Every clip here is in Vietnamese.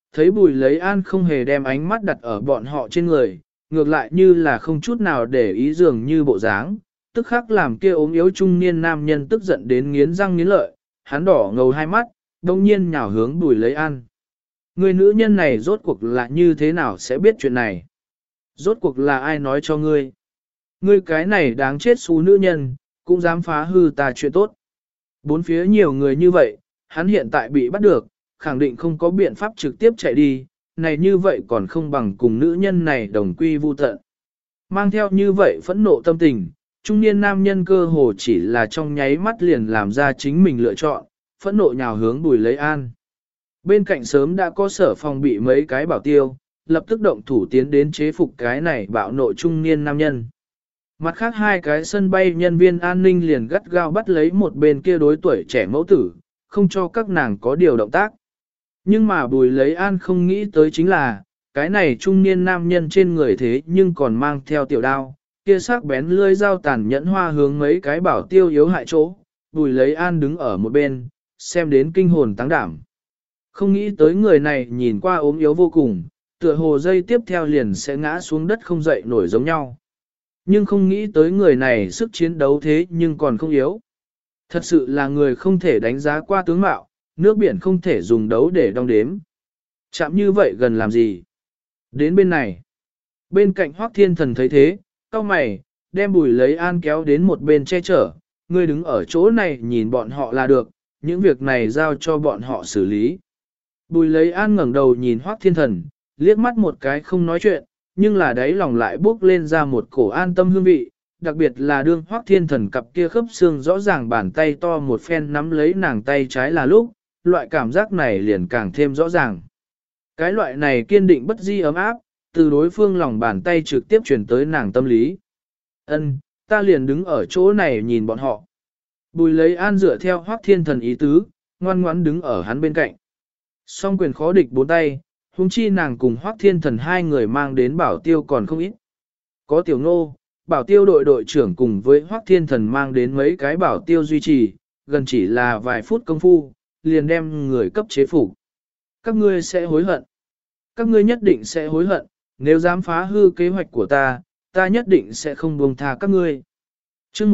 Thấy Bùi Lấy An không hề đem ánh mắt đặt ở bọn họ trên người, ngược lại như là không chút nào để ý dường như bộ dáng, tức khắc làm kia ốm yếu trung niên nam nhân tức giận đến nghiến răng nghiến lợi, hắn đỏ ngầu hai mắt, đông nhiên nhào hướng Bùi Lấy An. Người nữ nhân này rốt cuộc là như thế nào sẽ biết chuyện này? Rốt cuộc là ai nói cho ngươi? Ngươi cái này đáng chết xú nữ nhân, cũng dám phá hư ta chuyện tốt. Bốn phía nhiều người như vậy, hắn hiện tại bị bắt được, khẳng định không có biện pháp trực tiếp chạy đi, này như vậy còn không bằng cùng nữ nhân này đồng quy vu tận. Mang theo như vậy phẫn nộ tâm tình, trung niên nam nhân cơ hồ chỉ là trong nháy mắt liền làm ra chính mình lựa chọn, phẫn nộ nhào hướng Bùi Lấy An. Bên cạnh sớm đã có Sở Phong bị mấy cái bảo tiêu, lập tức động thủ tiến đến chế phục cái này bạo nộ trung niên nam nhân. Mặt khác hai cái sân bay nhân viên an ninh liền gắt gao bắt lấy một bên kia đối tuổi trẻ mẫu tử, không cho các nàng có điều động tác. Nhưng mà Bùi Lấy An không nghĩ tới chính là, cái này trung niên nam nhân trên người thế nhưng còn mang theo tiểu đao, kia sắc bén lưỡi dao tàn nhẫn hoa hướng mấy cái bảo tiêu yếu hại chỗ. Bùi Lấy An đứng ở một bên, xem đến kinh hồn táng đảm. Không nghĩ tới người này nhìn qua ốm yếu vô cùng, tựa hồ dây tiếp theo liền sẽ ngã xuống đất không dậy nổi giống nhau. Nhưng không nghĩ tới người này sức chiến đấu thế nhưng còn không yếu. Thật sự là người không thể đánh giá qua tướng mạo, nước biển không thể dùng đấu để đong đếm. Chạm như vậy gần làm gì? Đến bên này. Bên cạnh Hoắc Thiên Thần thấy thế, cau mày, đem Bùi Lấy An kéo đến một bên che chở. Ngươi đứng ở chỗ này nhìn bọn họ là được, những việc này giao cho bọn họ xử lý. Bùi Lấy An ngẩng đầu nhìn Hoắc Thiên Thần, liếc mắt một cái không nói chuyện, nhưng là đáy lòng lại bước lên ra một cổ an tâm hương vị, đặc biệt là đương Hoắc Thiên Thần cặp kia khớp xương rõ ràng bàn tay to một phen nắm lấy nàng tay trái là lúc, loại cảm giác này liền càng thêm rõ ràng. Cái loại này kiên định bất di ấm áp, từ đối phương lòng bàn tay trực tiếp truyền tới nàng tâm lý. Ân, ta liền đứng ở chỗ này nhìn bọn họ. Bùi Lấy An dựa theo Hoắc Thiên Thần ý tứ, ngoan ngoãn đứng ở hắn bên cạnh. Song quyền khó địch bốn tay, huống chi nàng cùng Hoắc Thiên Thần hai người mang đến bảo tiêu còn không ít. Có Tiểu Ngô, bảo tiêu đội đội trưởng cùng với Hoắc Thiên Thần mang đến mấy cái bảo tiêu duy trì, gần chỉ là vài phút công phu, liền đem người cấp chế phục. Các ngươi sẽ hối hận. Các ngươi nhất định sẽ hối hận, nếu dám phá hư kế hoạch của ta, ta nhất định sẽ không buông tha các ngươi. Chương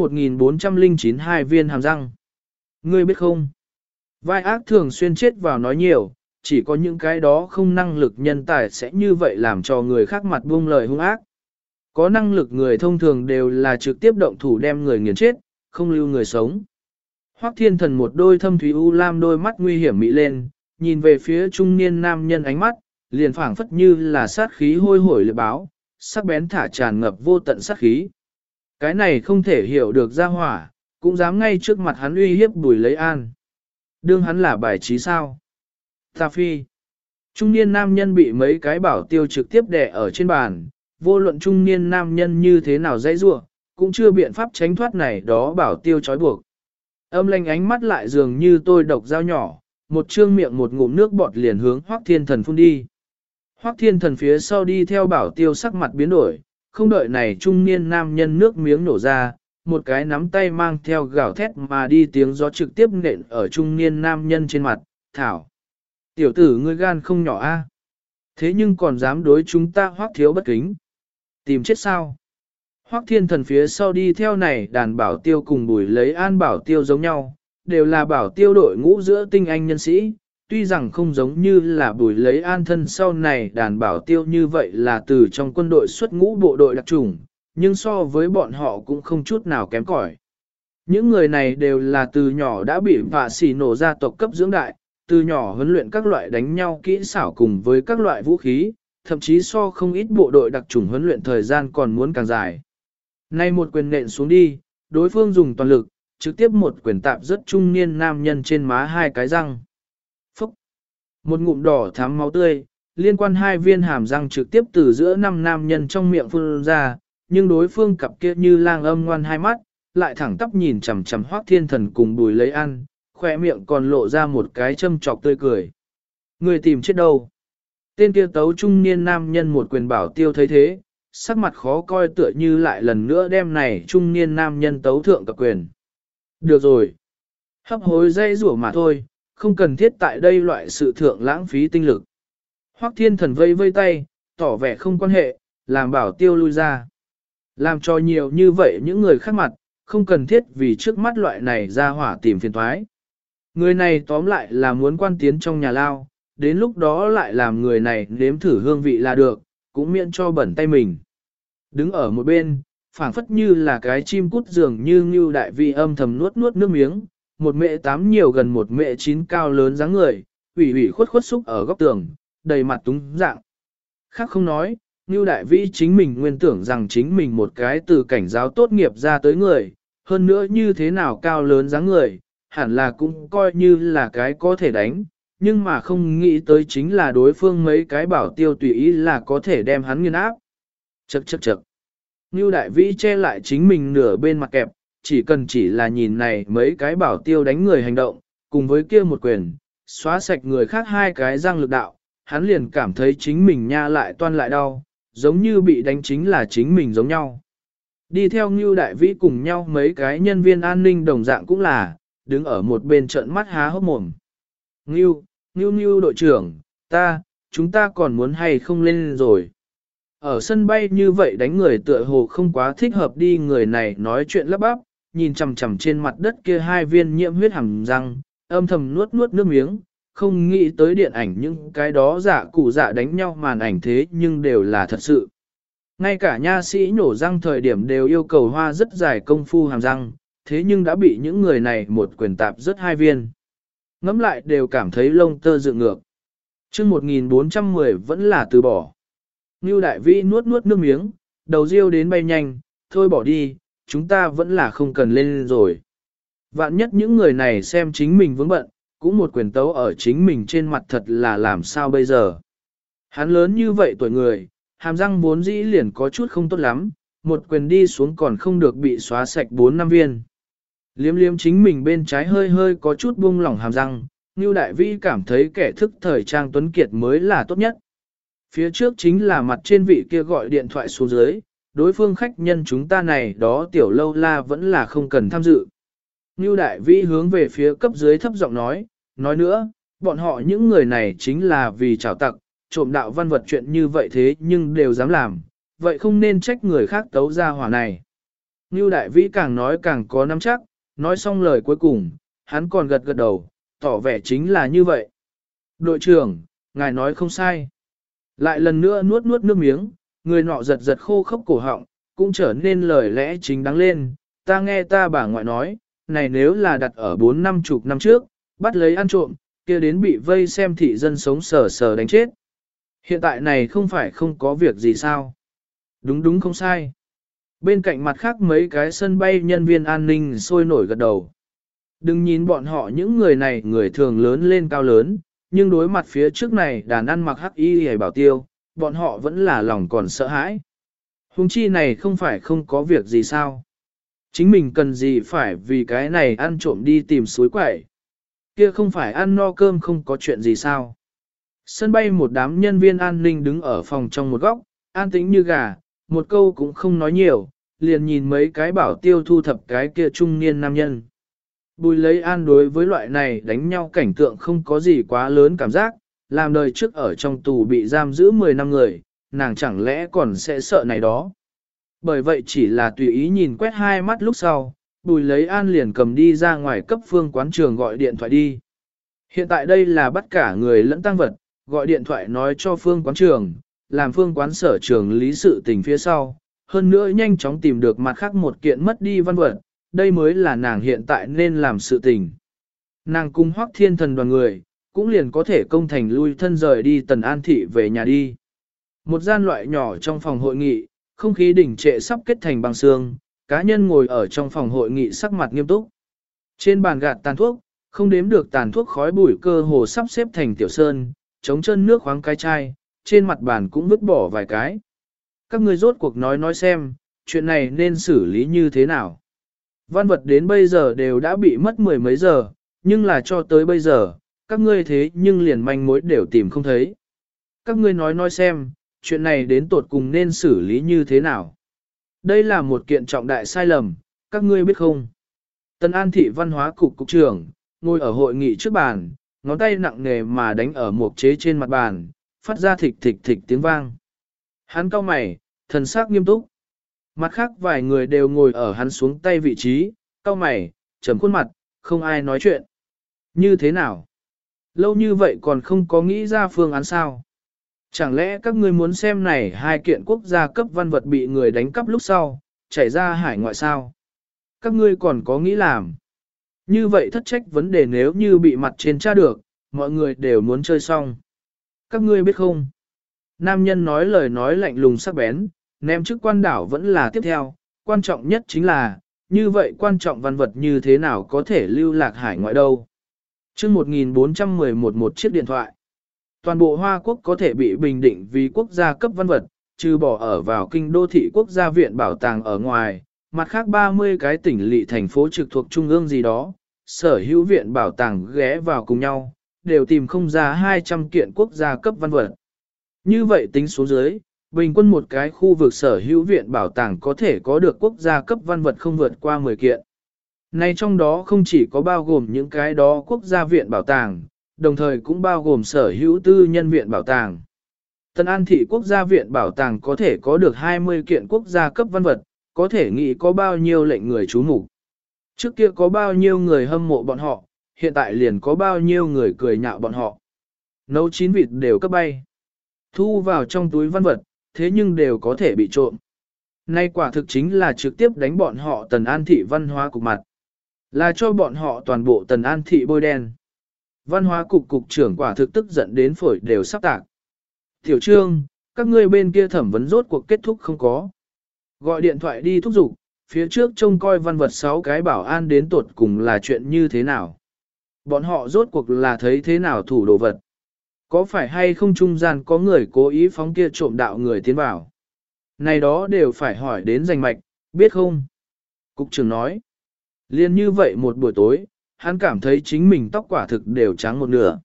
1409 hai viên hàm răng. Ngươi biết không? Vai ác thường xuyên chết vào nói nhiều, chỉ có những cái đó không năng lực nhân tài sẽ như vậy làm cho người khác mặt buông lời hung ác. Có năng lực người thông thường đều là trực tiếp động thủ đem người nghiền chết, không lưu người sống. Hoắc Thiên Thần một đôi thâm thúy u lam đôi mắt nguy hiểm mị lên, nhìn về phía trung niên nam nhân ánh mắt, liền phảng phất như là sát khí hôi hổi lệ báo, sắc bén thả tràn ngập vô tận sát khí. Cái này không thể hiểu được ra hỏa, cũng dám ngay trước mặt hắn uy hiếp Bùi Lấy An. Đương hắn là bài trí sao? Ta phi. Trung niên nam nhân bị mấy cái bảo tiêu trực tiếp đè ở trên bàn, vô luận trung niên nam nhân như thế nào dãy rủa, cũng chưa biện pháp tránh thoát này đó bảo tiêu trói buộc. Âm lanh ánh mắt lại dường như tôi độc dao nhỏ, một trương miệng một ngụm nước bọt liền hướng Hoắc Thiên Thần phun đi. Hoắc Thiên Thần phía sau đi theo bảo tiêu sắc mặt biến đổi, không đợi này trung niên nam nhân nước miếng nổ ra, một cái nắm tay mang theo gào thét mà đi tiếng gió trực tiếp nện ở trung niên nam nhân trên mặt, thảo. Tiểu tử ngươi gan không nhỏ a, thế nhưng còn dám đối chúng ta Hoắc thiếu bất kính. Tìm chết sao? Hoắc Thiên Thần phía sau đi theo này đàn bảo tiêu cùng Bùi Lấy An bảo tiêu giống nhau, đều là bảo tiêu đội ngũ giữa tinh anh nhân sĩ, tuy rằng không giống như là Bùi Lấy An thân sau này đàn bảo tiêu như vậy là từ trong quân đội xuất ngũ bộ đội đặc chủng, nhưng so với bọn họ cũng không chút nào kém cỏi. Những người này đều là từ nhỏ đã bị vạ xỉ nổ gia tộc cấp dưỡng đại, từ nhỏ huấn luyện các loại đánh nhau kỹ xảo cùng với các loại vũ khí, thậm chí so không ít bộ đội đặc chủng huấn luyện thời gian còn muốn càng dài. Nay một quyền nện xuống đi, đối phương dùng toàn lực, trực tiếp một quyền tạp rất trung niên nam nhân trên má hai cái răng. Phúc! Một ngụm đỏ thắm máu tươi, liên quan hai viên hàm răng trực tiếp từ giữa năm nam nhân trong miệng phun ra, nhưng đối phương cặp kia như lang âm ngoan hai mắt, lại thẳng tắp nhìn chằm chằm Hoắc Thiên Thần cùng Bùi Lấy An, khỏe miệng còn lộ ra một cái châm chọc tươi cười. Người tìm chết đâu? Tên kia tấu trung niên nam nhân một quyền bảo tiêu thấy thế, sắc mặt khó coi tựa như lại lần nữa đem này trung niên nam nhân tấu thượng cập quyền. Được rồi. Hấp hối dây rủa mà thôi, không cần thiết tại đây loại sự thượng lãng phí tinh lực. Hoắc Thiên Thần vây vây tay, tỏ vẻ không quan hệ, làm bảo tiêu lui ra. Làm cho nhiều như vậy những người khác mặt, không cần thiết vì trước mắt loại này ra hỏa tìm phiền toái. Người này tóm lại là muốn quan tiến trong nhà lao, đến lúc đó lại làm người này nếm thử hương vị là được, cũng miễn cho bẩn tay mình. Đứng ở một bên, phảng phất như là cái chim cút dường như Ngưu Đại Vi âm thầm nuốt nuốt nước miếng, một mẹ tám nhiều gần một mẹ chín cao lớn dáng người, ủy ủy khuất khuất xúc ở góc tường, đầy mặt túng dạng. Khác không nói, Ngưu Đại Vi chính mình nguyên tưởng rằng chính mình một cái từ cảnh giáo tốt nghiệp ra tới người, hơn nữa như thế nào cao lớn dáng người, hẳn là cũng coi như là cái có thể đánh, nhưng mà không nghĩ tới chính là đối phương mấy cái bảo tiêu tùy ý là có thể đem hắn nghiền áp. Chậc chậc chậc. Ngưu Đại Vĩ che lại chính mình nửa bên mặt kẹp, chỉ là nhìn này mấy cái bảo tiêu đánh người hành động, cùng với kia một quyền, xóa sạch người khác hai cái răng lực đạo, hắn liền cảm thấy chính mình nha lại toan lại đau, giống như bị đánh chính là chính mình giống nhau. Đi theo Ngưu Đại Vĩ cùng nhau mấy cái nhân viên an ninh đồng dạng cũng là, đứng ở một bên trận mắt há hốc mồm. Ngưu đội trưởng, chúng ta còn muốn hay không lên rồi. Ở sân bay như vậy đánh người tựa hồ không quá thích hợp đi, người này nói chuyện lắp bắp, nhìn chằm chằm trên mặt đất kia hai viên nhiễm huyết hàm răng, âm thầm nuốt nuốt nước miếng, không nghĩ tới điện ảnh những cái đó giả cụ dạ đánh nhau màn ảnh thế nhưng đều là thật sự. Ngay cả nha sĩ nhổ răng thời điểm đều yêu cầu hoa rất dài công phu hàm răng, thế nhưng đã bị những người này một quyền tạp rất hai viên. Ngắm lại đều cảm thấy lông tơ dựng ngược. chương 1410 vẫn là từ bỏ. Ngưu Đại Vĩ nuốt nuốt nước miếng, đầu riêu đến bay nhanh, thôi bỏ đi, chúng ta vẫn là không cần lên rồi. Vạn nhất những người này xem chính mình vướng bận, cũng một quyền tấu ở chính mình trên mặt thật là làm sao bây giờ. Hắn lớn như vậy tuổi người, hàm răng vốn dĩ liền có chút không tốt lắm, một quyền đi xuống còn không được bị xóa sạch 4-5 viên. Liếm liếm chính mình bên trái hơi hơi có chút buông lỏng hàm răng, Ngưu Đại Vĩ cảm thấy kẻ thức thời trang tuấn kiệt mới là tốt nhất. Phía trước chính là mặt trên vị kia gọi điện thoại xuống dưới, đối phương khách nhân chúng ta này đó tiểu lâu la vẫn là không cần tham dự. Ngưu Đại Vĩ hướng về phía cấp dưới thấp giọng nói nữa, bọn họ những người này chính là vì trảo tặc, trộm đạo văn vật chuyện như vậy thế nhưng đều dám làm, vậy không nên trách người khác tấu ra hỏa này. Ngưu Đại Vĩ càng nói càng có nắm chắc, nói xong lời cuối cùng, hắn còn gật gật đầu, tỏ vẻ chính là như vậy. Đội trưởng, ngài nói không sai. Lại lần nữa nuốt nuốt nước miếng, người nọ giật giật khô khốc cổ họng, cũng trở nên lời lẽ chính đáng lên. Ta nghe ta bà ngoại nói, này nếu là đặt ở 4-50 năm trước, bắt lấy ăn trộm, kia đến bị vây xem thị dân sống sờ sờ đánh chết. Hiện tại này không phải không có việc gì sao? Đúng không sai. Bên cạnh mặt khác mấy cái sân bay nhân viên an ninh sôi nổi gật đầu. Đừng nhìn bọn họ những người này người thường lớn lên cao lớn, nhưng đối mặt phía trước này đàn ăn mặc hắc y hề bảo tiêu, bọn họ vẫn là lòng còn sợ hãi. Hùng chi này không phải không có việc gì sao. Chính mình cần gì phải vì cái này ăn trộm đi tìm suối quẩy. Kia không phải ăn no cơm không có chuyện gì sao. Sân bay một đám nhân viên an ninh đứng ở phòng trong một góc, an tĩnh như gà, một câu cũng không nói nhiều, liền nhìn mấy cái bảo tiêu thu thập cái kia trung niên nam nhân. Bùi lấy an đối với loại này đánh nhau cảnh tượng không có gì quá lớn cảm giác, làm đời trước ở trong tù bị giam giữ 10 năm người, nàng chẳng lẽ còn sẽ sợ này đó. Bởi vậy chỉ là tùy ý nhìn quét hai mắt lúc sau, bùi lấy an liền cầm đi ra ngoài cấp phương quán trường gọi điện thoại đi. Hiện tại đây là bắt cả người lẫn tăng vật, gọi điện thoại nói cho phương quán trường, làm phương quán sở trường lý sự tình phía sau, hơn nữa nhanh chóng tìm được mặt khác một kiện mất đi văn vật, đây mới là nàng hiện tại nên làm sự tình. Nàng cùng Hoắc Thiên Thần đoàn người, cũng liền có thể công thành lui thân rời đi Tần An Thị về nhà đi. Một gian loại nhỏ trong phòng hội nghị, không khí đỉnh trệ sắp kết thành băng xương, cá nhân ngồi ở trong phòng hội nghị sắc mặt nghiêm túc. Trên bàn gạt tàn thuốc, không đếm được tàn thuốc khói bụi cơ hồ sắp xếp thành tiểu sơn, chống chân nước khoáng cái chai, trên mặt bàn cũng vứt bỏ vài cái. Các người rốt cuộc nói xem, chuyện này nên xử lý như thế nào. Văn vật đến bây giờ đều đã bị mất 10 mấy giờ, nhưng là cho tới bây giờ, các ngươi thế nhưng liền manh mối đều tìm không thấy. Các ngươi nói xem, chuyện này đến tột cùng nên xử lý như thế nào. Đây là một kiện trọng đại sai lầm, các ngươi biết không? Tân An Thị Văn hóa Cục Cục trưởng, ngồi ở hội nghị trước bàn, ngón tay nặng nề mà đánh ở một chế trên mặt bàn, phát ra thịch thịch thịch tiếng vang. Hắn cau mày, thần sắc nghiêm túc. Mặt khác vài người đều ngồi ở hắn xuống tay vị trí, cau mày, trầm khuôn mặt, không ai nói chuyện. Như thế nào? Lâu như vậy còn không có nghĩ ra phương án sao? Chẳng lẽ các ngươi muốn xem này hai kiện quốc gia cấp văn vật bị người đánh cắp lúc sau, chảy ra hải ngoại sao? Các ngươi còn có nghĩ làm? Như vậy thất trách vấn đề nếu như bị mặt trên tra được, mọi người đều muốn chơi xong. Các ngươi biết không? Nam nhân nói lời nói lạnh lùng sắc bén, ném chức quan đảo vẫn là tiếp theo, quan trọng nhất chính là, như vậy quan trọng văn vật như thế nào có thể lưu lạc hải ngoại đâu. Trước 1411 một chiếc điện thoại. Toàn bộ Hoa Quốc có thể bị bình định vì quốc gia cấp văn vật, trừ bỏ ở vào kinh đô thị quốc gia viện bảo tàng ở ngoài, mặt khác 30 cái tỉnh lỵ thành phố trực thuộc trung ương gì đó, sở hữu viện bảo tàng ghé vào cùng nhau, đều tìm không ra 200 kiện quốc gia cấp văn vật. Như vậy tính số dưới, bình quân một cái khu vực sở hữu viện bảo tàng có thể có được quốc gia cấp văn vật không vượt qua 10 kiện. Này trong đó không chỉ có bao gồm những cái đó quốc gia viện bảo tàng, đồng thời cũng bao gồm sở hữu tư nhân viện bảo tàng. Tân An thị quốc gia viện bảo tàng có thể có được 20 kiện quốc gia cấp văn vật, có thể nghĩ có bao nhiêu lệnh người chú mục. Trước kia có bao nhiêu người hâm mộ bọn họ, hiện tại liền có bao nhiêu người cười nhạo bọn họ. Nấu chín vịt đều cấp bay. Thu vào trong túi văn vật, thế nhưng đều có thể bị trộm. Nay quả thực chính là trực tiếp đánh bọn họ Tần An thị văn hóa cục mặt. Là cho bọn họ toàn bộ Tần An thị bôi đen. Văn hóa cục cục trưởng quả thực tức giận đến phổi đều sắp tạc. Tiểu Trương, các ngươi bên kia thẩm vấn rốt cuộc kết thúc không có. Gọi điện thoại đi thúc giục, phía trước trông coi văn vật 6 cái bảo an đến tột cùng là chuyện như thế nào. Bọn họ rốt cuộc là thấy thế nào thủ đồ vật. Có phải hay không trung gian có người cố ý phóng kia trộm đạo người tiến vào. Này đó đều phải hỏi đến rành mạch, biết không? Cục trưởng nói. Liên như vậy một buổi tối, hắn cảm thấy chính mình tóc quả thực đều trắng một nửa.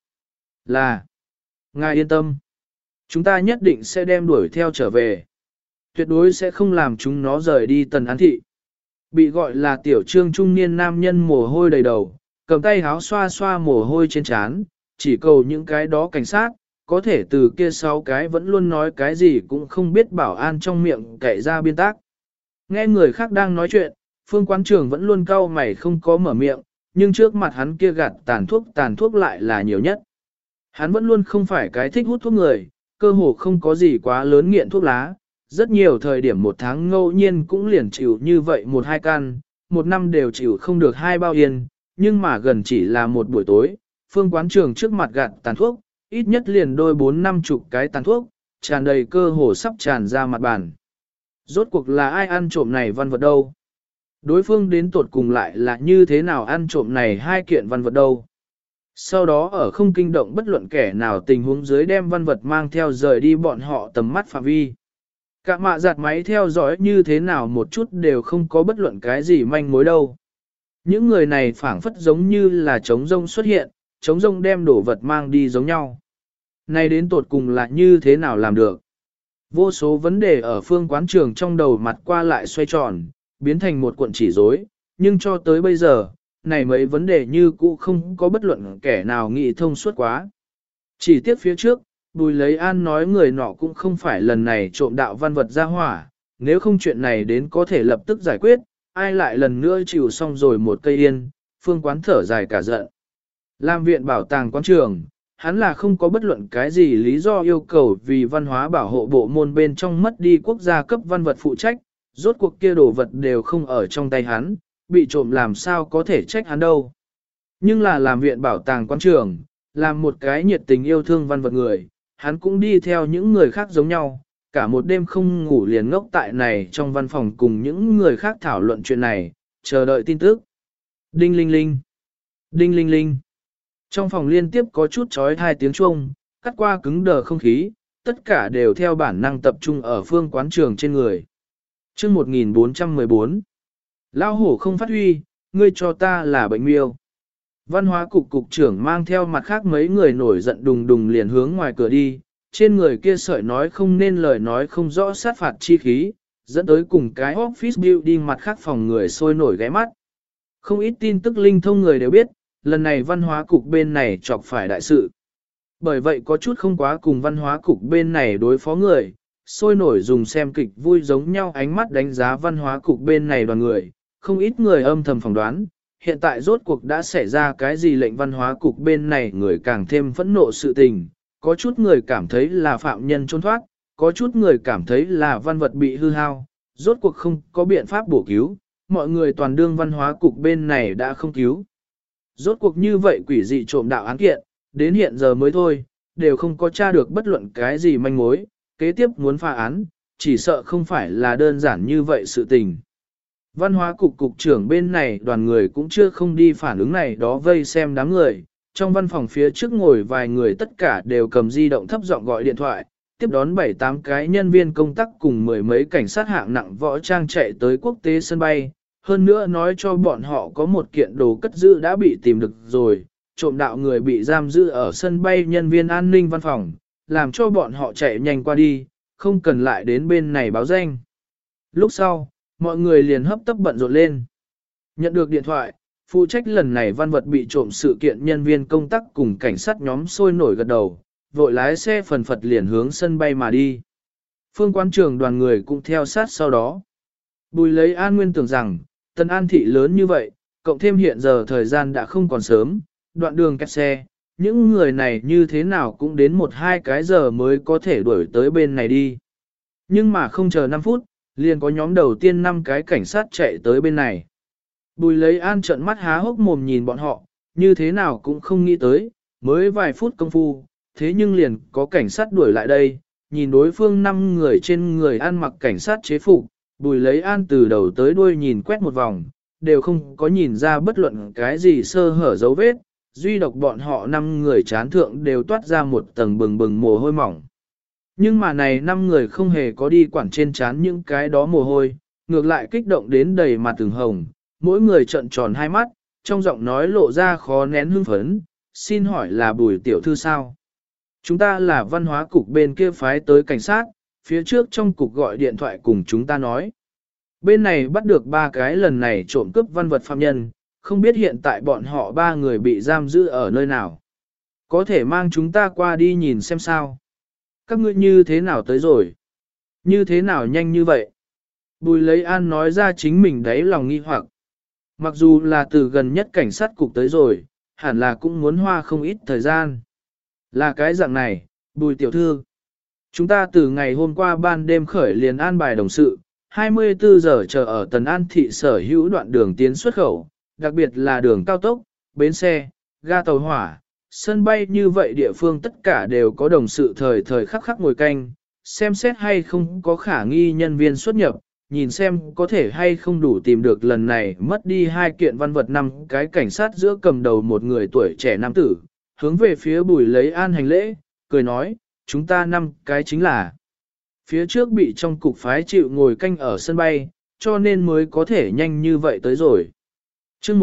Là, ngài yên tâm. Chúng ta nhất định sẽ đem đuổi theo trở về. Tuyệt đối sẽ không làm chúng nó rời đi Tần An thị. Bị gọi là tiểu trương trung niên nam nhân mồ hôi đầy đầu, cầm tay háo xoa xoa mồ hôi trên trán, chỉ cầu những cái đó cảnh sát, có thể từ kia 6 cái vẫn luôn nói cái gì cũng không biết bảo an trong miệng cậy ra biên tác. Nghe người khác đang nói chuyện, Phương quán trưởng vẫn luôn cau mày không có mở miệng, nhưng trước mặt hắn kia gạt tàn thuốc lại là nhiều nhất. Hắn vẫn luôn không phải cái thích hút thuốc người, cơ hồ không có gì quá lớn nghiện thuốc lá, rất nhiều thời điểm một tháng ngẫu nhiên cũng liền chịu như vậy 1-2 can, một năm đều chịu không được 2 bao yên, nhưng mà gần chỉ là một buổi tối, Phương quán trưởng trước mặt gạt tàn thuốc, ít nhất liền đôi 4-50 cái tàn thuốc, tràn đầy cơ hồ sắp tràn ra mặt bàn. Rốt cuộc là ai ăn trộm này văn vật đâu? Đối phương đến tột cùng lại là như thế nào ăn trộm này 2 kiện văn vật đâu? Sau đó ở không kinh động bất luận kẻ nào tình huống dưới đem văn vật mang theo rời đi bọn họ tầm mắt phạm vi. Cả mạ giặt máy theo dõi như thế nào một chút đều không có bất luận cái gì manh mối đâu. Những người này phảng phất giống như là trống rông xuất hiện, trống rông đem đổ vật mang đi giống nhau. Này đến tột cùng là như thế nào làm được? Vô số vấn đề ở phương quán trường trong đầu mặt qua lại xoay tròn, biến thành một cuộn chỉ rối, nhưng cho tới bây giờ, này mấy vấn đề như cũ không có bất luận kẻ nào nghĩ thông suốt quá. Chỉ tiếc phía trước, Bùi Lấy An nói người nọ cũng không phải lần này trộm đạo văn vật ra hỏa, nếu không chuyện này đến có thể lập tức giải quyết, ai lại lần nữa chịu xong rồi một cây yên, phương quán thở dài cả giận. Làm viện bảo tàng quán trường, hắn là không có bất luận cái gì lý do yêu cầu vì văn hóa bảo hộ bộ môn bên trong mất đi quốc gia cấp văn vật phụ trách, rốt cuộc kia đồ vật đều không ở trong tay hắn, bị trộm làm sao có thể trách hắn đâu. Nhưng là làm viện bảo tàng quán trường, làm một cái nhiệt tình yêu thương văn vật người, hắn cũng đi theo những người khác giống nhau, cả một đêm không ngủ liền ngốc tại này trong văn phòng cùng những người khác thảo luận chuyện này, chờ đợi tin tức. Đinh linh linh, đinh linh linh. Trong phòng liên tiếp có chút chói tai tiếng chuông, cắt qua cứng đờ không khí, tất cả đều theo bản năng tập trung ở phương quán trường trên người. Chương 1414. Lao hổ không phát huy, ngươi cho ta là bệnh miêu. Văn hóa cục cục trưởng mang theo mặt khác mấy người nổi giận đùng đùng liền hướng ngoài cửa đi, trên người kia sợi nói không nên lời nói không rõ sát phạt chi khí, dẫn tới cùng cái office building mặt khác phòng người sôi nổi ghé mắt. Không ít tin tức linh thông người đều biết, lần này văn hóa cục bên này chọc phải đại sự. Bởi vậy có chút không quá cùng văn hóa cục bên này đối phó người, sôi nổi dùng xem kịch vui giống nhau ánh mắt đánh giá văn hóa cục bên này đoàn người, không ít người âm thầm phỏng đoán, hiện tại rốt cuộc đã xảy ra cái gì lệnh văn hóa cục bên này người càng thêm phẫn nộ sự tình, có chút người cảm thấy là phạm nhân trốn thoát, có chút người cảm thấy là văn vật bị hư hao, rốt cuộc không có biện pháp bổ cứu, mọi người toàn đương văn hóa cục bên này đã không cứu. Rốt cuộc như vậy quỷ dị trộm đạo án kiện, đến hiện giờ mới thôi, đều không có tra được bất luận cái gì manh mối, kế tiếp muốn phá án, chỉ sợ không phải là đơn giản như vậy sự tình. Văn hóa cục cục trưởng bên này đoàn người cũng chưa không đi phản ứng này đó vây xem đám người, trong văn phòng phía trước ngồi vài người tất cả đều cầm di động thấp giọng gọi điện thoại, tiếp đón 7-8 cái nhân viên công tác cùng mười mấy cảnh sát hạng nặng võ trang chạy tới quốc tế sân bay, hơn nữa nói cho bọn họ có một kiện đồ cất giữ đã bị tìm được rồi, trộm đạo người bị giam giữ ở sân bay nhân viên an ninh văn phòng, làm cho bọn họ chạy nhanh qua đi, không cần lại đến bên này báo danh. Lúc sau, mọi người liền hấp tấp bận rộn lên. Nhận được điện thoại, phụ trách lần này văn vật bị trộm sự kiện nhân viên công tác cùng cảnh sát nhóm sôi nổi gật đầu, vội lái xe phần phật liền hướng sân bay mà đi. Phương quán trường đoàn người cũng theo sát sau đó. Bùi lấy An Nguyên tưởng rằng, Tân An thị lớn như vậy, cộng thêm hiện giờ thời gian đã không còn sớm, đoạn đường kẹt xe, những người này như thế nào cũng đến 1-2 cái giờ mới có thể đuổi tới bên này đi. Nhưng mà không chờ 5 phút, liền có nhóm đầu tiên 5 cái cảnh sát chạy tới bên này. Bùi lấy An trợn mắt há hốc mồm nhìn bọn họ, như thế nào cũng không nghĩ tới, mới vài phút công phu, thế nhưng liền có cảnh sát đuổi lại đây, nhìn đối phương 5 người trên người ăn mặc cảnh sát chế phục, Bùi lấy An từ đầu tới đuôi nhìn quét một vòng, đều không có nhìn ra bất luận cái gì sơ hở dấu vết, duy độc bọn họ 5 người chán thượng đều toát ra một tầng bừng bừng mồ hôi mỏng. Nhưng mà này 5 người không hề có đi quản trên chán những cái đó mồ hôi, ngược lại kích động đến đầy mặt từng hồng, mỗi người trợn tròn hai mắt, trong giọng nói lộ ra khó nén hưng phấn, xin hỏi là Bùi tiểu thư sao? Chúng ta là văn hóa cục bên kia phái tới cảnh sát, phía trước trong cục gọi điện thoại cùng chúng ta nói. Bên này bắt được 3 cái lần này trộm cướp văn vật phạm nhân, không biết hiện tại bọn họ 3 người bị giam giữ ở nơi nào. Có thể mang chúng ta qua đi nhìn xem sao. Các ngươi như thế nào tới rồi? Như thế nào nhanh như vậy? Bùi lấy An nói ra chính mình đáy lòng nghi hoặc. Mặc dù là từ gần nhất cảnh sát cục tới rồi, hẳn là cũng muốn hoa không ít thời gian. Là cái dạng này, Bùi tiểu thư. Chúng ta từ ngày hôm qua ban đêm khởi liền an bài đồng sự, 24 giờ chờ ở Tần An thị sở hữu đoạn đường tiến xuất khẩu, đặc biệt là đường cao tốc, bến xe, ga tàu hỏa, sân bay như vậy địa phương tất cả đều có đồng sự thời thời khắc khắc ngồi canh, xem xét hay không có khả nghi nhân viên xuất nhập, nhìn xem có thể hay không đủ tìm được lần này mất đi 2 kiện văn vật 5 cái cảnh sát giữa cầm đầu một người tuổi trẻ nam tử, hướng về phía Bùi lấy An hành lễ, cười nói, chúng ta 5 cái chính là phía trước bị trong cục phái chịu ngồi canh ở sân bay, cho nên mới có thể nhanh như vậy tới rồi. Chương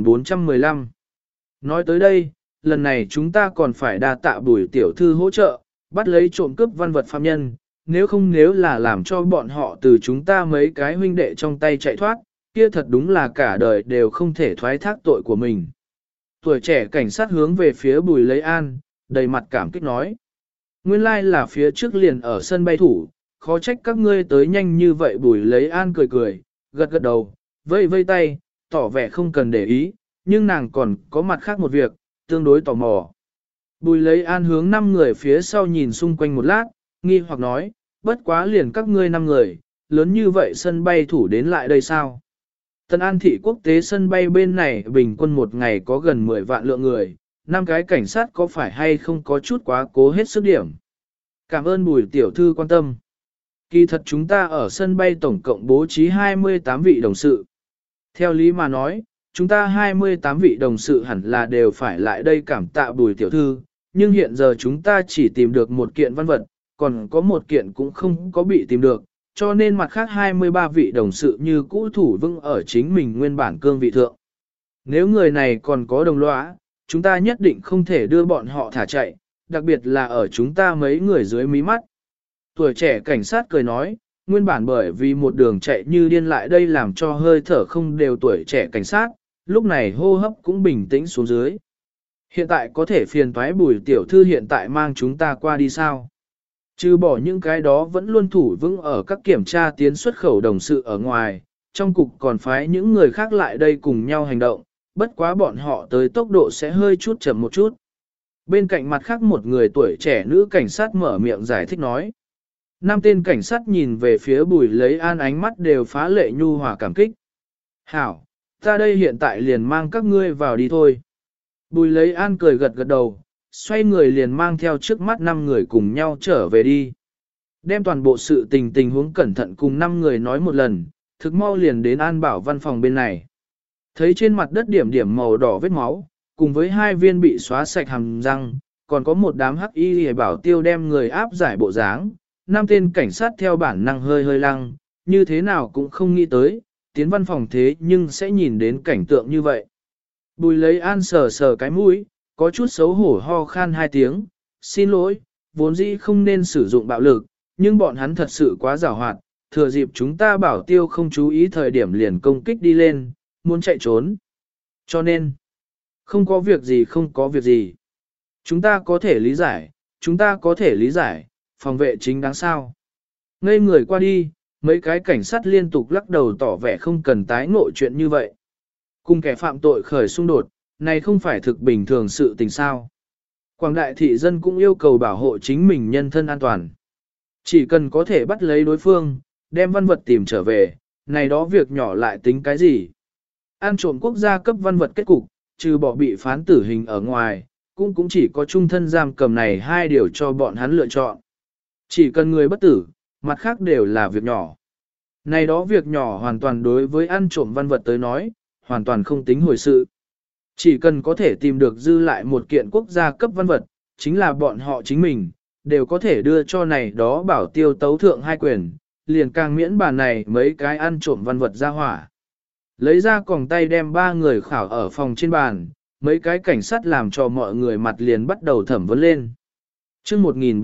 1415 nói tới đây, lần này chúng ta còn phải đa tạ Bùi tiểu thư hỗ trợ, bắt lấy trộm cướp văn vật phạm nhân, nếu là làm cho bọn họ từ chúng ta mấy cái huynh đệ trong tay chạy thoát, kia thật đúng là cả đời đều không thể thoái thác tội của mình. Tuổi trẻ cảnh sát hướng về phía Bùi lấy An, đầy mặt cảm kích nói. Nguyên lai là phía trước liền ở sân bay thủ, khó trách các ngươi tới nhanh như vậy. Bùi lấy An cười cười, gật gật đầu, vây vây tay, tỏ vẻ không cần để ý, nhưng nàng còn có mặt khác một việc, tương đối tò mò. Bùi lấy An hướng 5 người phía sau nhìn xung quanh một lát, nghi hoặc nói, bất quá liền các ngươi 5 người, lớn như vậy sân bay thủ đến lại đây sao? Tân An thị quốc tế sân bay bên này bình quân một ngày có gần 10 vạn lượng người, 5 cái cảnh sát có phải hay không có chút quá cố hết sức điểm. Cảm ơn Bùi tiểu thư quan tâm. Kỳ thật chúng ta ở sân bay tổng cộng bố trí 28 vị đồng sự. Theo lý mà nói, chúng ta 28 vị đồng sự hẳn là đều phải lại đây cảm tạ Bùi tiểu thư, nhưng hiện giờ chúng ta chỉ tìm được một kiện văn vật, còn có một kiện cũng không có bị tìm được, cho nên mặt khác 23 vị đồng sự như cũ thủ vững ở chính mình nguyên bản cương vị thượng. Nếu người này còn có đồng lõa, chúng ta nhất định không thể đưa bọn họ thả chạy, đặc biệt là ở chúng ta mấy người dưới mí mắt. Tuổi trẻ cảnh sát cười nói, nguyên bản bởi vì một đường chạy như điên lại đây làm cho hơi thở không đều tuổi trẻ cảnh sát, lúc này hô hấp cũng bình tĩnh xuống dưới. Hiện tại có thể phiền toái Bùi tiểu thư hiện tại mang chúng ta qua đi sao? Trừ bỏ những cái đó vẫn luôn thủ vững ở các kiểm tra tiến xuất khẩu đồng sự ở ngoài, trong cục còn phái những người khác lại đây cùng nhau hành động, bất quá bọn họ tới tốc độ sẽ hơi chút chậm một chút. Bên cạnh mặt khác một người tuổi trẻ nữ cảnh sát mở miệng giải thích nói. Năm tên cảnh sát nhìn về phía Bùi Lấy An ánh mắt đều phá lệ nhu hòa cảm kích. Hảo, ta đây hiện tại liền mang các ngươi vào đi thôi. Bùi Lấy An cười gật gật đầu, xoay người liền mang theo trước mắt 5 người cùng nhau trở về đi. Đem toàn bộ sự tình huống cẩn thận cùng 5 người nói một lần, thực mau liền đến An Bảo văn phòng bên này. Thấy trên mặt đất điểm điểm màu đỏ vết máu, cùng với 2 viên bị xóa sạch hàm răng, còn có một đám hắc y hề bảo tiêu đem người áp giải bộ dáng. 5 tên cảnh sát theo bản năng hơi hơi lăng, như thế nào cũng không nghĩ tới, tiến văn phòng thế nhưng sẽ nhìn đến cảnh tượng như vậy. Bùi Lấy An sờ sờ cái mũi, có chút xấu hổ ho khan 2 tiếng, xin lỗi, vốn dĩ không nên sử dụng bạo lực, nhưng bọn hắn thật sự quá giàu hoạt, thừa dịp chúng ta bảo tiêu không chú ý thời điểm liền công kích đi lên, muốn chạy trốn. Cho nên, không có việc gì không có việc gì. Chúng ta có thể lý giải, phòng vệ chính đáng sao. Ngây người qua đi, mấy cái cảnh sát liên tục lắc đầu tỏ vẻ không cần tái ngộ chuyện như vậy. Cùng kẻ phạm tội khởi xung đột, này không phải thực bình thường sự tình sao. Quảng đại thị dân cũng yêu cầu bảo hộ chính mình nhân thân an toàn. Chỉ cần có thể bắt lấy đối phương, đem văn vật tìm trở về, này đó việc nhỏ lại tính cái gì. Ăn trộm quốc gia cấp văn vật kết cục, trừ bỏ bị phán tử hình ở ngoài, cũng chỉ có chung thân giam cầm này 2 điều cho bọn hắn lựa chọn. Chỉ cần người bất tử, mặt khác đều là việc nhỏ. Này đó việc nhỏ hoàn toàn đối với ăn trộm văn vật tới nói, hoàn toàn không tính hồi sự. Chỉ cần có thể tìm được dư lại một kiện quốc gia cấp văn vật, chính là bọn họ chính mình, đều có thể đưa cho này đó bảo tiêu tấu thượng 2 quyền, liền càng miễn bàn này mấy cái ăn trộm văn vật ra hỏa. Lấy ra còng tay đem 3 người khảo ở phòng trên bàn, mấy cái cảnh sát làm cho mọi người mặt liền bắt đầu thẩm vấn lên. Chương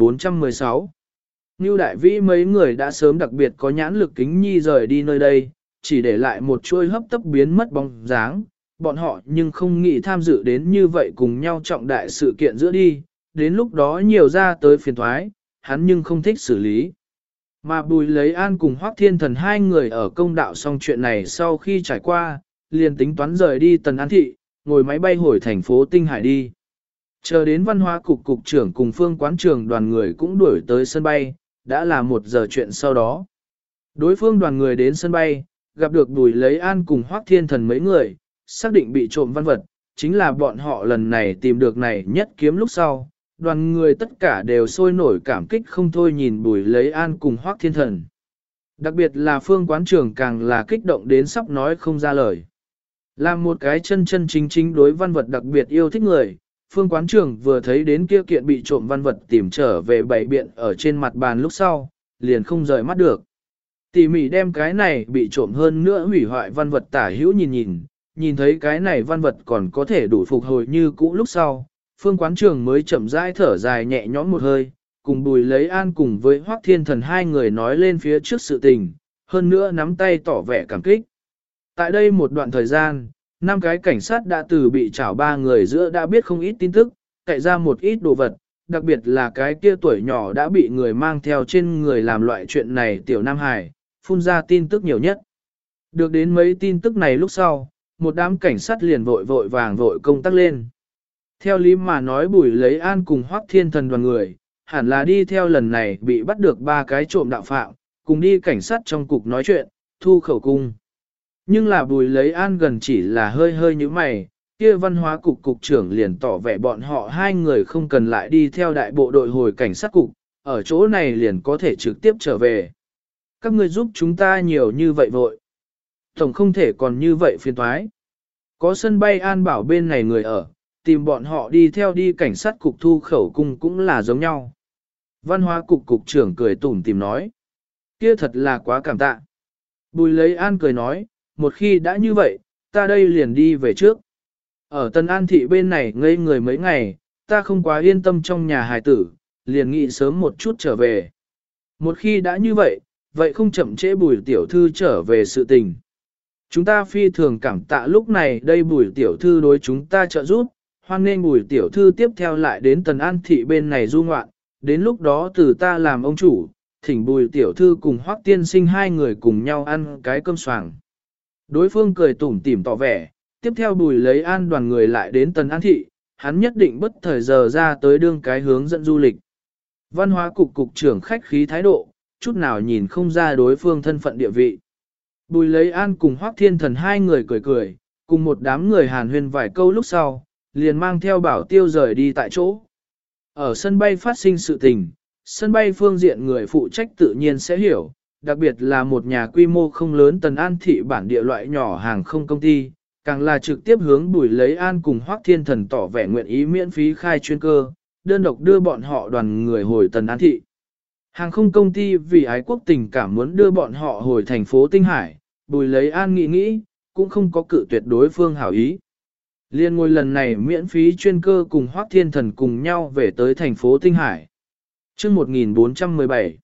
1416 Ngưu Đại Vĩ mấy người đã sớm đặc biệt có nhãn lực kính nhi rời đi nơi đây, chỉ để lại một chuôi hấp tấp biến mất bóng dáng, bọn họ nhưng không nghĩ tham dự đến như vậy cùng nhau trọng đại sự kiện giữa đi, đến lúc đó nhiều ra tới phiền thoái, hắn nhưng không thích xử lý. Mà Bùi Lấy An cùng Hoắc Thiên Thần 2 người ở công đạo xong chuyện này sau khi trải qua, liền tính toán rời đi Tần An Thị, ngồi máy bay hồi thành phố Tinh Hải đi. Chờ đến văn hóa cục cục trưởng cùng phương quán trưởng đoàn người cũng đuổi tới sân bay, đã là 1 giờ chuyện sau đó. Đối phương đoàn người đến sân bay, gặp được Bùi Lấy An cùng Hoắc Thiên Thần mấy người, xác định bị trộm văn vật, chính là bọn họ lần này tìm được này nhất kiếm lúc sau. Đoàn người tất cả đều sôi nổi cảm kích không thôi nhìn Bùi Lấy An cùng Hoắc Thiên Thần. Đặc biệt là phương quán trưởng càng là kích động đến sắp nói không ra lời. Làm một cái chân chân chính chính đối văn vật đặc biệt yêu thích người, phương quán trưởng vừa thấy đến kia kiện bị trộm văn vật tìm trở về bày biện ở trên mặt bàn lúc sau, liền không rời mắt được. Tỉ mỉ đem cái này bị trộm hơn nữa hủy hoại văn vật tả hữu nhìn thấy cái này văn vật còn có thể đủ phục hồi như cũ lúc sau, phương quán trưởng mới chậm rãi thở dài nhẹ nhõm một hơi, cùng Bùi Lấy An cùng với Hoắc Thiên Thần 2 người nói lên phía trước sự tình, hơn nữa nắm tay tỏ vẻ cảm kích. Tại đây một đoạn thời gian, 5 cái cảnh sát đã từ bị trảo 3 người giữa đã biết không ít tin tức, cậy ra một ít đồ vật, đặc biệt là cái kia tuổi nhỏ đã bị người mang theo trên người làm loại chuyện này tiểu Nam Hải, phun ra tin tức nhiều nhất. Được đến mấy tin tức này lúc sau, một đám cảnh sát liền vội vàng công tác lên. Theo lý mà nói Bùi Lấy An cùng Hoắc Thiên Thần đoàn người, hẳn là đi theo lần này bị bắt được 3 cái trộm đạo phạm, cùng đi cảnh sát trong cục nói chuyện, thu khẩu cung. Nhưng là Bùi Lấy An gần chỉ là hơi như mày, kia văn hóa cục cục trưởng liền tỏ vẻ bọn họ 2 người không cần lại đi theo đại bộ đội hồi cảnh sát cục, ở chỗ này liền có thể trực tiếp trở về. Các ngươi giúp chúng ta nhiều như vậy vội. Tổng không thể còn như vậy phiền toái. Có sân bay An Bảo bên này người ở, tìm bọn họ đi theo đi cảnh sát cục thu khẩu cung cũng là giống nhau. Văn hóa cục cục trưởng cười tủm tìm nói. Kia thật là quá cảm tạ. Bùi Lấy An cười nói, một khi đã như vậy, ta đây liền đi về trước. Ở Tân An Thị bên này ngây người mấy ngày, ta không quá yên tâm trong nhà hài tử, liền nghĩ sớm một chút trở về. Một khi đã như vậy, vậy không chậm trễ Bùi tiểu thư trở về sự tình. Chúng ta phi thường cảm tạ lúc này đây Bùi tiểu thư đối chúng ta trợ giúp, hoan nên Bùi tiểu thư tiếp theo lại đến Tần An thị bên này du ngoạn, đến lúc đó từ ta làm ông chủ, thỉnh Bùi tiểu thư cùng Hoắc tiên sinh hai người cùng nhau ăn cái cơm xoàng. Đối phương cười tủm tỉm tỏ vẻ, tiếp theo Bùi lấy an đoàn người lại đến Tần An thị, hắn nhất định bất thời giờ ra tới đương cái hướng dẫn du lịch. Văn hóa cục cục trưởng khách khí thái độ, chút nào nhìn không ra đối phương thân phận địa vị. Bùi lấy an cùng Hoắc Thiên Thần hai người cười cười, cùng một đám người hàn huyên vài câu lúc sau, liền mang theo Bảo Tiêu rời đi tại chỗ. Ở sân bay phát sinh sự tình, sân bay phương diện người phụ trách tự nhiên sẽ hiểu, đặc biệt là một nhà quy mô không lớn Tần An thị bản địa loại nhỏ hàng không công ty, càng là trực tiếp hướng Bùi lấy an cùng Hoắc Thiên Thần tỏ vẻ nguyện ý miễn phí khai chuyên cơ, đơn độc đưa bọn họ đoàn người hồi Tần An thị. Hàng không công ty vì ái quốc tình cảm muốn đưa bọn họ hồi thành phố Tinh Hải, Bùi lấy an nghĩ, cũng không có cự tuyệt đối phương hảo ý. Liên ngôi lần này miễn phí chuyên cơ cùng Hoắc Thiên Thần cùng nhau về tới thành phố Tinh Hải. chương 1417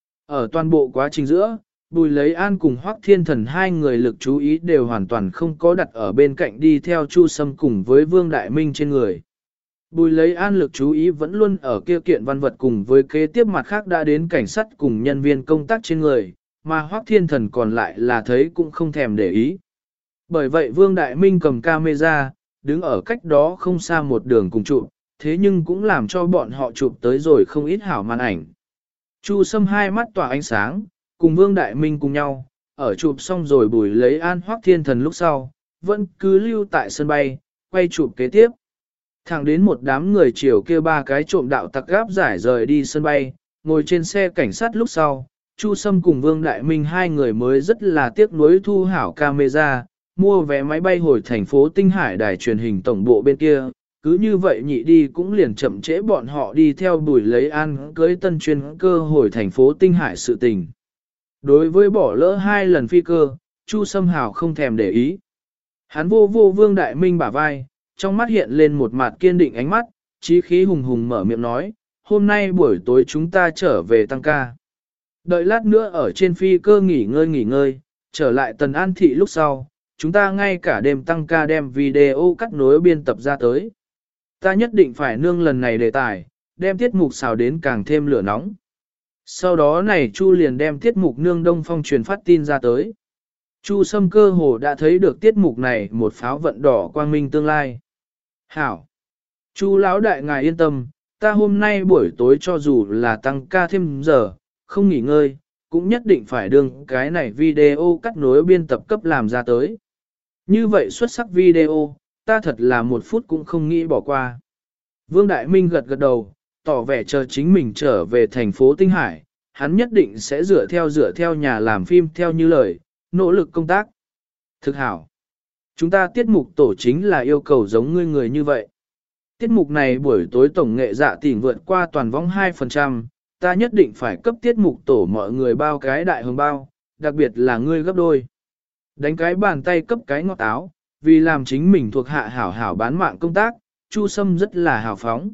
Ở toàn bộ quá trình giữa, Bùi lấy an cùng Hoắc Thiên Thần hai người lực chú ý đều hoàn toàn không có đặt ở bên cạnh đi theo Chu Sâm cùng với Vương Đại Minh trên người. Bùi lấy an lực chú ý vẫn luôn ở kia kiện văn vật cùng với kế tiếp mặt khác đã đến cảnh sát cùng nhân viên công tác trên người, mà Hoắc Thiên Thần còn lại là thấy cũng không thèm để ý. Bởi vậy Vương Đại Minh cầm camera, đứng ở cách đó không xa một đường cùng chụp, thế nhưng cũng làm cho bọn họ chụp tới rồi không ít hảo màn ảnh. Chu Sâm hai mắt tỏa ánh sáng, cùng Vương Đại Minh cùng nhau, ở chụp xong rồi Bùi lấy an Hoắc Thiên Thần lúc sau, vẫn cứ lưu tại sân bay, quay chụp kế tiếp. Thẳng đến một đám người chiều kia ba cái trộm đạo tặc gáp giải rời đi sân bay, ngồi trên xe cảnh sát lúc sau, Chu Sâm cùng Vương Đại Minh hai người mới rất là tiếc nuối thu hảo camera, mua vé máy bay hồi thành phố Tinh Hải đài truyền hình tổng bộ bên kia, cứ như vậy nhị đi cũng liền chậm trễ bọn họ đi theo Bùi lấy an cưới tân chuyên cơ hồi thành phố Tinh Hải sự tình. Đối với bỏ lỡ hai lần phi cơ, Chu Sâm hảo không thèm để ý. Hắn vô Vương Đại Minh bả vai, trong mắt hiện lên một mặt kiên định ánh mắt, chí khí hùng hùng mở miệng nói, hôm nay buổi tối chúng ta trở về tăng ca. Đợi lát nữa ở trên phi cơ nghỉ ngơi, trở lại Tần An thị lúc sau, chúng ta ngay cả đêm tăng ca đem video cắt nối biên tập ra tới. Ta nhất định phải nương lần này đề tài, đem tiết mục xào đến càng thêm lửa nóng. Sau đó này Chu liền đem tiết mục nương Đông Phong truyền phát tin ra tới. Chu Sâm cơ hồ đã thấy được tiết mục này một pháo vận đỏ quang minh tương lai. Hảo! Chu lão đại ngài yên tâm, ta hôm nay buổi tối cho dù là tăng ca thêm giờ, không nghỉ ngơi, cũng nhất định phải đương cái này video cắt nối biên tập cấp làm ra tới. Như vậy xuất sắc video, ta thật là một phút cũng không nghĩ bỏ qua. Vương Đại Minh gật gật đầu, tỏ vẻ chờ chính mình trở về thành phố Tinh Hải, hắn nhất định sẽ dựa theo nhà làm phim theo như lời, nỗ lực công tác. Thực hảo. Chúng ta tiết mục tổ chính là yêu cầu giống ngươi người như vậy. Tiết mục này buổi tối tổng nghệ dạ tỉnh vượt qua toàn vong 2%, ta nhất định phải cấp tiết mục tổ mọi người bao cái đại hồng bao, đặc biệt là ngươi gấp đôi. Đánh cái bàn tay cấp cái ngọt áo, vì làm chính mình thuộc hạ hảo hảo bán mạng công tác, Chu Sâm rất là hào phóng.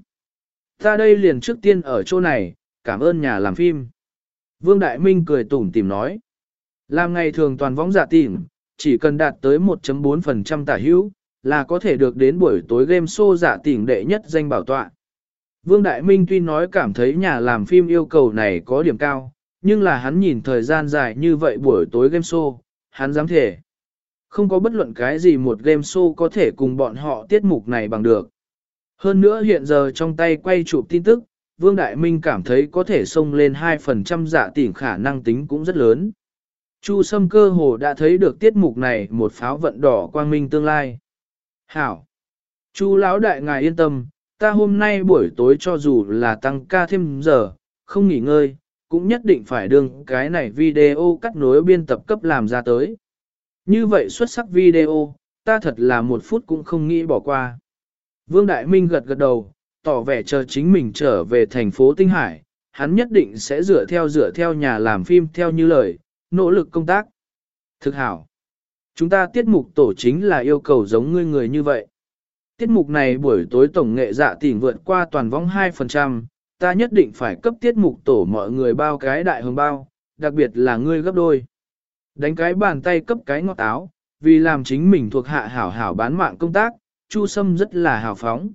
Ta đây liền trước tiên ở chỗ này, cảm ơn nhà làm phim. Vương Đại Minh cười tủm tỉm nói. Làm ngày thường toàn võng dạ tỉnh, chỉ cần đạt tới 1.4% tả hữu, là có thể được đến buổi tối game show dạ tỉnh đệ nhất danh bảo tọa. Vương Đại Minh tuy nói cảm thấy nhà làm phim yêu cầu này có điểm cao, nhưng là hắn nhìn thời gian dài như vậy buổi tối game show, hắn dám thể. Không có bất luận cái gì một game show có thể cùng bọn họ tiết mục này bằng được. Hơn nữa hiện giờ trong tay quay chụp tin tức, Vương Đại Minh cảm thấy có thể xông lên 2% dạ tỉnh khả năng tính cũng rất lớn. Chu Sâm cơ hồ đã thấy được tiết mục này một pháo vận đỏ quang minh tương lai. Hảo! Chu lão đại ngài yên tâm, ta hôm nay buổi tối cho dù là tăng ca thêm giờ, không nghỉ ngơi, cũng nhất định phải đương cái này video cắt nối biên tập cấp làm ra tới. Như vậy xuất sắc video, ta thật là một phút cũng không nghĩ bỏ qua. Vương Đại Minh gật gật đầu, tỏ vẻ chờ chính mình trở về thành phố Tinh Hải, hắn nhất định sẽ dựa theo nhà làm phim theo như lời, nỗ lực công tác. Thực hảo. Chúng ta tiết mục tổ chính là yêu cầu giống ngươi người như vậy. Tiết mục này buổi tối tổng nghệ dạ tỉnh vượt qua toàn vong 2%, ta nhất định phải cấp tiết mục tổ mọi người bao cái đại hồng bao, đặc biệt là ngươi gấp đôi. Đánh cái bàn tay cấp cái ngọt áo, vì làm chính mình thuộc hạ hảo hảo bán mạng công tác, Chu Sâm rất là hào phóng.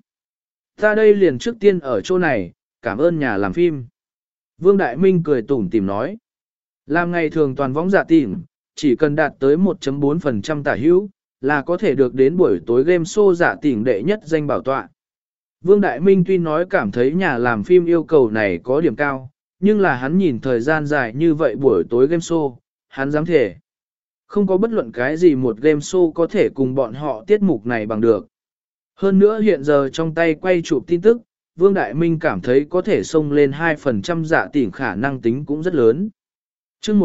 Ta đây liền trước tiên ở chỗ này, cảm ơn nhà làm phim. Vương Đại Minh cười tủm tỉm nói. Làm ngày thường toàn võng dạ tìm, chỉ cần đạt tới 1.4% tả hữu, là có thể được đến buổi tối game show dạ tỉnh đệ nhất danh bảo tọa. Vương Đại Minh tuy nói cảm thấy nhà làm phim yêu cầu này có điểm cao, nhưng là hắn nhìn thời gian dài như vậy buổi tối game show, hắn dám thể. Không có bất luận cái gì một game show có thể cùng bọn họ tiết mục này bằng được. Hơn nữa hiện giờ trong tay quay chụp tin tức, Vương Đại Minh cảm thấy có thể xông lên 2% dạ tỉnh khả năng tính cũng rất lớn. Trước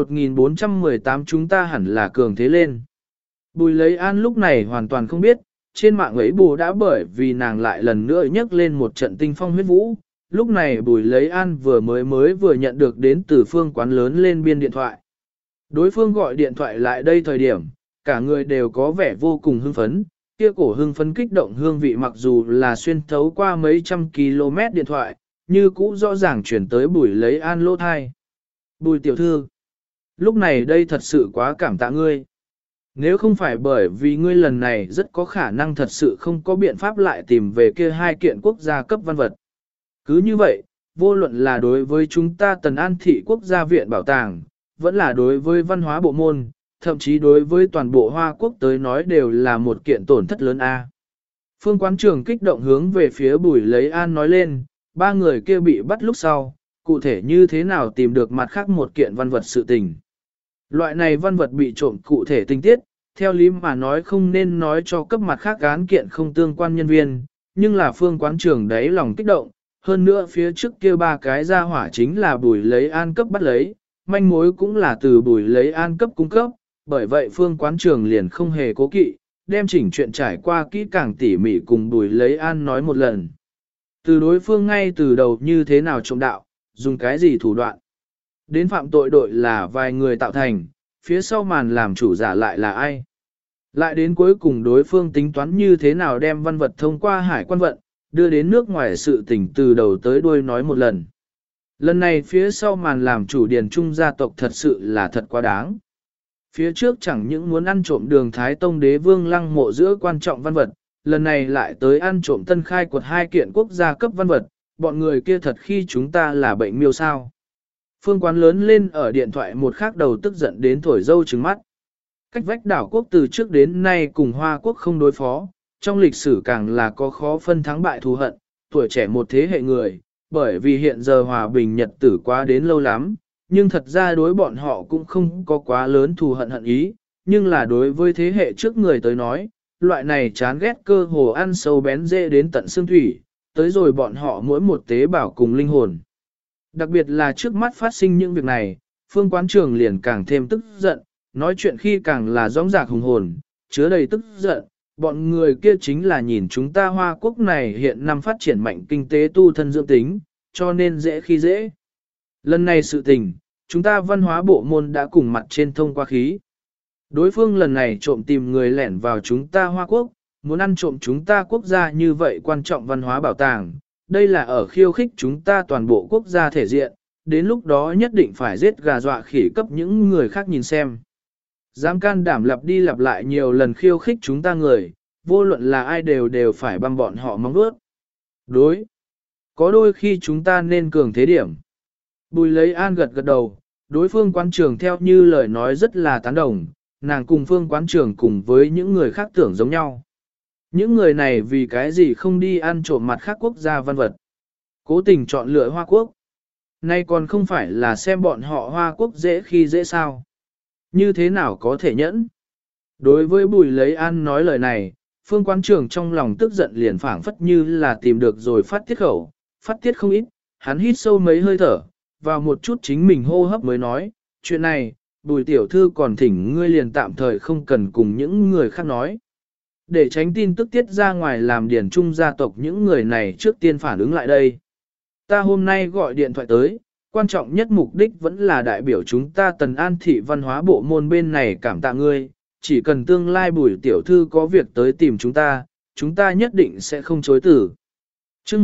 1418 chúng ta hẳn là cường thế lên. Bùi Lấy An lúc này hoàn toàn không biết, trên mạng ấy bù đã bởi vì nàng lại lần nữa nhấc lên một trận tinh phong huyết vũ. Lúc này Bùi Lấy An vừa nhận được đến từ Phương Quán lớn lên biên điện thoại. Đối phương gọi điện thoại lại đây thời điểm, cả người đều có vẻ vô cùng hưng phấn, kia cổ hưng phấn kích động hương vị mặc dù là xuyên thấu qua mấy trăm km điện thoại, như cũ rõ ràng chuyển tới Bùi Lấy An lỗ thai. Bùi tiểu thư, lúc này đây thật sự quá cảm tạ ngươi. Nếu không phải bởi vì ngươi lần này rất có khả năng thật sự không có biện pháp lại tìm về kia hai kiện quốc gia cấp văn vật. Cứ như vậy, vô luận là đối với chúng ta Tần An Thị Quốc gia viện bảo tàng, vẫn là đối với văn hóa bộ môn, thậm chí đối với toàn bộ Hoa Quốc tới nói đều là một kiện tổn thất lớn a. Phương Quán Trường kích động hướng về phía Bùi Lấy An nói lên, ba người kia bị bắt lúc sau, cụ thể như thế nào tìm được mặt khác một kiện văn vật sự tình. Loại này văn vật bị trộm cụ thể tinh tiết, theo lý mà nói không nên nói cho cấp mặt khác án kiện không tương quan nhân viên, nhưng là Phương Quán Trường đấy lòng kích động, hơn nữa phía trước kia ba cái ra hỏa chính là Bùi Lấy An cấp bắt lấy, manh mối cũng là từ Bùi Lấy An cấp cung cấp, bởi vậy Phương Quán Trường liền không hề cố kỵ, đem chỉnh chuyện trải qua kỹ càng tỉ mỉ cùng Bùi Lấy An nói một lần. Từ đối phương ngay từ đầu như thế nào trộm đạo, dùng cái gì thủ đoạn. Đến phạm tội đội là vài người tạo thành, phía sau màn làm chủ giả lại là ai. Lại đến cuối cùng đối phương tính toán như thế nào đem văn vật thông qua hải quan vận, đưa đến nước ngoài sự tình từ đầu tới đuôi nói một lần. Lần này phía sau màn làm chủ Điền Trung gia tộc thật sự là thật quá đáng. Phía trước chẳng những muốn ăn trộm đường Thái Tông đế vương lăng mộ giữa quan trọng văn vật, lần này lại tới ăn trộm tân khai quật hai kiện quốc gia cấp văn vật, bọn người kia thật khi chúng ta là bệnh miêu sao. Phương Quán lớn lên ở điện thoại một khắc đầu tức giận đến thổi dâu trừng mắt. Cách vách đảo quốc từ trước đến nay cùng Hoa quốc không đối phó, trong lịch sử càng là có khó phân thắng bại thù hận, tuổi trẻ một thế hệ người, bởi vì hiện giờ hòa bình nhật tử quá đến lâu lắm, nhưng thật ra đối bọn họ cũng không có quá lớn thù hận hận ý, nhưng là đối với thế hệ trước người tới nói, loại này chán ghét cơ hồ ăn sâu bén dễ đến tận xương thủy, tới rồi bọn họ mỗi một tế bào cùng linh hồn. Đặc biệt là trước mắt phát sinh những việc này, Phương Quán Trường liền càng thêm tức giận, nói chuyện khi càng là rõng rạc hùng hồn, chứa đầy tức giận, bọn người kia chính là nhìn chúng ta Hoa Quốc này hiện năm phát triển mạnh kinh tế tu thân dưỡng tính, cho nên dễ khi dễ. Lần này sự tình, chúng ta văn hóa bộ môn đã cùng mặt trên thông qua khí. Đối phương lần này trộm tìm người lẻn vào chúng ta Hoa Quốc, muốn ăn trộm chúng ta quốc gia như vậy quan trọng văn hóa bảo tàng, đây là ở khiêu khích chúng ta toàn bộ quốc gia thể diện, đến lúc đó nhất định phải giết gà dọa khỉ cấp những người khác nhìn xem. Dám can đảm lặp đi lặp lại nhiều lần khiêu khích chúng ta người, vô luận là ai đều phải băm bọn họ móng vuốt. Đối. Có đôi khi chúng ta nên cường thế điểm. Bùi Lấy An gật gật đầu, đối phương Quán Trường theo như lời nói rất là tán đồng, nàng cùng Phương Quán Trường cùng với những người khác tưởng giống nhau. Những người này vì cái gì không đi ăn trộm mặt khác quốc gia văn vật. Cố tình chọn lựa Hoa Quốc. Nay còn không phải là xem bọn họ Hoa Quốc dễ khi dễ sao. Như thế nào có thể nhẫn? Đối với Bùi Lấy An nói lời này, Phương Quán Trường trong lòng tức giận liền phảng phất như là tìm được rồi phát tiết khẩu, phát tiết không ít, hắn hít sâu mấy hơi thở, vào một chút chính mình hô hấp mới nói, chuyện này, Bùi tiểu thư còn thỉnh ngươi liền tạm thời không cần cùng những người khác nói. Để tránh tin tức tiết ra ngoài làm Điền Trung gia tộc những người này trước tiên phản ứng lại đây. Ta hôm nay gọi điện thoại tới, quan trọng nhất mục đích vẫn là đại biểu chúng ta Tần An Thị văn hóa bộ môn bên này cảm tạ ngươi, chỉ cần tương lai Bùi tiểu thư có việc tới tìm chúng ta nhất định sẽ không chối từ. Chương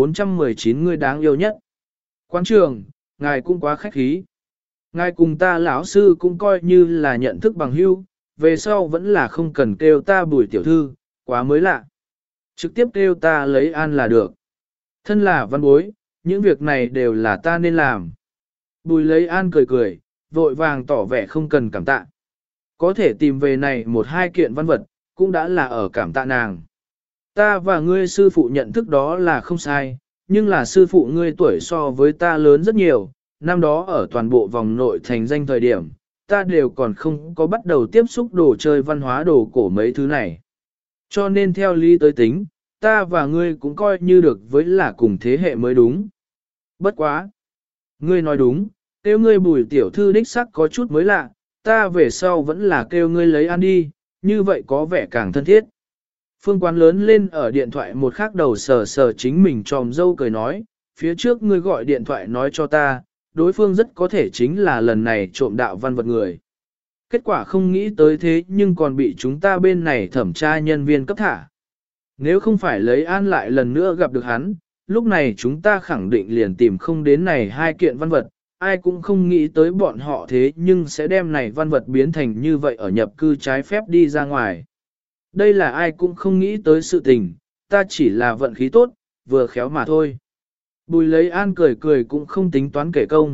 1419 ngươi đáng yêu nhất. Quán Trường, ngài cũng quá khách khí. Ngài cùng ta lão sư cũng coi như là nhận thức bằng hữu, về sau vẫn là không cần kêu ta Bùi tiểu thư, quá mới lạ. Trực tiếp kêu ta lấy an là được. Thân là văn bối, những việc này đều là ta nên làm. Bùi lấy an cười cười, vội vàng tỏ vẻ không cần cảm tạ. Có thể tìm về này một hai kiện văn vật, cũng đã là ở cảm tạ nàng. Ta và ngươi sư phụ nhận thức đó là không sai, nhưng là sư phụ ngươi tuổi so với ta lớn rất nhiều, năm đó ở toàn bộ vòng nội thành danh thời điểm, ta đều còn không có bắt đầu tiếp xúc đồ chơi văn hóa đồ cổ mấy thứ này. Cho nên theo lý tới tính, ta và ngươi cũng coi như được với là cùng thế hệ mới đúng. Bất quá. Ngươi nói đúng, kêu ngươi Bùi tiểu thư đích sắc có chút mới lạ, ta về sau vẫn là kêu ngươi lấy ăn đi, như vậy có vẻ càng thân thiết. Phương Quán lớn lên ở điện thoại một khắc đầu sờ sờ chính mình tròm dâu cười nói, phía trước ngươi gọi điện thoại nói cho ta, đối phương rất có thể chính là lần này trộm đạo văn vật người. Kết quả không nghĩ tới thế nhưng còn bị chúng ta bên này thẩm tra nhân viên cấp thả. Nếu không phải lấy an lại lần nữa gặp được hắn, lúc này chúng ta khẳng định liền tìm không đến này hai kiện văn vật, ai cũng không nghĩ tới bọn họ thế nhưng sẽ đem này văn vật biến thành như vậy ở nhập cư trái phép đi ra ngoài. Đây là ai cũng không nghĩ tới sự tình, ta chỉ là vận khí tốt, vừa khéo mà thôi. Bùi lấy an cười cười cũng không tính toán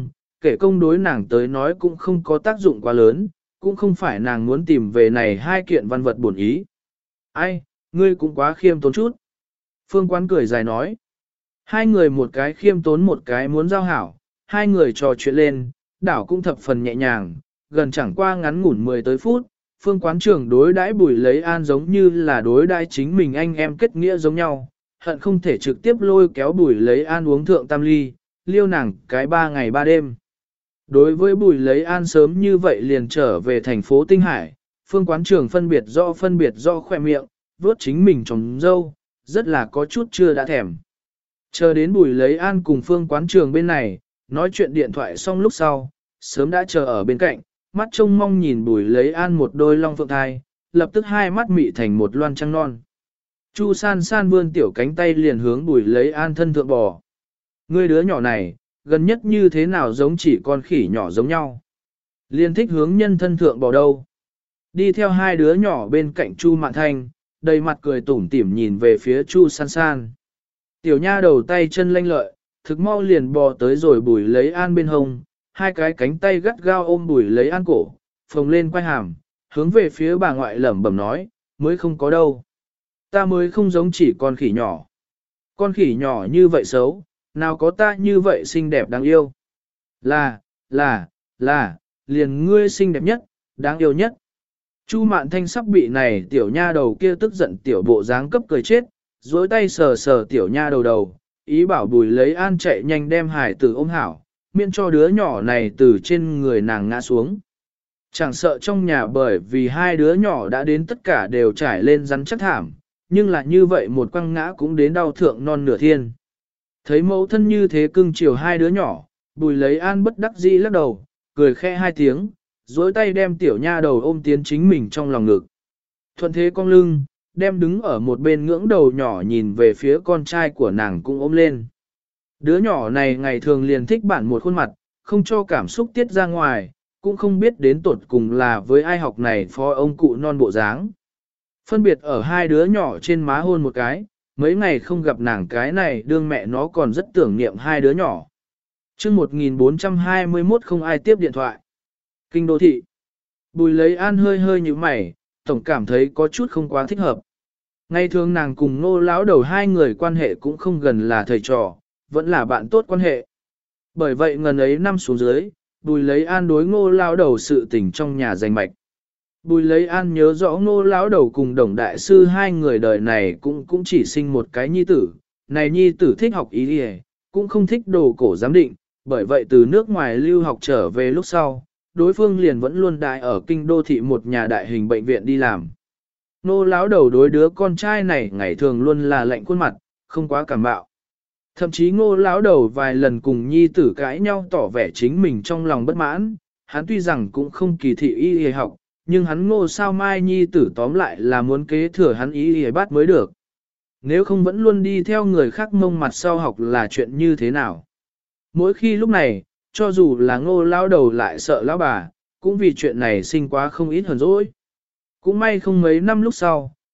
kể công đối nàng tới nói cũng không có tác dụng quá lớn, cũng không phải nàng muốn tìm về này hai kiện văn vật bổn ý. Ai, ngươi cũng quá khiêm tốn chút. Phương Quán cười dài nói. Hai người một cái khiêm tốn một cái muốn giao hảo, hai người trò chuyện lên, đảo cũng thập phần nhẹ nhàng, gần chẳng qua ngắn ngủn 10 tới phút, Phương Quán trưởng đối đãi Bùi lấy an giống như là đối đãi chính mình anh em kết nghĩa giống nhau, hận không thể trực tiếp lôi kéo Bùi lấy an uống thượng tam ly, liêu nàng cái 3 ngày 3 đêm. Đối với Bùi lấy an sớm như vậy liền trở về thành phố Tinh Hải, Phương Quán trưởng phân biệt do khoe miệng, vuốt chính mình trồng dâu, rất là có chút chưa đã thèm. Chờ đến Bùi lấy an cùng Phương Quán trường bên này, nói chuyện điện thoại xong lúc sau, sớm đã chờ ở bên cạnh, mắt trông mong nhìn Bùi lấy an một đôi long phượng thai, lập tức hai mắt mị thành một loan trăng non. Chu san san vươn tiểu cánh tay liền hướng Bùi lấy an thân thượng bò. Ngươi đứa nhỏ này, gần nhất như thế nào giống chỉ con khỉ nhỏ giống nhau. Liên thích hướng nhân thân thượng bò đâu. Đi theo hai đứa nhỏ bên cạnh Chu Mạn Thanh, đầy mặt cười tủm tỉm nhìn về phía Chu san san. Tiểu nha đầu tay chân lanh lợi, thực mau liền bò tới rồi Bùi lấy an bên hông, hai cái cánh tay gắt gao ôm Bùi lấy an cổ, phồng lên quay hàm, hướng về phía bà ngoại lẩm bẩm nói, mới không có đâu. Ta mới không giống chỉ con khỉ nhỏ. Con khỉ nhỏ như vậy xấu, nào có ta như vậy xinh đẹp đáng yêu. Là, liền ngươi xinh đẹp nhất, đáng yêu nhất. Chu Mạn Thanh sắp bị này tiểu nha đầu kia tức giận tiểu bộ dáng cấp cười chết, duỗi tay sờ sờ tiểu nha đầu, ý bảo Bùi lấy an chạy nhanh đem hải tử ôm hảo, miễn cho đứa nhỏ này từ trên người nàng ngã xuống. Chẳng sợ trong nhà bởi vì hai đứa nhỏ đã đến tất cả đều trải lên rắn chắc thảm, nhưng là như vậy một quăng ngã cũng đến đau thượng non nửa thiên. Thấy mẫu thân như thế cưng chiều hai đứa nhỏ, Bùi lấy an bất đắc dĩ lắc đầu, cười khẽ hai tiếng, duỗi tay đem tiểu nha đầu ôm tiến chính mình trong lòng ngực. Thuận thế cong lưng, đem đứng ở một bên ngưỡng đầu nhỏ nhìn về phía con trai của nàng cũng ôm lên. Đứa nhỏ này ngày thường liền thích bản một khuôn mặt, không cho cảm xúc tiết ra ngoài, cũng không biết đến tột cùng là với ai học này phó ông cụ non bộ dáng. Phân biệt ở hai đứa nhỏ trên má hôn một cái, mấy ngày không gặp nàng cái này đương mẹ nó còn rất tưởng niệm hai đứa nhỏ. chương 1421 không ai tiếp điện thoại. Kinh đô thị. Bùi lấy an hơi hơi như mày, tổng cảm thấy có chút không quá thích hợp. Ngày thường nàng cùng Ngô lão đầu hai người quan hệ cũng không gần là thầy trò, vẫn là bạn tốt quan hệ. Bởi vậy ngần ấy năm xuống dưới, Bùi lấy an đối Ngô lão đầu sự tình trong nhà danh mạch. Bùi lấy an nhớ rõ Ngô lão đầu cùng Đồng đại sư hai người đời này cũng chỉ sinh một cái nhi tử, này nhi tử thích học ý đi, cũng không thích đồ cổ giám định, bởi vậy từ nước ngoài lưu học trở về lúc sau, đối phương liền vẫn luôn đại ở kinh đô thị một nhà đại hình bệnh viện đi làm. Nô lão đầu đối đứa con trai này ngày thường luôn là lạnh khuôn mặt, không quá cảm bạo. Thậm chí Ngô lão đầu vài lần cùng nhi tử cãi nhau tỏ vẻ chính mình trong lòng bất mãn, hắn tuy rằng cũng không kỳ thị y y học, nhưng hắn Ngô sao mai nhi tử tóm lại là muốn kế thừa hắn y y bát mới được. Nếu không vẫn luôn đi theo người khác mông mặt sau học là chuyện như thế nào. Mỗi khi lúc này, cho dù là Ngô lão đầu lại sợ lão bà, cũng vì chuyện này sinh quá không ít hờn dỗi. Cũng may không mấy năm lúc sau,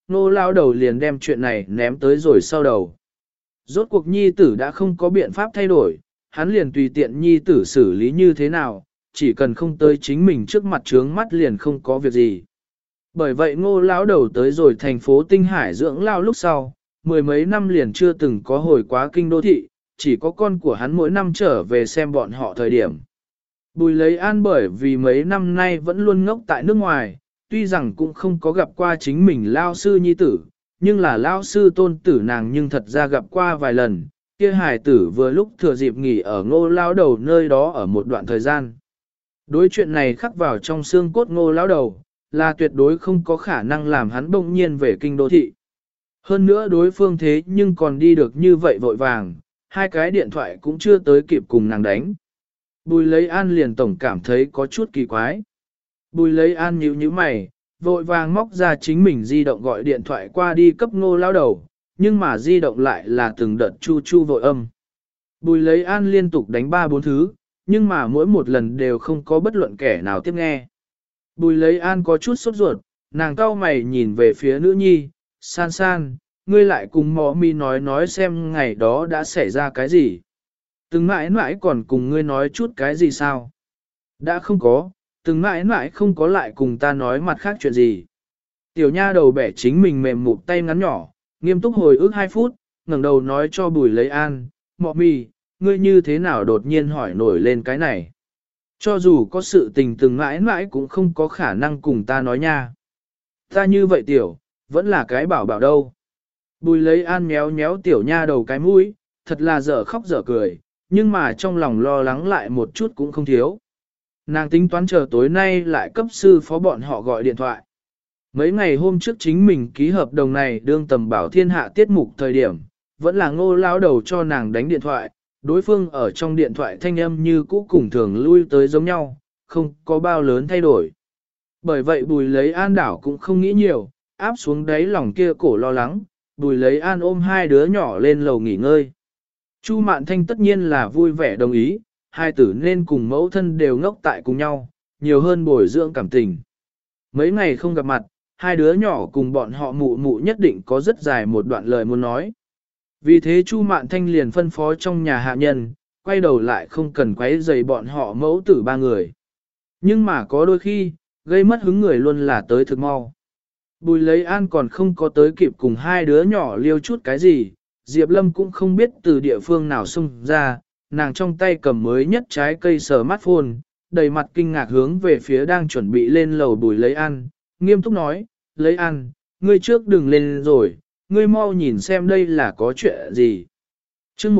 Ngô lao đầu liền đem chuyện này ném tới rồi sau đầu. Rốt cuộc nhi tử đã không có biện pháp thay đổi, hắn liền tùy tiện nhi tử xử lý như thế nào, chỉ cần không tới chính mình trước mặt trướng mắt liền không có việc gì. Bởi vậy Ngô lão đầu tới rồi thành phố Tinh Hải dưỡng lao lúc sau, mười mấy năm liền chưa từng có hồi quá kinh đô thị, chỉ có con của hắn mỗi năm trở về xem bọn họ thời điểm. Bùi lấy an bởi vì mấy năm nay vẫn luôn ngốc tại nước ngoài, tuy rằng cũng không có gặp qua chính mình lao sư nhi tử, nhưng là lao sư tôn tử nàng nhưng thật ra gặp qua vài lần, kia hài tử vừa lúc thừa dịp nghỉ ở Ngô lao đầu nơi đó ở một đoạn thời gian. Đối chuyện này khắc vào trong xương cốt Ngô lao đầu, là tuyệt đối không có khả năng làm hắn bỗng nhiên về kinh đô thị. Hơn nữa đối phương thế nhưng còn đi được như vậy vội vàng, hai cái điện thoại cũng chưa tới kịp cùng nàng đánh. Bùi lấy an liền tổng cảm thấy có chút kỳ quái. Bùi lấy an nhíu nhíu mày, vội vàng móc ra chính mình di động gọi điện thoại qua đi cấp Ngô lao đầu, nhưng mà di động lại là từng đợt chu chu vội âm. Bùi lấy an liên tục đánh 3-4 thứ, nhưng mà mỗi một lần đều không có bất luận kẻ nào tiếp nghe. Bùi lấy an có chút sốt ruột, nàng cau mày nhìn về phía nữ nhi, san san, ngươi lại cùng mọ mi nói xem ngày đó đã xảy ra cái gì. Từng mãi mãi còn cùng ngươi nói chút cái gì sao? Đã không có, từng mãi mãi không có lại cùng ta nói mặt khác chuyện gì. Tiểu nha đầu bẻ chính mình mềm mụt tay ngắn nhỏ, nghiêm túc hồi ức 2 phút, ngẩng đầu nói cho bùi lấy an, mọ mi, ngươi như thế nào đột nhiên hỏi nổi lên cái này. Cho dù có sự tình từng mãi mãi cũng không có khả năng cùng ta nói nha. Ta như vậy tiểu, vẫn là cái bảo bảo đâu. Bùi lấy an méo méo tiểu nha đầu cái mũi, thật là dở khóc dở cười, nhưng mà trong lòng lo lắng lại một chút cũng không thiếu. Nàng tính toán chờ tối nay lại cấp sư phó bọn họ gọi điện thoại. Mấy ngày hôm trước chính mình ký hợp đồng này đương tầm bảo thiên hạ tiết mục thời điểm, vẫn là Ngô lão đầu cho nàng đánh điện thoại, đối phương ở trong điện thoại thanh âm như cũ cùng thường lui tới giống nhau, không có bao lớn thay đổi. Bởi vậy bùi lấy an đảo cũng không nghĩ nhiều, áp xuống đáy lòng kia cổ lo lắng, bùi lấy an ôm hai đứa nhỏ lên lầu nghỉ ngơi. Chu Mạn Thanh tất nhiên là vui vẻ đồng ý, hai tử nên cùng mẫu thân đều ngốc tại cùng nhau, nhiều hơn bồi dưỡng cảm tình. Mấy ngày không gặp mặt, hai đứa nhỏ cùng bọn họ mụ mụ nhất định có rất dài một đoạn lời muốn nói. Vì thế Chu Mạn Thanh liền phân phó trong nhà hạ nhân, quay đầu lại không cần quấy rầy bọn họ mẫu tử 3 người. Nhưng mà có đôi khi, gây mất hứng người luôn là tới thực mau. Bùi lấy an còn không có tới kịp cùng hai đứa nhỏ liêu chút cái gì, Diệp Lâm cũng không biết từ địa phương nào xông ra, nàng trong tay cầm mới nhất trái cây smartphone, đầy mặt kinh ngạc hướng về phía đang chuẩn bị lên lầu bùi lấy an, nghiêm túc nói, lấy an, ngươi trước đừng lên rồi, ngươi mau nhìn xem đây là có chuyện gì. Chương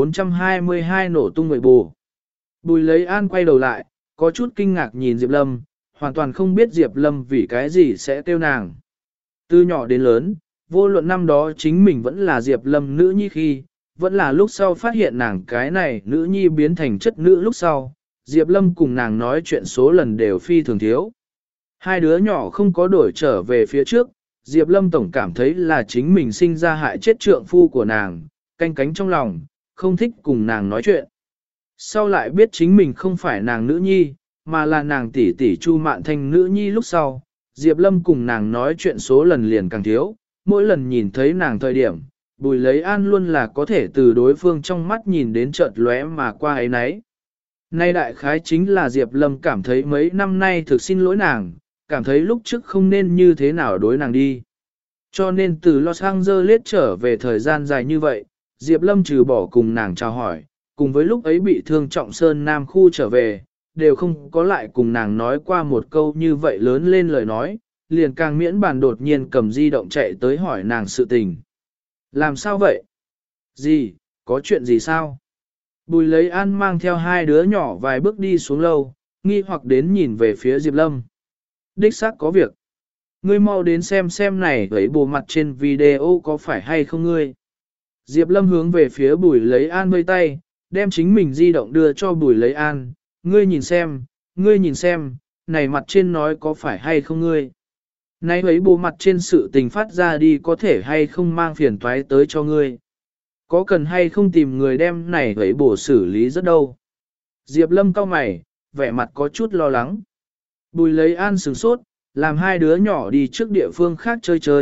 1422 nổ tung người bù. Bùi lấy an quay đầu lại, có chút kinh ngạc nhìn Diệp Lâm, hoàn toàn không biết Diệp Lâm vì cái gì sẽ tiêu nàng. Từ nhỏ đến lớn, vô luận năm đó chính mình vẫn là Diệp Lâm nữ nhi khi, vẫn là lúc sau phát hiện nàng cái này nữ nhi biến thành chất nữ lúc sau, Diệp Lâm cùng nàng nói chuyện số lần đều phi thường thiếu. Hai đứa nhỏ không có đổi trở về phía trước, Diệp Lâm tổng cảm thấy là chính mình sinh ra hại chết trượng phu của nàng, canh cánh trong lòng, không thích cùng nàng nói chuyện. Sau lại biết chính mình không phải nàng nữ nhi, mà là nàng tỷ tỷ Chu Mạn Thanh nữ nhi lúc sau, Diệp Lâm cùng nàng nói chuyện số lần liền càng thiếu, mỗi lần nhìn thấy nàng thời điểm, Bùi lấy an luôn là có thể từ đối phương trong mắt nhìn đến chợt lóe mà qua ấy nấy. Nay đại khái chính là Diệp Lâm cảm thấy mấy năm nay thực xin lỗi nàng, cảm thấy lúc trước không nên như thế nào đối nàng đi. Cho nên từ Los Angeles trở về thời gian dài như vậy, Diệp Lâm trừ bỏ cùng nàng chào hỏi, cùng với lúc ấy bị thương trọng Sơn Nam khu trở về, đều không có lại cùng nàng nói qua một câu như vậy lớn lên lời nói, liền càng miễn bàn đột nhiên cầm di động chạy tới hỏi nàng sự tình. Làm sao vậy? Gì, có chuyện gì sao? Bùi lấy an mang theo hai đứa nhỏ vài bước đi xuống lâu, nghi hoặc đến nhìn về phía Diệp Lâm. Đích xác có việc. Ngươi mau đến xem này thấy bộ mặt trên video có phải hay không ngươi? Diệp Lâm hướng về phía bùi lấy an vây tay, đem chính mình di động đưa cho bùi lấy an. Ngươi nhìn xem, này mặt trên nói có phải hay không ngươi? Này thấy bộ mặt trên sự tình phát ra đi có thể hay không mang phiền toái tới cho ngươi? Có cần hay không tìm người đem này thấy bổ xử lý rất đâu? Diệp Lâm cau mày, vẻ mặt có chút lo lắng. Bùi lấy an sửng sốt, làm hai đứa nhỏ đi trước địa phương khác chơi chơi,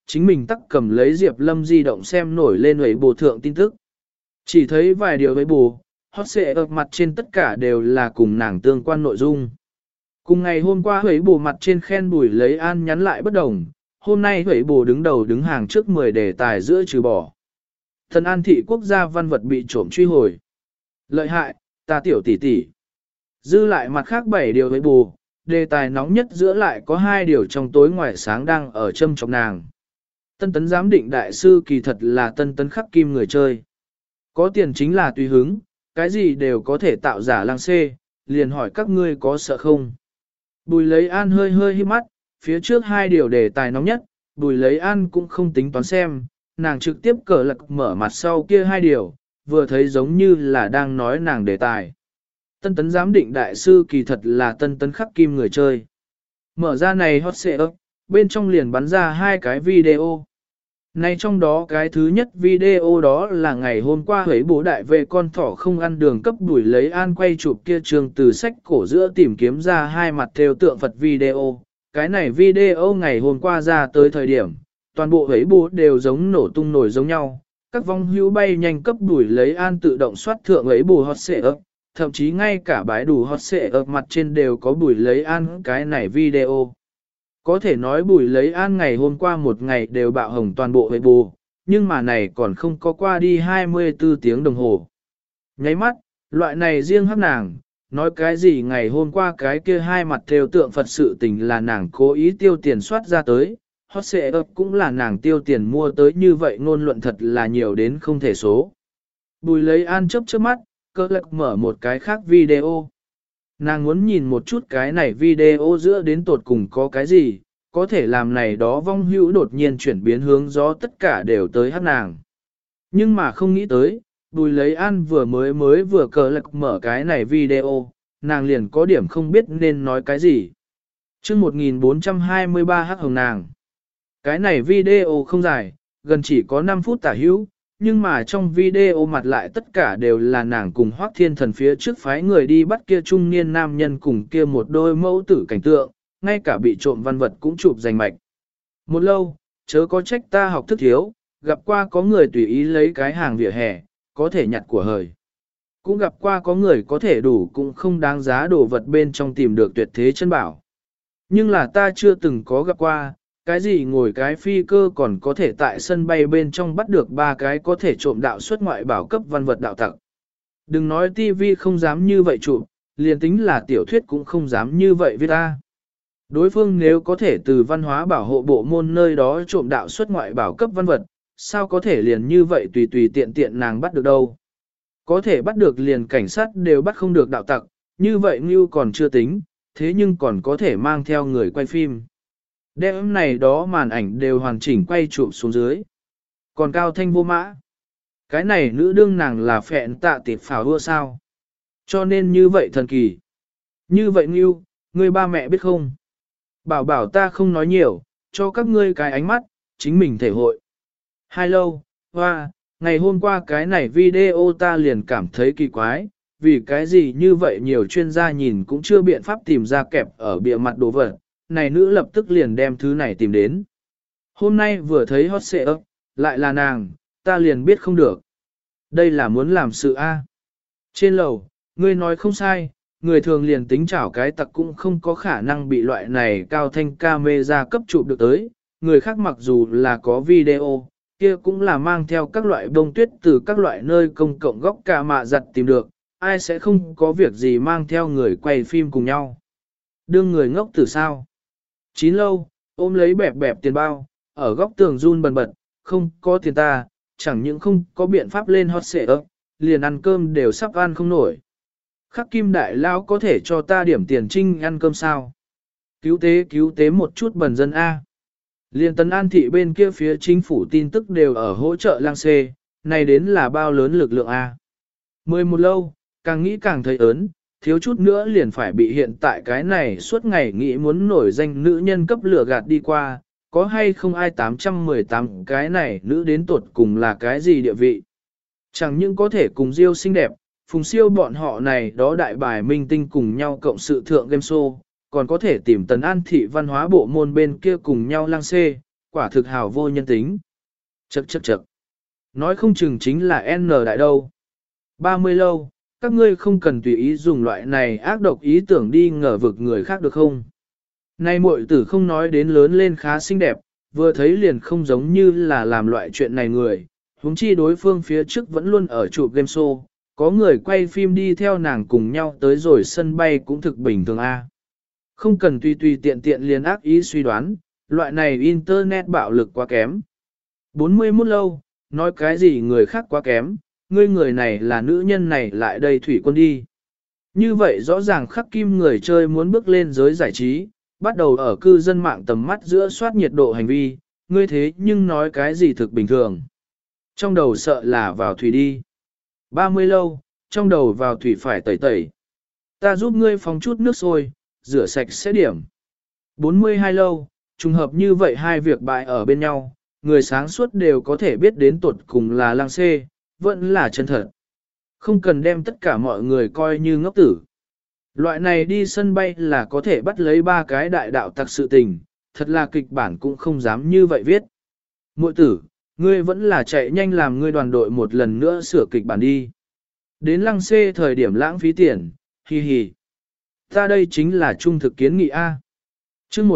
chính mình tắc cầm lấy Diệp Lâm di động xem nổi lên ấy bù thượng tin tức. Chỉ thấy vài điều ấy bù, hot xệ ở mặt trên tất cả đều là cùng nàng tương quan nội dung. Cùng ngày hôm qua ấy bù mặt trên khen Bùi Lấy An nhắn lại bất đồng, hôm nay ấy bù đứng đầu đứng hàng trước 10 đề tài giữa trừ bỏ. Thần An thị quốc gia văn vật bị trộm truy hồi. Lợi hại, ta tiểu tỷ tỷ. Dư lại mặt khác 7 điều ấy bù, đề tài nóng nhất giữa lại có 2 điều trong tối ngoài sáng đang ở châm trong nàng. Tân tấn giám định đại sư kỳ thật là tân tấn khắc kim người chơi. Có tiền chính là tùy hứng, cái gì đều có thể tạo giả lang xê, liền hỏi các ngươi có sợ không. Bùi Lấy An hơi hơi híp mắt, phía trước 2 điều đề tài nóng nhất, Bùi Lấy An cũng không tính toán xem, nàng trực tiếp cờ lật mở mặt sau kia 2 điều, vừa thấy giống như là đang nói nàng đề tài. Tân tấn giám định đại sư kỳ thật là tân tấn khắc kim người chơi. Mở ra này hot search, bên trong liền bắn ra 2 cái video. Này trong đó cái thứ nhất video đó là ngày hôm qua hấy bố đại về con thỏ không ăn đường cấp Bùi Lấy An quay chụp kia trường từ sách cổ giữa tìm kiếm ra 2 mặt theo tượng Phật video. Cái này video ngày hôm qua ra tới thời điểm, toàn bộ hấy bố đều giống nổ tung nổi giống nhau. Các vong hữu bay nhanh cấp Bùi Lấy An tự động soát thượng hấy bố hot search, thậm chí ngay cả bãi đủ hot search mặt trên đều có Bùi Lấy An cái này video. Có thể nói Bùi Lấy An ngày hôm qua một ngày đều bạo hồng toàn bộ hệ bù, nhưng mà này còn không có qua đi 24 tiếng đồng hồ. Nháy mắt, loại này riêng hấp nàng, nói cái gì ngày hôm qua cái kia 2 mặt theo tượng Phật sự tình là nàng cố ý tiêu tiền soát ra tới, hot search cũng là nàng tiêu tiền mua tới như vậy ngôn luận thật là nhiều đến không thể số. Bùi Lấy An chớp chớp mắt, cơ lạc mở một cái khác video. Nàng muốn nhìn một chút cái này video giữa đến tột cùng có cái gì, có thể làm này đó vong hữu đột nhiên chuyển biến hướng gió tất cả đều tới hát nàng. Nhưng mà không nghĩ tới, Bùi Lấy An vừa cờ lạc mở cái này video, nàng liền có điểm không biết nên nói cái gì. Chương 1423 hát hồng nàng. Cái này video không dài, gần chỉ có 5 phút tả hữu, nhưng mà trong video mặt lại tất cả đều là nàng cùng Hoắc Thiên Thần phía trước phái người đi bắt kia trung niên nam nhân cùng kia một đôi mẫu tử cảnh tượng, ngay cả bị trộm văn vật cũng chụp danh mạch. Một lâu, chớ có trách ta học thức thiếu, gặp qua có người tùy ý lấy cái hàng vỉa hè, có thể nhặt của hời. Cũng gặp qua có người có thể đủ cũng không đáng giá đồ vật bên trong tìm được tuyệt thế chân bảo. Nhưng là ta chưa từng có gặp qua, cái gì ngồi cái phi cơ còn có thể tại sân bay bên trong bắt được 3 cái có thể trộm đạo xuất ngoại bảo cấp văn vật đạo tặc. Đừng nói tivi không dám như vậy chụp, liền tính là tiểu thuyết cũng không dám như vậy với ta. Đối phương nếu có thể từ văn hóa bảo hộ bộ môn nơi đó trộm đạo xuất ngoại bảo cấp văn vật, sao có thể liền như vậy tùy tùy tiện tiện nàng bắt được đâu. Có thể bắt được liền cảnh sát đều bắt không được đạo tặc, như vậy như còn chưa tính, thế nhưng còn có thể mang theo người quay phim. Đêm này đó màn ảnh đều hoàn chỉnh quay chụp xuống dưới. Còn Cao Thanh vô mã. Cái này nữ đương nàng là phẹn tạ tiệp pháo đua sao. Cho nên như vậy thần kỳ. Như vậy Ngưu, ngươi ba mẹ biết không? Bảo ta không nói nhiều, cho các ngươi cái ánh mắt, chính mình thể hội. Hai lâu, hoa, ngày hôm qua cái này video ta liền cảm thấy kỳ quái, vì cái gì như vậy nhiều chuyên gia nhìn cũng chưa biện pháp tìm ra kẹp ở bìa mặt đồ vật, này nữ lập tức liền đem thứ này tìm đến. Hôm nay vừa thấy hot search, lại là nàng, ta liền biết không được. Đây là muốn làm sự A. Trên lầu, ngươi nói không sai, người thường liền tính chảo cái tặc cũng không có khả năng bị loại này cao thanh camera cấp chụp được tới. Người khác mặc dù là có video, kia cũng là mang theo các loại bông tuyết từ các loại nơi công cộng góc cả mạ giặt tìm được, ai sẽ không có việc gì mang theo người quay phim cùng nhau. Đương người ngốc từ sao? Chín lâu, ôm lấy bẹp bẹp tiền bao, ở góc tường run bần bật, không có tiền ta, chẳng những không có biện pháp lên hot search, liền ăn cơm đều sắp ăn không nổi. Khắc Kim đại lão có thể cho ta điểm tiền trinh ăn cơm sao? Cứu tế một chút bần dân A. Liên Tấn An thị bên kia phía chính phủ tin tức đều ở hỗ trợ lang xê, này đến là bao lớn lực lượng A. 11 lâu, càng nghĩ càng thấy ớn, thiếu chút nữa liền phải bị hiện tại cái này suốt ngày nghĩ muốn nổi danh nữ nhân cấp lửa gạt đi qua, có hay không ai 818 cái này nữ đến tuột cùng là cái gì địa vị. Chẳng những có thể cùng Diêu xinh đẹp, Phùng Siêu bọn họ này đó đại bài minh tinh cùng nhau cộng sự thượng game show, còn có thể tìm Tấn An thị văn hóa bộ môn bên kia cùng nhau lang xê, quả thực hào vô nhân tính. Chậc chậc chậc. Nói không chừng chính là N đại đâu. 30 lâu, các ngươi không cần tùy ý dùng loại này ác độc ý tưởng đi ngờ vực người khác được không? Nay muội tử không nói đến lớn lên khá xinh đẹp, vừa thấy liền không giống như là làm loại chuyện này người, huống chi đối phương phía trước vẫn luôn ở chụp game show, có người quay phim đi theo nàng cùng nhau tới rồi sân bay cũng thực bình thường a. Không cần tùy tùy tiện tiện liền ác ý suy đoán, loại này internet bạo lực quá kém. 41 lâu, nói cái gì người khác quá kém, ngươi người này là nữ nhân này lại đây thủy quân đi. Như vậy rõ ràng khắc kim người chơi muốn bước lên giới giải trí, bắt đầu ở cư dân mạng tầm mắt giữa soát nhiệt độ hành vi, ngươi thế nhưng nói cái gì thực bình thường. Trong đầu sợ là vào thủy đi. 30 lâu, trong đầu vào thủy phải tẩy tẩy. Ta giúp ngươi phóng chút nước sôi, rửa sạch sẽ điểm. 42 lâu, trùng hợp như vậy hai việc bại ở bên nhau, người sáng suốt đều có thể biết đến tuột cùng là lăng xê, vẫn là chân thật. Không cần đem tất cả mọi người coi như ngốc tử. Loại này đi sân bay là có thể bắt lấy 3 cái đại đạo tặc sự tình, thật là kịch bản cũng không dám như vậy viết. Muội tử, ngươi vẫn là chạy nhanh làm ngươi đoàn đội một lần nữa sửa kịch bản đi. Đến lăng xê thời điểm lãng phí tiền, hi hi. Ta đây chính là trung thực kiến nghị A. Chương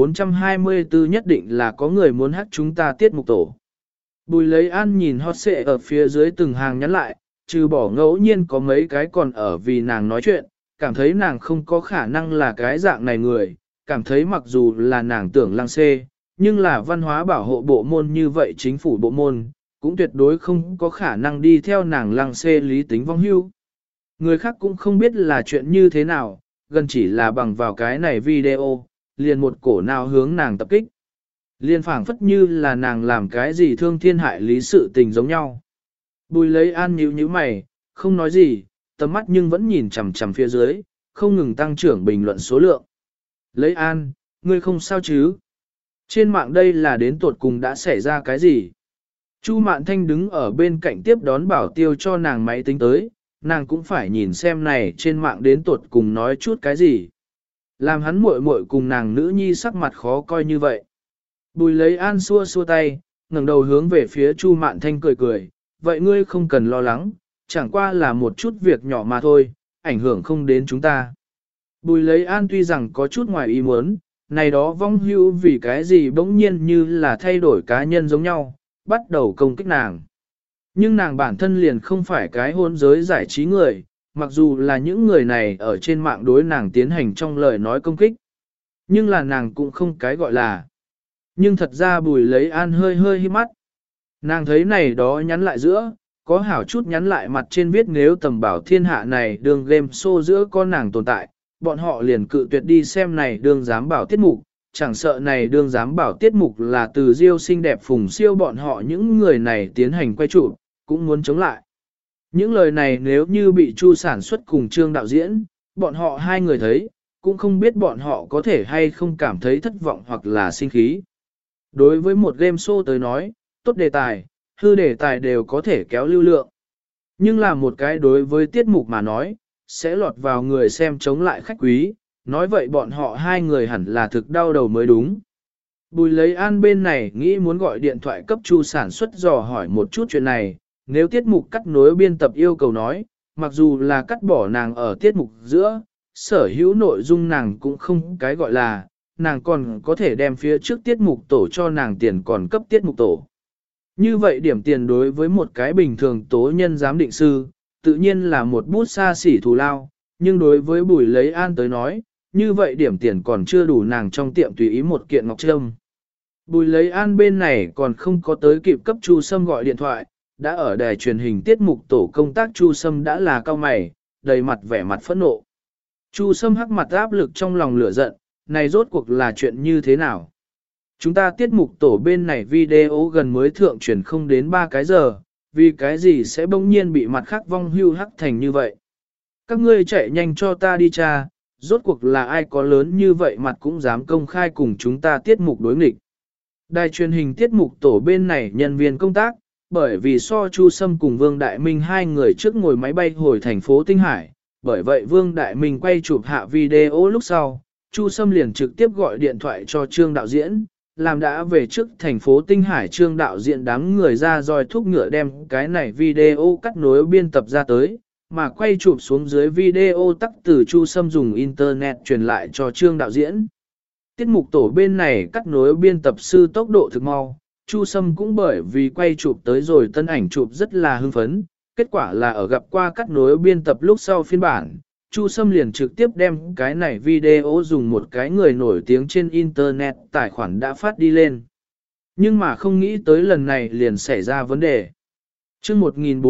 1424 nhất định là có người muốn hát chúng ta tiết mục tổ. Bùi lấy an nhìn hot xệ ở phía dưới từng hàng nhắn lại, trừ bỏ ngẫu nhiên có mấy cái còn ở vì nàng nói chuyện, cảm thấy nàng không có khả năng là cái dạng này người, cảm thấy mặc dù là nàng tưởng lăng xê, nhưng là văn hóa bảo hộ bộ môn như vậy chính phủ bộ môn, cũng tuyệt đối không có khả năng đi theo nàng lăng xê lý tính vong hưu. Người khác cũng không biết là chuyện như thế nào, gần chỉ là bằng vào cái này video, liền một cổ nào hướng nàng tập kích. Liền phảng phất như là nàng làm cái gì thương thiên hại lý sự tình giống nhau. Bùi lấy an nhíu nhíu mày, không nói gì, tầm mắt nhưng vẫn nhìn chằm chằm phía dưới, không ngừng tăng trưởng bình luận số lượng. Lấy an, ngươi không sao chứ? Trên mạng đây là đến tuột cùng đã xảy ra cái gì? Chu Mạn Thanh đứng ở bên cạnh tiếp đón bảo tiêu cho nàng máy tính tới, nàng cũng phải nhìn xem này trên mạng đến tuột cùng nói chút cái gì. Làm hắn muội muội cùng nàng nữ nhi sắc mặt khó coi như vậy. Bùi lấy an xua xua tay, ngẩng đầu hướng về phía Chu Mạn Thanh cười cười, vậy ngươi không cần lo lắng, chẳng qua là một chút việc nhỏ mà thôi, ảnh hưởng không đến chúng ta. Bùi lấy an tuy rằng có chút ngoài ý muốn, này đó vong hưu vì cái gì bỗng nhiên như là thay đổi cá nhân giống nhau, bắt đầu công kích nàng. Nhưng nàng bản thân liền không phải cái hôn giới giải trí người, mặc dù là những người này ở trên mạng đối nàng tiến hành trong lời nói công kích. Nhưng là nàng cũng không cái gọi là. Nhưng thật ra bùi lấy an hơi hơi hít mắt. Nàng thấy này đó nhắn lại giữa, có hảo chút nhắn lại mặt trên viết nếu tầm bảo thiên hạ này đường game show giữa con nàng tồn tại, bọn họ liền cự tuyệt đi xem này đường giám bảo tiết mục, chẳng sợ này đường giám bảo tiết mục là từ Diêu xinh đẹp phùng siêu bọn họ những người này tiến hành quay trụ, cũng muốn chống lại. Những lời này nếu như bị Chu sản xuất cùng Trương đạo diễn, bọn họ hai người thấy, cũng không biết bọn họ có thể hay không cảm thấy thất vọng hoặc là sinh khí. Đối với một game show tới nói, tốt đề tài, hư đề tài đều có thể kéo lưu lượng. Nhưng là một cái đối với tiết mục mà nói, sẽ lọt vào người xem chống lại khách quý, nói vậy bọn họ hai người hẳn là thực đau đầu mới đúng. Bùi lấy an bên này nghĩ muốn gọi điện thoại cấp Chu sản xuất dò hỏi một chút chuyện này, nếu tiết mục cắt nối biên tập yêu cầu nói, mặc dù là cắt bỏ nàng ở tiết mục giữa, sở hữu nội dung nàng cũng không cái gọi là, nàng còn có thể đem phía trước tiết mục tổ cho nàng tiền còn cấp tiết mục tổ. Như vậy điểm tiền đối với một cái bình thường tố nhân giám định sư, tự nhiên là một bút xa xỉ thù lao, nhưng đối với bùi lấy an tới nói, như vậy điểm tiền còn chưa đủ nàng trong tiệm tùy ý một kiện ngọc trâm. Bùi lấy an bên này còn không có tới kịp cấp Chu Sâm gọi điện thoại, đã ở đài truyền hình tiết mục tổ công tác Chu Sâm đã là cao mày, đầy mặt vẻ mặt phẫn nộ. Chu Sâm hắc mặt áp lực trong lòng lửa giận, này rốt cuộc là chuyện như thế nào? Chúng ta tiết mục tổ bên này video gần mới thượng truyền không đến 3 cái giờ, vì cái gì sẽ bỗng nhiên bị mặt khác vong hưu hắc thành như vậy? Các ngươi chạy nhanh cho ta đi tra, rốt cuộc là ai có lớn như vậy mặt cũng dám công khai cùng chúng ta tiết mục đối nghịch. Đài truyền hình tiết mục tổ bên này nhân viên công tác, bởi vì so Chu Sâm cùng Vương Đại Minh hai người trước ngồi máy bay hồi thành phố Tinh Hải, bởi vậy Vương Đại Minh quay chụp hạ video lúc sau, Chu Sâm liền trực tiếp gọi điện thoại cho Trương đạo diễn, làm đã về trước thành phố Tinh Hải Trương đạo diễn đám người ra roi thúc ngựa đem cái này video cắt nối biên tập ra tới, mà quay chụp xuống dưới video tắc từ Chu Sâm dùng internet truyền lại cho Trương đạo diễn. Tiết mục tổ bên này cắt nối biên tập sư tốc độ thực mau, Chu Sâm cũng bởi vì quay chụp tới rồi tân ảnh chụp rất là hưng phấn, kết quả là ở gặp qua cắt nối biên tập lúc sau phiên bản, Chu Sâm liền trực tiếp đem cái này video dùng một cái người nổi tiếng trên internet tài khoản đã phát đi lên. Nhưng mà không nghĩ tới lần này liền xảy ra vấn đề. Chương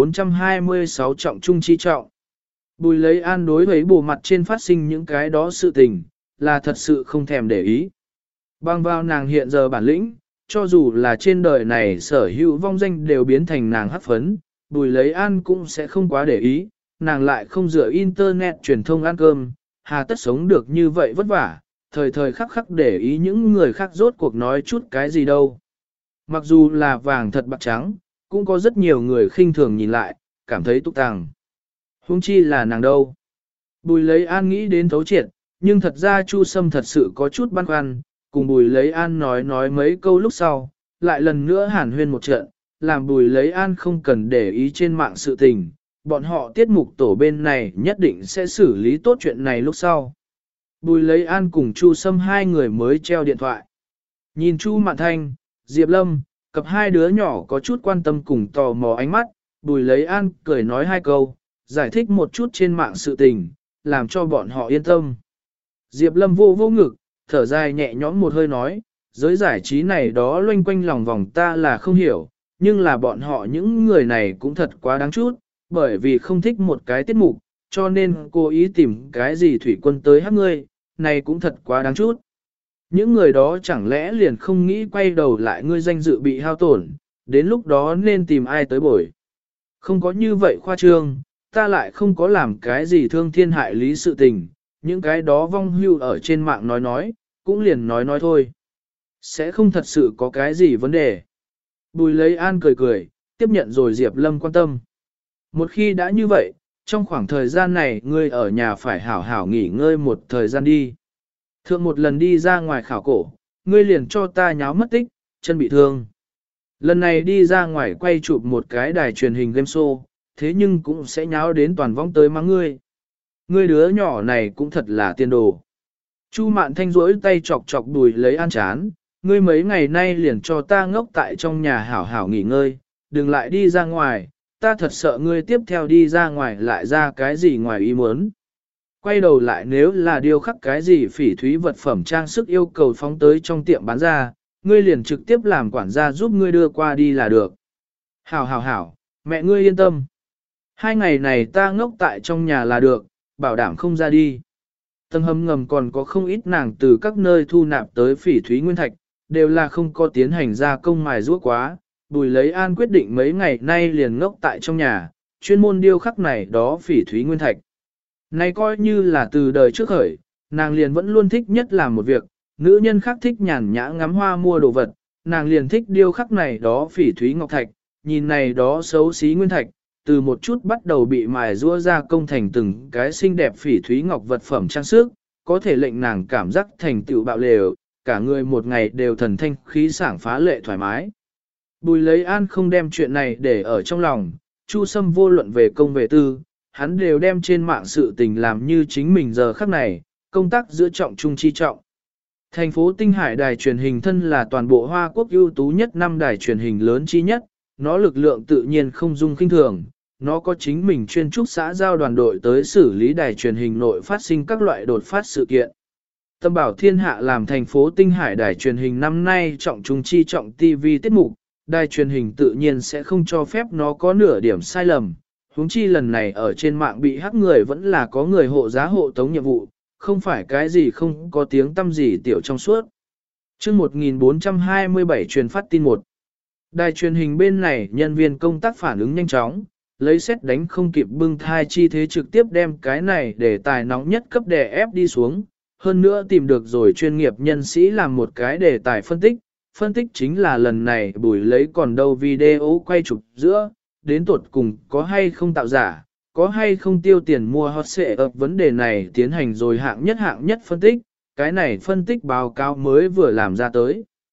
1426 trọng trung chi trọng. Bùi lấy an đối với bộ mặt trên phát sinh những cái đó sự tình, là thật sự không thèm để ý. Bằng vào nàng hiện giờ bản lĩnh, cho dù là trên đời này sở hữu vong danh đều biến thành nàng hắc phấn, bùi lấy an cũng sẽ không quá để ý, nàng lại không dựa internet truyền thông ăn cơm, hà tất sống được như vậy vất vả, thời thời khắc khắc để ý những người khác rốt cuộc nói chút cái gì đâu. Mặc dù là vàng thật bạc trắng, cũng có rất nhiều người khinh thường nhìn lại, cảm thấy túc tàng. Huống chi là nàng đâu. Bùi lấy an nghĩ đến thấu triệt, nhưng thật ra Chu Sâm thật sự có chút băn khoăn, cùng Bùi lấy an nói mấy câu lúc sau, lại lần nữa hàn huyên một trận, làm Bùi lấy an không cần để ý trên mạng sự tình, bọn họ tiết mục tổ bên này nhất định sẽ xử lý tốt chuyện này lúc sau. Bùi lấy an cùng Chu Sâm hai người mới treo điện thoại. Nhìn Chu Mạn Thanh, Diệp Lâm, cặp hai đứa nhỏ có chút quan tâm cùng tò mò ánh mắt, Bùi lấy an cười nói hai câu, giải thích một chút trên mạng sự tình, làm cho bọn họ yên tâm. Diệp Lâm vô vô ngực, thở dài nhẹ nhõm một hơi nói, giới giải trí này đó loanh quanh lòng vòng ta là không hiểu, nhưng là bọn họ những người này cũng thật quá đáng chút, bởi vì không thích một cái tiết mục, cho nên cố ý tìm cái gì thủy quân tới hát ngươi, này cũng thật quá đáng chút. Những người đó chẳng lẽ liền không nghĩ quay đầu lại ngươi danh dự bị hao tổn, đến lúc đó nên tìm ai tới bồi. Không có như vậy khoa trương, ta lại không có làm cái gì thương thiên hại lý sự tình, những cái đó vong hưu ở trên mạng nói, cũng liền nói thôi. Sẽ không thật sự có cái gì vấn đề. Bùi lấy an cười, tiếp nhận rồi Diệp Lâm quan tâm. Một khi đã như vậy, trong khoảng thời gian này ngươi ở nhà phải hảo hảo nghỉ ngơi một thời gian đi. Thượng một lần đi ra ngoài khảo cổ, ngươi liền cho ta nháo mất tích, chân bị thương. Lần này đi ra ngoài quay chụp một cái đài truyền hình game show, thế nhưng cũng sẽ nháo đến toàn vong tới mắng ngươi. Ngươi đứa nhỏ này cũng thật là tiên đồ. Chu Mạn Thanh rỗi tay chọc Bùi lấy an chán, ngươi mấy ngày nay liền cho ta ngốc tại trong nhà hảo hảo nghỉ ngơi, đừng lại đi ra ngoài, ta thật sợ ngươi tiếp theo đi ra ngoài lại ra cái gì ngoài ý muốn. Quay đầu lại nếu là điêu khắc cái gì phỉ thúy vật phẩm trang sức yêu cầu phóng tới trong tiệm bán ra, ngươi liền trực tiếp làm quản gia giúp ngươi đưa qua đi là được. Hảo, mẹ ngươi yên tâm. 2 ngày này ta ngốc tại trong nhà là được, bảo đảm không ra đi. Tầng hầm ngầm còn có không ít nàng từ các nơi thu nạp tới phỉ thúy nguyên thạch, đều là không có tiến hành gia công mài rũa quá. Bùi lấy an quyết định mấy ngày nay liền ngốc tại trong nhà, chuyên môn điêu khắc này đó phỉ thúy nguyên thạch. Này coi như là từ đời trước khởi, nàng liền vẫn luôn thích nhất làm một việc, nữ nhân khác thích nhàn nhã ngắm hoa mua đồ vật, nàng liền thích điêu khắc này đó phỉ thúy ngọc thạch, nhìn này đó xấu xí nguyên thạch, từ một chút bắt đầu bị mài rũa ra công thành từng cái xinh đẹp phỉ thúy ngọc vật phẩm trang sức, có thể lệnh nàng cảm giác thành tựu bạo lều, cả người một ngày đều thần thanh khí sảng phá lệ thoải mái. Bùi lấy an không đem chuyện này để ở trong lòng, Chu Sâm vô luận về công về tư, hắn đều đem trên mạng sự tình làm như chính mình giờ khắc này, công tác giữa trọng trung chi trọng. Thành phố Tinh Hải đài truyền hình thân là toàn bộ Hoa Quốc ưu tú nhất 5 đài truyền hình lớn chi nhất, nó lực lượng tự nhiên không dung kinh thường, nó có chính mình chuyên trúc xã giao đoàn đội tới xử lý đài truyền hình nội phát sinh các loại đột phát sự kiện. Tâm bảo thiên hạ làm thành phố Tinh Hải đài truyền hình năm nay trọng trung chi trọng TV tiết mục, đài truyền hình tự nhiên sẽ không cho phép nó có nửa điểm sai lầm. Huống chi lần này ở trên mạng bị hắc người vẫn là có người hộ giá hộ tống nhiệm vụ, không phải cái gì không có tiếng tâm gì tiểu trong suốt. Chương 1427 truyền phát tin 1. Đài truyền hình bên này nhân viên công tác phản ứng nhanh chóng, lấy xét đánh không kịp bưng thai chi thế trực tiếp đem cái này để tài nóng nhất cấp đè ép đi xuống. Hơn nữa tìm được rồi chuyên nghiệp nhân sĩ làm một cái đề tài phân tích chính là lần này Bùi lấy còn đâu video quay chụp giữa, đến tuột cùng có hay không tạo giả, có hay không tiêu tiền mua hot xệ ập vấn đề này tiến hành rồi hạng nhất phân tích, cái này phân tích báo cáo mới vừa làm ra tới.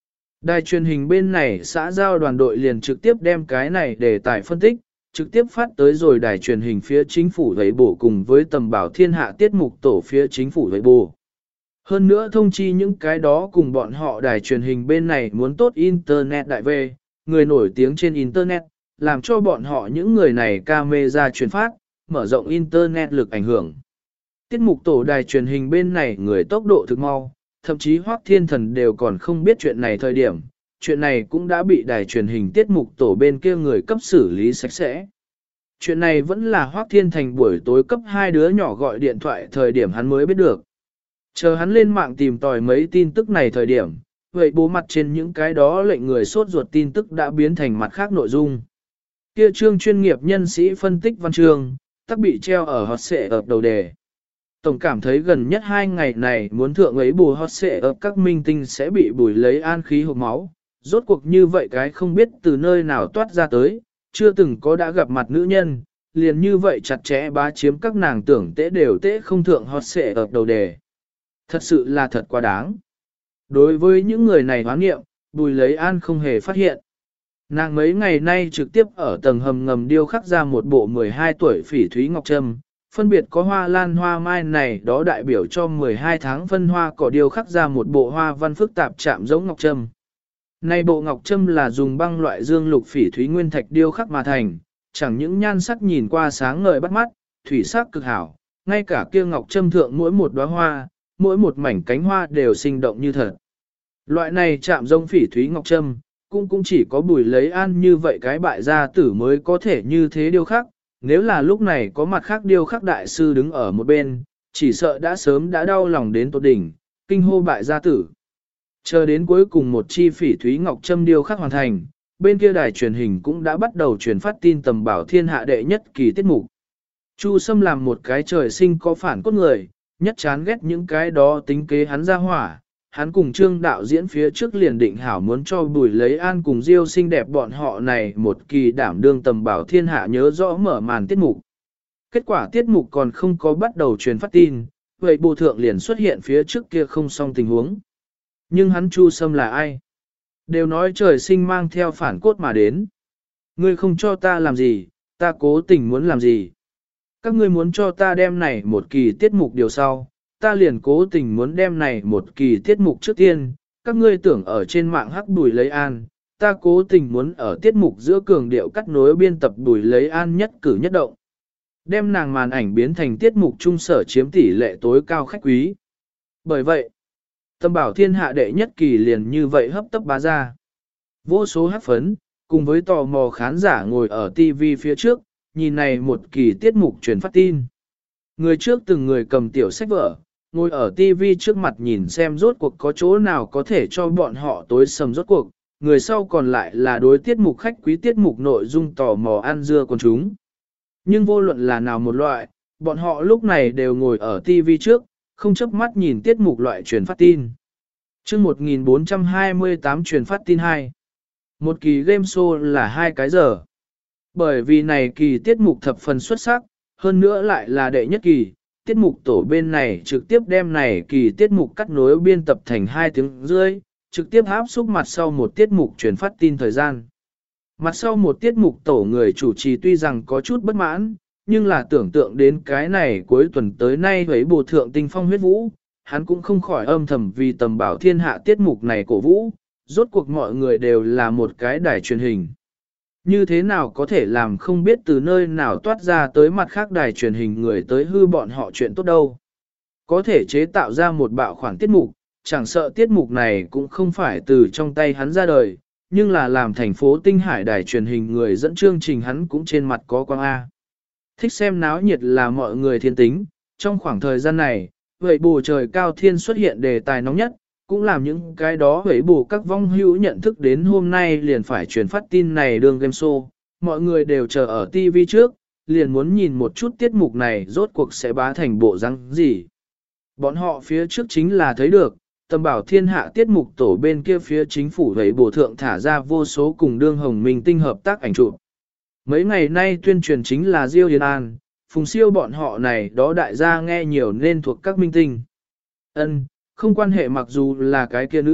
Đài truyền hình bên này xã giao đoàn đội liền trực tiếp đem cái này để tải phân tích, trực tiếp phát tới rồi đài truyền hình phía chính phủ thấy bổ cùng với tầm bảo thiên hạ tiết mục tổ phía chính phủ thấy bổ. Hơn nữa thông chi những cái đó cùng bọn họ đài truyền hình bên này muốn tốt Internet đại về, người nổi tiếng trên Internet, làm cho bọn họ những người này camera truyền phát, mở rộng Internet lực ảnh hưởng. Tiết mục tổ đài truyền hình bên này người tốc độ thực mau, thậm chí Hoắc Thiên Thần đều còn không biết chuyện này thời điểm, chuyện này cũng đã bị đài truyền hình tiết mục tổ bên kia người cấp xử lý sạch sẽ. Chuyện này vẫn là Hoắc Thiên Thành buổi tối cấp 2 đứa nhỏ gọi điện thoại thời điểm hắn mới biết được. Chờ hắn lên mạng tìm tòi mấy tin tức này thời điểm, vậy bố mặt trên những cái đó lệnh người sốt ruột tin tức đã biến thành mặt khác nội dung. Kia chương chuyên nghiệp nhân sĩ phân tích văn chương, tắc bị treo ở hot xệ ập đầu đề. Tổng cảm thấy gần nhất 2 ngày này muốn thượng ấy bù hot xệ ập các minh tinh sẽ bị bùi lấy an khí hộp máu. Rốt cuộc như vậy cái không biết từ nơi nào toát ra tới, chưa từng có đã gặp mặt nữ nhân, liền như vậy chặt chẽ bá chiếm các nàng tưởng tễ đều tễ không thượng hot xệ ập đầu đề. Thật sự là thật quá đáng. Đối với những người này hoán nghiệm, bùi lấy an không hề phát hiện. Nàng mấy ngày nay trực tiếp ở tầng hầm ngầm điêu khắc ra một bộ 12 tuổi phỉ thúy ngọc trâm, phân biệt có hoa lan hoa mai này đó đại biểu cho 12 tháng phân hoa cỏ điêu khắc ra một bộ hoa văn phức tạp chạm giống ngọc trâm. Này bộ ngọc trâm là dùng băng loại dương lục phỉ thúy nguyên thạch điêu khắc mà thành, chẳng những nhan sắc nhìn qua sáng ngời bắt mắt, thủy sắc cực hảo, ngay cả kia ngọc trâm thượng mỗi một đóa hoa, mỗi một mảnh cánh hoa đều sinh động như thật. Loại này chạm giống phỉ thúy ngọc trâm, cũng chỉ có bùi lấy an như vậy cái bại gia tử mới có thể như thế điêu khắc, nếu là lúc này có mặt khác điêu khắc đại sư đứng ở một bên, chỉ sợ đã sớm đã đau lòng đến tột đỉnh, kinh hô bại gia tử. Chờ đến cuối cùng một chi phỉ thúy ngọc trâm điêu khắc hoàn thành, bên kia đài truyền hình cũng đã bắt đầu truyền phát tin tầm bảo thiên hạ đệ nhất kỳ tiết mục. Chu Sâm làm một cái trời sinh có phản cốt người, nhất chán ghét những cái đó tính kế hắn ra hỏa. Hắn cùng Trương đạo diễn phía trước liền định hảo muốn cho Bùi Lấy An cùng Diêu xinh đẹp bọn họ này một kỳ đảm đương tầm bảo thiên hạ nhớ rõ mở màn tiết mục. Kết quả tiết mục còn không có bắt đầu truyền phát tin, vậy bộ thượng liền xuất hiện phía trước kia không xong tình huống. Nhưng hắn Chu Sâm là ai? Đều nói trời sinh mang theo phản cốt mà đến. Ngươi không cho ta làm gì, ta cố tình muốn làm gì. Các ngươi muốn cho ta đem này một kỳ tiết mục điều sau, ta liền cố tình muốn đem này một kỳ tiết mục trước tiên, các ngươi tưởng ở trên mạng hắc Bùi Lấy An, ta cố tình muốn ở tiết mục giữa cường điệu cắt nối biên tập Bùi Lấy An nhất cử nhất động. Đem nàng màn ảnh biến thành tiết mục trung sở chiếm tỷ lệ tối cao khách quý. Bởi vậy, tầm bảo thiên hạ đệ nhất kỳ liền như vậy hấp tấp bá ra. Vô số hắc phấn, cùng với tò mò khán giả ngồi ở TV phía trước, nhìn này một kỳ tiết mục truyền phát tin. Người trước từng người cầm tiểu sách vở, ngồi ở TV trước mặt nhìn xem rốt cuộc có chỗ nào có thể cho bọn họ tối sầm rốt cuộc, người sau còn lại là đối tiết mục khách quý tiết mục nội dung tò mò ăn dưa con chúng. Nhưng vô luận là nào một loại, bọn họ lúc này đều ngồi ở TV trước, không chớp mắt nhìn tiết mục loại truyền phát tin. Chương 1428 truyền phát tin 2. Một kỳ game show là 2 cái giờ. Bởi vì này kỳ tiết mục thập phần xuất sắc, hơn nữa lại là đệ nhất kỳ, tiết mục tổ bên này trực tiếp đem này kỳ tiết mục cắt nối biên tập thành 2 tiếng rưỡi, trực tiếp áp xúc mặt sau một tiết mục truyền phát tin thời gian. Mặt sau một tiết mục tổ người chủ trì tuy rằng có chút bất mãn, nhưng là tưởng tượng đến cái này cuối tuần tới nay với bồ thượng tinh phong huyết vũ, hắn cũng không khỏi âm thầm vì tầm bảo thiên hạ tiết mục này cổ vũ, rốt cuộc mọi người đều là một cái đài truyền hình. Như thế nào có thể làm không biết từ nơi nào toát ra tới mặt khác đài truyền hình người tới hư bọn họ chuyện tốt đâu. Có thể chế tạo ra một bạo khoản tiết mục, chẳng sợ tiết mục này cũng không phải từ trong tay hắn ra đời, nhưng là làm thành phố Tinh Hải đài truyền hình người dẫn chương trình hắn cũng trên mặt có quang A. Thích xem náo nhiệt là mọi người thiên tính, trong khoảng thời gian này, vậy bù trời cao thiên xuất hiện đề tài nóng nhất, cũng làm những cái đó vậy bù các vong hữu nhận thức đến hôm nay liền phải truyền phát tin này đường game show, mọi người đều chờ ở TV trước, liền muốn nhìn một chút tiết mục này rốt cuộc sẽ bá thành bộ răng gì. Bọn họ phía trước chính là thấy được, tầm bảo thiên hạ tiết mục tổ bên kia phía chính phủ vậy bổ thượng thả ra vô số cùng đương hồng minh tinh hợp tác ảnh chụp. Mấy ngày nay tuyên truyền chính là Diêu Điền An, Phùng Siêu bọn họ này đó đại gia nghe nhiều nên thuộc các minh tinh. Ân, không quan hệ mặc dù là cái kia nữ,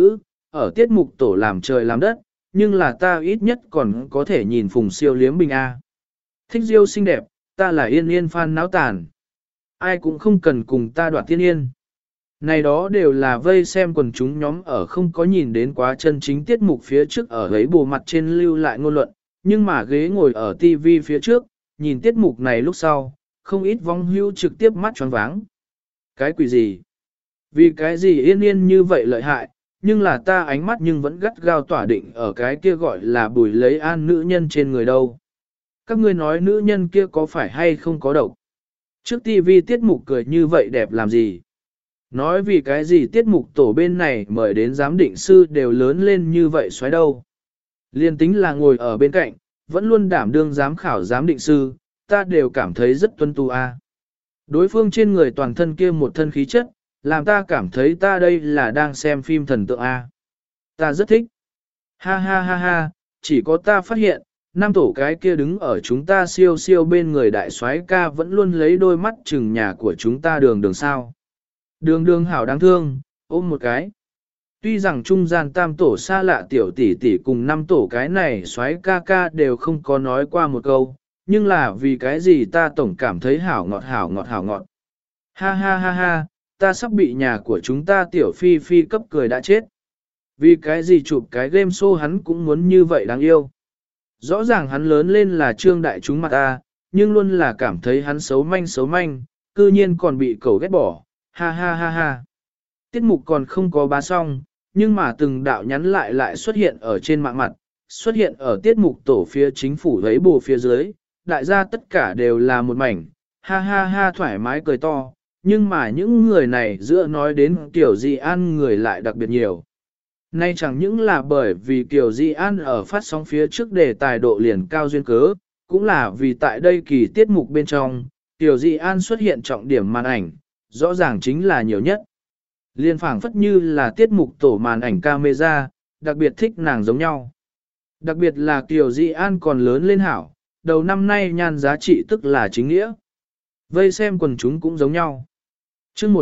ở tiết mục tổ làm trời làm đất, nhưng là ta ít nhất còn có thể nhìn Phùng Siêu liếm bình A. Thích Diêu xinh đẹp, ta là Yên Yên fan náo tàn. Ai cũng không cần cùng ta đoạt tiên yên. Này đó đều là vây xem quần chúng nhóm ở không có nhìn đến quá chân chính tiết mục phía trước ở ấy bồ mặt trên lưu lại ngôn luận, nhưng mà ghế ngồi ở TV phía trước, nhìn tiết mục này lúc sau, không ít vong hưu trực tiếp mắt choáng váng. Cái quỷ gì? Vì cái gì Yên Yên như vậy lợi hại, nhưng là ta ánh mắt nhưng vẫn gắt gao tỏa định ở cái kia gọi là Bùi Lấy An nữ nhân trên người đâu. Các ngươi nói nữ nhân kia có phải hay không có độc? Trước TV tiết mục cười như vậy đẹp làm gì? Nói vì cái gì tiết mục tổ bên này mời đến giám định sư đều lớn lên như vậy xoáy đâu. Liên tính là ngồi ở bên cạnh, vẫn luôn đảm đương giám khảo giám định sư, ta đều cảm thấy rất tuân tu a. Đối phương trên người toàn thân kia một thân khí chất, làm ta cảm thấy ta đây là đang xem phim thần tượng a. Ta rất thích. Ha ha ha ha, chỉ có ta phát hiện, nam tổ cái kia đứng ở chúng ta siêu siêu bên người đại soái ca vẫn luôn lấy đôi mắt chừng nhà của chúng ta đường đường sao. Đường đường hảo đáng thương, ôm một cái. Tuy rằng trung gian tam tổ xa lạ tiểu tỷ tỷ cùng năm tổ cái này soái ca ca đều không có nói qua một câu, nhưng là vì cái gì ta tổng cảm thấy hảo ngọt hảo ngọt hảo ngọt. Ha ha ha ha, ta sắp bị nhà của chúng ta tiểu phi phi cấp cười đã chết. Vì cái gì chụp cái game show hắn cũng muốn như vậy đáng yêu. Rõ ràng hắn lớn lên là trương đại chúng mặt ta, nhưng luôn là cảm thấy hắn xấu manh, cư nhiên còn bị cẩu ghét bỏ, ha ha ha ha. Tiết mục còn không có bá xong, nhưng mà từng đạo nhắn lại xuất hiện ở trên mạng mặt, xuất hiện ở tiết mục tổ phía chính phủ thấy bù phía dưới, đại gia tất cả đều là một mảnh, ha ha ha thoải mái cười to, nhưng mà những người này giữa nói đến Kiều Di An người lại đặc biệt nhiều. Nay chẳng những là bởi vì Kiều Di An ở phát sóng phía trước đề tài độ liền cao duyên cớ, cũng là vì tại đây kỳ tiết mục bên trong, Kiều Di An xuất hiện trọng điểm màn ảnh, rõ ràng chính là nhiều nhất. Liên phảng phất như là tiết mục tổ màn ảnh camera, đặc biệt thích nàng giống nhau. Đặc biệt là Kiều Di An còn lớn lên hảo, đầu năm nay nhan giá trị tức là chính nghĩa. Vây xem quần chúng cũng giống nhau. Chương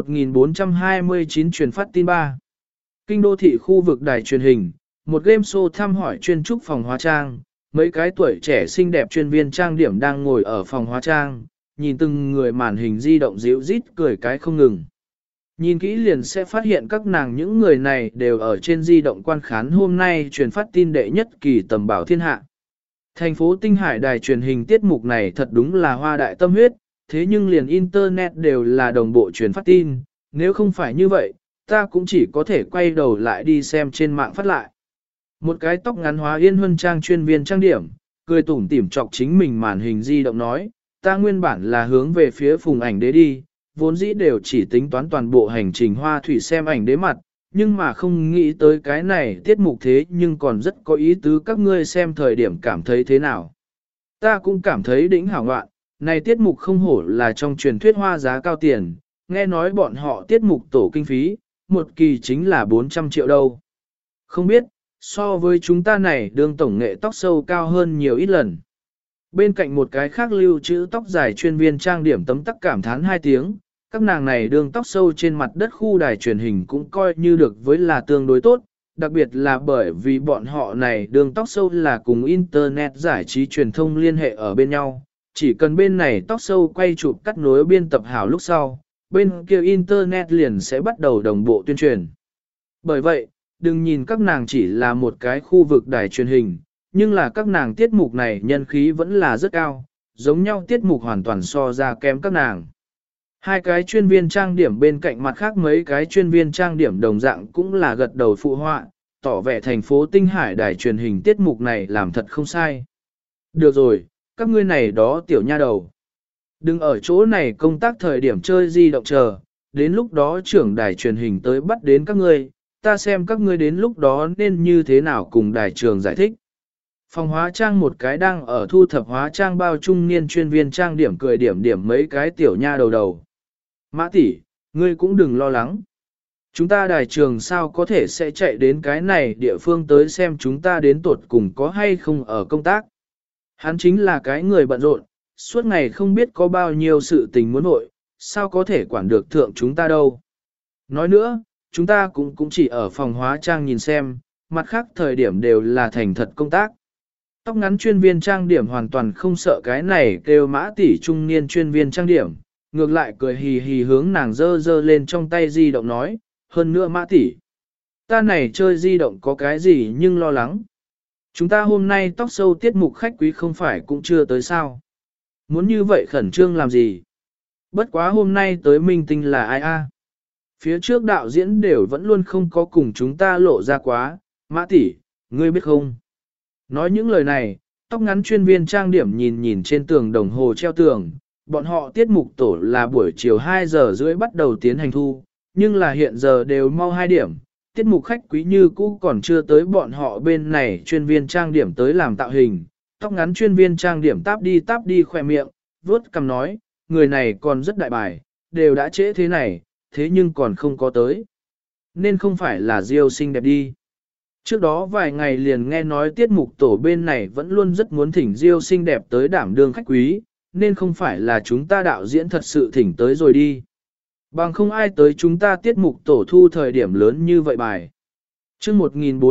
1429 truyền phát tin 3. Kinh đô thị khu vực đài truyền hình, một game show thăm hỏi chuyên trúc phòng hóa trang, mấy cái tuổi trẻ xinh đẹp chuyên viên trang điểm đang ngồi ở phòng hóa trang, nhìn từng người màn hình di động ríu rít cười cái không ngừng. Nhìn kỹ liền sẽ phát hiện các nàng những người này đều ở trên di động quan khán hôm nay truyền phát tin đệ nhất kỳ tầm bảo thiên hạ. Thành phố Tinh Hải đài truyền hình tiết mục này thật đúng là hoa đại tâm huyết, thế nhưng liền internet đều là đồng bộ truyền phát tin, nếu không phải như vậy, ta cũng chỉ có thể quay đầu lại đi xem trên mạng phát lại. Một cái tóc ngắn hóa yên huân trang chuyên viên trang điểm, cười tủm tỉm chọc chính mình màn hình di động nói, ta nguyên bản là hướng về phía Phùng Ảnh Đế đi, vốn dĩ đều chỉ tính toán toàn bộ hành trình hoa thủy xem ảnh đế mặt, nhưng mà không nghĩ tới cái này tiết mục thế nhưng còn rất có ý tứ các ngươi xem thời điểm cảm thấy thế nào. Ta cũng cảm thấy đỉnh hảo ngoạn, này tiết mục không hổ là trong truyền thuyết hoa giá cao tiền, nghe nói bọn họ tiết mục tổ kinh phí, một kỳ chính là 400 triệu đâu. Không biết, so với chúng ta này đương tổng nghệ tóc sâu cao hơn nhiều ít lần. Bên cạnh một cái khác lưu trữ tóc dài chuyên viên trang điểm tấm tắc cảm thán 2 tiếng, các nàng này đương tóc sâu trên mặt đất khu đài truyền hình cũng coi như được với là tương đối tốt, đặc biệt là bởi vì bọn họ này đương tóc sâu là cùng Internet giải trí truyền thông liên hệ ở bên nhau, chỉ cần bên này tóc sâu quay chụp cắt nối biên tập hảo lúc sau, bên kia Internet liền sẽ bắt đầu đồng bộ tuyên truyền. Bởi vậy, đừng nhìn các nàng chỉ là một cái khu vực đài truyền hình, nhưng là các nàng tiết mục này nhân khí vẫn là rất cao, giống nhau tiết mục hoàn toàn so ra kém các nàng. Hai cái chuyên viên trang điểm bên cạnh mặt khác mấy cái chuyên viên trang điểm đồng dạng cũng là gật đầu phụ họa, tỏ vẻ thành phố Tinh Hải đài truyền hình tiết mục này làm thật không sai. Được rồi, các ngươi này đó tiểu nha đầu. Đừng ở chỗ này công tác thời điểm chơi di động chờ, đến lúc đó trưởng đài truyền hình tới bắt đến các ngươi, ta xem các ngươi đến lúc đó nên như thế nào cùng đài trường giải thích. Phòng hóa trang một cái đang ở thu thập hóa trang bao trung niên chuyên viên trang điểm cười điểm mấy cái tiểu nha đầu. Mã tỷ, ngươi cũng đừng lo lắng. Chúng ta đài trường sao có thể sẽ chạy đến cái này địa phương tới xem chúng ta đến tuột cùng có hay không ở công tác. Hắn chính là cái người bận rộn, suốt ngày không biết có bao nhiêu sự tình muốn nội, sao có thể quản được thượng chúng ta đâu. Nói nữa, chúng ta cũng chỉ ở phòng hóa trang nhìn xem, mặt khác thời điểm đều là thành thật công tác. Tóc ngắn chuyên viên trang điểm hoàn toàn không sợ cái này kêu Mã tỷ trung niên chuyên viên trang điểm, ngược lại cười hì hì hướng nàng dơ dơ lên trong tay di động nói, hơn nữa Mã tỷ, ta này chơi di động có cái gì nhưng lo lắng. Chúng ta hôm nay tóc sâu tiết mục khách quý không phải cũng chưa tới sao. Muốn như vậy khẩn trương làm gì? Bất quá hôm nay tới minh tinh là ai a? Phía trước đạo diễn đều vẫn luôn không có cùng chúng ta lộ ra quá, Mã tỷ, ngươi biết không? Nói những lời này, tóc ngắn chuyên viên trang điểm nhìn nhìn trên tường đồng hồ treo tường, bọn họ tiết mục tổ là buổi chiều 2 giờ rưỡi bắt đầu tiến hành thu, nhưng là hiện giờ đều mau 2 điểm, tiết mục khách quý như cũ còn chưa tới bọn họ bên này chuyên viên trang điểm tới làm tạo hình, tóc ngắn chuyên viên trang điểm táp đi khỏe miệng, vuốt cằm nói, người này còn rất đại bài, đều đã trễ thế này, thế nhưng còn không có tới. Nên không phải là Diêu xinh đẹp đi. Trước đó vài ngày liền nghe nói tiết mục tổ bên này vẫn luôn rất muốn thỉnh Diêu xinh đẹp tới đảm đương khách quý, nên không phải là chúng ta đạo diễn thật sự thỉnh tới rồi đi. Bằng không ai tới chúng ta tiết mục tổ thu thời điểm lớn như vậy bài. chương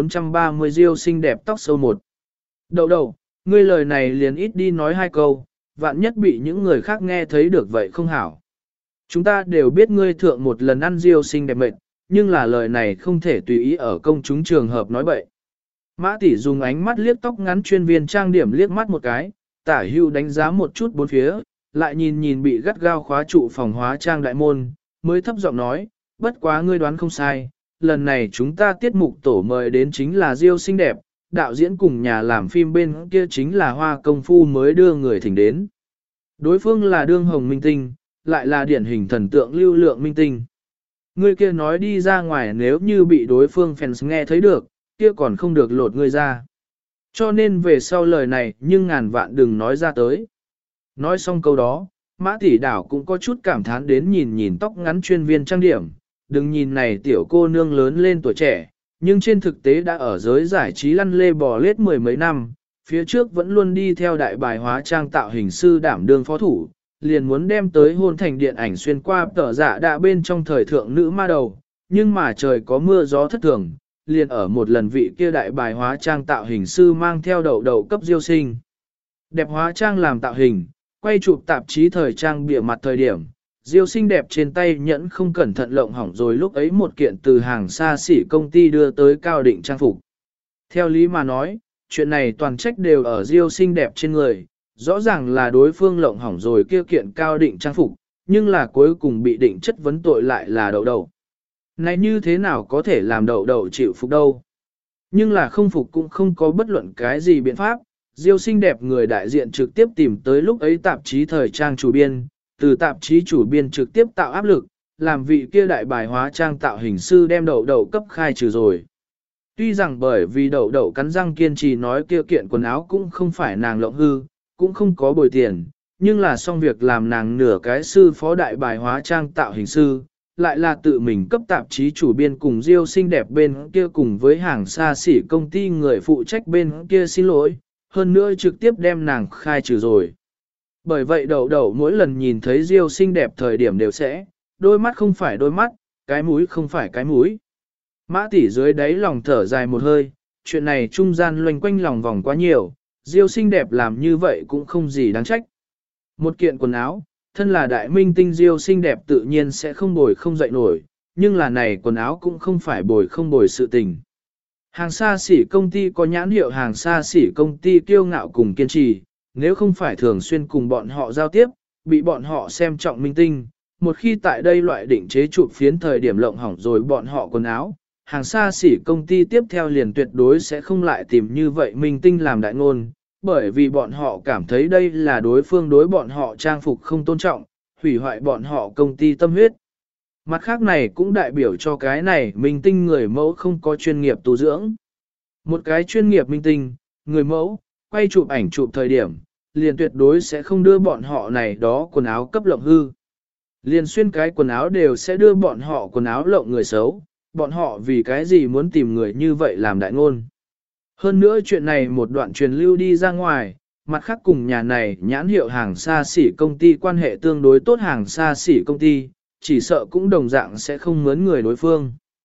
1430 Diêu xinh đẹp tóc sâu một. Đậu, ngươi lời này liền ít đi nói 2 câu, vạn nhất bị những người khác nghe thấy được vậy không hảo. Chúng ta đều biết ngươi thượng một lần ăn Diêu xinh đẹp mệt, nhưng là lời này không thể tùy ý ở công chúng trường hợp nói bậy. Mã tỷ dùng ánh mắt liếc tóc ngắn chuyên viên trang điểm liếc mắt một cái, tả hưu đánh giá một chút bốn phía, lại nhìn nhìn bị gắt gao khóa trụ phòng hóa trang đại môn, mới thấp giọng nói, bất quá ngươi đoán không sai, lần này chúng ta tiết mục tổ mời đến chính là Diêu xinh đẹp, đạo diễn cùng nhà làm phim bên kia chính là Hoa Công Phu mới đưa người thỉnh đến. Đối phương là đương hồng minh tinh, lại là điển hình thần tượng lưu lượng minh tinh. Ngươi kia nói đi ra ngoài nếu như bị đối phương fans nghe thấy được, kia còn không được lột ngươi ra. Cho nên về sau lời này nhưng ngàn vạn đừng nói ra tới. Nói xong câu đó, Mã tỷ đảo cũng có chút cảm thán đến nhìn nhìn tóc ngắn chuyên viên trang điểm, đừng nhìn này tiểu cô nương lớn lên tuổi trẻ, nhưng trên thực tế đã ở giới giải trí lăn lê bò lết 10 mấy năm, phía trước vẫn luôn đi theo đại bài hóa trang tạo hình sư đảm đương phó thủ, liền muốn đem tới hôn thành điện ảnh xuyên qua tờ giả đạ bên trong thời thượng nữ ma đầu, nhưng mà trời có mưa gió thất thường, liền ở một lần vị kia đại bài hóa trang tạo hình sư mang theo đậu cấp Diêu xinh đẹp hóa trang làm tạo hình, quay chụp tạp chí thời trang bìa mặt thời điểm, Diêu xinh đẹp trên tay nhẫn không cẩn thận lộng hỏng rồi lúc ấy một kiện từ hàng xa xỉ công ty đưa tới Cao Định trang phục. Theo lý mà nói, chuyện này toàn trách đều ở Diêu xinh đẹp trên người, rõ ràng là đối phương lộng hỏng rồi kia kiện Cao Định trang phục, nhưng là cuối cùng bị định chất vấn tội lại là đậu. Này như thế nào có thể làm đậu chịu phục đâu. Nhưng là không phục cũng không có bất luận cái gì biện pháp, Diêu xinh đẹp người đại diện trực tiếp tìm tới lúc ấy tạp chí thời trang chủ biên, từ tạp chí chủ biên trực tiếp tạo áp lực, làm vị kia đại bài hóa trang tạo hình sư đem đậu cấp khai trừ rồi. Tuy rằng bởi vì đậu cắn răng kiên trì nói kia kiện quần áo cũng không phải nàng lộng hư, cũng không có bồi tiền, nhưng là xong việc làm nàng nửa cái sư phó đại bài hóa trang tạo hình sư, lại là tự mình cấp tạp chí chủ biên cùng Diêu xinh đẹp bên kia cùng với hàng xa xỉ công ty người phụ trách bên kia xin lỗi, hơn nữa trực tiếp đem nàng khai trừ rồi. Bởi vậy đậu mỗi lần nhìn thấy Diêu xinh đẹp thời điểm đều sẽ, đôi mắt không phải đôi mắt, cái mũi không phải cái mũi. Mã tỷ dưới đáy lòng thở dài một hơi, chuyện này trung gian loanh quanh lòng vòng quá nhiều, Diêu xinh đẹp làm như vậy cũng không gì đáng trách. Một kiện quần áo, thân là đại minh tinh Diêu xinh đẹp tự nhiên sẽ không bồi không dậy nổi, nhưng là này quần áo cũng không phải bồi không bồi sự tình. Hàng xa xỉ công ty có nhãn hiệu hàng xa xỉ công ty kiêu ngạo cùng kiên trì, nếu không phải thường xuyên cùng bọn họ giao tiếp, bị bọn họ xem trọng minh tinh, một khi tại đây loại định chế chụp phiến thời điểm lộng hỏng rồi bọn họ quần áo, hàng xa xỉ công ty tiếp theo liền tuyệt đối sẽ không lại tìm như vậy minh tinh làm đại ngôn, bởi vì bọn họ cảm thấy đây là đối phương đối bọn họ trang phục không tôn trọng, hủy hoại bọn họ công ty tâm huyết. Mặt khác này cũng đại biểu cho cái này minh tinh người mẫu không có chuyên nghiệp tu dưỡng. Một cái chuyên nghiệp minh tinh, người mẫu, quay chụp ảnh chụp thời điểm, liền tuyệt đối sẽ không đưa bọn họ này đó quần áo cấp lộng hư. Liền xuyên cái quần áo đều sẽ đưa bọn họ quần áo lộng người xấu, bọn họ vì cái gì muốn tìm người như vậy làm đại ngôn. Hơn nữa chuyện này một đoạn truyền lưu đi ra ngoài, mặt khác cùng nhà này nhãn hiệu hàng xa xỉ công ty quan hệ tương đối tốt hàng xa xỉ công ty, chỉ sợ cũng đồng dạng sẽ không mướn người đối phương.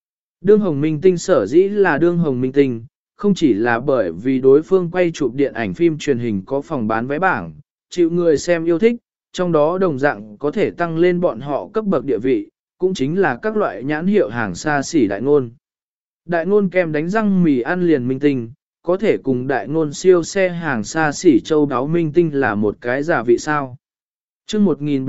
Đương Hồng Minh Tinh sở dĩ là đương Hồng Minh Tinh, không chỉ là bởi vì đối phương quay chụp điện ảnh phim truyền hình có phòng bán vé bảng, chịu người xem yêu thích, trong đó đồng dạng có thể tăng lên bọn họ cấp bậc địa vị, cũng chính là các loại nhãn hiệu hàng xa xỉ đại ngôn. Đại ngôn kem đánh răng mì ăn liền minh tinh, có thể cùng đại ngôn siêu xe hàng xa xỉ châu đáo minh tinh là một cái giả vị sao. chương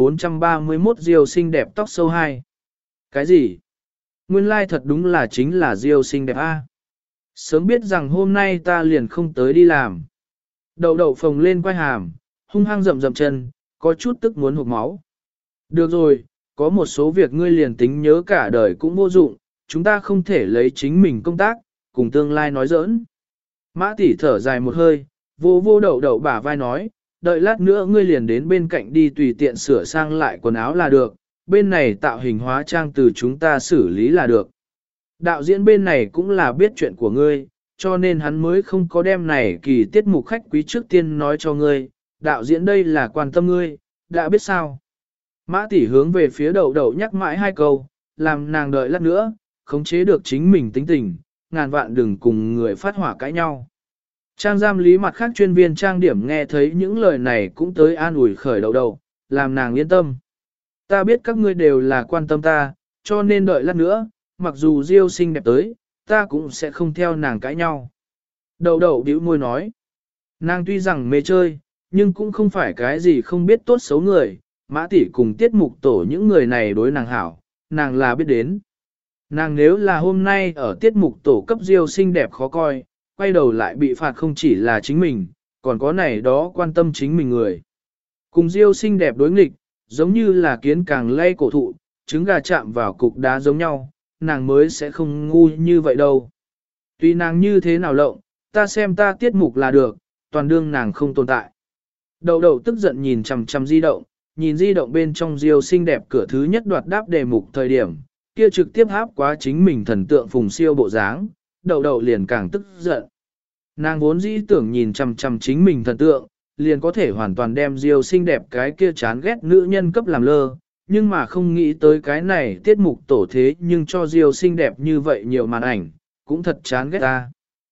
1431 Diêu xinh đẹp tóc sâu 2. Cái gì? Nguyên lai thật đúng là chính là Diêu xinh đẹp A. Sớm biết rằng hôm nay ta liền không tới đi làm. Đậu đậu phồng lên quay hàm, hung hăng rậm rậm chân, có chút tức muốn hụt máu. Được rồi, có một số việc ngươi liền tính nhớ cả đời cũng vô dụng, chúng ta không thể lấy chính mình công tác, cùng tương lai nói giỡn. Mã tỷ thở dài một hơi, vô vô đậu đậu bả vai nói, đợi lát nữa ngươi liền đến bên cạnh đi tùy tiện sửa sang lại quần áo là được, bên này tạo hình hóa trang từ chúng ta xử lý là được. Đạo diễn bên này cũng là biết chuyện của ngươi, cho nên hắn mới không có đem này kỳ tiết mục khách quý trước tiên nói cho ngươi, đạo diễn đây là quan tâm ngươi, đã biết sao. Mã tỷ hướng về phía đậu đậu nhắc mãi hai câu, làm nàng đợi lát nữa, khống chế được chính mình tính tình, ngàn vạn đừng cùng người phát hỏa cãi nhau. Trang giam lý mặt khác chuyên viên trang điểm nghe thấy những lời này cũng tới an ủi khởi đậu đậu, làm nàng yên tâm. Ta biết các ngươi đều là quan tâm ta, cho nên đợi lát nữa, mặc dù Diêu xinh đẹp tới, ta cũng sẽ không theo nàng cãi nhau. Đậu đậu bĩu môi nói, nàng tuy rằng mê chơi, nhưng cũng không phải cái gì không biết tốt xấu người, Mã tỷ cùng tiết mục tổ những người này đối nàng hảo, nàng là biết đến. Nàng nếu là hôm nay ở tiết mục tổ cấp Diêu xinh đẹp khó coi, quay đầu lại bị phạt không chỉ là chính mình, còn có này đó quan tâm chính mình người. Cùng Diêu xinh đẹp đối nghịch, giống như là kiến càng lay cổ thụ, trứng gà chạm vào cục đá giống nhau, nàng mới sẽ không ngu như vậy đâu. Tuy nàng như thế nào lộng, ta xem ta tiết mục là được, toàn đương nàng không tồn tại. Đậu đậu tức giận nhìn chằm chằm di động, nhìn di động bên trong Diêu xinh đẹp cửa thứ nhất đoạt đáp đề mục thời điểm, kia trực tiếp háp quá chính mình thần tượng phùng siêu bộ dáng, đậu đậu liền càng tức giận. Nàng vốn dĩ tưởng nhìn chằm chằm chính mình thần tượng, liền có thể hoàn toàn đem Diêu xinh đẹp cái kia chán ghét nữ nhân cấp làm lơ, nhưng mà không nghĩ tới cái này tiết mục tổ thế nhưng cho Diêu xinh đẹp như vậy nhiều màn ảnh, cũng thật chán ghét ta.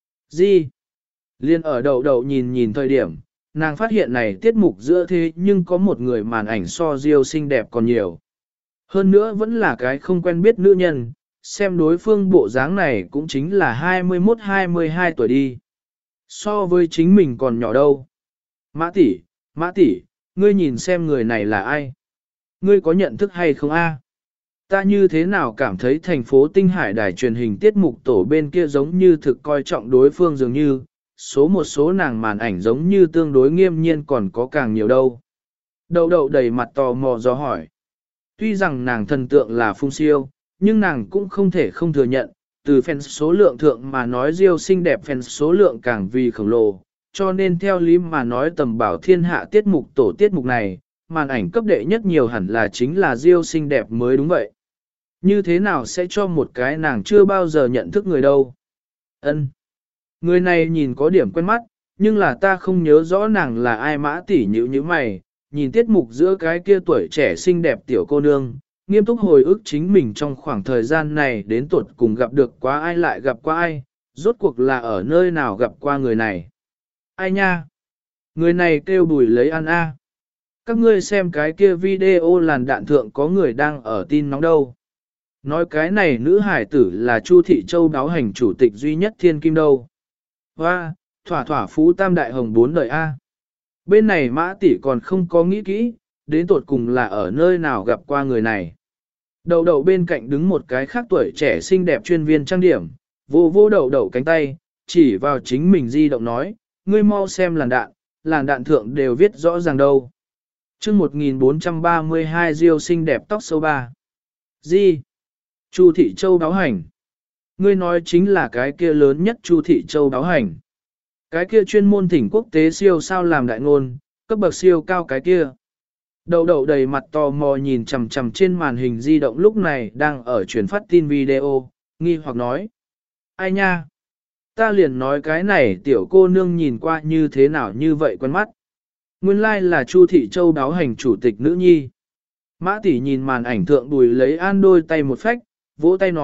Gì? Liên ở đậu đậu nhìn nhìn thời điểm, nàng phát hiện này tiết mục giữa thế nhưng có một người màn ảnh so Diêu xinh đẹp còn nhiều. Hơn nữa vẫn là cái không quen biết nữ nhân, xem đối phương bộ dáng này cũng chính là 21-22 tuổi đi. So với chính mình còn nhỏ đâu. Mã tỷ, ngươi nhìn xem người này là ai? Ngươi có nhận thức hay không a? Ta như thế nào cảm thấy thành phố Tinh Hải đài truyền hình tiết mục tổ bên kia giống như thực coi trọng đối phương dường như, một số nàng màn ảnh giống như tương đối nghiêm nhiên còn có càng nhiều đâu. Đậu đậu đầy mặt tò mò do hỏi. Tuy rằng nàng thần tượng là Phùng Siêu, nhưng nàng cũng không thể không thừa nhận, từ fan số lượng thượng mà nói Diêu xinh đẹp fan số lượng càng vì khổng lồ, cho nên theo lý mà nói tầm bảo thiên hạ tiết mục tổ tiết mục này, màn ảnh cấp đệ nhất nhiều hẳn là chính là Diêu xinh đẹp mới đúng vậy. Như thế nào sẽ cho một cái nàng chưa bao giờ nhận thức người đâu? Ân, người này nhìn có điểm quen mắt, nhưng là ta không nhớ rõ nàng là ai. Mã tỷ nhíu như mày, nhìn tiết mục giữa cái kia tuổi trẻ xinh đẹp tiểu cô nương, nghiêm túc hồi ức chính mình trong khoảng thời gian này đến tuột cùng gặp được quá ai lại gặp qua ai, rốt cuộc là ở nơi nào gặp qua người này. Ai nha? Người này kêu Bùi lấy ăn a. Các ngươi xem cái kia video làn đạn thượng có người đang ở tin nóng đâu. Nói cái này nữ hải tử là Chu Thị Châu đáo hành chủ tịch duy nhất thiên kim đâu. Hoa, thỏa thỏa phú tam đại hồng 4 đời a. Bên này Mã tỷ còn không có nghĩ kỹ, đến tột cùng là ở nơi nào gặp qua người này. Đậu đậu bên cạnh đứng một cái khác tuổi trẻ xinh đẹp chuyên viên trang điểm, vô vô đậu đậu cánh tay, chỉ vào chính mình di động nói, ngươi mau xem làn đạn thượng đều viết rõ ràng đâu. chương 1432 Diêu xinh đẹp tóc sâu 3. Di? Chu Thị Châu đáo hành. Ngươi nói chính là cái kia lớn nhất Chu Thị Châu đáo hành. Cái kia chuyên môn thỉnh quốc tế siêu sao làm đại ngôn, cấp bậc siêu cao cái kia. Đậu đậu đầy mặt tò mò nhìn chằm chằm trên màn hình di động lúc này đang ở truyền phát tin video, nghi hoặc nói. Ai nha? Ta liền nói cái này tiểu cô nương nhìn qua như thế nào như vậy quen mắt. Nguyên lai là Chu Thị Châu đáo hành chủ tịch nữ nhi. Mã tỷ nhìn màn ảnh thượng Bùi lấy an đôi tay một phách, vỗ tay nói,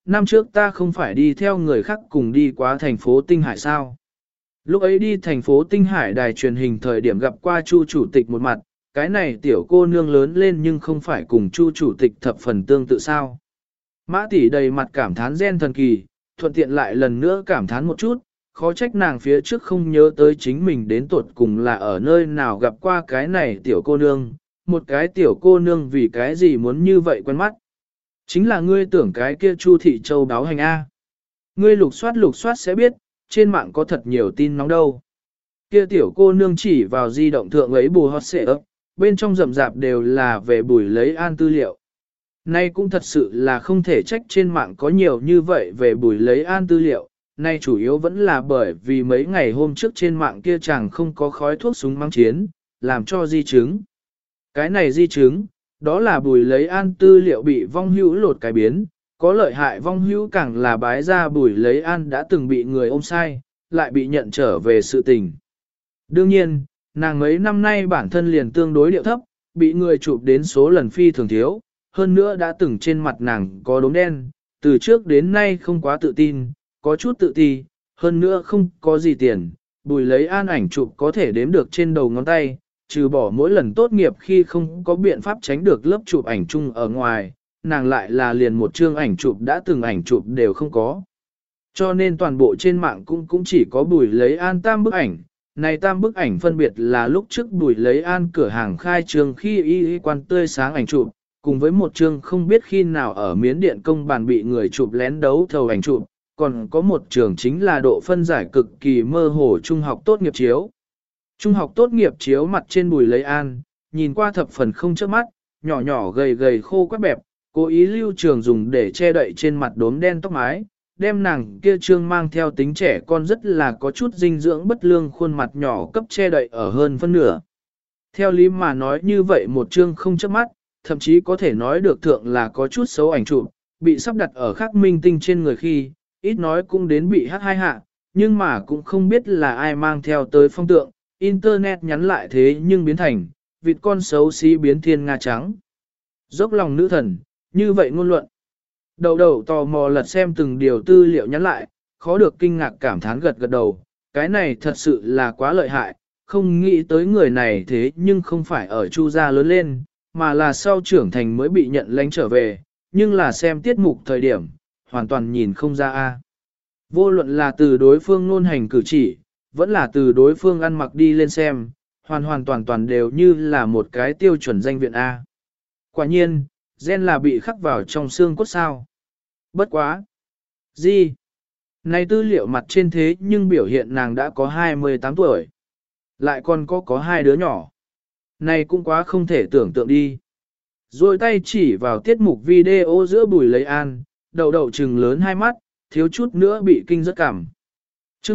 năm trước ta không phải đi theo người khác cùng đi qua thành phố Tinh Hải sao. Lúc ấy đi thành phố Tinh Hải đài truyền hình thời điểm gặp qua Chu chủ tịch một mặt, cái này tiểu cô nương lớn lên nhưng không phải cùng Chu chủ tịch thập phần tương tự sao. Mã tỷ đầy mặt cảm thán gen thần kỳ, thuận tiện lại lần nữa cảm thán một chút, khó trách nàng phía trước không nhớ tới chính mình đến tuột cùng là ở nơi nào gặp qua cái này tiểu cô nương, một cái tiểu cô nương vì cái gì muốn như vậy quen mắt. Chính là ngươi tưởng cái kia Chu Thị Châu báo hành A. Ngươi lục soát sẽ biết, trên mạng có thật nhiều tin nóng đâu. Kia tiểu cô nương chỉ vào di động thượng ấy bù hot xệ ấp, bên trong rậm rạp đều là về Bùi Lấy An tư liệu. Nay cũng thật sự là không thể trách trên mạng có nhiều như vậy về Bùi Lấy An tư liệu, nay chủ yếu vẫn là bởi vì mấy ngày hôm trước trên mạng kia chẳng không có khói thuốc súng mang chiến, làm cho di chứng. Cái này di chứng, đó là Bùi Lấy An tư liệu bị vong hữu lột cái biến, có lợi hại vong hữu càng là bái ra Bùi Lấy An đã từng bị người ôm sai, lại bị nhận trở về sự tình. Đương nhiên, nàng mấy năm nay bản thân liền tương đối điệu thấp, bị người chụp đến số lần phi thường thiếu, hơn nữa đã từng trên mặt nàng có đốm đen, từ trước đến nay không quá tự tin, có chút tự ti, hơn nữa không có gì tiền, Bùi Lấy An ảnh chụp có thể đếm được trên đầu ngón tay, trừ bỏ mỗi lần tốt nghiệp khi không có biện pháp tránh được lớp chụp ảnh chung ở ngoài, nàng lại là liền một chương ảnh chụp đã từng ảnh chụp đều không có. Cho nên toàn bộ trên mạng cũng chỉ có Bùi Lấy An tam bức ảnh. Này tam bức ảnh phân biệt là lúc trước Bùi Lấy An cửa hàng khai trương khi y quan tươi sáng ảnh chụp, cùng với một chương không biết khi nào ở miến điện công bàn bị người chụp lén đấu thầu ảnh chụp, còn có một trường chính là độ phân giải cực kỳ mơ hồ trung học tốt nghiệp chiếu. Trung học tốt nghiệp chiếu mặt trên Bùi Lấy An, nhìn qua thập phần không chớp mắt, nhỏ nhỏ gầy gầy khô quắt bẹp, cố ý lưu trường dùng để che đậy trên mặt đốm đen tóc mái, đem nàng kia trương mang theo tính trẻ con rất là có chút dinh dưỡng bất lương khuôn mặt nhỏ cấp che đậy ở hơn phân nửa. Theo lý mà nói như vậy một trương không chớp mắt, thậm chí có thể nói được thượng là có chút xấu ảnh chụp, bị sắp đặt ở khắc minh tinh trên người khi, ít nói cũng đến bị hát hai hạ, nhưng mà cũng không biết là ai mang theo tới phong tượng, internet nhắn lại thế nhưng biến thành, vịt con xấu xí biến thiên nga trắng. Dốc lòng nữ thần, như vậy ngôn luận. Đầu đầu tò mò lật xem từng điều tư liệu nhắn lại, khó được kinh ngạc cảm thán gật gật đầu, cái này thật sự là quá lợi hại, không nghĩ tới người này thế nhưng không phải ở Chu gia lớn lên, mà là sau trưởng thành mới bị nhận lãnh trở về, nhưng là xem tiết mục thời điểm, hoàn toàn nhìn không ra a. Vô luận là từ đối phương ngôn hành cử chỉ, vẫn là từ đối phương ăn mặc đi lên xem, hoàn toàn đều như là một cái tiêu chuẩn danh viện A. Quả nhiên, gen là bị khắc vào trong xương cốt sao. Bất quá. Gì? Này tư liệu mặt trên thế nhưng biểu hiện nàng đã có 28 tuổi. Lại còn có hai đứa nhỏ. Này cũng quá không thể tưởng tượng đi. Rồi tay chỉ vào tiết mục video giữa Bùi Lấy An, đầu đầu trừng lớn hai mắt, thiếu chút nữa bị kinh rất cảm. Chương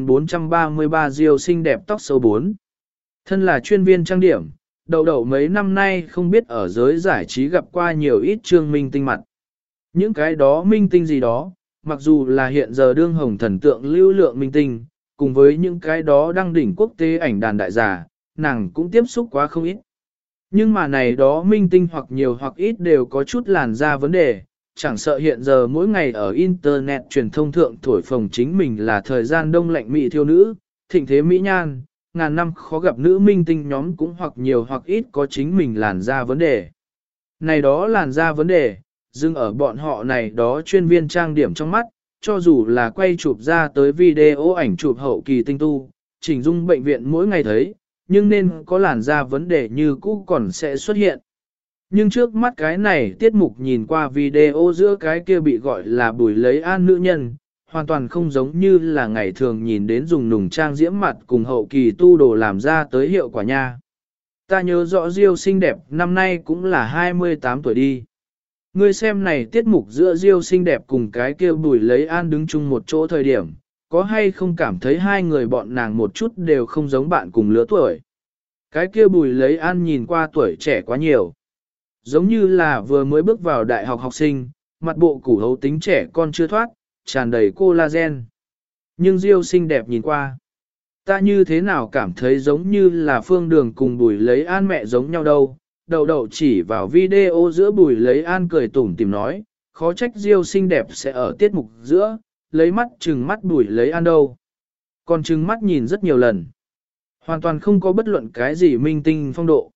1433 Diêu xinh đẹp tóc sâu 4. Thân là chuyên viên trang điểm, đầu đầu mấy năm nay không biết ở giới giải trí gặp qua nhiều ít trương minh tinh mặt. Những cái đó minh tinh gì đó, mặc dù là hiện giờ đương hồng thần tượng lưu lượng minh tinh, cùng với những cái đó đăng đỉnh quốc tế ảnh đàn đại giả, nàng cũng tiếp xúc quá không ít. Nhưng mà này đó minh tinh hoặc nhiều hoặc ít đều có chút làn da vấn đề, chẳng sợ hiện giờ mỗi ngày ở internet truyền thông thượng thổi phồng chính mình là thời gian đông lạnh mỹ thiêu nữ, thịnh thế mỹ nhan, ngàn năm khó gặp nữ minh tinh nhóm cũng hoặc nhiều hoặc ít có chính mình làn da vấn đề. Này đó làn da vấn đề, dừng ở bọn họ này đó chuyên viên trang điểm trong mắt, cho dù là quay chụp ra tới video ảnh chụp hậu kỳ tinh tu, chỉnh dung bệnh viện mỗi ngày thấy, nhưng nên có làn da vấn đề như cũ còn sẽ xuất hiện. Nhưng trước mắt cái này tiết mục nhìn qua video giữa cái kia bị gọi là Bùi Lấy An nữ nhân, hoàn toàn không giống như là ngày thường nhìn đến dùng nùng trang diễm mặt cùng hậu kỳ tu đồ làm ra tới hiệu quả nha. Ta nhớ rõ Diêu xinh đẹp năm nay cũng là 28 tuổi đi. Ngươi xem này tiết mục giữa Diêu xinh đẹp cùng cái kia Bùi Lấy An đứng chung một chỗ thời điểm, có hay không cảm thấy hai người bọn nàng một chút đều không giống bạn cùng lứa tuổi. Cái kia Bùi Lấy An nhìn qua tuổi trẻ quá nhiều. Giống như là vừa mới bước vào đại học học sinh, mặt bộ củ hấu tính trẻ con chưa thoát, tràn đầy collagen. Nhưng Diêu xinh đẹp nhìn qua. Ta như thế nào cảm thấy giống như là Phương Đường cùng Bùi Lấy An mẹ giống nhau đâu. Đầu đầu chỉ vào video giữa Bùi Lấy An cười tủm tìm nói, khó trách Diêu xinh đẹp sẽ ở tiết mục giữa, lấy mắt trừng mắt Bùi Lấy An đâu. Còn trừng mắt nhìn rất nhiều lần. Hoàn toàn không có bất luận cái gì minh tinh phong độ.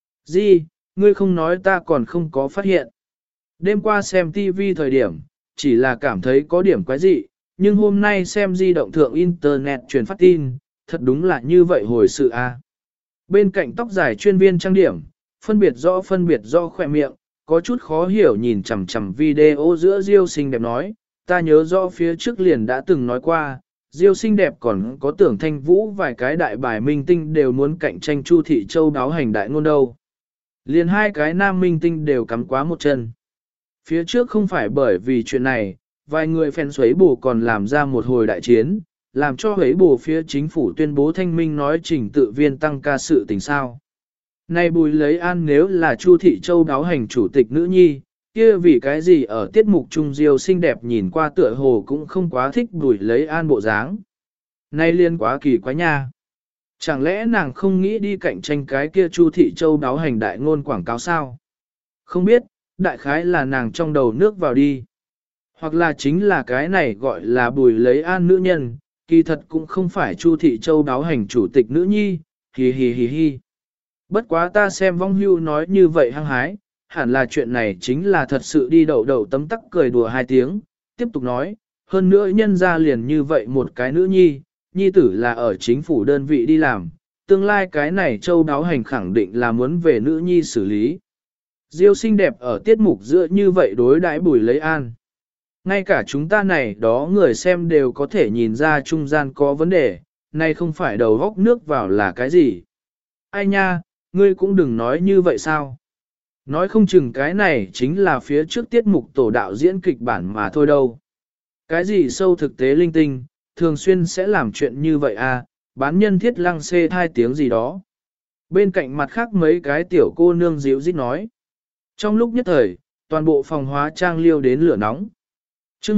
Di, ngươi không nói ta còn không có phát hiện. Đêm qua xem TV thời điểm, chỉ là cảm thấy có điểm quái dị, nhưng hôm nay xem di động thượng Internet truyền phát tin, thật đúng là như vậy hồi sự a. Bên cạnh tóc dài chuyên viên trang điểm, phân biệt rõ khỏe miệng, có chút khó hiểu nhìn chằm chằm video giữa Diêu xinh đẹp nói, ta nhớ rõ phía trước liền đã từng nói qua, Diêu xinh đẹp còn có Tưởng Thanh Vũ vài cái đại bài minh tinh đều muốn cạnh tranh Chu Thị Châu đáo hành đại ngôn đâu. Liền hai cái nam minh tinh đều cắm quá một chân. Phía trước không phải bởi vì chuyện này, vài người fan xuấy bù còn làm ra một hồi đại chiến, làm cho huấy bù phía chính phủ tuyên bố thanh minh nói trình tự viên tăng ca sự tình sao. Này Bùi Lấy An nếu là Chu Thị Châu đáo hành chủ tịch nữ nhi, kia vì cái gì ở tiết mục trung Diêu xinh đẹp nhìn qua tựa hồ cũng không quá thích Bùi Lấy An bộ dáng. Này liên quá kỳ quá nha. Chẳng lẽ nàng không nghĩ đi cạnh tranh cái kia Chu Thị Châu đáo hành đại ngôn quảng cáo sao? Không biết, đại khái là nàng trong đầu nước vào đi. Hoặc là chính là cái này gọi là Bùi Lấy An nữ nhân, kỳ thật cũng không phải Chu Thị Châu đáo hành chủ tịch nữ nhi, hì hì hì hì. Bất quá ta xem vong hưu nói như vậy hăng hái, hẳn là chuyện này chính là thật sự đi đậu đậu tấm tắc cười đùa hai tiếng, tiếp tục nói, hơn nữa nhân ra liền như vậy một cái nữ nhi, nhi tử là ở chính phủ đơn vị đi làm, tương lai cái này Châu đáo hành khẳng định là muốn về nữ nhi xử lý. Diêu xinh đẹp ở tiết mục giữa như vậy đối đãi Bùi Lấy An. Ngay cả chúng ta này đó người xem đều có thể nhìn ra trung gian có vấn đề, này không phải đầu góc nước vào là cái gì. Ai nha, ngươi cũng đừng nói như vậy sao. Nói không chừng cái này chính là phía trước tiết mục tổ đạo diễn kịch bản mà thôi đâu. Cái gì sâu thực tế linh tinh, thường xuyên sẽ làm chuyện như vậy à, bán nhân thiết lăng xê thai tiếng gì đó. Bên cạnh mặt khác mấy cái tiểu cô nương díu dít nói. Trong lúc nhất thời, toàn bộ phòng hóa trang liêu đến lửa nóng. Chương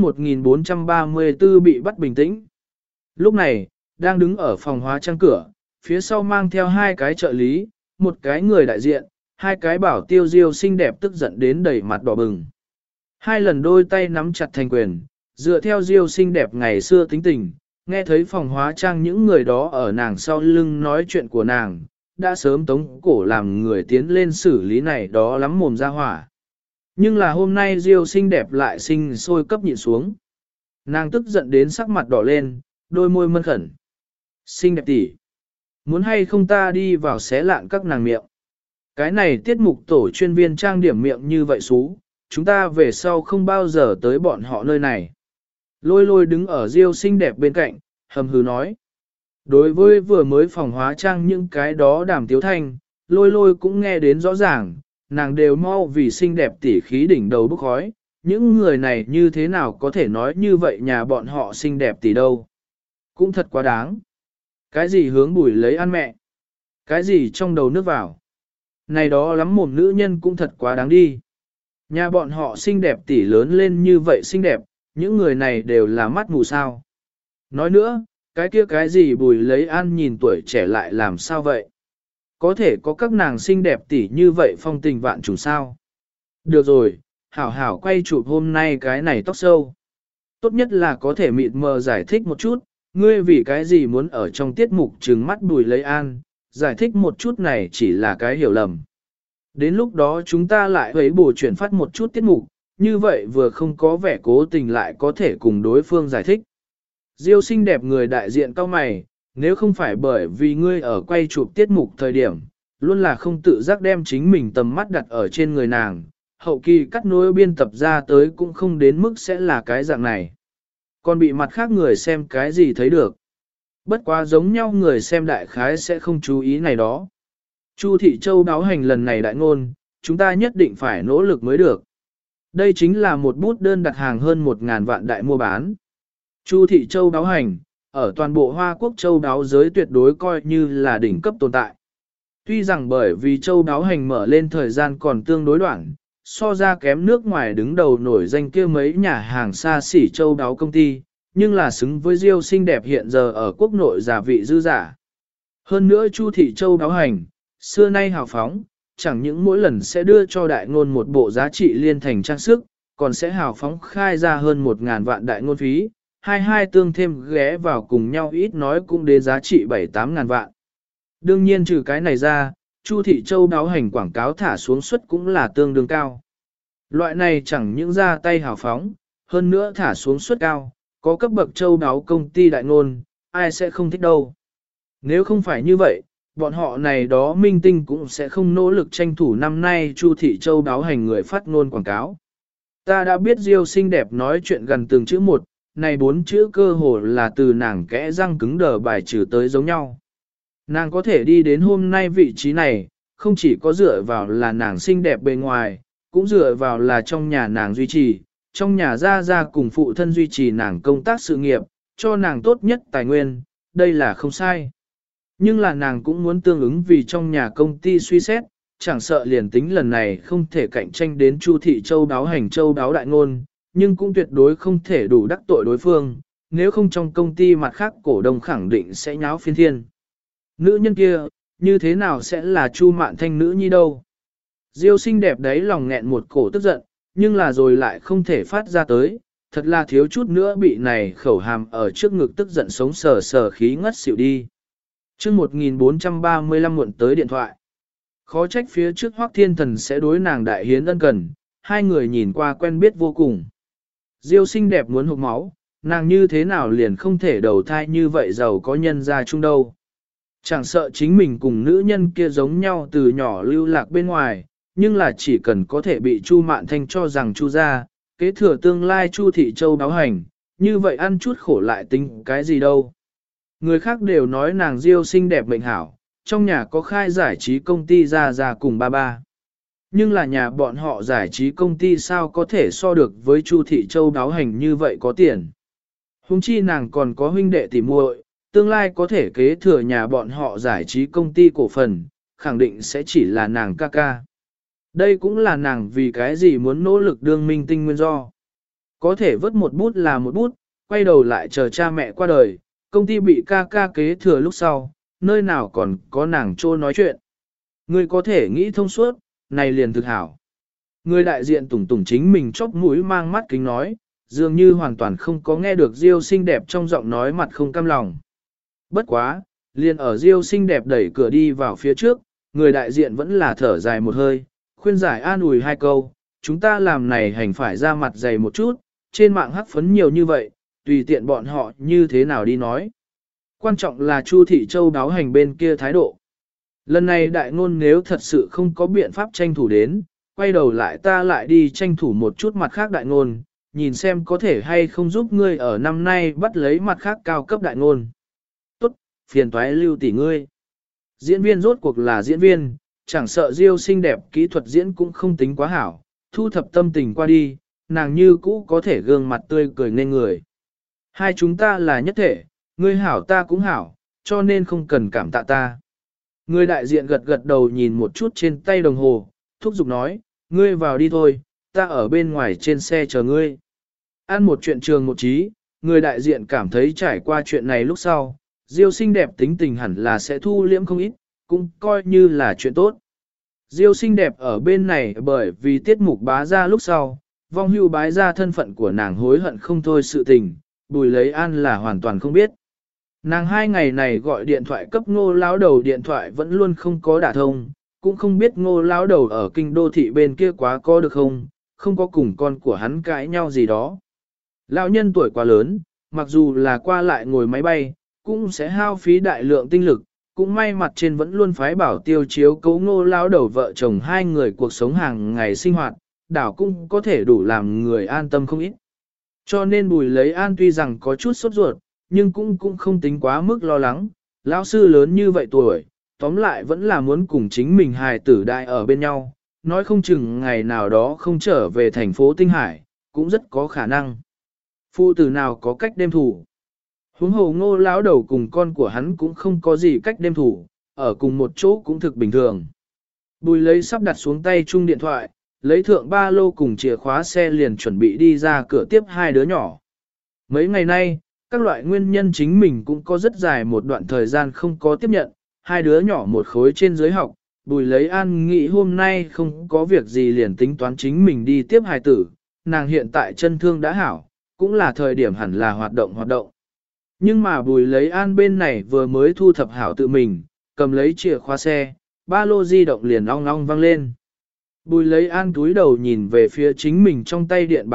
1434 bị bắt bình tĩnh. Lúc này, đang đứng ở phòng hóa trang cửa, phía sau mang theo hai cái trợ lý, một cái người đại diện, hai cái bảo tiêu Diêu xinh đẹp tức giận đến đầy mặt đỏ bừng. Hai lần đôi tay nắm chặt thành quyền, dựa theo Diêu xinh đẹp ngày xưa tính tình, nghe thấy phòng hóa trang những người đó ở nàng sau lưng nói chuyện của nàng, đã sớm tống cổ làm người tiến lên xử lý này đó lắm mồm ra hỏa. Nhưng là hôm nay Diêu xinh đẹp lại sinh sôi cấp nhịn xuống. Nàng tức giận đến sắc mặt đỏ lên, đôi môi mân khẩn. Xinh đẹp tỷ, muốn hay không ta đi vào xé lạn các nàng miệng. Cái này tiết mục tổ chuyên viên trang điểm miệng như vậy xú, chúng ta về sau không bao giờ tới bọn họ nơi này. Lôi lôi đứng ở Diêu xinh đẹp bên cạnh, hầm hừ nói. Đối với vừa mới phòng hóa trang những cái đó đàm tiếu thanh, lôi lôi cũng nghe đến rõ ràng, nàng đều mau vì xinh đẹp tỉ khí đỉnh đầu bốc khói, những người này như thế nào có thể nói như vậy nhà bọn họ xinh đẹp tỉ đâu. Cũng thật quá đáng. Cái gì hướng Bùi Lấy An mẹ? Cái gì trong đầu nước vào? Này đó lắm mồm nữ nhân cũng thật quá đáng đi. Nhà bọn họ xinh đẹp tỉ lớn lên như vậy xinh đẹp, những người này đều là mắt mù sao. Nói nữa, cái kia cái gì Bùi Lấy An nhìn tuổi trẻ lại làm sao vậy? Có thể có các nàng xinh đẹp tỉ như vậy phong tình vạn trùng sao? Được rồi, hảo hảo quay chụp hôm nay cái này tóc sâu. Tốt nhất là có thể mịt mờ giải thích một chút, ngươi vì cái gì muốn ở trong tiết mục trừng mắt Bùi Lấy An, giải thích một chút này chỉ là cái hiểu lầm. Đến lúc đó chúng ta lại huấy bổ chuyển phát một chút tiết mục, như vậy vừa không có vẻ cố tình lại có thể cùng đối phương giải thích. Diêu xinh đẹp người đại diện cao mày, nếu không phải bởi vì ngươi ở quay chụp tiết mục thời điểm, luôn là không tự giác đem chính mình tầm mắt đặt ở trên người nàng, hậu kỳ cắt nối biên tập ra tới cũng không đến mức sẽ là cái dạng này. Còn bị mặt khác người xem cái gì thấy được. Bất quá giống nhau người xem đại khái sẽ không chú ý này đó. Chu Thị Châu đáo hành lần này đại ngôn, chúng ta nhất định phải nỗ lực mới được. Đây chính là một bút đơn đặt hàng hơn 1.000 vạn đại mua bán. Chu Thị Châu đáo hành, ở toàn bộ Hoa Quốc châu đáo giới tuyệt đối coi như là đỉnh cấp tồn tại. Tuy rằng bởi vì châu đáo hành mở lên thời gian còn tương đối đoạn, so ra kém nước ngoài đứng đầu nổi danh kia mấy nhà hàng xa xỉ châu đáo công ty, nhưng là xứng với Diêu xinh đẹp hiện giờ ở quốc nội giả vị dư giả. Hơn nữa Chu Thị Châu đáo hành, xưa nay hào phóng, chẳng những mỗi lần sẽ đưa cho đại ngôn một bộ giá trị liên thành trang sức, còn sẽ hào phóng khai ra hơn 1.000 vạn đại ngôn phí, hai tương thêm ghé vào cùng nhau ít nói cũng đến giá trị 7-8 ngàn vạn. Đương nhiên trừ cái này ra, Chu Thị Châu đáo hành quảng cáo thả xuống suất cũng là tương đương cao. Loại này chẳng những ra tay hào phóng, hơn nữa thả xuống suất cao, có cấp bậc châu đáo công ty đại ngôn, ai sẽ không thích đâu. Nếu không phải như vậy, bọn họ này đó minh tinh cũng sẽ không nỗ lực tranh thủ năm nay Chu Thị Châu đáo hành người phát ngôn quảng cáo. Ta đã biết Diêu xinh đẹp nói chuyện gần từng chữ một, này 4 chữ cơ hồ là từ nàng kẽ răng cứng đờ bài trừ tới giống nhau. Nàng có thể đi đến hôm nay vị trí này, không chỉ có dựa vào là nàng xinh đẹp bề ngoài, cũng dựa vào là trong nhà nàng duy trì, trong nhà gia cùng phụ thân duy trì nàng công tác sự nghiệp, cho nàng tốt nhất tài nguyên, đây là không sai. Nhưng là nàng cũng muốn tương ứng vì trong nhà công ty suy xét, chẳng sợ liền tính lần này không thể cạnh tranh đến Chu Thị Châu đáo hành Châu đáo đại ngôn, nhưng cũng tuyệt đối không thể đủ đắc tội đối phương, nếu không trong công ty mặt khác cổ đông khẳng định sẽ nháo phiên thiên. Nữ nhân kia, như thế nào sẽ là Chu Mạn Thanh nữ nhi đâu? Diêu xinh đẹp đấy lòng nghẹn một cổ tức giận, nhưng là rồi lại không thể phát ra tới, thật là thiếu chút nữa bị này khẩu hàm ở trước ngực tức giận sống sờ sờ khí ngất xỉu đi. Chương 1435 muộn tới điện thoại. Khó trách phía trước Hoắc Thiên Thần sẽ đối nàng đại hiến ân cần, hai người nhìn qua quen biết vô cùng. Diêu xinh đẹp muốn hụt máu, nàng như thế nào liền không thể đầu thai như vậy giàu có nhân ra chung đâu. Chẳng sợ chính mình cùng nữ nhân kia giống nhau từ nhỏ lưu lạc bên ngoài, nhưng là chỉ cần có thể bị Chu Mạn Thanh cho rằng Chu gia, kế thừa tương lai Chu Thị Châu đáo hành, như vậy ăn chút khổ lại tính cái gì đâu. Người khác đều nói nàng Diêu xinh đẹp mệnh hảo, trong nhà có khai giải trí công ty ra cùng ba. Nhưng là nhà bọn họ giải trí công ty sao có thể so được với Chu Thị Châu đáo hành như vậy có tiền. Hùng chi nàng còn có huynh đệ tỉ muội, tương lai có thể kế thừa nhà bọn họ giải trí công ty cổ phần, khẳng định sẽ chỉ là nàng ca ca. Đây cũng là nàng vì cái gì muốn nỗ lực đương minh tinh nguyên do. Có thể vớt một bút là một bút, quay đầu lại chờ cha mẹ qua đời, công ty bị ca ca kế thừa lúc sau, nơi nào còn có nàng trô nói chuyện. Người có thể nghĩ thông suốt, này liền thực hảo. Người đại diện tủng tủng chính mình chóp mũi mang mắt kính nói, dường như hoàn toàn không có nghe được Diêu xinh đẹp trong giọng nói mặt không cam lòng. Bất quá, liền ở Diêu xinh đẹp đẩy cửa đi vào phía trước, người đại diện vẫn là thở dài một hơi, khuyên giải an ủi hai câu, chúng ta làm này hành phải ra mặt dày một chút, trên mạng hắc phấn nhiều như vậy, tùy tiện bọn họ như thế nào đi nói. Quan trọng là Chu Thị Châu đáo hành bên kia thái độ. Lần này đại ngôn nếu thật sự không có biện pháp tranh thủ đến, quay đầu lại ta lại đi tranh thủ một chút mặt khác đại ngôn, nhìn xem có thể hay không giúp ngươi ở năm nay bắt lấy mặt khác cao cấp đại ngôn. Tốt, phiền toái Lưu tỷ ngươi. Diễn viên rốt cuộc là diễn viên, chẳng sợ Diêu xinh đẹp kỹ thuật diễn cũng không tính quá hảo, thu thập tâm tình qua đi, nàng như cũ có thể gương mặt tươi cười nên người. Hai chúng ta là nhất thể, ngươi hảo ta cũng hảo, cho nên không cần cảm tạ ta. Người đại diện gật gật đầu nhìn một chút trên tay đồng hồ, thúc giục nói, ngươi vào đi thôi, ta ở bên ngoài trên xe chờ ngươi. Ăn một chuyện trường một trí, người đại diện cảm thấy trải qua chuyện này lúc sau, Diêu xinh đẹp tính tình hẳn là sẽ thu liễm không ít, cũng coi như là chuyện tốt. Diêu xinh đẹp ở bên này bởi vì tiết mục bá ra lúc sau, vong hưu bái ra thân phận của nàng hối hận không thôi sự tình, Bùi Lấy An là hoàn toàn không biết. Nàng 2 ngày này gọi điện thoại cấp Ngô lão đầu điện thoại vẫn luôn không có đả thông, cũng không biết Ngô lão đầu ở kinh đô thị bên kia quá có được không có cùng con của hắn cãi nhau gì đó. Lão nhân tuổi quá lớn, mặc dù là qua lại ngồi máy bay, cũng sẽ hao phí đại lượng tinh lực, cũng may mặt trên vẫn luôn phái bảo tiêu chiếu cố Ngô lão đầu vợ chồng hai người cuộc sống hàng ngày sinh hoạt, đảo cũng có thể đủ làm người an tâm không ít. Cho nên Bùi Lấy An tuy rằng có chút sốt ruột, nhưng cũng không tính quá mức lo lắng, lão sư lớn như vậy tuổi, tóm lại vẫn là muốn cùng chính mình hài tử đại ở bên nhau, nói không chừng ngày nào đó không trở về thành phố Tinh Hải, cũng rất có khả năng. Phụ tử nào có cách đêm thủ. Huống hồ Ngô lão đầu cùng con của hắn cũng không có gì cách đêm thủ, ở cùng một chỗ cũng thực bình thường. Bùi Lấy sắp đặt xuống tay chung điện thoại, lấy thượng ba lô cùng chìa khóa xe liền chuẩn bị đi ra cửa tiếp hai đứa nhỏ. Mấy ngày nay, các loại nguyên nhân chính mình cũng có rất dài một đoạn thời gian không có tiếp nhận, hai đứa nhỏ một khối trên dưới học, Bùi Lấy An nghĩ hôm nay không có việc gì liền tính toán chính mình đi tiếp hài tử, nàng hiện tại chân thương đã hảo, cũng là thời điểm hẳn là hoạt động. Nhưng mà Bùi Lấy An bên này vừa mới thu thập hảo tự mình, cầm lấy chìa khóa xe, ba lô di động liền ong ong vang lên. Bùi Lấy An túi đầu nhìn về phía chính mình trong tay điện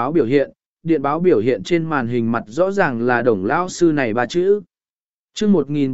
báo biểu hiện trên màn hình mặt rõ ràng là Đồng lão sư này ba chữ. Chương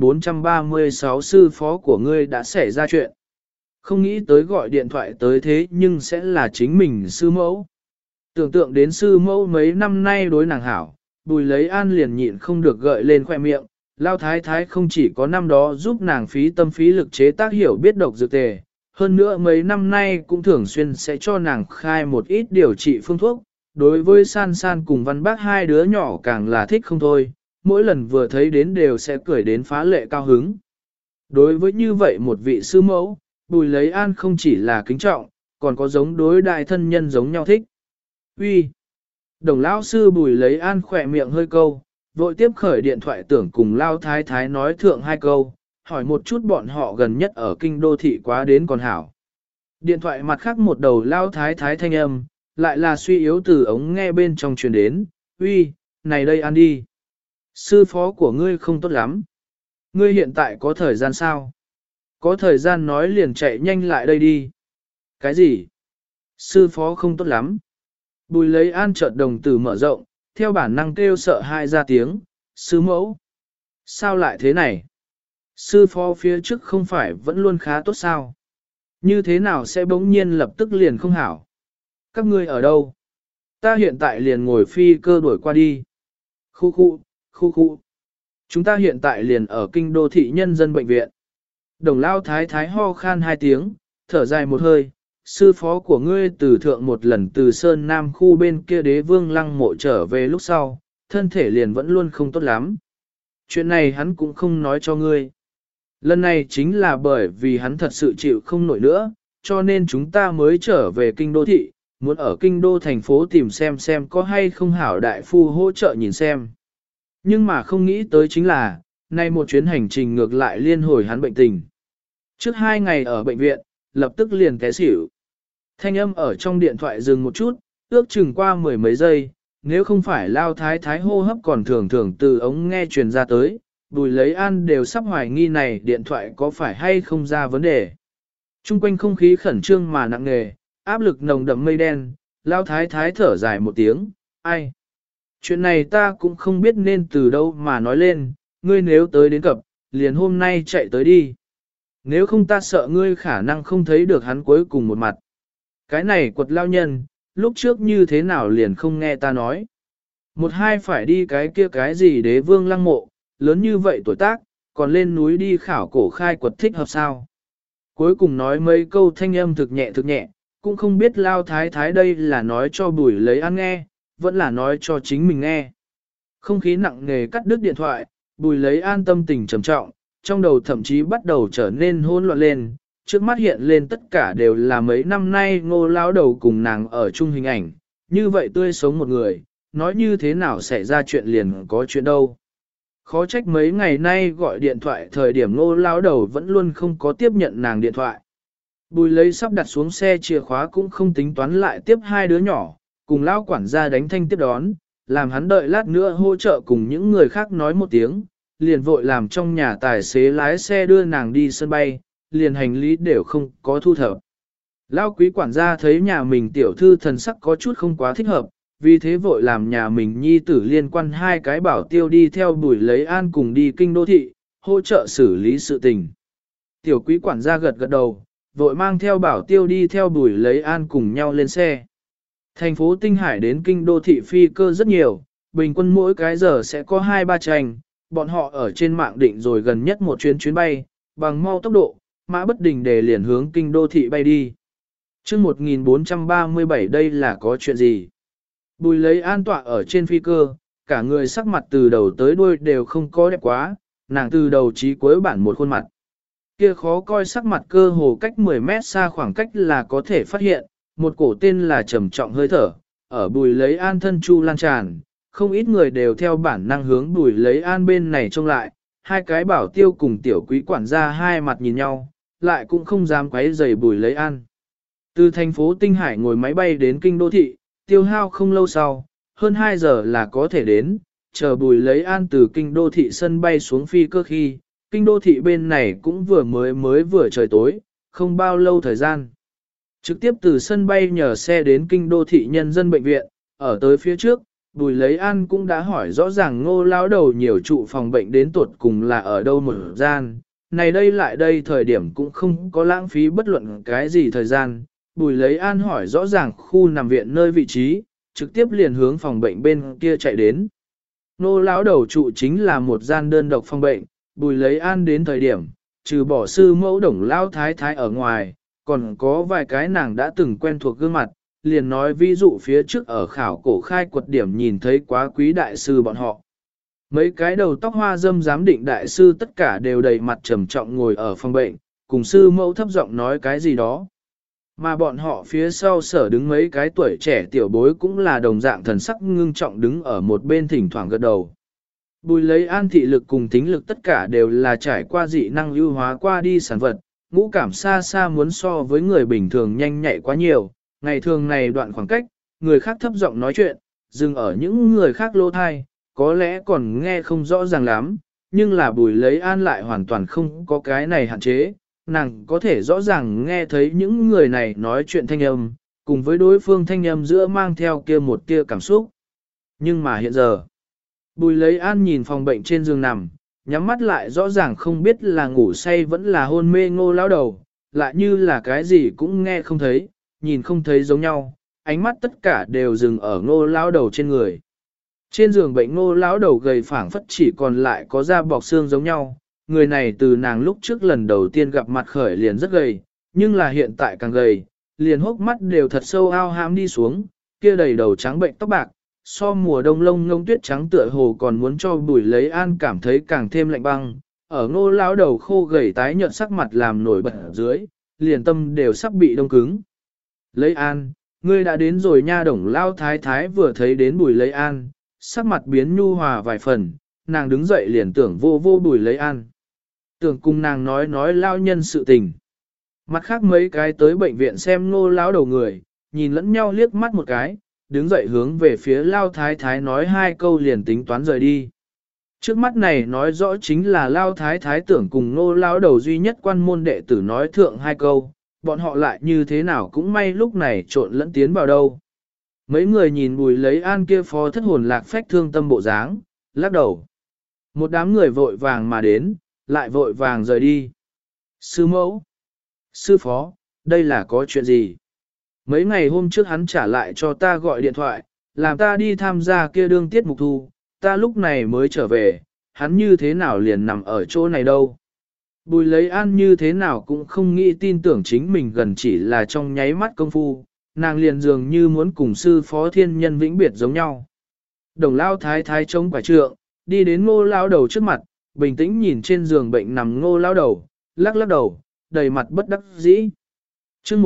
1436 sư phó của ngươi đã xảy ra chuyện. Không nghĩ tới gọi điện thoại tới thế nhưng sẽ là chính mình sư mẫu. Tưởng tượng đến sư mẫu mấy năm nay đối nàng hảo, Bùi Lấy An liền nhịn không được gợi lên khoe miệng. Lao thái thái không chỉ có năm đó giúp nàng phí tâm phí lực chế tác hiểu biết độc dược tề, hơn nữa mấy năm nay cũng thường xuyên sẽ cho nàng khai một ít điều trị phương thuốc. Đối với San San cùng Văn Bác hai đứa nhỏ càng là thích không thôi, mỗi lần vừa thấy đến đều sẽ cười đến phá lệ cao hứng. Đối với như vậy một vị sư mẫu, Bùi Lấy An không chỉ là kính trọng, còn có giống đối đại thân nhân giống nhau thích. Uy, Đồng lão sư Bùi Lấy An khỏe miệng hơi câu, vội tiếp khởi điện thoại tưởng cùng Lao Thái Thái nói thượng hai câu, hỏi một chút bọn họ gần nhất ở kinh đô thị quá đến còn hảo. Điện thoại mặt khác một đầu Lao Thái Thái thanh âm, lại là suy yếu từ ống nghe bên trong truyền đến, uy, này đây ăn đi. Sư phó của ngươi không tốt lắm. Ngươi hiện tại có thời gian sao? Có thời gian nói liền chạy nhanh lại đây đi. Cái gì? Sư phó không tốt lắm. Bùi Lấy An chợt đồng tử mở rộng, theo bản năng kêu sợ hai ra tiếng, sư mẫu. Sao lại thế này? Sư phó phía trước không phải vẫn luôn khá tốt sao? Như thế nào sẽ bỗng nhiên lập tức liền không hảo? Các ngươi ở đâu? Ta hiện tại liền ngồi phi cơ đuổi qua đi. Khu. Chúng ta hiện tại liền ở kinh đô thị nhân dân bệnh viện. Đồng Lao Thái Thái ho khan hai tiếng, thở dài một hơi. Sư phó của ngươi từ thượng một lần từ Sơn Nam khu bên kia Đế Vương Lăng mộ trở về lúc sau, thân thể liền vẫn luôn không tốt lắm. Chuyện này hắn cũng không nói cho ngươi. Lần này chính là bởi vì hắn thật sự chịu không nổi nữa, cho nên chúng ta mới trở về kinh đô thị, muốn ở kinh đô thành phố tìm xem có hay không hảo đại phu hỗ trợ nhìn xem. Nhưng mà không nghĩ tới chính là, nay một chuyến hành trình ngược lại liên hồi hắn bệnh tình. Trước 2 ngày ở bệnh viện, lập tức liền té xỉu. Thanh âm ở trong điện thoại dừng một chút, ước chừng qua 10 mấy giây, nếu không phải Lao Thái Thái hô hấp còn thường từ ống nghe truyền ra tới, Bùi Lấy An đều sắp hoài nghi này điện thoại có phải hay không ra vấn đề. Trung quanh không khí khẩn trương mà nặng nề, áp lực nồng đậm mây đen, Lao Thái Thái thở dài một tiếng, ai? Chuyện này ta cũng không biết nên từ đâu mà nói lên, ngươi nếu tới đến cập, liền hôm nay chạy tới đi. Nếu không ta sợ ngươi khả năng không thấy được hắn cuối cùng một mặt. Cái này quật lao nhân, lúc trước như thế nào liền không nghe ta nói. Một hai phải đi cái kia cái gì Đế Vương Lăng mộ, lớn như vậy tuổi tác, còn lên núi đi khảo cổ khai quật thích hợp sao. Cuối cùng nói mấy câu thanh âm thực nhẹ, cũng không biết Lao Thái Thái đây là nói cho Bùi Lấy An nghe, vẫn là nói cho chính mình nghe. Không khí nặng nề cắt đứt điện thoại, Bùi Lấy An tâm tình trầm trọng, trong đầu thậm chí bắt đầu trở nên hỗn loạn lên, trước mắt hiện lên tất cả đều là mấy năm nay Ngô lão đầu cùng nàng ở chung hình ảnh, như vậy tươi sống một người, nói như thế nào xảy ra chuyện liền có chuyện đâu. Khó trách mấy ngày nay gọi điện thoại thời điểm Ngô lão đầu vẫn luôn không có tiếp nhận nàng điện thoại. Bùi Lấy sắp đặt xuống xe chìa khóa cũng không tính toán lại tiếp hai đứa nhỏ, cùng lão quản gia đánh thanh tiếp đón, làm hắn đợi lát nữa hỗ trợ cùng những người khác nói một tiếng, liền vội làm trong nhà tài xế lái xe đưa nàng đi sân bay, liền hành lý đều không có thu thập. Lão quý quản gia thấy nhà mình tiểu thư thần sắc có chút không quá thích hợp, vì thế vội làm nhà mình nhi tử liên quan hai cái bảo tiêu đi theo Bùi Lấy An cùng đi kinh đô thị, hỗ trợ xử lý sự tình. Tiểu quý quản gia gật gật đầu, vội mang theo bảo tiêu đi theo Bùi Lấy An cùng nhau lên xe. Thành phố Tinh Hải đến kinh đô thị phi cơ rất nhiều, bình quân mỗi cái giờ sẽ có 2-3 tranh, bọn họ ở trên mạng định rồi gần nhất một chuyến bay, bằng mau tốc độ, mã bất đình để liền hướng kinh đô thị bay đi. Trước 1437 đây là có chuyện gì? Bùi Lấy An tọa ở trên phi cơ, cả người sắc mặt từ đầu tới đuôi đều không có đẹp quá, nàng từ đầu chí cuối bản một khuôn mặt. Kia khó coi sắc mặt cơ hồ cách 10 mét xa khoảng cách là có thể phát hiện, một cổ tên là trầm trọng hơi thở, ở Bùi Lấy An thân chu lan tràn, không ít người đều theo bản năng hướng Bùi Lấy An bên này trông lại, hai cái bảo tiêu cùng tiểu quý quản gia hai mặt nhìn nhau, lại cũng không dám quấy rầy Bùi Lấy An. Từ thành phố Tinh Hải ngồi máy bay đến kinh đô thị, tiêu hao không lâu sau, hơn 2 giờ là có thể đến, chờ Bùi Lấy An từ kinh đô thị sân bay xuống phi cơ khi, kinh đô thị bên này cũng vừa trời tối, không bao lâu thời gian. Trực tiếp từ sân bay nhờ xe đến kinh đô thị nhân dân bệnh viện, ở tới phía trước, Bùi Lấy An cũng đã hỏi rõ ràng Ngô lão đầu nhiều trụ phòng bệnh đến tuột cùng là ở đâu một gian. Này đây lại đây thời điểm cũng không có lãng phí bất luận cái gì thời gian. Bùi Lấy An hỏi rõ ràng khu nằm viện nơi vị trí, trực tiếp liền hướng phòng bệnh bên kia chạy đến. Ngô lão đầu trụ chính là một gian đơn độc phòng bệnh, Bùi Lấy An đến thời điểm, trừ bỏ sư mẫu Đồng lão thái thái ở ngoài, còn có vài cái nàng đã từng quen thuộc gương mặt, liền nói ví dụ phía trước ở khảo cổ khai quật điểm nhìn thấy quá quý đại sư bọn họ. Mấy cái đầu tóc hoa dâm giám định đại sư tất cả đều đầy mặt trầm trọng ngồi ở phòng bệnh, cùng sư mẫu thấp giọng nói cái gì đó. Mà bọn họ phía sau sở đứng mấy cái tuổi trẻ tiểu bối cũng là đồng dạng thần sắc ngưng trọng đứng ở một bên thỉnh thoảng gật đầu. Bùi Lấy An thị lực cùng tính lực tất cả đều là trải qua dị năng ưu hóa qua đi sản vật, ngũ cảm xa xa muốn so với người bình thường nhanh nhạy quá nhiều. Ngày thường này đoạn khoảng cách, người khác thấp giọng nói chuyện, dừng ở những người khác lỗ thai, có lẽ còn nghe không rõ ràng lắm, nhưng là Bùi Lấy An lại hoàn toàn không có cái này hạn chế, nàng có thể rõ ràng nghe thấy những người này nói chuyện thanh âm, cùng với đối phương thanh âm giữa mang theo kia một tia cảm xúc. Nhưng mà hiện giờ, Bùi Lấy An nhìn phòng bệnh trên giường nằm, nhắm mắt lại rõ ràng không biết là ngủ say vẫn là hôn mê Ngô lão đầu, lại như là cái gì cũng nghe không thấy, nhìn không thấy giống nhau, ánh mắt tất cả đều dừng ở Ngô lão đầu trên người. Trên giường bệnh Ngô lão đầu gầy phảng phất chỉ còn lại có da bọc xương giống nhau, người này từ nàng lúc trước lần đầu tiên gặp mặt khởi liền rất gầy, nhưng là hiện tại càng gầy, liền hốc mắt đều thật sâu ao hãm đi xuống, kia đầy đầu trắng bệnh tóc bạc, so mùa đông lông ngông tuyết trắng tựa hồ còn muốn cho Bùi Lấy An cảm thấy càng thêm lạnh băng, ở Ngô lão đầu khô gầy tái nhợt sắc mặt làm nổi bật ở dưới, liền tâm đều sắp bị đông cứng. Lấy An, ngươi đã đến rồi nha. Đồng lao thái thái vừa thấy đến Bùi Lấy An, sắc mặt biến nhu hòa vài phần, nàng đứng dậy liền tưởng vô Bùi Lấy An. Tưởng cùng nàng nói lao nhân sự tình. Mặt khác mấy cái tới bệnh viện xem Ngô lão đầu người, nhìn lẫn nhau liếc mắt một cái, đứng dậy hướng về phía lao thái thái nói hai câu liền tính toán rời đi. Trước mắt này nói rõ chính là lao thái thái tưởng cùng Ngô lão đầu duy nhất quan môn đệ tử nói thượng hai câu, bọn họ lại như thế nào cũng may lúc này trộn lẫn tiến vào đâu. Mấy người nhìn Bùi Lấy An kia phó thất hồn lạc phách thương tâm bộ dáng, lắc đầu. Một đám người vội vàng mà đến, lại vội vàng rời đi. Sư mẫu, sư phó, đây là có chuyện gì? Mấy ngày hôm trước hắn trả lại cho ta gọi điện thoại, làm ta đi tham gia kia đương tiết mục thu, ta lúc này mới trở về, hắn như thế nào liền nằm ở chỗ này đâu. Bùi Lấy An như thế nào cũng không nghĩ tin tưởng chính mình gần chỉ là trong nháy mắt công phu, nàng liền dường như muốn cùng sư phó thiên nhân vĩnh biệt giống nhau. Đồng lao thái thái chống quả trượng, đi đến Ngô lão đầu trước mặt, bình tĩnh nhìn trên giường bệnh nằm Ngô lão đầu, lắc lắc đầu, đầy mặt bất đắc dĩ. Chương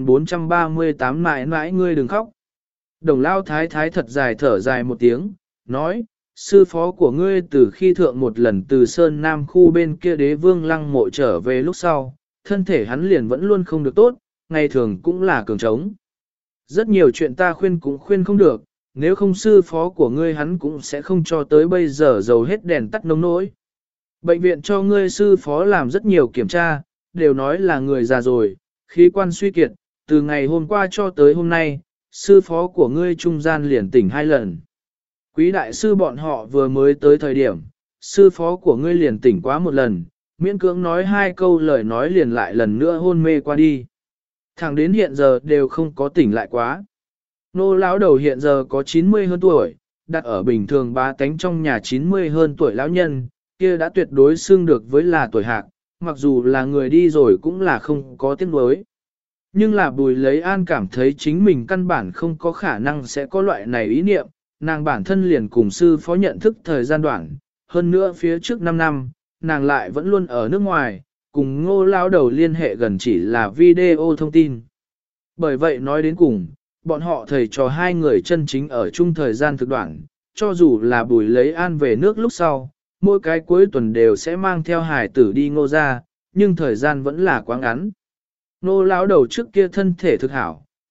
1438 mãi mãi ngươi đừng khóc. Đồng lao thái thái thật dài thở dài một tiếng, nói, sư phó của ngươi từ khi thượng một lần từ Sơn Nam khu bên kia Đế Vương Lăng mộ trở về lúc sau, thân thể hắn liền vẫn luôn không được tốt, ngày thường cũng là cường trống. Rất nhiều chuyện ta khuyên cũng khuyên không được, nếu không sư phó của ngươi hắn cũng sẽ không cho tới bây giờ dầu hết đèn tắt nông nỗi. Bệnh viện cho ngươi sư phó làm rất nhiều kiểm tra, đều nói là người già rồi, khí quan suy kiệt, từ ngày hôm qua cho tới hôm nay, sư phó của ngươi trung gian liền tỉnh 2 lần. Quý đại sư bọn họ vừa mới tới thời điểm, sư phó của ngươi liền tỉnh quá 1 lần, miễn cưỡng nói 2 câu lời nói liền lại lần nữa hôn mê qua đi. Thẳng đến hiện giờ đều không có tỉnh lại quá. Nô lão đầu hiện giờ có 90 hơn tuổi, đặt ở bình thường bá tánh trong nhà 90 hơn tuổi lão nhân, kia đã tuyệt đối xưng được với là tuổi hạc, mặc dù là người đi rồi cũng là không có tiếc nuối. Nhưng là Bùi Lấy An cảm thấy chính mình căn bản không có khả năng sẽ có loại này ý niệm, nàng bản thân liền cùng sư phó nhận thức thời gian đoạn, hơn nữa phía trước 5 năm, nàng lại vẫn luôn ở nước ngoài, cùng Ngô lão đầu liên hệ gần chỉ là video thông tin. Bởi vậy nói đến cùng, bọn họ thầy trò hai người chân chính ở chung thời gian thực đoạn, cho dù là Bùi Lấy An về nước lúc sau, mỗi cái cuối tuần đều sẽ mang theo hải tử đi Ngô ra, nhưng thời gian vẫn là quá ngắn. Ngô lão đầu trước kia thân thể thực hảo,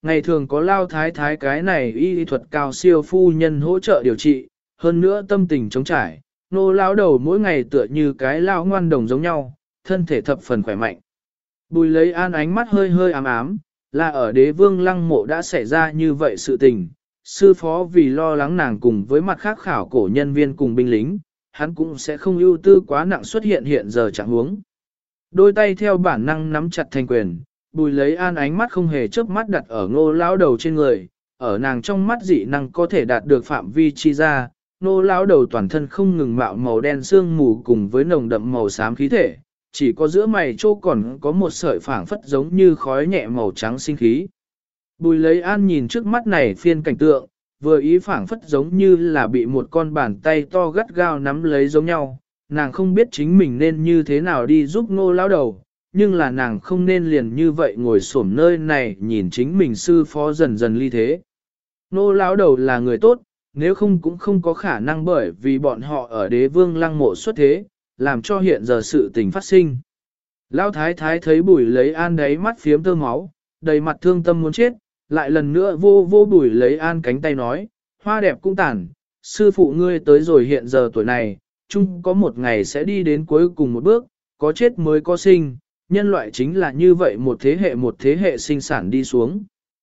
ngày thường có lao thái thái cái này y thuật cao siêu phu nhân hỗ trợ điều trị, hơn nữa tâm tình chống trải, nô lão đầu mỗi ngày tựa như cái lao ngoan đồng giống nhau, thân thể thập phần khỏe mạnh. Bùi lấy an ánh mắt hơi hơi ám ám, là ở đế vương lăng mộ đã xảy ra như vậy sự tình, sư phó vì lo lắng nàng cùng với mặt khác khảo cổ nhân viên cùng binh lính, hắn cũng sẽ không ưu tư quá nặng xuất hiện giờ trạng huống. Đôi tay theo bản năng nắm chặt thành quyền, bùi lấy an ánh mắt không hề chớp mắt đặt ở ngô lão đầu trên người, ở nàng trong mắt dị năng có thể đạt được phạm vi chi ra, ngô lão đầu toàn thân không ngừng mạo màu đen sương mù cùng với nồng đậm màu xám khí thể, chỉ có giữa mày chỗ còn có một sợi phảng phất giống như khói nhẹ màu trắng sinh khí. Bùi lấy an nhìn trước mắt này phiên cảnh tượng, vừa ý phảng phất giống như là bị một con bàn tay to gắt gao nắm lấy giống nhau, nàng không biết chính mình nên như thế nào đi giúp ngô lão đầu, nhưng là nàng không nên liền như vậy ngồi xổm nơi này nhìn chính mình sư phó dần dần ly thế. Ngô lão đầu là người tốt, nếu không cũng không có khả năng bởi vì bọn họ ở đế vương lăng mộ xuất thế, làm cho hiện giờ sự tình phát sinh. Lão thái thái thấy bùi lấy an đấy mắt phiếm tơ máu, đầy mặt thương tâm muốn chết, lại lần nữa vô bùi lấy an cánh tay nói, hoa đẹp cũng tàn, sư phụ ngươi tới rồi hiện giờ tuổi này, chung có một ngày sẽ đi đến cuối cùng một bước, có chết mới có sinh, nhân loại chính là như vậy một thế hệ sinh sản đi xuống.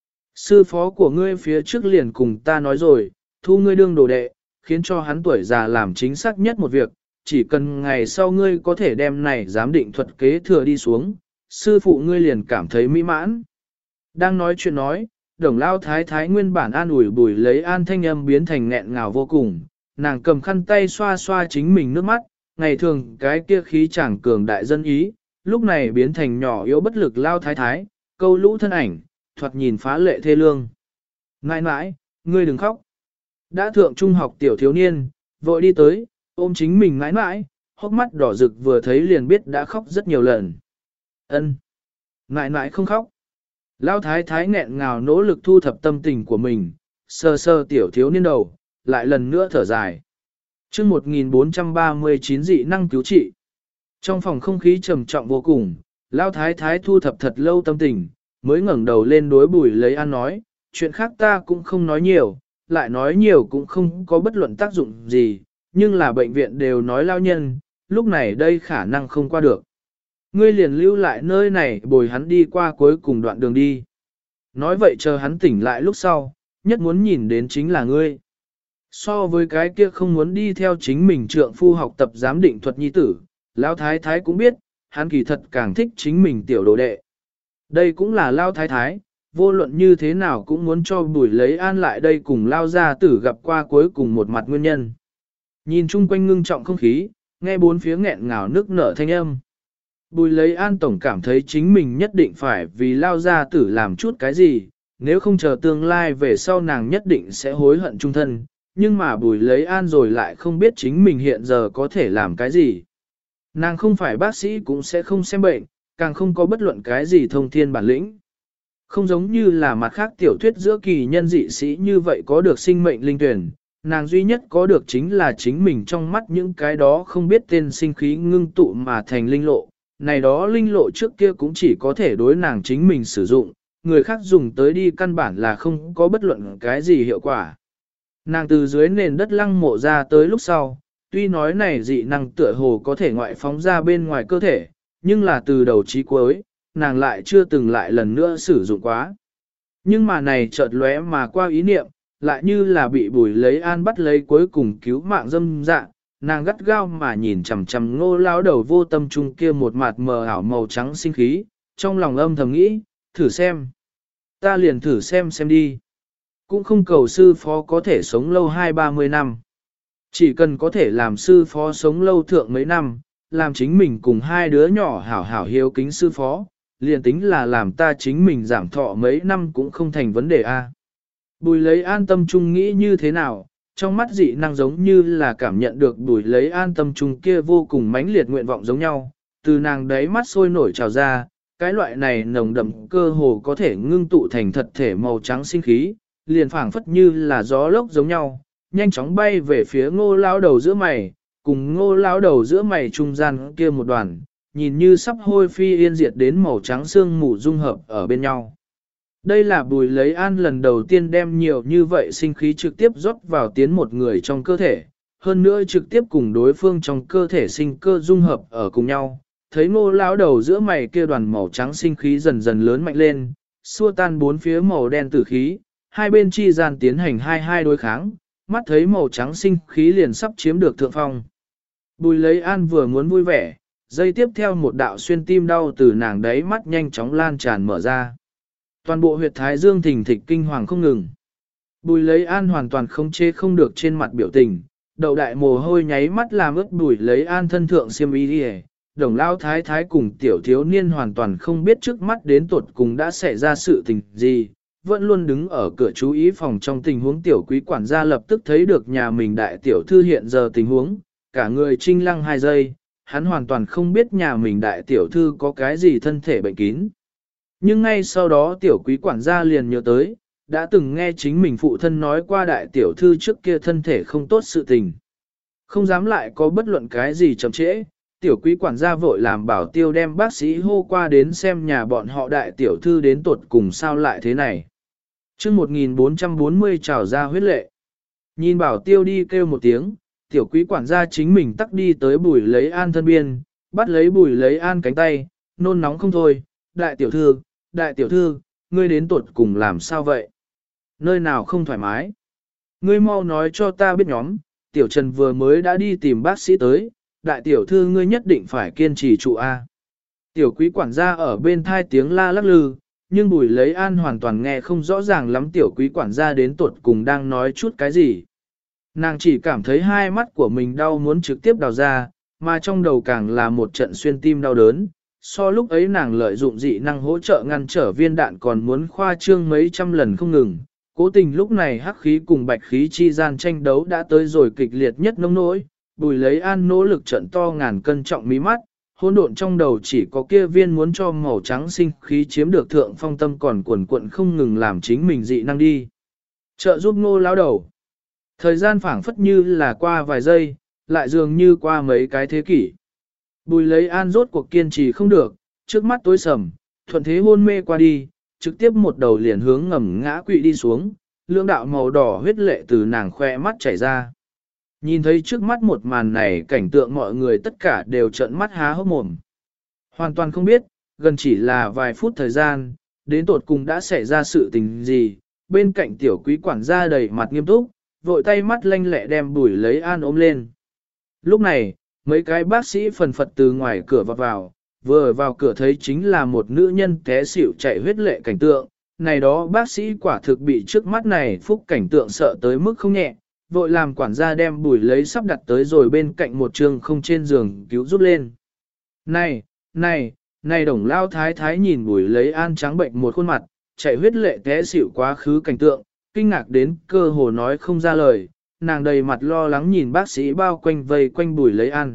Sư phó của ngươi phía trước liền cùng ta nói rồi, thu ngươi đương đồ đệ, khiến cho hắn tuổi già làm chính xác nhất một việc, chỉ cần ngày sau ngươi có thể đem này giám định thuật kế thừa đi xuống, sư phụ ngươi liền cảm thấy mỹ mãn. Đang nói chuyện nói, đồng lao thái thái nguyên bản an ủi bùi lấy an thanh âm biến thành nghẹn ngào vô cùng, nàng cầm khăn tay xoa xoa chính mình nước mắt, ngày thường cái kia khí chẳng cường đại dân ý, lúc này biến thành nhỏ yếu bất lực lao thái thái, câu lũ thân ảnh, thoạt nhìn phá lệ thê lương. Nãi nãi, ngươi đừng khóc. Đã thượng trung học tiểu thiếu niên, vội đi tới, ôm chính mình nãi nãi, hốc mắt đỏ rực vừa thấy liền biết đã khóc rất nhiều lần. Ân, nãi nãi không khóc. Lao thái thái nghẹn ngào nỗ lực thu thập tâm tình của mình, sờ sờ tiểu thiếu niên đầu, lại lần nữa thở dài. Chương 1439 dị năng cứu trị. Trong phòng không khí trầm trọng vô cùng, Lao thái thái thu thập thật lâu tâm tình, mới ngẩng đầu lên đối bùi lấy an nói, chuyện khác ta cũng không nói nhiều, lại nói nhiều cũng không có bất luận tác dụng gì, nhưng là bệnh viện đều nói lao nhân, lúc này đây khả năng không qua được. Ngươi liền lưu lại nơi này bồi hắn đi qua cuối cùng đoạn đường đi. Nói vậy chờ hắn tỉnh lại lúc sau, nhất muốn nhìn đến chính là ngươi. So với cái kia không muốn đi theo chính mình trượng phu học tập giám định thuật nhi tử, Lao thái thái cũng biết, hắn kỳ thật càng thích chính mình tiểu đồ đệ. Đây cũng là Lao thái thái, vô luận như thế nào cũng muốn cho bùi lấy an lại đây cùng Lao gia tử gặp qua cuối cùng một mặt nguyên nhân. Nhìn chung quanh ngưng trọng không khí, nghe bốn phía nghẹn ngào nức nở thanh âm. Bùi lấy an tổng cảm thấy chính mình nhất định phải vì Lao gia tử làm chút cái gì, nếu không chờ tương lai về sau nàng nhất định sẽ hối hận chung thân, nhưng mà bùi lấy an rồi lại không biết chính mình hiện giờ có thể làm cái gì. Nàng không phải bác sĩ cũng sẽ không xem bệnh, càng không có bất luận cái gì thông thiên bản lĩnh. Không giống như là mặt khác tiểu thuyết giữa kỳ nhân dị sĩ như vậy có được sinh mệnh linh tuyển, nàng duy nhất có được chính là chính mình trong mắt những cái đó không biết tên sinh khí ngưng tụ mà thành linh lộ. Này đó linh lộ trước kia cũng chỉ có thể đối nàng chính mình sử dụng, người khác dùng tới đi căn bản là không có bất luận cái gì hiệu quả. Nàng từ dưới nền đất lăng mộ ra tới lúc sau, tuy nói này dị năng tựa hồ có thể ngoại phóng ra bên ngoài cơ thể, nhưng là từ đầu chí cuối, nàng lại chưa từng lại lần nữa sử dụng quá. Nhưng mà này chợt lóe mà qua ý niệm, lại như là bị bùi lấy an bắt lấy cuối cùng cứu mạng dâm dạ, nàng gắt gao mà nhìn chằm chằm ngô lão đầu vô tâm trung kia một mặt mờ ảo màu trắng sinh khí, trong lòng âm thầm nghĩ, thử xem. Ta liền thử xem đi. Cũng không cầu sư phó có thể sống lâu 20-30 năm. Chỉ cần có thể làm sư phó sống lâu thượng mấy năm, làm chính mình cùng hai đứa nhỏ hảo hảo hiếu kính sư phó, liền tính là làm ta chính mình giảm thọ mấy năm cũng không thành vấn đề a. Bùi lấy an tâm trung nghĩ như thế nào, trong mắt dị năng giống như là cảm nhận được bùi lấy an tâm trung kia vô cùng mãnh liệt nguyện vọng giống nhau, từ nàng đáy mắt sôi nổi trào ra, cái loại này nồng đậm cơ hồ có thể ngưng tụ thành thật thể màu trắng sinh khí, liền phảng phất như là gió lốc giống nhau, nhanh chóng bay về phía ngô lão đầu giữa mày, cùng ngô lão đầu giữa mày trung gian kia một đoàn, nhìn như sắp hôi phi yên diệt đến màu trắng xương mù dung hợp ở bên nhau. Đây là Bùi Lấy An lần đầu tiên đem nhiều như vậy sinh khí trực tiếp rót vào tiến một người trong cơ thể, hơn nữa trực tiếp cùng đối phương trong cơ thể sinh cơ dung hợp ở cùng nhau. Thấy Ngô lão đầu giữa mày kia đoàn màu trắng sinh khí dần dần lớn mạnh lên, xua tan bốn phía màu đen tử khí, hai bên chi gian tiến hành hai đối kháng, mắt thấy màu trắng sinh khí liền sắp chiếm được thượng phong. Bùi Lấy An vừa muốn vui vẻ, giây tiếp theo một đạo xuyên tim đau từ nàng đấy mắt nhanh chóng lan tràn mở ra. Toàn bộ huyệt thái dương thình thịch kinh hoàng không ngừng. Bùi Lấy An hoàn toàn không chế không được trên mặt biểu tình, đậu đại mồ hôi nháy mắt làm ướt Bùi Lấy An thân thượng xiêm y đi. Đồng lao thái thái cùng tiểu thiếu niên hoàn toàn không biết trước mắt đến tuột cùng đã xảy ra sự tình gì, vẫn luôn đứng ở cửa chú ý phòng trong tình huống tiểu quý quản gia lập tức thấy được nhà mình đại tiểu thư hiện giờ tình huống, cả người trinh lăng 2 giây, hắn hoàn toàn không biết nhà mình đại tiểu thư có cái gì thân thể bệnh kín. Nhưng ngay sau đó tiểu quý quản gia liền nhớ tới, đã từng nghe chính mình phụ thân nói qua đại tiểu thư trước kia thân thể không tốt sự tình. Không dám lại có bất luận cái gì chậm trễ, tiểu quý quản gia vội làm bảo tiêu đem bác sĩ hô qua đến xem nhà bọn họ đại tiểu thư đến tuột cùng sao lại thế này. chương 1440 trào ra huyết lệ. Nhìn bảo tiêu đi kêu một tiếng, tiểu quý quản gia chính mình tắt đi tới Bùi Lấy An thân biên, bắt lấy Bùi Lấy An cánh tay, nôn nóng không thôi, đại tiểu thư, ngươi đến tuột cùng làm sao vậy? Nơi nào không thoải mái? Ngươi mau nói cho ta biết nhóm, tiểu Trần vừa mới đã đi tìm bác sĩ tới, đại tiểu thư ngươi nhất định phải kiên trì trụ A. Tiểu quý quản gia ở bên thai tiếng la lắc lư, nhưng Bùi Lấy An hoàn toàn nghe không rõ ràng lắm tiểu quý quản gia đến tuột cùng đang nói chút cái gì. Nàng chỉ cảm thấy hai mắt của mình đau muốn trực tiếp đào ra, mà trong đầu càng là một trận xuyên tim đau đớn. So lúc ấy nàng lợi dụng dị năng hỗ trợ ngăn trở viên đạn còn muốn khoa trương mấy trăm lần không ngừng. Cố tình lúc này hắc khí cùng bạch khí chi gian tranh đấu đã tới rồi kịch liệt nhất nông nỗi. Bùi Lấy An nỗ lực trận to ngàn cân trọng mí mắt, hỗn độn trong đầu chỉ có kia viên muốn cho màu trắng sinh khí chiếm được thượng phong tâm còn cuộn cuộn không ngừng làm chính mình dị năng đi. Trợ giúp Ngô lão đầu. Thời gian phảng phất như là qua vài giây, lại dường như qua mấy cái thế kỷ. Bùi Lấy An rốt cuộc kiên trì không được, trước mắt tối sầm, thuận thế hôn mê qua đi, trực tiếp một đầu liền hướng ngầm ngã quỵ đi xuống, lưỡng đạo màu đỏ huyết lệ từ nàng khoe mắt chảy ra. Nhìn thấy trước mắt một màn này cảnh tượng mọi người tất cả đều trợn mắt há hốc mồm. Hoàn toàn không biết, gần chỉ là vài phút thời gian, đến tột cùng đã xảy ra sự tình gì, bên cạnh tiểu quý quản gia đầy mặt nghiêm túc, vội tay mắt lanh lẹ đem Bùi Lấy An ôm lên. Lúc này, mấy cái bác sĩ phần phật từ ngoài cửa vào, vừa vào cửa thấy chính là một nữ nhân té xỉu chạy huyết lệ cảnh tượng, này đó bác sĩ quả thực bị trước mắt này phúc cảnh tượng sợ tới mức không nhẹ, vội làm quản gia đem Bùi Lấy sắp đặt tới rồi bên cạnh một trường không trên giường cứu giúp lên. Này đồng lao thái thái nhìn Bùi Lấy An trắng bệnh một khuôn mặt, chạy huyết lệ té xỉu quá khứ cảnh tượng, kinh ngạc đến cơ hồ nói không ra lời, nàng đầy mặt lo lắng nhìn bác sĩ bao quanh vây quanh Bùi Lấy An.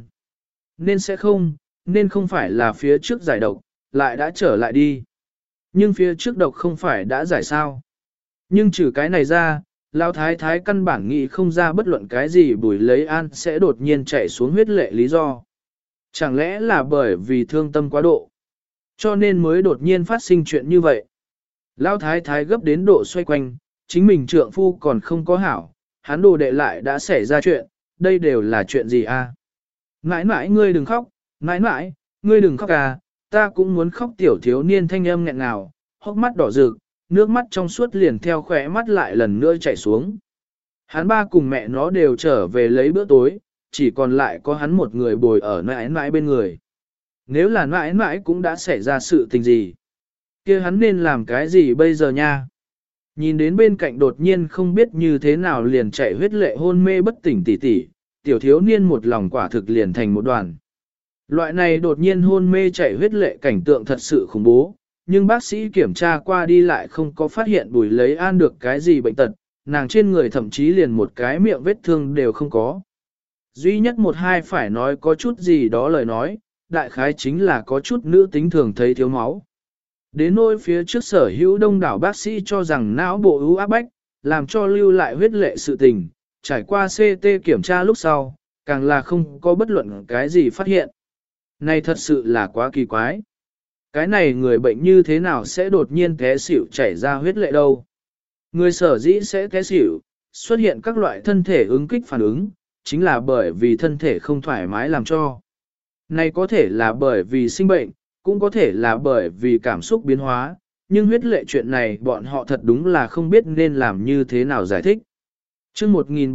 Nên không phải là phía trước giải độc, lại đã trở lại đi. Nhưng phía trước độc không phải đã giải sao. Nhưng trừ cái này ra, Lão thái thái căn bản nghĩ không ra bất luận cái gì Bùi Lấy An sẽ đột nhiên chạy xuống huyết lệ lý do. Chẳng lẽ là bởi vì thương tâm quá độ, cho nên mới đột nhiên phát sinh chuyện như vậy. Lão thái thái gấp đến độ xoay quanh, chính mình trượng phu còn không có hảo, hắn đồ đệ lại đã xảy ra chuyện, đây đều là chuyện gì a? Mãi mãi ngươi đừng khóc, mãi mãi, ngươi đừng khóc à, ta cũng muốn khóc tiểu thiếu niên thanh âm nghẹn ngào, hốc mắt đỏ rực, nước mắt trong suốt liền theo khỏe mắt lại lần nữa chảy xuống. Hắn ba cùng mẹ nó đều trở về lấy bữa tối, chỉ còn lại có hắn một người bồi ở mãi mãi bên người. Nếu là mãi mãi cũng đã xảy ra sự tình gì, kia hắn nên làm cái gì bây giờ nha? Nhìn đến bên cạnh đột nhiên không biết như thế nào liền chạy huyết lệ hôn mê bất tỉnh tỉ tỉ, tiểu thiếu niên một lòng quả thực liền thành một đoàn. Loại này đột nhiên hôn mê chạy huyết lệ cảnh tượng thật sự khủng bố, nhưng bác sĩ kiểm tra qua đi lại không có phát hiện Bùi Lấy An được cái gì bệnh tật, nàng trên người thậm chí liền một cái miệng vết thương đều không có. Duy nhất một hai phải nói có chút gì đó lời nói, đại khái chính là có chút nữ tính thường thấy thiếu máu. Đến nỗi phía trước sở hữu đông đảo bác sĩ cho rằng não bộ ưu áp bách, làm cho lưu lại huyết lệ sự tình, trải qua CT kiểm tra lúc sau, càng là không có bất luận cái gì phát hiện. Này thật sự là quá kỳ quái. cái này người bệnh như thế nào sẽ đột nhiên té xỉu chảy ra huyết lệ đâu. Người sở dĩ sẽ té xỉu, xuất hiện các loại thân thể ứng kích phản ứng, chính là bởi vì thân thể không thoải mái làm cho. Này có thể là bởi vì sinh bệnh, cũng có thể là bởi vì cảm xúc biến hóa, nhưng huyết lệ chuyện này bọn họ thật đúng là không biết nên làm như thế nào giải thích. Chương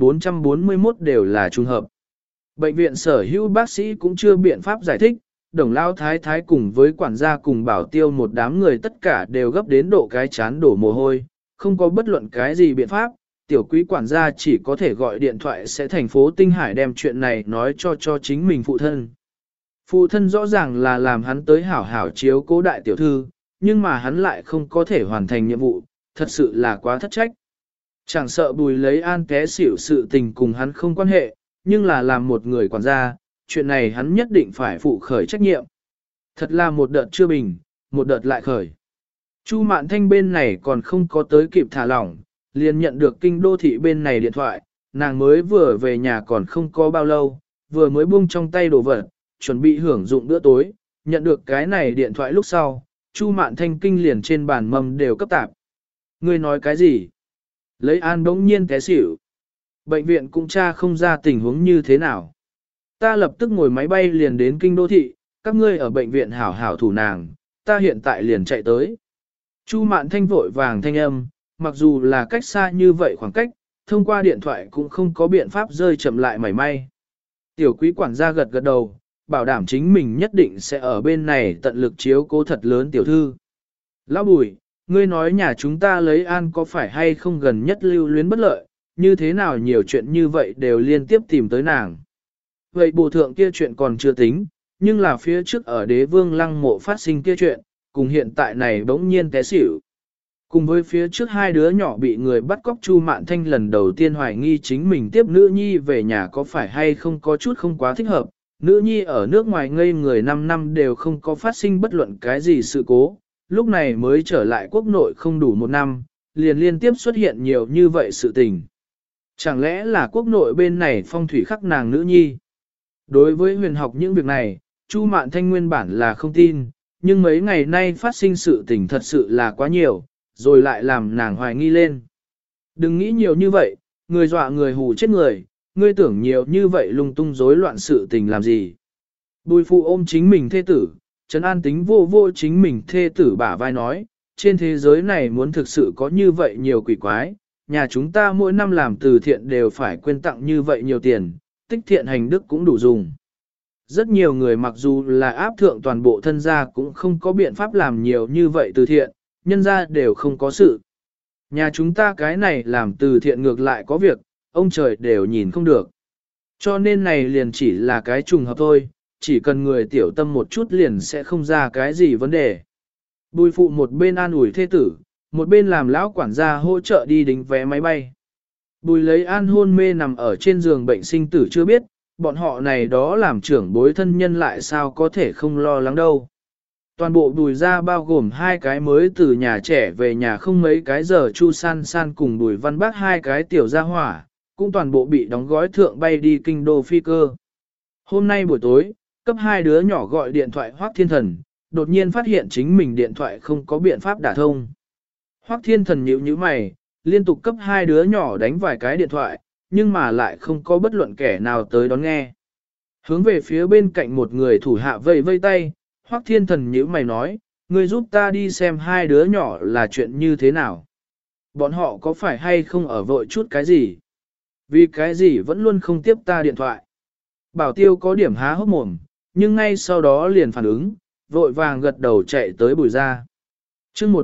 1441 đều là trùng hợp. Bệnh viện sở hữu bác sĩ cũng chưa biện pháp giải thích, Đồng Lao Thái Thái cùng với quản gia cùng bảo tiêu một đám người tất cả đều gấp đến độ cái chán đổ mồ hôi, không có bất luận cái gì biện pháp, tiểu quý quản gia chỉ có thể gọi điện thoại sẽ thành phố Tinh Hải đem chuyện này nói cho chính mình phụ thân. Phụ thân rõ ràng là làm hắn tới hảo hảo chiếu cố đại tiểu thư, nhưng mà hắn lại không có thể hoàn thành nhiệm vụ, thật sự là quá thất trách. Chẳng sợ Bùi lấy an té xỉu sự tình cùng hắn không quan hệ, nhưng là làm một người quản gia, chuyện này hắn nhất định phải phụ khởi trách nhiệm. Thật là một đợt chưa bình, một đợt lại khởi. Chu Mạn Thanh bên này còn không có tới kịp thả lỏng, liền nhận được kinh đô thị bên này điện thoại, nàng mới vừa về nhà còn không có bao lâu, vừa mới buông trong tay đồ vật, chuẩn bị hưởng dụng bữa tối, nhận được cái này điện thoại lúc sau, Chu Mạn Thanh kinh liền trên bàn mâm đều cấp tạp. Ngươi nói cái gì? Lấy an bỗng nhiên té xỉu. Bệnh viện cũng tra không ra tình huống như thế nào. Ta lập tức ngồi máy bay liền đến kinh đô thị, các ngươi ở bệnh viện hảo hảo thủ nàng, ta hiện tại liền chạy tới. Chu Mạn Thanh vội vàng thanh âm, mặc dù là cách xa như vậy khoảng cách, thông qua điện thoại cũng không có biện pháp rơi chậm lại mảy may. Tiểu quý quản gia gật gật đầu, bảo đảm chính mình nhất định sẽ ở bên này tận lực chiếu cố thật lớn tiểu thư. Lão Bùi, ngươi nói nhà chúng ta lấy an có phải hay không gần nhất lưu luyến bất lợi, như thế nào nhiều chuyện như vậy đều liên tiếp tìm tới nàng. Vậy bổ thượng kia chuyện còn chưa tính, nhưng là phía trước ở đế vương lăng mộ phát sinh kia chuyện, cùng hiện tại này bỗng nhiên té xỉu. Cùng với phía trước hai đứa nhỏ bị người bắt cóc Chu Mạn Thanh lần đầu tiên hoài nghi chính mình tiếp nữ nhi về nhà có phải hay không có chút không quá thích hợp, nữ nhi ở nước ngoài ngây người 5 năm đều không có phát sinh bất luận cái gì sự cố, lúc này mới trở lại quốc nội không đủ 1 năm, liền liên tiếp xuất hiện nhiều như vậy sự tình. Chẳng lẽ là quốc nội bên này phong thủy khắc nàng nữ nhi? Đối với huyền học những việc này, Chu Mạn Thanh nguyên bản là không tin, nhưng mấy ngày nay phát sinh sự tình thật sự là quá nhiều, rồi lại làm nàng hoài nghi lên. Đừng nghĩ nhiều như vậy, người dọa người hù chết người, ngươi tưởng nhiều như vậy lung tung rối loạn sự tình làm gì. Bùi phụ ôm chính mình thê tử, trấn an tính vô vô chính mình thê tử bả vai nói, trên thế giới này muốn thực sự có như vậy nhiều quỷ quái, nhà chúng ta mỗi năm làm từ thiện đều phải quyên tặng như vậy nhiều tiền, tích thiện hành đức cũng đủ dùng. Rất nhiều người mặc dù là áp thượng toàn bộ thân gia cũng không có biện pháp làm nhiều như vậy từ thiện, nhân gia đều không có sự. Nhà chúng ta cái này làm từ thiện ngược lại có việc, ông trời đều nhìn không được. Cho nên này liền chỉ là cái trùng hợp thôi, chỉ cần người tiểu tâm một chút liền sẽ không ra cái gì vấn đề. Bùi phụ một bên an ủi thê tử, một bên làm lão quản gia hỗ trợ đi đính vé máy bay. Bùi lấy an hôn mê nằm ở trên giường bệnh sinh tử chưa biết, bọn họ này đó làm trưởng bối thân nhân lại sao có thể không lo lắng đâu. Toàn bộ Bùi gia bao gồm 2 cái mới từ nhà trẻ về nhà không mấy cái giờ Chu San San cùng Bùi Văn Bác 2 cái tiểu gia hỏa, cũng toàn bộ bị đóng gói thượng bay đi kinh đô phi cơ. Hôm nay buổi tối, cấp 2 đứa nhỏ gọi điện thoại Hoắc Thiên Thần, đột nhiên phát hiện chính mình điện thoại không có biện pháp đả thông. Hoắc Thiên Thần nhíu nhíu mày, liên tục cấp 2 đứa nhỏ đánh vài cái điện thoại, nhưng mà lại không có bất luận kẻ nào tới đón nghe. Hướng về phía bên cạnh một người thủ hạ vây vây tay, Hoắc Thiên Thần nhíu mày nói, ngươi giúp ta đi xem 2 đứa nhỏ là chuyện như thế nào. Bọn họ có phải hay không ở vội chút cái gì? Vì cái gì vẫn luôn không tiếp ta điện thoại. Bảo Tiêu có điểm há hốc mồm, nhưng ngay sau đó liền phản ứng, vội vàng gật đầu chạy tới Bùi gia. Chương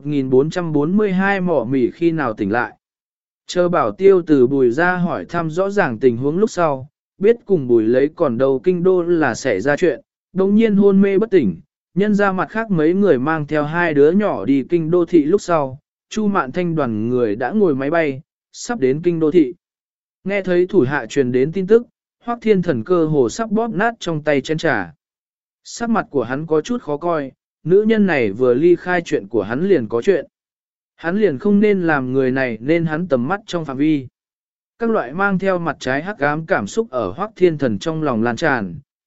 1442 mỏ mỉ khi nào tỉnh lại. Chờ Bảo Tiêu từ Bùi gia hỏi thăm rõ ràng tình huống lúc sau, biết cùng Bùi lấy còn đầu kinh đô là xảy ra chuyện, đồng nhiên hôn mê bất tỉnh, nhân ra mặt khác mấy người mang theo 2 đứa nhỏ đi kinh đô thị lúc sau, Chu Mạn Thanh đoàn người đã ngồi máy bay, sắp đến kinh đô thị. Nghe thấy thủ hạ truyền đến tin tức, Hoắc Thiên Thần cơ hồ sắp bóp nát trong tay chén trà. Sắc mặt của hắn có chút khó coi, nữ nhân này vừa ly khai chuyện của hắn liền có chuyện. Hắn liền không nên làm người này nên hắn tầm mắt trong phạm vi. Các loại mang theo mặt trái hắc ám cảm xúc ở Hoắc Thiên Thần trong lòng lan tràn,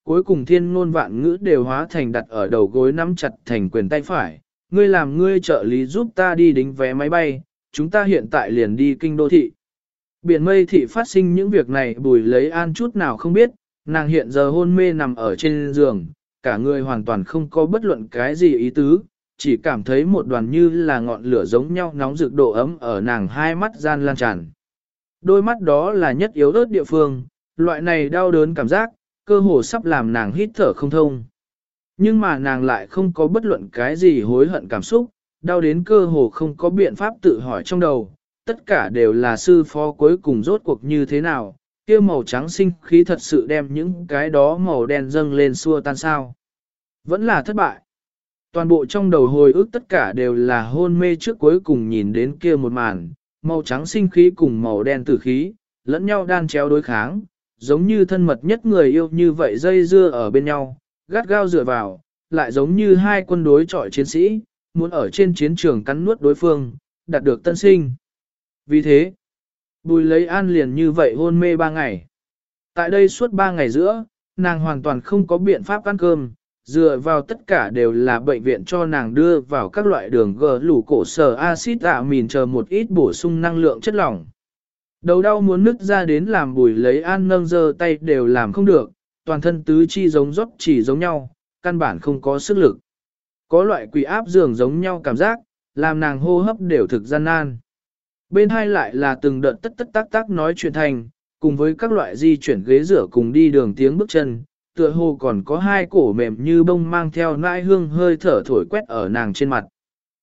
cuối cùng thiên ngôn vạn ngữ đều hóa thành đặt ở đầu gối nắm chặt thành quyền tay phải. Ngươi làm ngươi trợ lý giúp ta đi đính vé máy bay, chúng ta hiện tại liền đi kinh đô thị. Biển mây thị phát sinh những việc này Bùi Lấy An chút nào không biết, nàng hiện giờ hôn mê nằm ở trên giường, cả người hoàn toàn không có bất luận cái gì ý tứ, chỉ cảm thấy một đoàn như là ngọn lửa giống nhau nóng rực độ ấm ở nàng hai mắt gian lan tràn. Đôi mắt đó là nhất yếu ớt địa phương, loại này đau đớn cảm giác, cơ hồ sắp làm nàng hít thở không thông. Nhưng mà nàng lại không có bất luận cái gì hối hận cảm xúc, đau đến cơ hồ không có biện pháp tự hỏi trong đầu, tất cả đều là sư phó cuối cùng rốt cuộc như thế nào, kia màu trắng sinh khí thật sự đem những cái đó màu đen dâng lên xua tan sao. Vẫn là thất bại. Toàn bộ trong đầu hồi ức tất cả đều là hôn mê trước cuối cùng nhìn đến kia một màn, màu trắng sinh khí cùng màu đen tử khí, lẫn nhau đan chéo đối kháng, giống như thân mật nhất người yêu như vậy dây dưa ở bên nhau, gắt gao dựa vào, lại giống như hai quân đối chọi chiến sĩ, muốn ở trên chiến trường cắn nuốt đối phương, đạt được tân sinh. Vì thế, Bùi Lấy An liền như vậy hôn mê 3 ngày. Tại đây suốt 3 ngày giữa, nàng hoàn toàn không có biện pháp ăn cơm, dựa vào tất cả đều là bệnh viện cho nàng đưa vào các loại đường gờ lủ cổ sở axit amin chờ một ít bổ sung năng lượng chất lỏng. Đầu đau muốn nứt ra đến làm Bùi Lấy An nâng giơ tay đều làm không được, toàn thân tứ chi giống rót chỉ giống nhau, căn bản không có sức lực. Có loại quỷ áp giường giống nhau cảm giác, làm nàng hô hấp đều thực gian nan. Bên hai lại là từng đợt tất tất tác tác nói chuyện thành, cùng với các loại di chuyển ghế rửa cùng đi đường tiếng bước chân, tựa hồ còn có hai cổ mềm như bông mang theo nãi hương hơi thở thổi quét ở nàng trên mặt.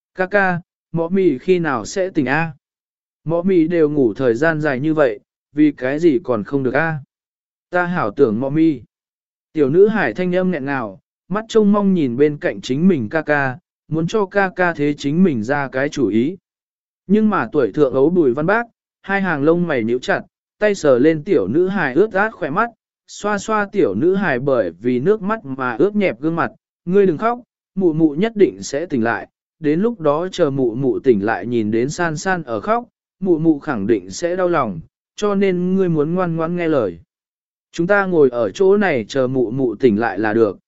Ca, mọ mì khi nào sẽ tỉnh a? Mọ mì đều ngủ thời gian dài như vậy, vì cái gì còn không được a? Ta hảo tưởng mọ mì. Tiểu nữ hải thanh âm nghẹn ngào, mắt trông mong nhìn bên cạnh chính mình ca, muốn cho ca thế chính mình ra cái chủ ý. Nhưng mà tuổi thượng ấu Bùi Văn Bác, hai hàng lông mày nhíu chặt, tay sờ lên tiểu nữ hài ướt át khỏe mắt, xoa xoa tiểu nữ hài bởi vì nước mắt mà ướt nhẹp gương mặt, ngươi đừng khóc, mụ mụ nhất định sẽ tỉnh lại, đến lúc đó chờ mụ mụ tỉnh lại nhìn đến san san ở khóc, mụ mụ khẳng định sẽ đau lòng, cho nên ngươi muốn ngoan ngoãn nghe lời. Chúng ta ngồi ở chỗ này chờ mụ mụ tỉnh lại là được.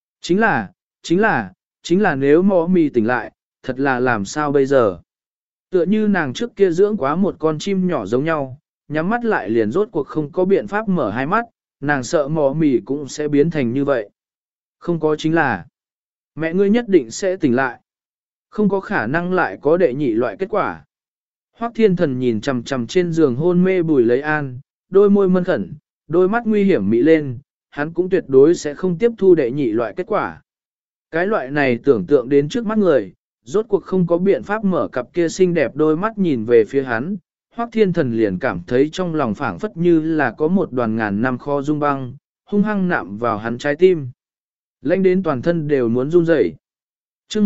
Chính là nếu mọ mì tỉnh lại, thật là làm sao bây giờ? Tựa như nàng trước kia dưỡng quá một con chim nhỏ giống nhau, nhắm mắt lại liền rốt cuộc không có biện pháp mở hai mắt, nàng sợ mọ mì cũng sẽ biến thành như vậy. Không có chính là, mẹ ngươi nhất định sẽ tỉnh lại. Không có khả năng lại có đệ nhị loại kết quả. Hoắc Thiên Thần nhìn chằm chằm trên giường hôn mê Bùi Lấy An, đôi môi mân khẩn, đôi mắt nguy hiểm mị lên, hắn cũng tuyệt đối sẽ không tiếp thu đệ nhị loại kết quả. Cái loại này tưởng tượng đến trước mắt người, rốt cuộc không có biện pháp mở cặp kia xinh đẹp đôi mắt nhìn về phía hắn, Hoắc Thiên Thần liền cảm thấy trong lòng phảng phất như là có một đoàn ngàn năm kho dung băng, hung hăng nạm vào hắn trái tim. Lãnh đến toàn thân đều muốn run rẩy. Chương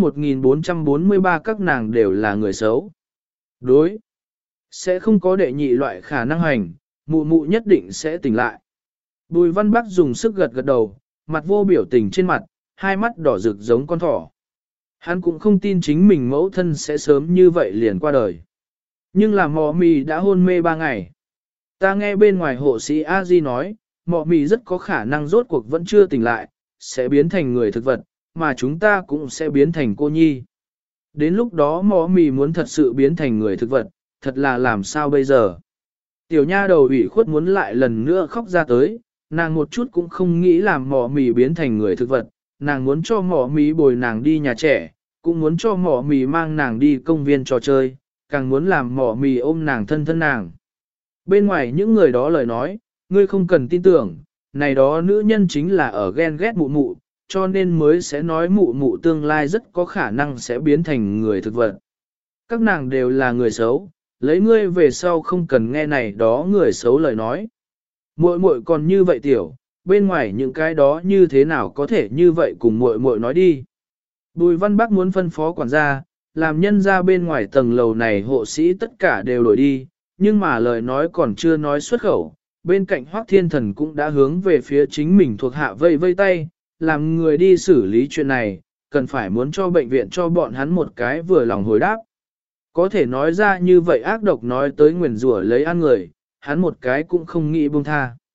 1443 các nàng đều là người xấu. Đối. Sẽ không có đệ nhị loại khả năng hành, mụ mụ nhất định sẽ tỉnh lại. Bùi Văn Bắc dùng sức gật gật đầu, mặt vô biểu tình trên mặt, hai mắt đỏ rực giống con thỏ. Hắn cũng không tin chính mình mẫu thân sẽ sớm như vậy liền qua đời. Nhưng là mọ mì đã hôn mê 3 ngày. Ta nghe bên ngoài hộ sĩ A-di nói, mọ mì rất có khả năng rốt cuộc vẫn chưa tỉnh lại, sẽ biến thành người thực vật, mà chúng ta cũng sẽ biến thành cô nhi. Đến lúc đó mọ mì muốn thật sự biến thành người thực vật, thật là làm sao bây giờ? Tiểu nha đầu ủy khuất muốn lại lần nữa khóc ra tới, nàng một chút cũng không nghĩ làm mọ mì biến thành người thực vật, nàng muốn cho mọ mì bồi nàng đi nhà trẻ, cũng muốn cho mọ mì mang nàng đi công viên trò chơi, càng muốn làm mọ mì ôm nàng thân thân nàng. Bên ngoài những người đó lời nói, ngươi không cần tin tưởng, này đó nữ nhân chính là ở ghen ghét mụ mụ, cho nên mới sẽ nói mụ mụ tương lai rất có khả năng sẽ biến thành người thực vật. Các nàng đều là người xấu, lấy ngươi về sau không cần nghe này đó người xấu lời nói. Muội muội còn như vậy tiểu, bên ngoài những cái đó như thế nào có thể như vậy cùng muội muội nói đi. Bùi Văn Bắc muốn phân phó quản gia, làm nhân ra bên ngoài tầng lầu này hộ sĩ tất cả đều đổi đi, nhưng mà lời nói còn chưa nói xuất khẩu, bên cạnh Hoắc Thiên Thần cũng đã hướng về phía chính mình thuộc hạ vây vây tay, làm người đi xử lý chuyện này, cần phải muốn cho bệnh viện cho bọn hắn một cái vừa lòng hồi đáp. Có thể nói ra như vậy ác độc nói tới nguyền rủa lấy ăn người, hắn một cái cũng không nghĩ buông tha.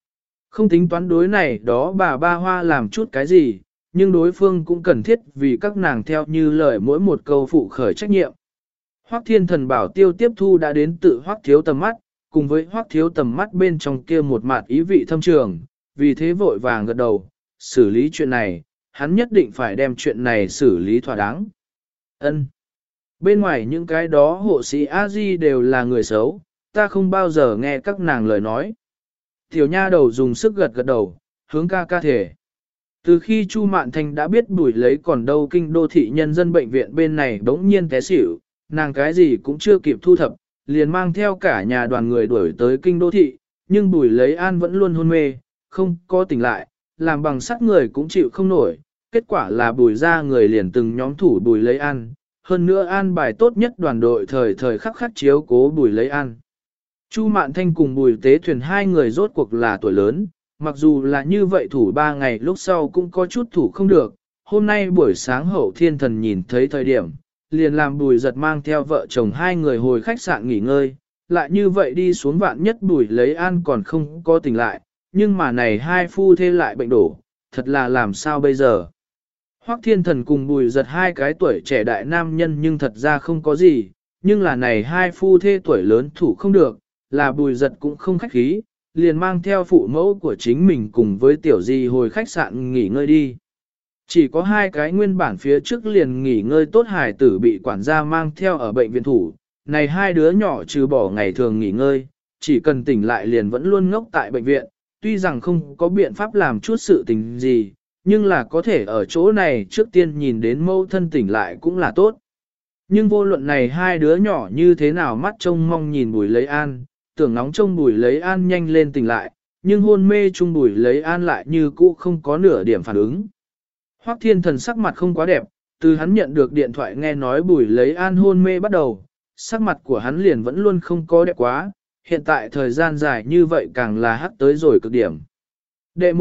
Không tính toán đối này đó bà ba hoa làm chút cái gì, nhưng đối phương cũng cần thiết vì các nàng theo như lời mỗi một câu phụ khởi trách nhiệm. Hoắc Thiên Thần bảo tiêu tiếp thu đã đến tự Hoắc Thiếu Tầm mắt, cùng với Hoắc Thiếu Tầm mắt bên trong kia một mặt ý vị thâm trường, vì thế vội vàng gật đầu, xử lý chuyện này, hắn nhất định phải đem chuyện này xử lý thỏa đáng. Ân. Bên ngoài những cái đó hộ sĩ A-di đều là người xấu, ta không bao giờ nghe các nàng lời nói. Tiểu nha đầu dùng sức gật gật đầu, hướng ca ca thể. Từ khi Chu Mạn Thanh đã biết Bùi lấy còn đâu kinh đô thị nhân dân bệnh viện bên này bỗng nhiên té xỉu, nàng cái gì cũng chưa kịp thu thập, liền mang theo cả nhà đoàn người đuổi tới kinh đô thị, nhưng Bùi lấy an vẫn luôn hôn mê, không có tỉnh lại, làm bằng sắt người cũng chịu không nổi, kết quả là Bùi ra người liền từng nhóm thủ Bùi lấy an, hơn nữa an bài tốt nhất đoàn đội thời thời khắc khắc chiếu cố Bùi lấy an. Chu Mạn Thanh cùng Bùi Tế Thuyền hai người rốt cuộc là tuổi lớn, mặc dù là như vậy thủ 3 ngày lúc sau cũng có chút thủ không được, hôm nay buổi sáng Hậu Thiên Thần nhìn thấy thời điểm, liền làm Bùi Giật mang theo vợ chồng hai người hồi khách sạn nghỉ ngơi, lại như vậy đi xuống vạn nhất Bùi lấy an còn không có tỉnh lại, nhưng mà này hai phu thê lại bệnh đổ, thật là làm sao bây giờ. Hoắc Thiên Thần cùng Bùi Giật hai cái tuổi trẻ đại nam nhân nhưng thật ra không có gì, nhưng là này hai phu thê tuổi lớn thủ không được, là Bùi Giật cũng không khách khí, liền mang theo phụ mẫu của chính mình cùng với tiểu di hồi khách sạn nghỉ ngơi đi. Chỉ có hai cái nguyên bản phía trước liền nghỉ ngơi tốt hài tử bị quản gia mang theo ở bệnh viện thủ, này hai đứa nhỏ trừ bỏ ngày thường nghỉ ngơi, chỉ cần tỉnh lại liền vẫn luôn ngốc tại bệnh viện, tuy rằng không có biện pháp làm chút sự tình gì, nhưng là có thể ở chỗ này trước tiên nhìn đến mâu thân tỉnh lại cũng là tốt. Nhưng vô luận này hai đứa nhỏ như thế nào mắt trông mong nhìn Bùi lấy an, tưởng nóng trông Bùi lấy an nhanh lên tỉnh lại, nhưng hôn mê chung Bùi lấy an lại như cũ không có nửa điểm phản ứng. Hoắc Thiên Thần sắc mặt không quá đẹp, từ hắn nhận được điện thoại nghe nói Bùi lấy an hôn mê bắt đầu, sắc mặt của hắn liền vẫn luôn không có đẹp quá, hiện tại thời gian dài như vậy càng là hắc tới rồi cực điểm. Đệ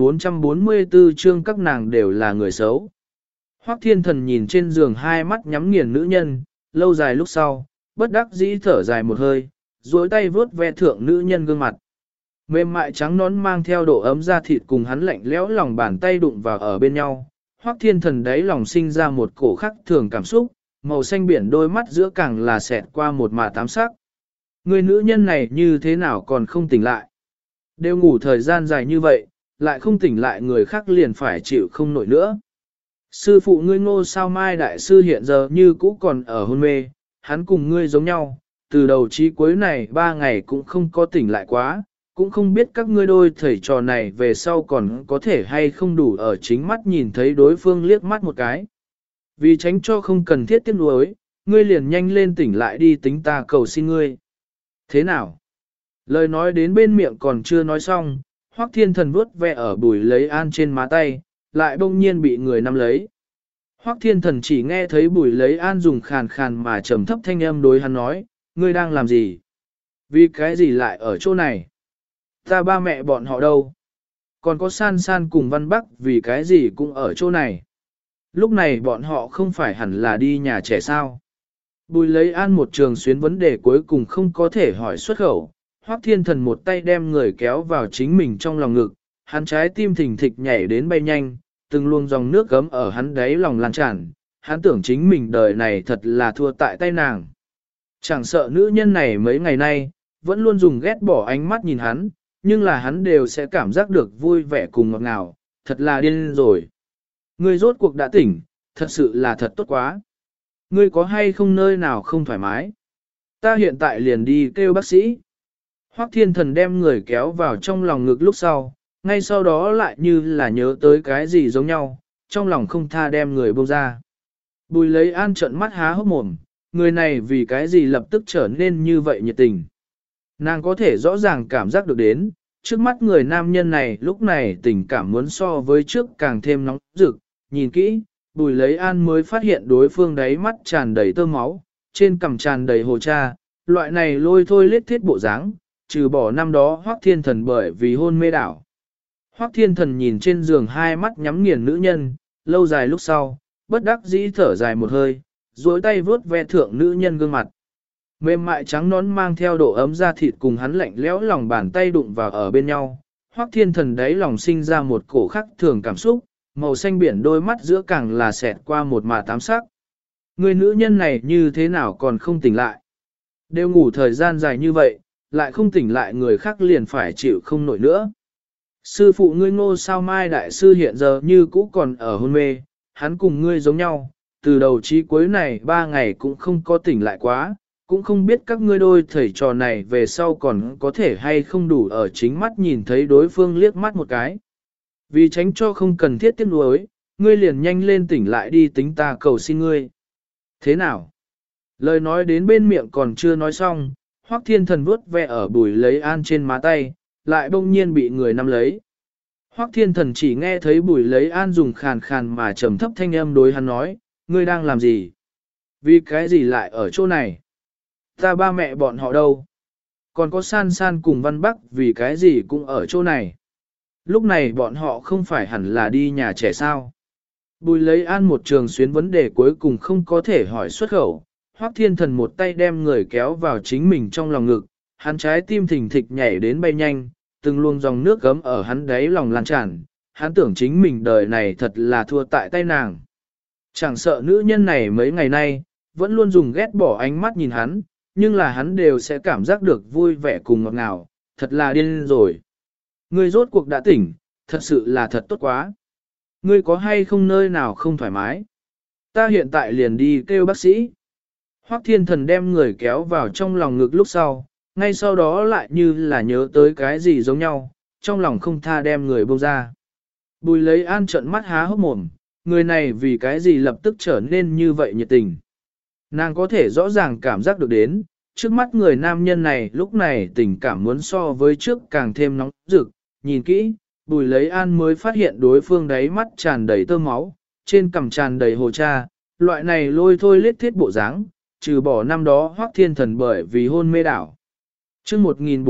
1444 chương các nàng đều là người xấu. Hoắc Thiên Thần nhìn trên giường hai mắt nhắm nghiền nữ nhân, lâu dài lúc sau, bất đắc dĩ thở dài một hơi, duỗi tay vướt ve thượng nữ nhân gương mặt. Mềm mại trắng nón mang theo độ ấm da thịt cùng hắn lạnh lẽo lòng bàn tay đụng vào ở bên nhau. Hoắc Thiên Thần đáy lòng sinh ra một cổ khắc thường cảm xúc, màu xanh biển đôi mắt giữa càng là xẹt qua một mà tám sắc. Người nữ nhân này như thế nào còn không tỉnh lại? Đều ngủ thời gian dài như vậy, lại không tỉnh lại người khác liền phải chịu không nổi nữa. Sư phụ ngươi Ngô Sao Mai đại sư hiện giờ như cũ còn ở hôn mê, hắn cùng ngươi giống nhau, từ đầu chí cuối này 3 ngày cũng không có tỉnh lại quá, cũng không biết các ngươi đôi thầy trò này về sau còn có thể hay không đủ ở chính mắt nhìn thấy đối phương liếc mắt một cái. Vì tránh cho không cần thiết tiếc nuối, ngươi liền nhanh lên tỉnh lại đi tính ta cầu xin ngươi. Thế nào? Lời nói đến bên miệng còn chưa nói xong, Hoắc Thiên Thần vuốt ve ở Bùi lấy an trên má tay, lại bỗng nhiên bị người nắm lấy. Hoắc Thiên Thần chỉ nghe thấy Bùi lấy an dùng khàn khàn mà trầm thấp thanh âm đối hắn nói, ngươi đang làm gì? Vì cái gì lại ở chỗ này? Ta ba mẹ bọn họ đâu? Còn có San San cùng Văn Bắc vì cái gì cũng ở chỗ này? Lúc này bọn họ không phải hẳn là đi nhà trẻ sao? Bùi lấy an một trường xuyến vấn đề cuối cùng không có thể hỏi xuất khẩu. Hoắc Thiên Thần một tay đem người kéo vào chính mình trong lòng ngực, hắn trái tim thình thịch nhảy đến bay nhanh, từng luồng dòng nước gấm ở hắn đáy lòng lan tràn, hắn tưởng chính mình đời này thật là thua tại tay nàng. Chẳng sợ nữ nhân này mấy ngày nay, vẫn luôn dùng ghét bỏ ánh mắt nhìn hắn, nhưng là hắn đều sẽ cảm giác được vui vẻ cùng ngọt ngào, thật là điên rồi. Ngươi rốt cuộc đã tỉnh, thật sự là thật tốt quá. Ngươi có hay không nơi nào không thoải mái? Ta hiện tại liền đi kêu bác sĩ. Hoắc Thiên Thần đem người kéo vào trong lòng ngực lúc sau, ngay sau đó lại như là nhớ tới cái gì giống nhau, trong lòng không tha đem người buông ra. Bùi lấy an trợn mắt há hốc mồm, người này vì cái gì lập tức trở nên như vậy nhiệt tình. Nàng có thể rõ ràng cảm giác được đến, trước mắt người nam nhân này lúc này tình cảm muốn so với trước càng thêm nóng rực, nhìn kỹ, Bùi lấy an mới phát hiện đối phương đáy mắt tràn đầy tơ máu, trên cằm tràn đầy hồ cha, loại này lôi thôi lết thiết bộ dáng, trừ bỏ năm đó Hoắc Thiên Thần bởi vì hôn mê đảo. Hoắc Thiên Thần nhìn trên giường hai mắt nhắm nghiền nữ nhân, lâu dài lúc sau, bất đắc dĩ thở dài một hơi, duỗi tay vuốt ve thượng nữ nhân gương mặt. Mềm mại trắng nón mang theo độ ấm da thịt cùng hắn lạnh lẽo lòng bàn tay đụng vào ở bên nhau, Hoắc Thiên Thần đáy lòng sinh ra một cổ khắc thường cảm xúc, màu xanh biển đôi mắt giữa càng là xẹt qua một mà tám sắc. Người nữ nhân này như thế nào còn không tỉnh lại? Đều ngủ thời gian dài như vậy, lại không tỉnh lại người khác liền phải chịu không nổi nữa. Sư phụ ngươi Ngô Sao Mai đại sư hiện giờ như cũ còn ở hôn mê, hắn cùng ngươi giống nhau, từ đầu chí cuối này 3 ngày cũng không có tỉnh lại quá, cũng không biết các ngươi đôi thầy trò này về sau còn có thể hay không đủ ở chính mắt nhìn thấy đối phương liếc mắt một cái. Vì tránh cho không cần thiết tiếc nuối, ngươi liền nhanh lên tỉnh lại đi, tính ta cầu xin ngươi. Thế nào? Lời nói đến bên miệng còn chưa nói xong, Hoắc Thiên Thần vuốt ve ở Bùi Lấy An trên má tay, lại bỗng nhiên bị người nắm lấy. Hoắc Thiên Thần chỉ nghe thấy Bùi Lấy An dùng khàn khàn mà trầm thấp thanh âm đối hắn nói, ngươi đang làm gì? Vì cái gì lại ở chỗ này? Ta ba mẹ bọn họ đâu? Còn có San San cùng Văn Bắc vì cái gì cũng ở chỗ này? Lúc này bọn họ không phải hẳn là đi nhà trẻ sao? Bùi Lấy An một trường xuyến vấn đề cuối cùng không có thể hỏi xuất khẩu. Hoắc Thiên Thần một tay đem người kéo vào chính mình trong lòng ngực, hắn trái tim thình thịch nhảy đến bay nhanh, từng luồng dòng nước gấm ở hắn đáy lòng lan tràn, hắn tưởng chính mình đời này thật là thua tại tay nàng. Chẳng sợ nữ nhân này mấy ngày nay, vẫn luôn dùng ghét bỏ ánh mắt nhìn hắn, nhưng là hắn đều sẽ cảm giác được vui vẻ cùng ngọt ngào, thật là điên rồi. Ngươi rốt cuộc đã tỉnh, thật sự là thật tốt quá. Ngươi có hay không nơi nào không thoải mái? Ta hiện tại liền đi kêu bác sĩ. Hoắc Thiên Thần đem người kéo vào trong lòng ngực lúc sau, ngay sau đó lại như là nhớ tới cái gì giống nhau, trong lòng không tha đem người buông ra. Bùi Lấy An trợn mắt há hốc mồm, người này vì cái gì lập tức trở nên như vậy nhiệt tình. Nàng có thể rõ ràng cảm giác được đến, trước mắt người nam nhân này lúc này tình cảm muốn so với trước càng thêm nóng rực, nhìn kỹ, Bùi Lấy An mới phát hiện đối phương đáy mắt tràn đầy tơ máu, trên cằm tràn đầy hồ cha, loại này lôi thôi lết thiết bộ dáng, trừ bỏ năm đó Hoắc Thiên Thần bởi vì hôn mê đảo. Chương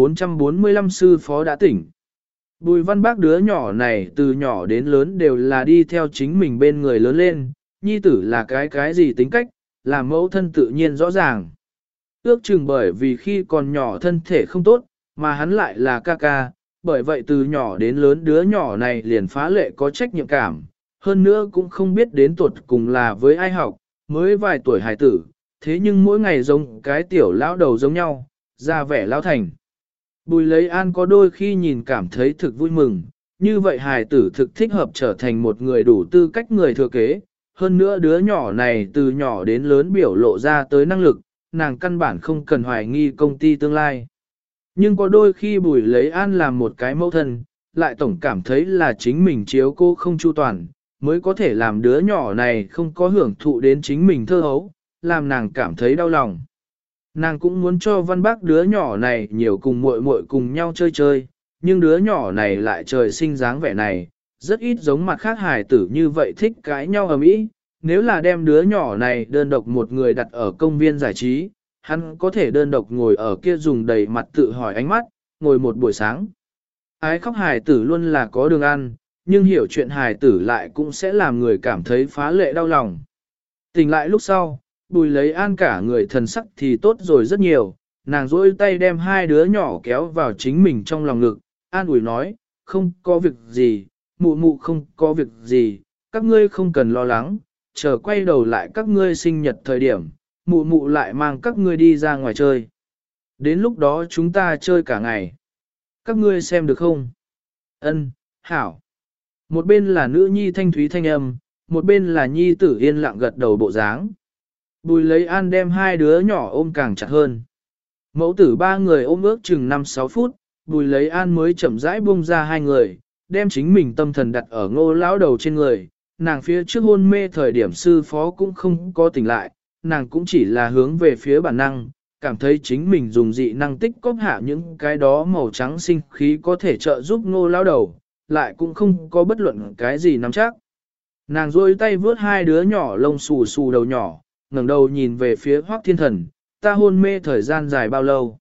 1445 sư phó đã tỉnh. Bùi Văn Bác đứa nhỏ này từ nhỏ đến lớn đều là đi theo chính mình bên người lớn lên, nhi tử là cái gì tính cách, là mẫu thân tự nhiên rõ ràng. Ước chừng bởi vì khi còn nhỏ thân thể không tốt, mà hắn lại là ca ca, bởi vậy từ nhỏ đến lớn đứa nhỏ này liền phá lệ có trách nhiệm cảm, hơn nữa cũng không biết đến tuột cùng là với ai học, mới vài tuổi hài tử, thế nhưng mỗi ngày giống cái tiểu lão đầu giống nhau, ra vẻ lão thành. Bùi Lấy An có đôi khi nhìn cảm thấy thực vui mừng, như vậy hài tử thực thích hợp trở thành một người đủ tư cách người thừa kế, hơn nữa đứa nhỏ này từ nhỏ đến lớn biểu lộ ra tới năng lực, nàng căn bản không cần hoài nghi công ty tương lai. Nhưng có đôi khi Bùi Lấy An làm một cái mẫu thân, lại tổng cảm thấy là chính mình chiếu cô không chu toàn, mới có thể làm đứa nhỏ này không có hưởng thụ đến chính mình thơ hấu, làm nàng cảm thấy đau lòng. Nàng cũng muốn cho Văn Bác đứa nhỏ này nhiều cùng muội muội cùng nhau chơi chơi, nhưng đứa nhỏ này lại trời sinh dáng vẻ này, rất ít giống mặt khác hài tử như vậy thích cãi nhau ầm ĩ. Nếu là đem đứa nhỏ này đơn độc một người đặt ở công viên giải trí, hắn có thể đơn độc ngồi ở kia dùng đầy mặt tự hỏi ánh mắt, ngồi một buổi sáng. Ái khóc hài tử luôn là có đường ăn, nhưng hiểu chuyện hài tử lại cũng sẽ làm người cảm thấy phá lệ đau lòng. Tỉnh lại lúc sau, Bùi Lấy An cả người thần sắc thì tốt rồi rất nhiều, nàng duỗi tay đem hai đứa nhỏ kéo vào chính mình trong lòng ngực, an ủi nói, không có việc gì, mụ mụ không có việc gì, các ngươi không cần lo lắng, chờ quay đầu lại các ngươi sinh nhật thời điểm, mụ mụ lại mang các ngươi đi ra ngoài chơi. Đến lúc đó chúng ta chơi cả ngày. Các ngươi xem được không? Ân, hảo. Một bên là nữ nhi thanh thúy thanh âm, một bên là nhi tử yên lặng gật đầu bộ dáng. Bùi Lấy An đem hai đứa nhỏ ôm càng chặt hơn. Mẫu tử ba người ôm ước chừng 5-6 phút, Bùi Lấy An mới chậm rãi buông ra hai người, đem chính mình tâm thần đặt ở Ngô lão đầu trên người. Nàng phía trước hôn mê thời điểm sư phó cũng không có tỉnh lại, nàng cũng chỉ là hướng về phía bản năng, cảm thấy chính mình dùng dị năng tích cóp hạ những cái đó màu trắng sinh khí có thể trợ giúp Ngô lão đầu, lại cũng không có bất luận cái gì nắm chắc. Nàng duỗi tay vướt hai đứa nhỏ lông xù xù đầu nhỏ, ngẩng đầu nhìn về phía Hoắc Thiên Thần, ta hôn mê thời gian dài bao lâu?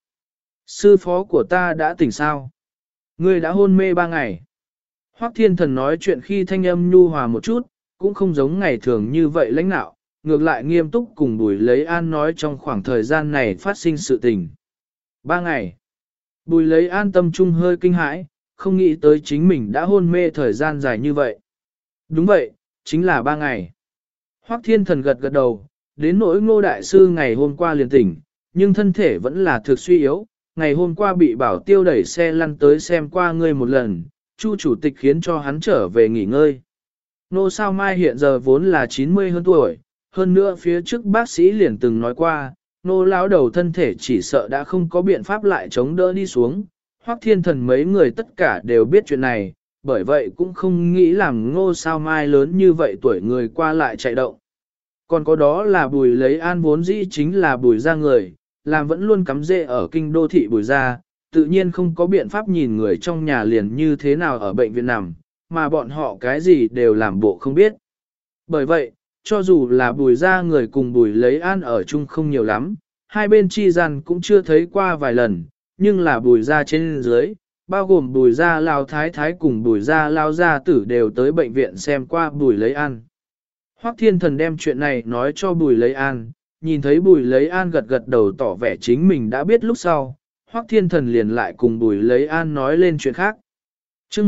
Sư phó của ta đã tỉnh sao? Ngươi đã hôn mê 3 ngày. Hoắc Thiên Thần nói chuyện khi thanh âm nhu hòa một chút, cũng không giống ngày thường như vậy lãnh nạo, ngược lại nghiêm túc cùng Bùi Lấy An nói trong khoảng thời gian này phát sinh sự tình. 3 ngày. Bùi Lấy An tâm trung hơi kinh hãi, không nghĩ tới chính mình đã hôn mê thời gian dài như vậy. Đúng vậy, chính là 3 ngày. Hoắc Thiên Thần gật gật đầu, đến nỗi Ngô Đại Sư ngày hôm qua liền tỉnh, nhưng thân thể vẫn là thực suy yếu, ngày hôm qua bị Bảo Tiêu đẩy xe lăn tới xem qua ngươi một lần, Chu chủ tịch khiến cho hắn trở về nghỉ ngơi. Nô Sao Mai hiện giờ vốn là 90 hơn tuổi, hơn nữa phía trước bác sĩ liền từng nói qua, nô lão đầu thân thể chỉ sợ đã không có biện pháp lại chống đỡ đi xuống. Hoắc Thiên Thần mấy người tất cả đều biết chuyện này, bởi vậy cũng không nghĩ làm Ngô Sao Mai lớn như vậy tuổi người qua lại chạy động. Còn có đó là Bùi Lấy An vốn dĩ chính là Bùi gia người, làm vẫn luôn cắm rễ ở kinh đô thị Bùi gia, tự nhiên không có biện pháp nhìn người trong nhà liền như thế nào ở bệnh viện nằm, mà bọn họ cái gì đều làm bộ không biết. Bởi vậy, cho dù là Bùi gia người cùng Bùi Lấy An ở chung không nhiều lắm, hai bên chi gian cũng chưa thấy qua vài lần, nhưng là Bùi gia trên dưới, bao gồm Bùi gia Lao Thái Thái cùng Bùi gia Lao Gia Tử đều tới bệnh viện xem qua Bùi Lấy An. Hoắc Thiên Thần đem chuyện này nói cho Bùi Lấy An, nhìn thấy Bùi Lấy An gật gật đầu tỏ vẻ chính mình đã biết lúc sau, Hoắc Thiên Thần liền lại cùng Bùi Lấy An nói lên chuyện khác. Chương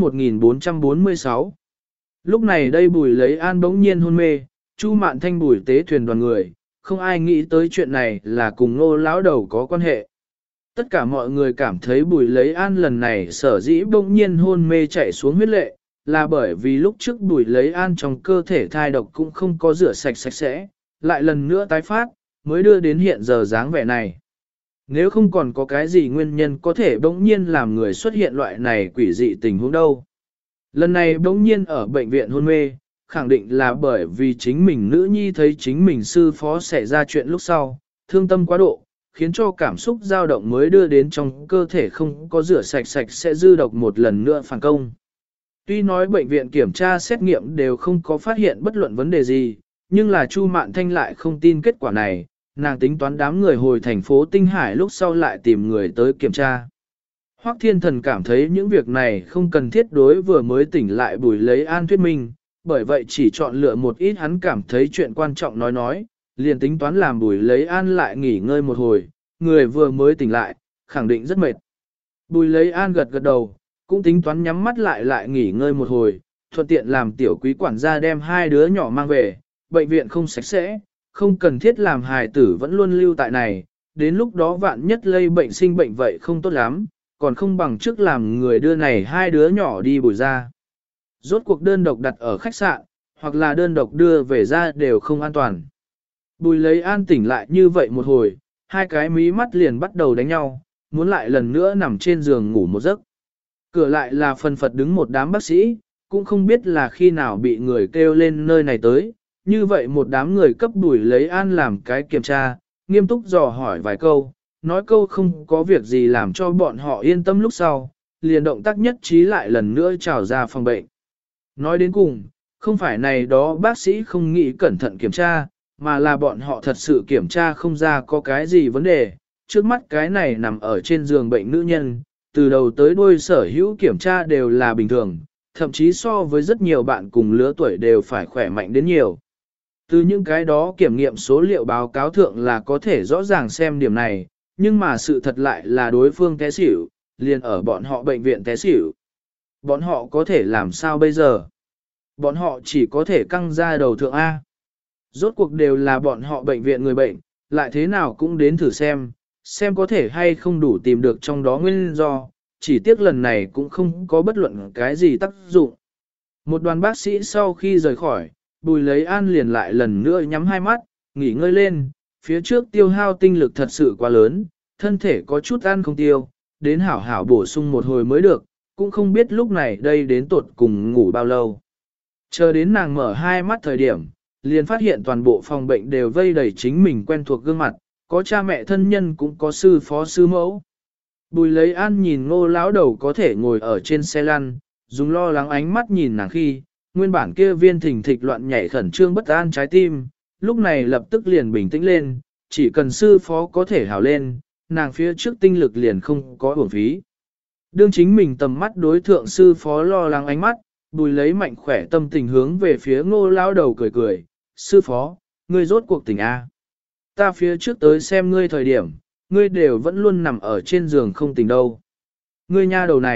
1446 Lúc này đây Bùi Lấy An bỗng nhiên hôn mê, Chu Mạn Thanh Bùi tế thuyền đoàn người, không ai nghĩ tới chuyện này là cùng Ngô lão đầu có quan hệ. Tất cả mọi người cảm thấy Bùi Lấy An lần này sở dĩ bỗng nhiên hôn mê chạy xuống huyết lệ, là bởi vì lúc trước Bùi Lấy An trong cơ thể thai độc cũng không có rửa sạch sạch sẽ, lại lần nữa tái phát, mới đưa đến hiện giờ dáng vẻ này. Nếu không còn có cái gì nguyên nhân có thể bỗng nhiên làm người xuất hiện loại này quỷ dị tình huống đâu. Lần này bỗng nhiên ở bệnh viện hôn mê, khẳng định là bởi vì chính mình nữ nhi thấy chính mình sư phó xảy ra chuyện lúc sau, thương tâm quá độ, khiến cho cảm xúc dao động mới đưa đến trong cơ thể không có rửa sạch sạch sẽ dư độc một lần nữa phản công. Tuy nói bệnh viện kiểm tra xét nghiệm đều không có phát hiện bất luận vấn đề gì, nhưng là Chu Mạn Thanh lại không tin kết quả này, nàng tính toán đám người hồi thành phố Tinh Hải lúc sau lại tìm người tới kiểm tra. Hoắc Thiên Thần cảm thấy những việc này không cần thiết đối vừa mới tỉnh lại Bùi Lấy An thuyết minh, bởi vậy chỉ chọn lựa một ít hắn cảm thấy chuyện quan trọng nói, liền tính toán làm Bùi Lấy An lại nghỉ ngơi một hồi, người vừa mới tỉnh lại, khẳng định rất mệt. Bùi Lấy An gật gật đầu, cũng tính toán nhắm mắt lại nghỉ ngơi một hồi, thuận tiện làm tiểu quý quản gia đem hai đứa nhỏ mang về, bệnh viện không sạch sẽ, không cần thiết làm hài tử vẫn luôn lưu tại này, đến lúc đó vạn nhất lây bệnh sinh bệnh vậy không tốt lắm, còn không bằng trước làm người đưa này hai đứa nhỏ đi Bùi ra. Rốt cuộc đơn độc đặt ở khách sạn, hoặc là đơn độc đưa về ra đều không an toàn. Bùi Lấy An tỉnh lại như vậy một hồi, hai cái mí mắt liền bắt đầu đánh nhau, muốn lại lần nữa nằm trên giường ngủ một giấc. Cửa lại là phần phật đứng một đám bác sĩ, cũng không biết là khi nào bị người kêu lên nơi này tới. Như vậy một đám người cấp Bùi Lấy An làm cái kiểm tra, nghiêm túc dò hỏi vài câu, nói câu không có việc gì làm cho bọn họ yên tâm lúc sau, liền động tác nhất trí lại lần nữa trào ra phòng bệnh. Nói đến cùng, không phải này đó bác sĩ không nghĩ cẩn thận kiểm tra, mà là bọn họ thật sự kiểm tra không ra có cái gì vấn đề. Trước mắt cái này nằm ở trên giường bệnh nữ nhân, từ đầu tới đuôi sở hữu kiểm tra đều là bình thường, thậm chí so với rất nhiều bạn cùng lứa tuổi đều phải khỏe mạnh đến nhiều. Từ những cái đó kiểm nghiệm số liệu báo cáo thượng là có thể rõ ràng xem điểm này, nhưng mà sự thật lại là đối phương té xỉu, liền ở bọn họ bệnh viện té xỉu. Bọn họ có thể làm sao bây giờ? Bọn họ chỉ có thể căng ra đầu thượng A. Rốt cuộc đều là bọn họ bệnh viện người bệnh, lại thế nào cũng đến thử xem có thể hay không đủ tìm được trong đó nguyên do, chỉ tiếc lần này cũng không có bất luận cái gì tác dụng. Một đoàn bác sĩ sau khi rời khỏi, Bùi Lấy An liền lại lần nữa nhắm hai mắt, nghỉ ngơi lên, phía trước tiêu hao tinh lực thật sự quá lớn, thân thể có chút ăn không tiêu, đến hảo hảo bổ sung một hồi mới được, cũng không biết lúc này đây đến tột cùng ngủ bao lâu. Chờ đến nàng mở hai mắt thời điểm, liền phát hiện toàn bộ phòng bệnh đều vây đầy chính mình quen thuộc gương mặt, có cha mẹ thân nhân cũng có sư phó sư mẫu. Bùi Lấy An nhìn Ngô lão đầu có thể ngồi ở trên xe lăn, dùng lo lắng ánh mắt nhìn nàng khi, nguyên bản kia viên thình thịch loạn nhảy khẩn trương bất an trái tim, lúc này lập tức liền bình tĩnh lên, chỉ cần sư phó có thể hào lên, nàng phía trước tinh lực liền không có uổng phí. Đương chính mình tầm mắt đối thượng sư phó lo lắng ánh mắt, Bùi lấy mạnh khỏe tâm tình hướng về phía Ngô lão đầu cười cười, sư phó, ngươi rốt cuộc tỉnh A. Ta phía trước tới xem ngươi thời điểm, ngươi đều vẫn luôn nằm ở trên giường không tỉnh đâu. Ngươi nha đầu này,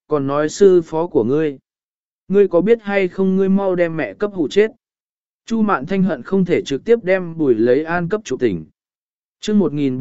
còn nói sư phó của ngươi. Ngươi có biết hay không ngươi mau đem mẹ cấp hụ chết. Chu Mạn Thanh hận không thể trực tiếp đem Bùi Lấy An cấp trụ tỉnh. Chương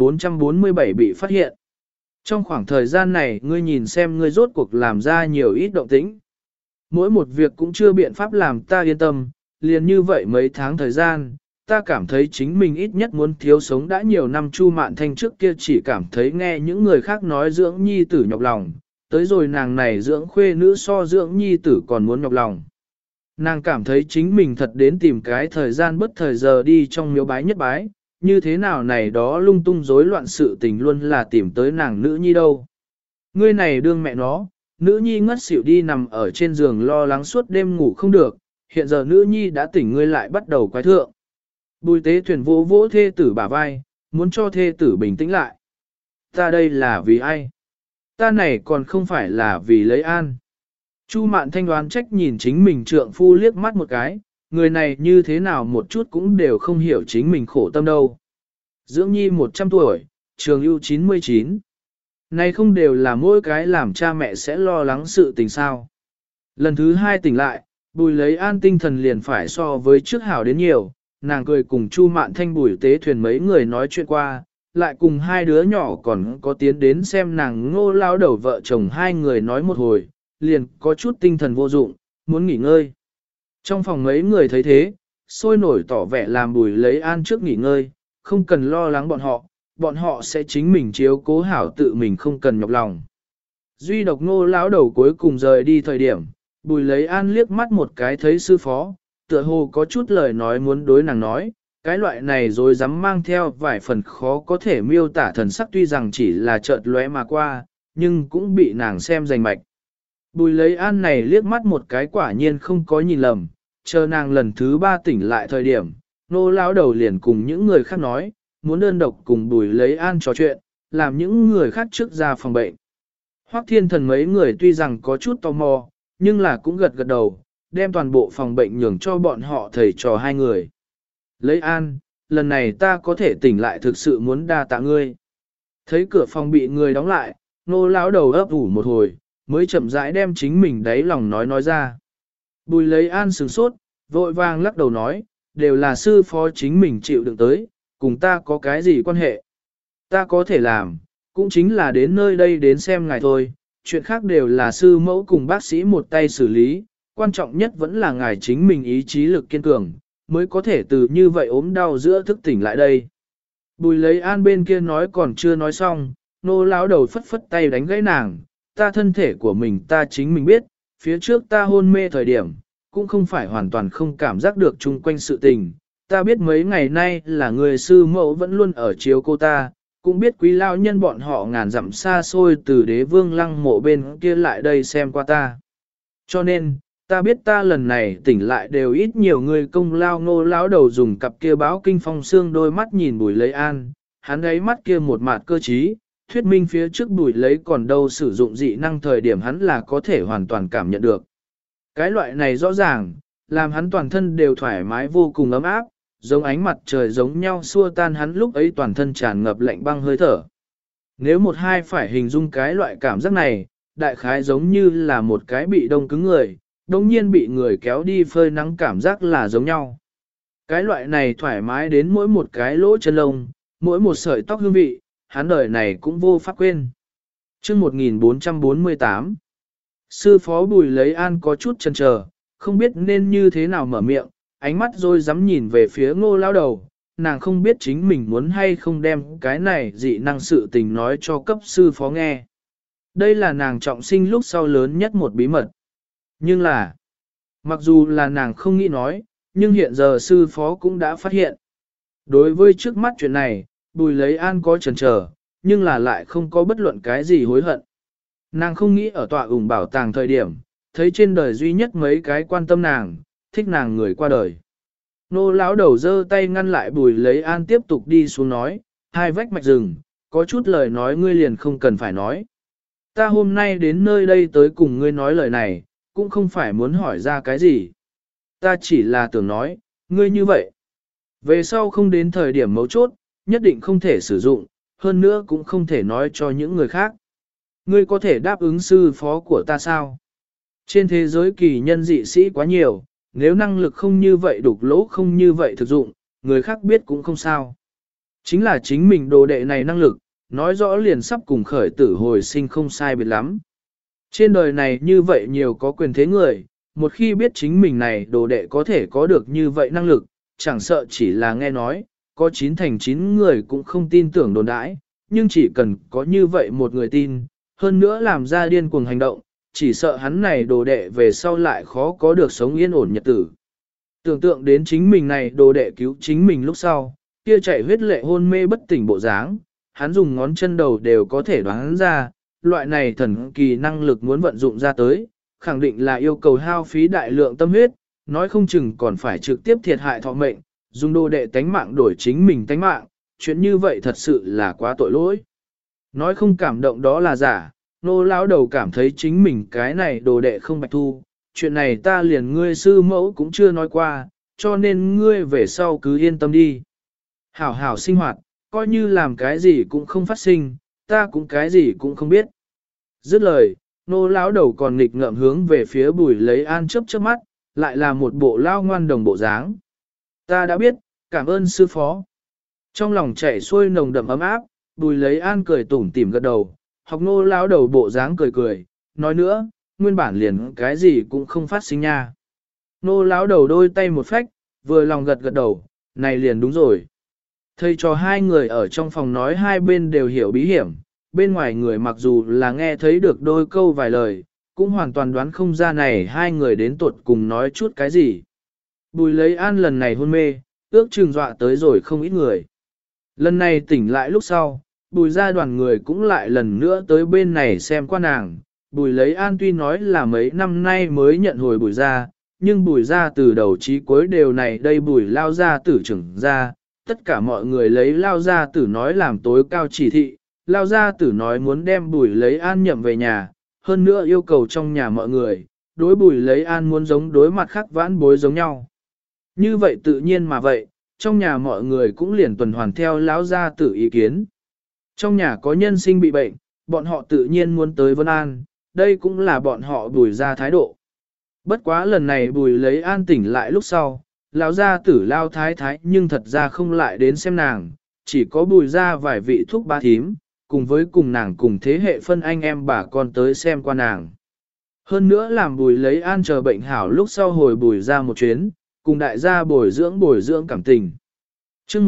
1447 bị phát hiện. Trong khoảng thời gian này ngươi nhìn xem ngươi rốt cuộc làm ra nhiều ít động tĩnh. Mỗi một việc cũng chưa biện pháp làm ta yên tâm, liền như vậy mấy tháng thời gian, ta cảm thấy chính mình ít nhất muốn thiếu sống đã nhiều năm. Chu Mạn Thanh trước kia chỉ cảm thấy nghe những người khác nói dưỡng nhi tử nhọc lòng, tới rồi nàng này dưỡng khuê nữ so dưỡng nhi tử còn muốn nhọc lòng. Nàng cảm thấy chính mình thật đến tìm cái thời gian bất thời giờ đi trong miếu bái nhất bái, như thế nào này đó lung tung rối loạn sự tình luôn là tìm tới nàng nữ nhi đâu. Ngươi này đương mẹ nó, nữ nhi ngất xỉu đi nằm ở trên giường lo lắng suốt đêm ngủ không được, hiện giờ nữ nhi đã tỉnh ngươi lại bắt đầu quái thượng. Bùi Tế Thuyền vỗ vỗ thê tử bả vai, muốn cho thê tử bình tĩnh lại. Ta đây là vì ai? Ta này còn không phải là vì Lấy An. Chu Mạn Thanh đoán trách nhìn chính mình trượng phu liếc mắt một cái, người này như thế nào một chút cũng đều không hiểu chính mình khổ tâm đâu. Dưỡng nhi 100 tuổi, trường ưu 99. Này không đều là mỗi cái làm cha mẹ sẽ lo lắng sự tình sao. Lần thứ hai tỉnh lại, Bùi Lấy An tinh thần liền phải so với trước hảo đến nhiều, nàng cười cùng Chu Mạn Thanh Bùi Tế Thuyền mấy người nói chuyện qua, lại cùng hai đứa nhỏ còn có tiến đến xem nàng Ngô lao đầu vợ chồng hai người nói một hồi, liền có chút tinh thần vô dụng, muốn nghỉ ngơi. Trong phòng mấy người thấy thế, sôi nổi tỏ vẻ làm Bùi Lấy An trước nghỉ ngơi, không cần lo lắng bọn họ sẽ chính mình chiếu cố hảo tự mình không cần nhọc lòng. Duy độc Ngô lão đầu cuối cùng rời đi thời điểm, Bùi Lấy An liếc mắt một cái thấy sư phó, tựa hồ có chút lời nói muốn đối nàng nói, cái loại này rồi dám mang theo vài phần khó có thể miêu tả thần sắc tuy rằng chỉ là chợt lóe mà qua, nhưng cũng bị nàng xem rành mạch. Bùi Lấy An này liếc mắt một cái quả nhiên không có nhìn lầm, chờ nàng lần thứ ba tỉnh lại thời điểm, Ngô lão đầu liền cùng những người khác nói, muốn đơn độc cùng Bùi Lấy An trò chuyện, làm những người khác trước ra phòng bệnh. Hoắc Thiên Thần mấy người tuy rằng có chút tò mò, nhưng là cũng gật gật đầu, đem toàn bộ phòng bệnh nhường cho bọn họ thầy trò hai người. Lấy An, lần này ta có thể tỉnh lại thực sự muốn đa tạ ngươi. Thấy cửa phòng bị người đóng lại, Ngô lão đầu ấp ủ một hồi, mới chậm rãi đem chính mình đáy lòng nói ra. Bùi Lấy An sửng sốt, vội vàng lắc đầu nói, đều là sư phó chính mình chịu đựng tới, cùng ta có cái gì quan hệ. Ta có thể làm, cũng chính là đến nơi đây đến xem ngài thôi, chuyện khác đều là sư mẫu cùng bác sĩ một tay xử lý, quan trọng nhất vẫn là ngài chính mình ý chí lực kiên cường, mới có thể từ như vậy ốm đau giữa thức tỉnh lại đây. Bùi Lấy An bên kia nói còn chưa nói xong, Nô lão đầu phất phất tay đánh gãy nàng, ta thân thể của mình ta chính mình biết, phía trước ta hôn mê thời điểm, cũng không phải hoàn toàn không cảm giác được chung quanh sự tình. Ta biết mấy ngày nay là người sư mẫu vẫn luôn ở chiếu cô ta, cũng biết quý lao nhân bọn họ ngàn dặm xa xôi từ Đế Vương Lăng mộ bên kia lại đây xem qua ta. Cho nên, ta biết ta lần này tỉnh lại đều ít nhiều người công lao. Ngô lão đầu dùng cặp kia báo kinh phong xương đôi mắt nhìn Bùi Lấy An, hắn ấy mắt kia một mạt cơ trí, thuyết minh phía trước Bùi Lấy còn đâu sử dụng dị năng thời điểm hắn là có thể hoàn toàn cảm nhận được. Cái loại này rõ ràng, làm hắn toàn thân đều thoải mái vô cùng ấm áp, giống ánh mặt trời giống nhau xua tan hắn lúc ấy toàn thân tràn ngập lạnh băng hơi thở. Nếu một hai phải hình dung cái loại cảm giác này, đại khái giống như là một cái bị đông cứng người, đồng nhiên bị người kéo đi phơi nắng cảm giác là giống nhau. Cái loại này thoải mái đến mỗi một cái lỗ chân lông, mỗi một sợi tóc hương vị, hắn đời này cũng vô pháp quên. Chương 1448 Sư phó Bùi Lấy An có chút chần chờ, không biết nên như thế nào mở miệng, ánh mắt rồi dám nhìn về phía Ngô lão đầu, nàng không biết chính mình muốn hay không đem cái này dị năng sự tình nói cho cấp sư phó nghe. Đây là nàng trọng sinh lúc sau lớn nhất một bí mật. Nhưng là, mặc dù là nàng không nghĩ nói, nhưng hiện giờ sư phó cũng đã phát hiện. Đối với trước mắt chuyện này, Bùi Lấy An có chần chờ, nhưng là lại không có bất luận cái gì hối hận. Nàng không nghĩ ở tọa ủng bảo tàng thời điểm, thấy trên đời duy nhất mấy cái quan tâm nàng, thích nàng người qua đời. Nô lão đầu giơ tay ngăn lại Bùi Lấy An tiếp tục đi xuống nói, hai vách mạch rừng, có chút lời nói ngươi liền không cần phải nói. Ta hôm nay đến nơi đây tới cùng ngươi nói lời này, cũng không phải muốn hỏi ra cái gì. Ta chỉ là tưởng nói, ngươi như vậy. Về sau không đến thời điểm mấu chốt, nhất định không thể sử dụng, hơn nữa cũng không thể nói cho những người khác. Ngươi có thể đáp ứng sư phó của ta sao? Trên thế giới kỳ nhân dị sĩ quá nhiều, nếu năng lực không như vậy đục lỗ không như vậy thực dụng, người khác biết cũng không sao. Chính là chính mình đồ đệ này năng lực, nói rõ liền sắp cùng khởi tử hồi sinh không sai biệt lắm. Trên đời này như vậy nhiều có quyền thế người, một khi biết chính mình này đồ đệ có thể có được như vậy năng lực, chẳng sợ chỉ là nghe nói, có 9 thành 9 người cũng không tin tưởng đồn đãi, nhưng chỉ cần có như vậy một người tin, hơn nữa làm ra điên cuồng hành động, chỉ sợ hắn này đồ đệ về sau lại khó có được sống yên ổn nhật tử. Tưởng tượng đến chính mình này đồ đệ cứu chính mình lúc sau, kia chạy huyết lệ hôn mê bất tỉnh bộ dáng, hắn dùng ngón chân đầu đều có thể đoán ra, loại này thần kỳ năng lực muốn vận dụng ra tới, khẳng định là yêu cầu hao phí đại lượng tâm huyết, nói không chừng còn phải trực tiếp thiệt hại thọ mệnh, dùng đồ đệ tánh mạng đổi chính mình tánh mạng, chuyện như vậy thật sự là quá tội lỗi. Nói không cảm động đó là giả, nô lão đầu cảm thấy chính mình cái này đồ đệ không bạch thu, chuyện này ta liền ngươi sư mẫu cũng chưa nói qua, cho nên ngươi về sau cứ yên tâm đi. Hảo hảo sinh hoạt, coi như làm cái gì cũng không phát sinh, ta cũng cái gì cũng không biết. Dứt lời, nô lão đầu còn nghịch ngợm hướng về phía Bùi Lấy An chớp chớp mắt, lại là một bộ lao ngoan đồng bộ dáng. Ta đã biết, cảm ơn sư phó. Trong lòng chảy xuôi nồng đậm ấm áp, Bùi Lấy An cười tủm tỉm gật đầu, học nô lão đầu bộ dáng cười cười, nói nữa, nguyên bản liền cái gì cũng không phát sinh nha. Nô lão đầu đôi tay một phách, vừa lòng gật gật đầu, này liền đúng rồi. Thầy trò hai người ở trong phòng nói hai bên đều hiểu bí hiểm, bên ngoài người mặc dù là nghe thấy được đôi câu vài lời, cũng hoàn toàn đoán không ra này hai người đến tuột cùng nói chút cái gì. Bùi Lấy An lần này hôn mê, ước chừng dọa tới rồi không ít người. Lần này tỉnh lại lúc sau, bùi ra đoàn người cũng lại lần nữa tới bên này xem qua nàng. Bùi Lấy An tuy nói là mấy năm nay mới nhận hồi bùi ra, nhưng bùi ra từ đầu chí cuối đều này đây bùi lao ra tử trưởng ra, tất cả mọi người lấy lao gia tử nói làm tối cao chỉ thị, lao gia tử nói muốn đem Bùi Lấy An nhậm về nhà, hơn nữa yêu cầu trong nhà mọi người, đối Bùi Lấy An muốn giống đối mặt khác vãn bối giống nhau. Như vậy tự nhiên mà vậy, trong nhà mọi người cũng liền tuần hoàn theo lão gia tử ý kiến. Trong nhà có nhân sinh bị bệnh, bọn họ tự nhiên muốn tới Vân An, đây cũng là bọn họ Bùi ra thái độ. Bất quá lần này Bùi Lấy An tỉnh lại lúc sau, lão gia tử lao thái thái nhưng thật ra không lại đến xem nàng, chỉ có Bùi ra vài vị thúc ba thím, cùng với cùng nàng cùng thế hệ phân anh em bà con tới xem qua nàng. Hơn nữa làm Bùi Lấy An chờ bệnh hảo lúc sau hồi Bùi ra một chuyến, cùng đại gia bồi dưỡng cảm tình. Chương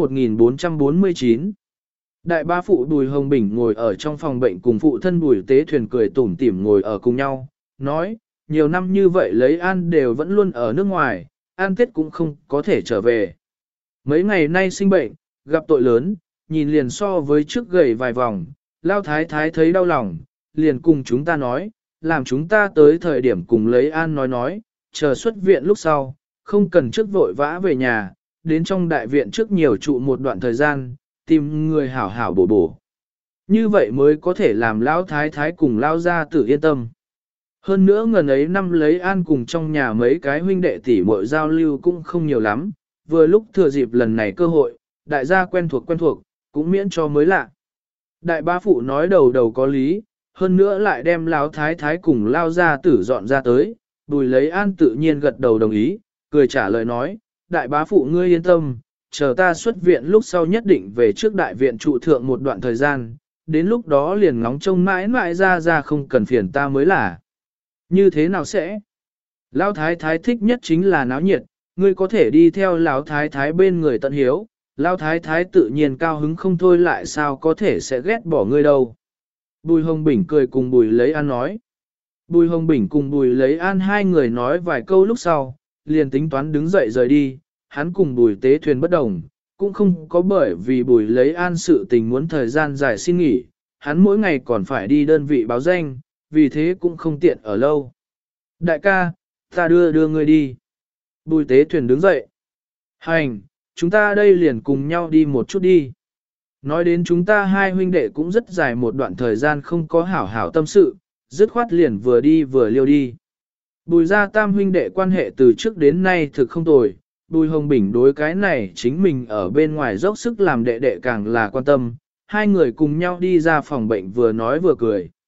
1449 Đại bá phụ Bùi Hồng Bình ngồi ở trong phòng bệnh cùng phụ thân Bùi Tế Thuyền cười tủm tỉm ngồi ở cùng nhau, nói, nhiều năm như vậy Lấy An đều vẫn luôn ở nước ngoài, An Tết cũng không có thể trở về. Mấy ngày nay sinh bệnh, gặp tội lớn, nhìn liền so với trước gầy vài vòng, lao thái thái thấy đau lòng, liền cùng chúng ta nói, làm chúng ta tới thời điểm cùng Lấy An nói, chờ xuất viện lúc sau, không cần trước vội vã về nhà, đến trong đại viện trước nhiều trụ một đoạn thời gian, tìm người hảo hảo bổ bổ. Như vậy mới có thể làm lão thái thái cùng lao gia tử yên tâm. Hơn nữa ngần ấy năm Lấy An cùng trong nhà mấy cái huynh đệ tỷ muội giao lưu cũng không nhiều lắm, vừa lúc thừa dịp lần này cơ hội, đại gia quen thuộc, cũng miễn cho mới lạ. Đại bá phụ nói đầu đầu có lý, hơn nữa lại đem lão thái thái cùng lao gia tử dọn ra tới, Bùi Lấy An tự nhiên gật đầu đồng ý, cười trả lời nói, đại bá phụ ngươi yên tâm, chờ ta xuất viện lúc sau nhất định về trước đại viện trụ thượng một đoạn thời gian, đến lúc đó liền ngóng trông mãi mãi ra không cần phiền ta mới là. Như thế nào sẽ? Lão thái thái thích nhất chính là náo nhiệt, ngươi có thể đi theo lão thái thái bên người tận hiếu, lão thái thái tự nhiên cao hứng không thôi lại sao có thể sẽ ghét bỏ ngươi đâu. Bùi Hồng Bình cười cùng Bùi Lấy An nói. Bùi Hồng Bình cùng Bùi Lấy An hai người nói vài câu lúc sau, liền tính toán đứng dậy rời đi, hắn cùng Bùi Tế Thuyền bất đồng, cũng không có bởi vì Bùi Lấy An sự tình muốn thời gian dài xin nghỉ, hắn mỗi ngày còn phải đi đơn vị báo danh, vì thế cũng không tiện ở lâu. Đại ca, ta đưa ngươi đi. Bùi Tế Thuyền đứng dậy. Hành, chúng ta đây liền cùng nhau đi một chút đi. Nói đến chúng ta hai huynh đệ cũng rất dài một đoạn thời gian không có hảo hảo tâm sự, dứt khoát liền vừa đi vừa liêu đi. Bùi gia tam huynh đệ quan hệ từ trước đến nay thực không tồi, Bùi Hồng Bình đối cái này chính mình ở bên ngoài dốc sức làm đệ đệ càng là quan tâm, hai người cùng nhau đi ra phòng bệnh vừa nói vừa cười.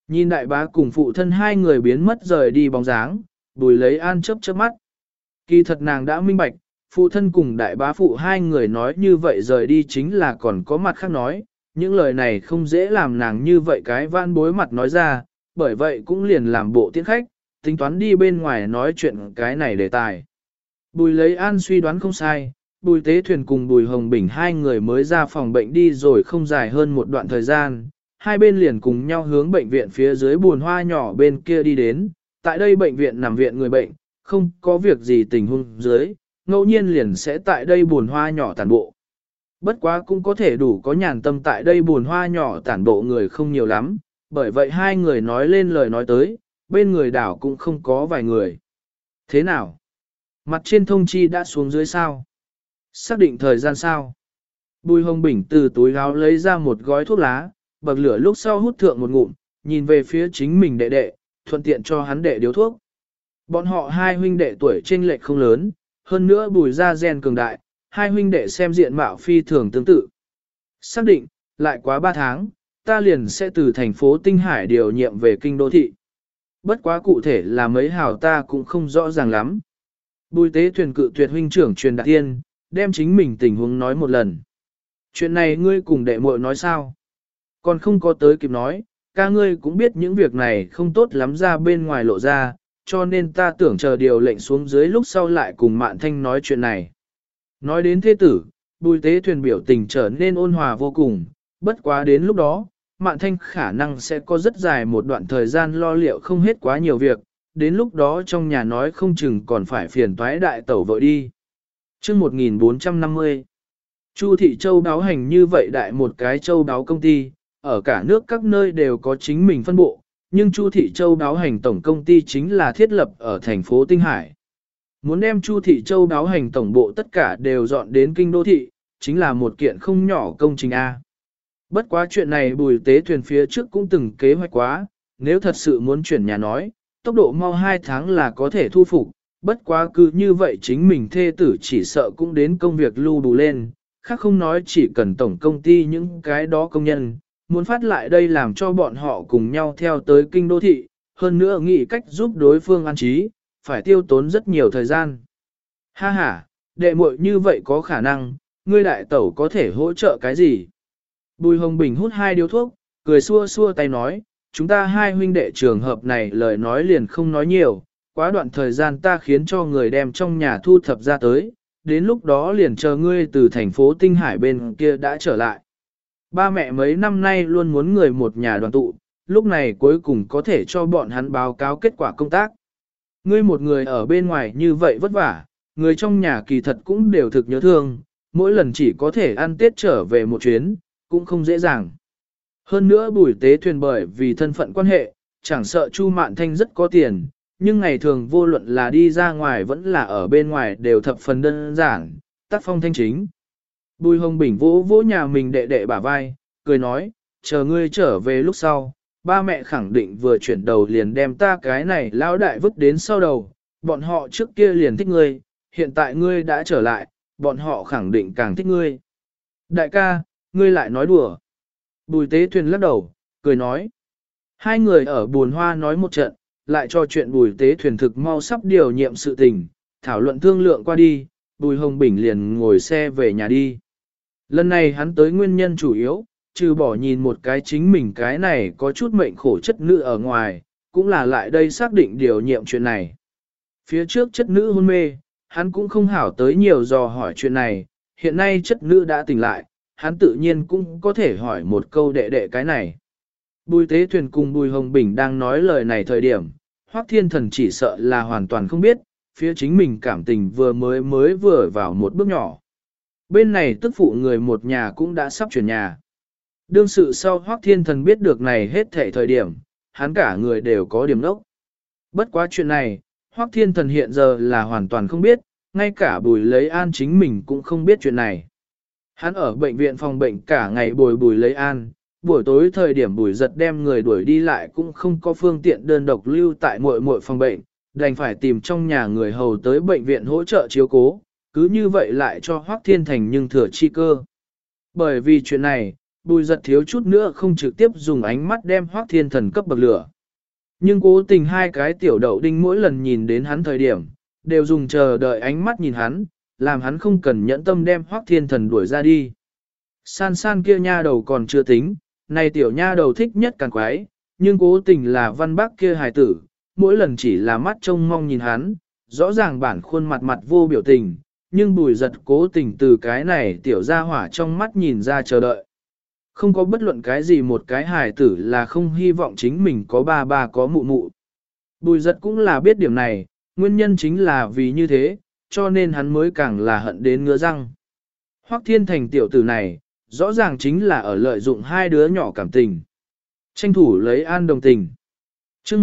Nhìn đại bá cùng phụ thân hai người biến mất rời đi bóng dáng, Bùi Lấy An chớp chớp mắt. Kỳ thật nàng đã minh bạch, phụ thân cùng đại bá phụ hai người nói như vậy rời đi chính là còn có mặt khác nói, những lời này không dễ làm nàng như vậy cái van bối mặt nói ra, bởi vậy cũng liền làm bộ tiễn khách, tính toán đi bên ngoài nói chuyện cái này đề tài. Bùi Lấy An suy đoán không sai, Bùi Tế Thuyền cùng Bùi Hồng Bình hai người mới ra phòng bệnh đi rồi không dài hơn một đoạn thời gian, hai bên liền cùng nhau hướng bệnh viện phía dưới buồn hoa nhỏ bên kia đi đến, tại đây bệnh viện nằm viện người bệnh, không có việc gì tình huống dưới, ngẫu nhiên liền sẽ tại đây buồn hoa nhỏ tản bộ. Bất quá cũng có thể đủ có nhàn tâm tại đây buồn hoa nhỏ tản bộ người không nhiều lắm, bởi vậy hai người nói lên lời nói tới, bên người đảo cũng không có vài người. Thế nào? Mặt trên thông chi đã xuống dưới sao? Xác định thời gian sao? Bùi Hồng Bình từ túi áo lấy ra một gói thuốc lá, bậc lửa lúc sau hút thượng một ngụm, nhìn về phía chính mình đệ đệ, thuận tiện cho hắn đệ điếu thuốc. Bọn họ hai huynh đệ tuổi chênh lệch không lớn, hơn nữa Bùi gia gen cường đại, hai huynh đệ xem diện mạo phi thường tương tự. Xác định, lại quá 3 tháng, ta liền sẽ từ thành phố Tinh Hải điều nhiệm về kinh đô thị. Bất quá cụ thể là mấy hào ta cũng không rõ ràng lắm. Bùi Tế Thuyền cự tuyệt huynh trưởng truyền đạt tiên, đem chính mình tình huống nói một lần. Chuyện này ngươi cùng đệ muội nói sao? Còn không có tới kịp nói, ca ngươi cũng biết những việc này không tốt lắm ra bên ngoài lộ ra, cho nên ta tưởng chờ điều lệnh xuống dưới lúc sau lại cùng Mạn Thanh nói chuyện này. Nói đến thế tử, Bùi Tế Thuyền biểu tình trở nên ôn hòa vô cùng, bất quá đến lúc đó, Mạn Thanh khả năng sẽ có rất dài một đoạn thời gian lo liệu không hết quá nhiều việc, đến lúc đó trong nhà nói không chừng còn phải phiền toái đại tẩu vội đi. Chương 1450 Chu Thị Châu đáo hành như vậy đại một cái châu đáo công ty, ở cả nước các nơi đều có chính mình phân bộ, nhưng Chu Thị Châu đáo hành tổng công ty chính là thiết lập ở thành phố Tinh Hải. Muốn đem Chu Thị Châu đáo hành tổng bộ tất cả đều dọn đến kinh đô thị, chính là một kiện không nhỏ công trình A. Bất quá chuyện này Bùi Tế Thuyền phía trước cũng từng kế hoạch quá, nếu thật sự muốn chuyển nhà nói, tốc độ mau 2 tháng là có thể thu phục, bất quá cứ như vậy chính mình thê tử chỉ sợ cũng đến công việc lưu đủ lên, khác không nói chỉ cần tổng công ty những cái đó công nhân, muốn phát lại đây làm cho bọn họ cùng nhau theo tới kinh đô thị, hơn nữa nghĩ cách giúp đối phương an trí, phải tiêu tốn rất nhiều thời gian. Ha ha, đệ muội như vậy có khả năng, ngươi đại tẩu có thể hỗ trợ cái gì? Bùi Hồng Bình hút 2 điếu thuốc, cười xua xua tay nói, chúng ta hai huynh đệ trường hợp này lời nói liền không nói nhiều, quá đoạn thời gian ta khiến cho người đem trong nhà thu thập ra tới, đến lúc đó liền chờ ngươi từ thành phố Tinh Hải bên kia đã trở lại. Ba mẹ mấy năm nay luôn muốn người một nhà đoàn tụ, lúc này cuối cùng có thể cho bọn hắn báo cáo kết quả công tác. Ngươi một người ở bên ngoài như vậy vất vả, người trong nhà kỳ thật cũng đều thực nhớ thương, mỗi lần chỉ có thể ăn Tết trở về một chuyến, cũng không dễ dàng. Hơn nữa Bùi Tế Thuyền bởi vì thân phận quan hệ, chẳng sợ Chu Mạn Thanh rất có tiền, nhưng ngày thường vô luận là đi ra ngoài vẫn là ở bên ngoài đều thập phần đơn giản, tác phong thanh chính. Bùi Hồng Bình vỗ vỗ nhà mình đệ đệ bả vai, cười nói, chờ ngươi trở về lúc sau, ba mẹ khẳng định vừa chuyển đầu liền đem ta cái này lão đại vứt đến sau đầu, bọn họ trước kia liền thích ngươi, hiện tại ngươi đã trở lại, bọn họ khẳng định càng thích ngươi. Đại ca, ngươi lại nói đùa. Bùi Tế Thuyền lắc đầu, cười nói. Hai người ở buồn hoa nói một trận, lại cho chuyện Bùi Tế Thuyền thực mau sắp điều nhiệm sự tình, thảo luận thương lượng qua đi, Bùi Hồng Bình liền ngồi xe về nhà đi. Lần này hắn tới nguyên nhân chủ yếu, trừ bỏ nhìn một cái chính mình cái này có chút mệnh khổ chất nữ ở ngoài, cũng là lại đây xác định điều nhiệm chuyện này. Phía trước chất nữ hôn mê, hắn cũng không hảo tới nhiều dò hỏi chuyện này, hiện nay chất nữ đã tỉnh lại, hắn tự nhiên cũng có thể hỏi một câu đệ đệ cái này. Bùi Tế Thuyền cùng Bùi Hồng Bình đang nói lời này thời điểm, Hoắc Thiên Thần chỉ sợ là hoàn toàn không biết, phía chính mình cảm tình mới vừa vào một bước nhỏ. Bên này tức phụ người một nhà cũng đã sắp chuyển nhà. Đương sự sau Hoắc Thiên Thần biết được này hết thảy thời điểm, hắn cả người đều có điểm đốc. Bất quá chuyện này, Hoắc Thiên Thần hiện giờ là hoàn toàn không biết, ngay cả Bùi Lấy An chính mình cũng không biết chuyện này. Hắn ở bệnh viện phòng bệnh cả ngày Bùi Lấy An, buổi tối thời điểm Bùi Giật đem người đuổi đi lại cũng không có phương tiện đơn độc lưu tại muội phòng bệnh, đành phải tìm trong nhà người hầu tới bệnh viện hỗ trợ chiếu cố, cứ như vậy lại cho Hoắc Thiên Thành nhưng thừa chi cơ. Bởi vì chuyện này, Bùi giật thiếu chút nữa không trực tiếp dùng ánh mắt đem Hoắc Thiên Thần cấp bậc lửa. Nhưng cố tình hai cái tiểu đậu đinh mỗi lần nhìn đến hắn thời điểm, đều dùng chờ đợi ánh mắt nhìn hắn, làm hắn không cần nhẫn tâm đem Hoắc Thiên Thần đuổi ra đi. San san kia nha đầu còn chưa tính, này tiểu nha đầu thích nhất càng quái, nhưng cố tình là văn bác kia hài tử, mỗi lần chỉ là mắt trông mong nhìn hắn, rõ ràng bản khuôn mặt mặt vô biểu tình, nhưng bùi giật cố tình từ cái này tiểu gia hỏa trong mắt nhìn ra chờ đợi. Không có bất luận cái gì một cái hài tử là không hy vọng chính mình có ba ba có mụ mụ. Bùi giật cũng là biết điểm này, nguyên nhân chính là vì như thế, cho nên hắn mới càng là hận đến ngứa răng. Hoắc Thiên Thành tiểu tử này, rõ ràng chính là ở lợi dụng hai đứa nhỏ cảm tình. Tranh thủ lấy an đồng tình. Chương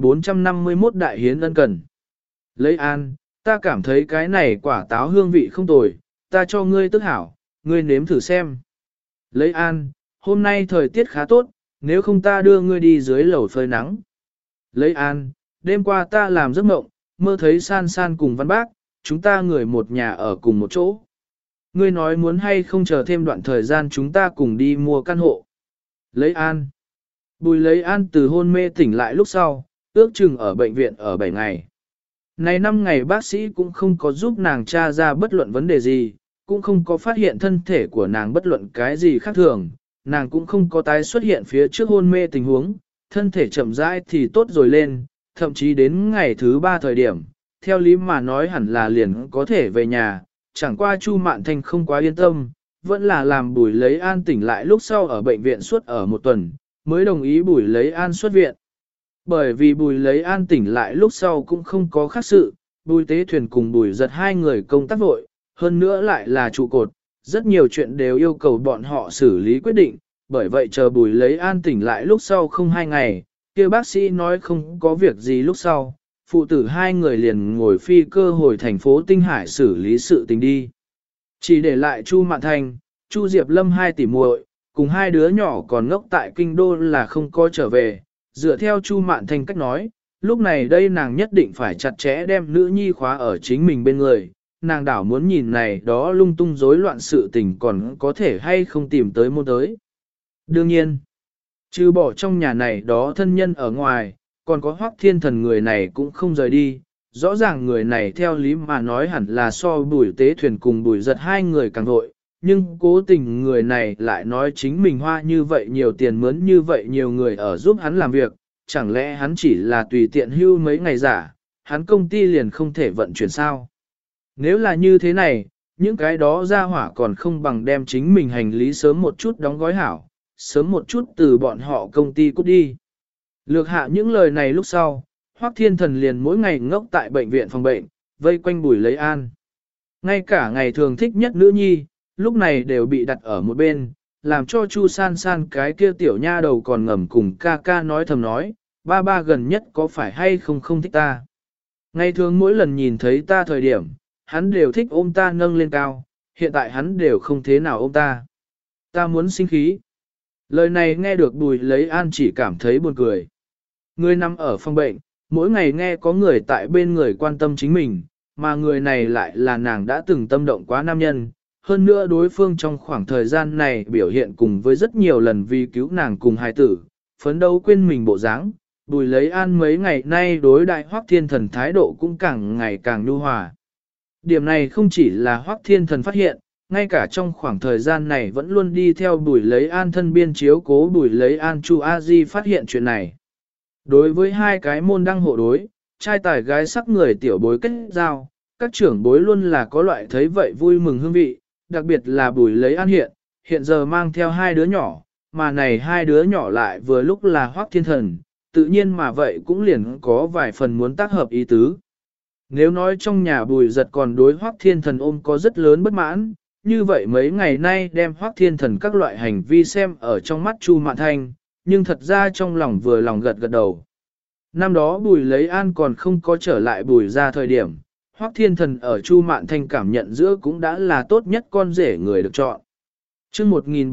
1451 đại hiến ân cần. Lấy an, ta cảm thấy cái này quả táo hương vị không tồi, ta cho ngươi tức hảo, ngươi nếm thử xem. Lấy an, hôm nay thời tiết khá tốt, nếu không ta đưa ngươi đi dưới lầu phơi nắng. Lấy an, đêm qua ta làm giấc mộng, mơ thấy san san cùng văn bác, chúng ta người một nhà ở cùng một chỗ. Ngươi nói muốn hay không chờ thêm đoạn thời gian chúng ta cùng đi mua căn hộ. Lấy an. Bùi lấy an từ hôn mê tỉnh lại lúc sau, ước chừng ở bệnh viện ở 7 ngày. Này 5 ngày bác sĩ cũng không có giúp nàng tra ra bất luận vấn đề gì, cũng không có phát hiện thân thể của nàng bất luận cái gì khác thường, nàng cũng không có tái xuất hiện phía trước hôn mê tình huống, thân thể chậm rãi thì tốt rồi lên, thậm chí đến ngày thứ 3 thời điểm, theo lý mà nói hẳn là liền có thể về nhà, chẳng qua Chu Mạn Thanh không quá yên tâm, vẫn là làm Bùi Lấy An tỉnh lại lúc sau ở bệnh viện suốt ở 1 tuần, mới đồng ý Bùi Lấy An xuất viện. Bởi vì Bùi Lấy An tỉnh lại lúc sau cũng không có khác sự, Bùi Tế Thuyền cùng Bùi Giật hai người công tác vội, hơn nữa lại là trụ cột, rất nhiều chuyện đều yêu cầu bọn họ xử lý quyết định, bởi vậy chờ Bùi Lấy An tỉnh lại lúc sau không 2 ngày, kia bác sĩ nói không có việc gì lúc sau, phụ tử hai người liền ngồi phi cơ hồi thành phố Tinh Hải xử lý sự tình đi. Chỉ để lại Chu Mạn Thanh, Chu Diệp Lâm hai tỷ muội, cùng hai đứa nhỏ còn ngốc tại kinh đô là không có trở về, dựa theo Chu Mạn Thanh cách nói, lúc này đây nàng nhất định phải chặt chẽ đem nữ nhi khóa ở chính mình bên người, nàng đảo muốn nhìn này đó lung tung rối loạn sự tình còn có thể hay không tìm tới môn tới. Đương nhiên, trừ bỏ trong nhà này đó thân nhân ở ngoài, còn có Hoắc Thiên Thần người này cũng không rời đi, rõ ràng người này theo lý mà nói hẳn là so Bùi Tế Thuyền cùng Bùi Giật hai người càng vội, nhưng cố tình người này lại nói chính mình hoa như vậy nhiều tiền mướn như vậy nhiều người ở giúp hắn làm việc, chẳng lẽ hắn chỉ là tùy tiện hưu mấy ngày giả, hắn công ty liền không thể vận chuyển sao? Nếu là như thế này, những cái đó ra hỏa còn không bằng đem chính mình hành lý sớm một chút đóng gói hảo, sớm một chút từ bọn họ công ty cút đi. Lược hạ những lời này lúc sau, Hoắc Thiên Thần liền mỗi ngày ngốc tại bệnh viện phòng bệnh, vây quanh Bùi Lấy An. Ngay cả ngày thường thích nhất nữ nhi, lúc này đều bị đặt ở một bên, làm cho Chu San San cái kia tiểu nha đầu còn ngầm cùng ca ca nói thầm nói, ba ba gần nhất có phải hay không không thích ta. Ngày thường mỗi lần nhìn thấy ta thời điểm, hắn đều thích ôm ta nâng lên cao, hiện tại hắn đều không thế nào ôm ta. Ta muốn sinh khí. Lời này nghe được Bùi Lấy An chỉ cảm thấy buồn cười. Người nằm ở phòng bệnh, mỗi ngày nghe có người tại bên người quan tâm chính mình, mà người này lại là nàng đã từng tâm động quá nam nhân. Hơn nữa đối phương trong khoảng thời gian này biểu hiện cùng với rất nhiều lần vì cứu nàng cùng hài tử, phấn đấu quên mình bộ dáng. Bùi Lấy An mấy ngày nay đối đại Hoắc Thiên Thần thái độ cũng càng ngày càng nhu hòa. Điểm này không chỉ là Hoắc Thiên Thần phát hiện, ngay cả trong khoảng thời gian này vẫn luôn đi theo Bùi Lấy An thân biên chiếu cố Bùi Lấy An Chu A Di phát hiện chuyện này. Đối với hai cái môn đăng hộ đối, trai tài gái sắc người tiểu bối kết giao, các trưởng bối luôn là có loại thấy vậy vui mừng hương vị, đặc biệt là Bùi Lấy An hiện giờ mang theo hai đứa nhỏ, mà này hai đứa nhỏ lại vừa lúc là Hoắc Thiên Thần, tự nhiên mà vậy cũng liền có vài phần muốn tác hợp ý tứ. Nếu nói trong nhà Bùi Giật còn đối Hoắc Thiên Thần ôm có rất lớn bất mãn, như vậy mấy ngày nay đem Hoắc Thiên Thần các loại hành vi xem ở trong mắt Chu Mạn Thanh, nhưng thật ra trong lòng vừa lòng gật gật đầu. Năm đó Bùi Lấy An còn không có trở lại Bùi ra thời điểm, Hoắc Thiên Thần ở Chu Mạn Thanh cảm nhận giữa cũng đã là tốt nhất con rể người được chọn. Trước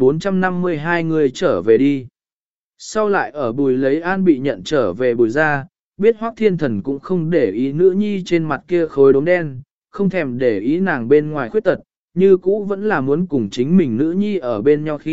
1452 người trở về đi. Sau lại ở Bùi Lấy An bị nhận trở về Bùi ra, biết Hoắc Thiên Thần cũng không để ý nữ nhi trên mặt kia khối đốm đen, không thèm để ý nàng bên ngoài khuyết tật, như cũ vẫn là muốn cùng chính mình nữ nhi ở bên nhau khi,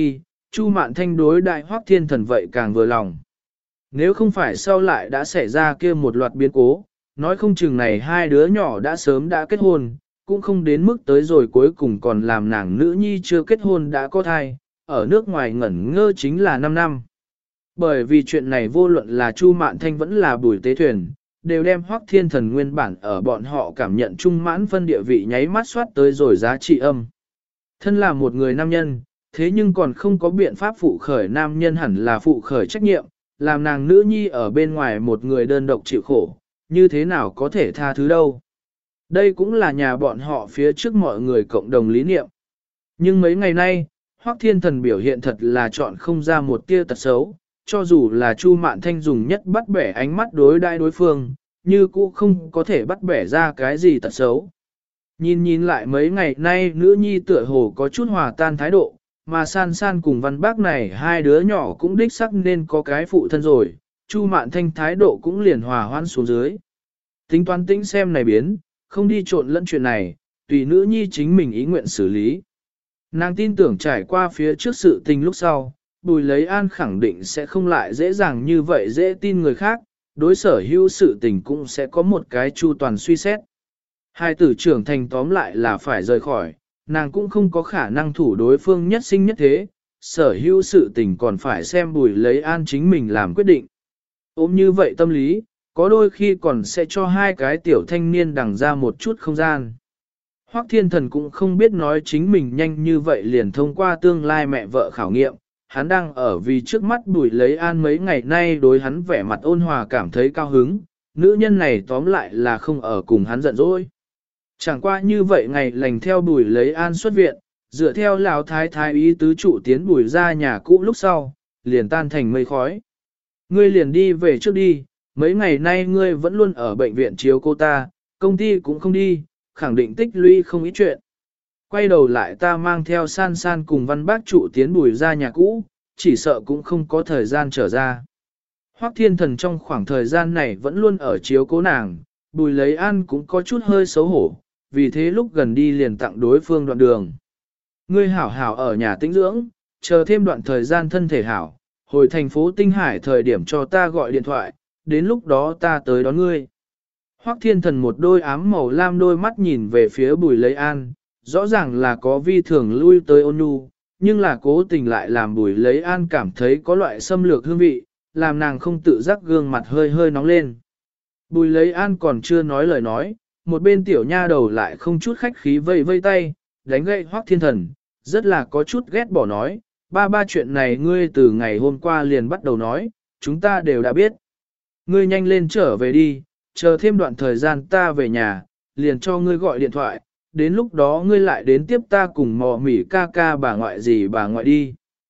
Chu Mạn Thanh đối đại Hoắc Thiên Thần vậy càng vừa lòng. Nếu không phải sau lại đã xảy ra kia một loạt biến cố, nói không chừng này hai đứa nhỏ đã sớm đã kết hôn, cũng không đến mức tới rồi cuối cùng còn làm nàng nữ nhi chưa kết hôn đã có thai, ở nước ngoài ngẩn ngơ chính là 5 năm. Bởi vì chuyện này vô luận là Chu Mạn Thanh vẫn là Bùi Tế Thuyền, đều đem Hoắc Thiên Thần nguyên bản ở bọn họ cảm nhận trung mãn phân địa vị nháy mắt soát tới rồi giá trị âm. Thân là một người nam nhân, thế nhưng còn không có biện pháp phụ khởi nam nhân hẳn là phụ khởi trách nhiệm, làm nàng nữ nhi ở bên ngoài một người đơn độc chịu khổ, như thế nào có thể tha thứ đâu. Đây cũng là nhà bọn họ phía trước mọi người cộng đồng lý niệm. Nhưng mấy ngày nay, Hoắc Thiên Thần biểu hiện thật là chọn không ra một tia tật xấu, cho dù là Chu Mạn Thanh dùng nhất bắt bẻ ánh mắt đối đai đối phương, như cũ không có thể bắt bẻ ra cái gì tật xấu. Nhìn lại mấy ngày nay nữ nhi tựa hồ có chút hòa tan thái độ, mà San San cùng Văn Bác này hai đứa nhỏ cũng đích sắc nên có cái phụ thân rồi, Chu Mạn Thanh thái độ cũng liền hòa hoãn xuống dưới. Tính toán tĩnh xem này biến, không đi trộn lẫn chuyện này, tùy nữ nhi chính mình ý nguyện xử lý. Nàng tin tưởng trải qua phía trước sự tình lúc sau, Bùi Lấy An khẳng định sẽ không lại dễ dàng như vậy dễ tin người khác, đối sở hữu sự tình cũng sẽ có một cái chu toàn suy xét. Hai tử trưởng thành tóm lại là phải rời khỏi, nàng cũng không có khả năng thủ đối phương nhất sinh nhất thế, sở hữu sự tình còn phải xem Bùi Lấy An chính mình làm quyết định. Ôm như vậy tâm lý, có đôi khi còn sẽ cho hai cái tiểu thanh niên đằng ra một chút không gian. Hoắc Thiên Thần cũng không biết nói chính mình nhanh như vậy liền thông qua tương lai mẹ vợ khảo nghiệm, hắn đang ở vì trước mắt Bùi Lấy An mấy ngày nay đối hắn vẻ mặt ôn hòa cảm thấy cao hứng, nữ nhân này tóm lại là không ở cùng hắn giận dỗi. Chẳng qua như vậy ngày lành theo Bùi Lấy An xuất viện, dựa theo lão thái thái ý tứ trụ tiến Bùi ra nhà cũ lúc sau, liền tan thành mây khói. Ngươi liền đi về trước đi, mấy ngày nay ngươi vẫn luôn ở bệnh viện chiếu cô ta, công ty cũng không đi, khẳng định tích lũy không ít chuyện. Quay đầu lại ta mang theo San San cùng Văn Bác trụ tiến Bùi ra nhà cũ, chỉ sợ cũng không có thời gian trở ra. Hoắc Thiên Thần trong khoảng thời gian này vẫn luôn ở chiếu cố nàng, Bùi Lấy An cũng có chút hơi xấu hổ, vì thế lúc gần đi liền tặng đối phương đoạn đường. Ngươi hảo hảo ở nhà tĩnh dưỡng, chờ thêm đoạn thời gian thân thể hảo, hồi thành phố Tinh Hải thời điểm cho ta gọi điện thoại, đến lúc đó ta tới đón ngươi. Hoắc Thiên Thần một đôi ám màu lam đôi mắt nhìn về phía Bùi Lấy An, rõ ràng là có vi thường lui tới ôn nhu, nhưng là cố tình lại làm Bùi Lấy An cảm thấy có loại xâm lược hương vị, làm nàng không tự giác gương mặt hơi hơi nóng lên. Bùi Lấy An còn chưa nói lời nói, một bên tiểu nha đầu lại không chút khách khí vây vây tay, đánh gậy Hoắc Thiên Thần, rất là có chút ghét bỏ nói, ba chuyện này ngươi từ ngày hôm qua liền bắt đầu nói, chúng ta đều đã biết. Ngươi nhanh lên trở về đi, chờ thêm đoạn thời gian ta về nhà, liền cho ngươi gọi điện thoại, đến lúc đó ngươi lại đến tiếp ta cùng mò mỉ ca ca bà ngoại gì bà ngoại đi.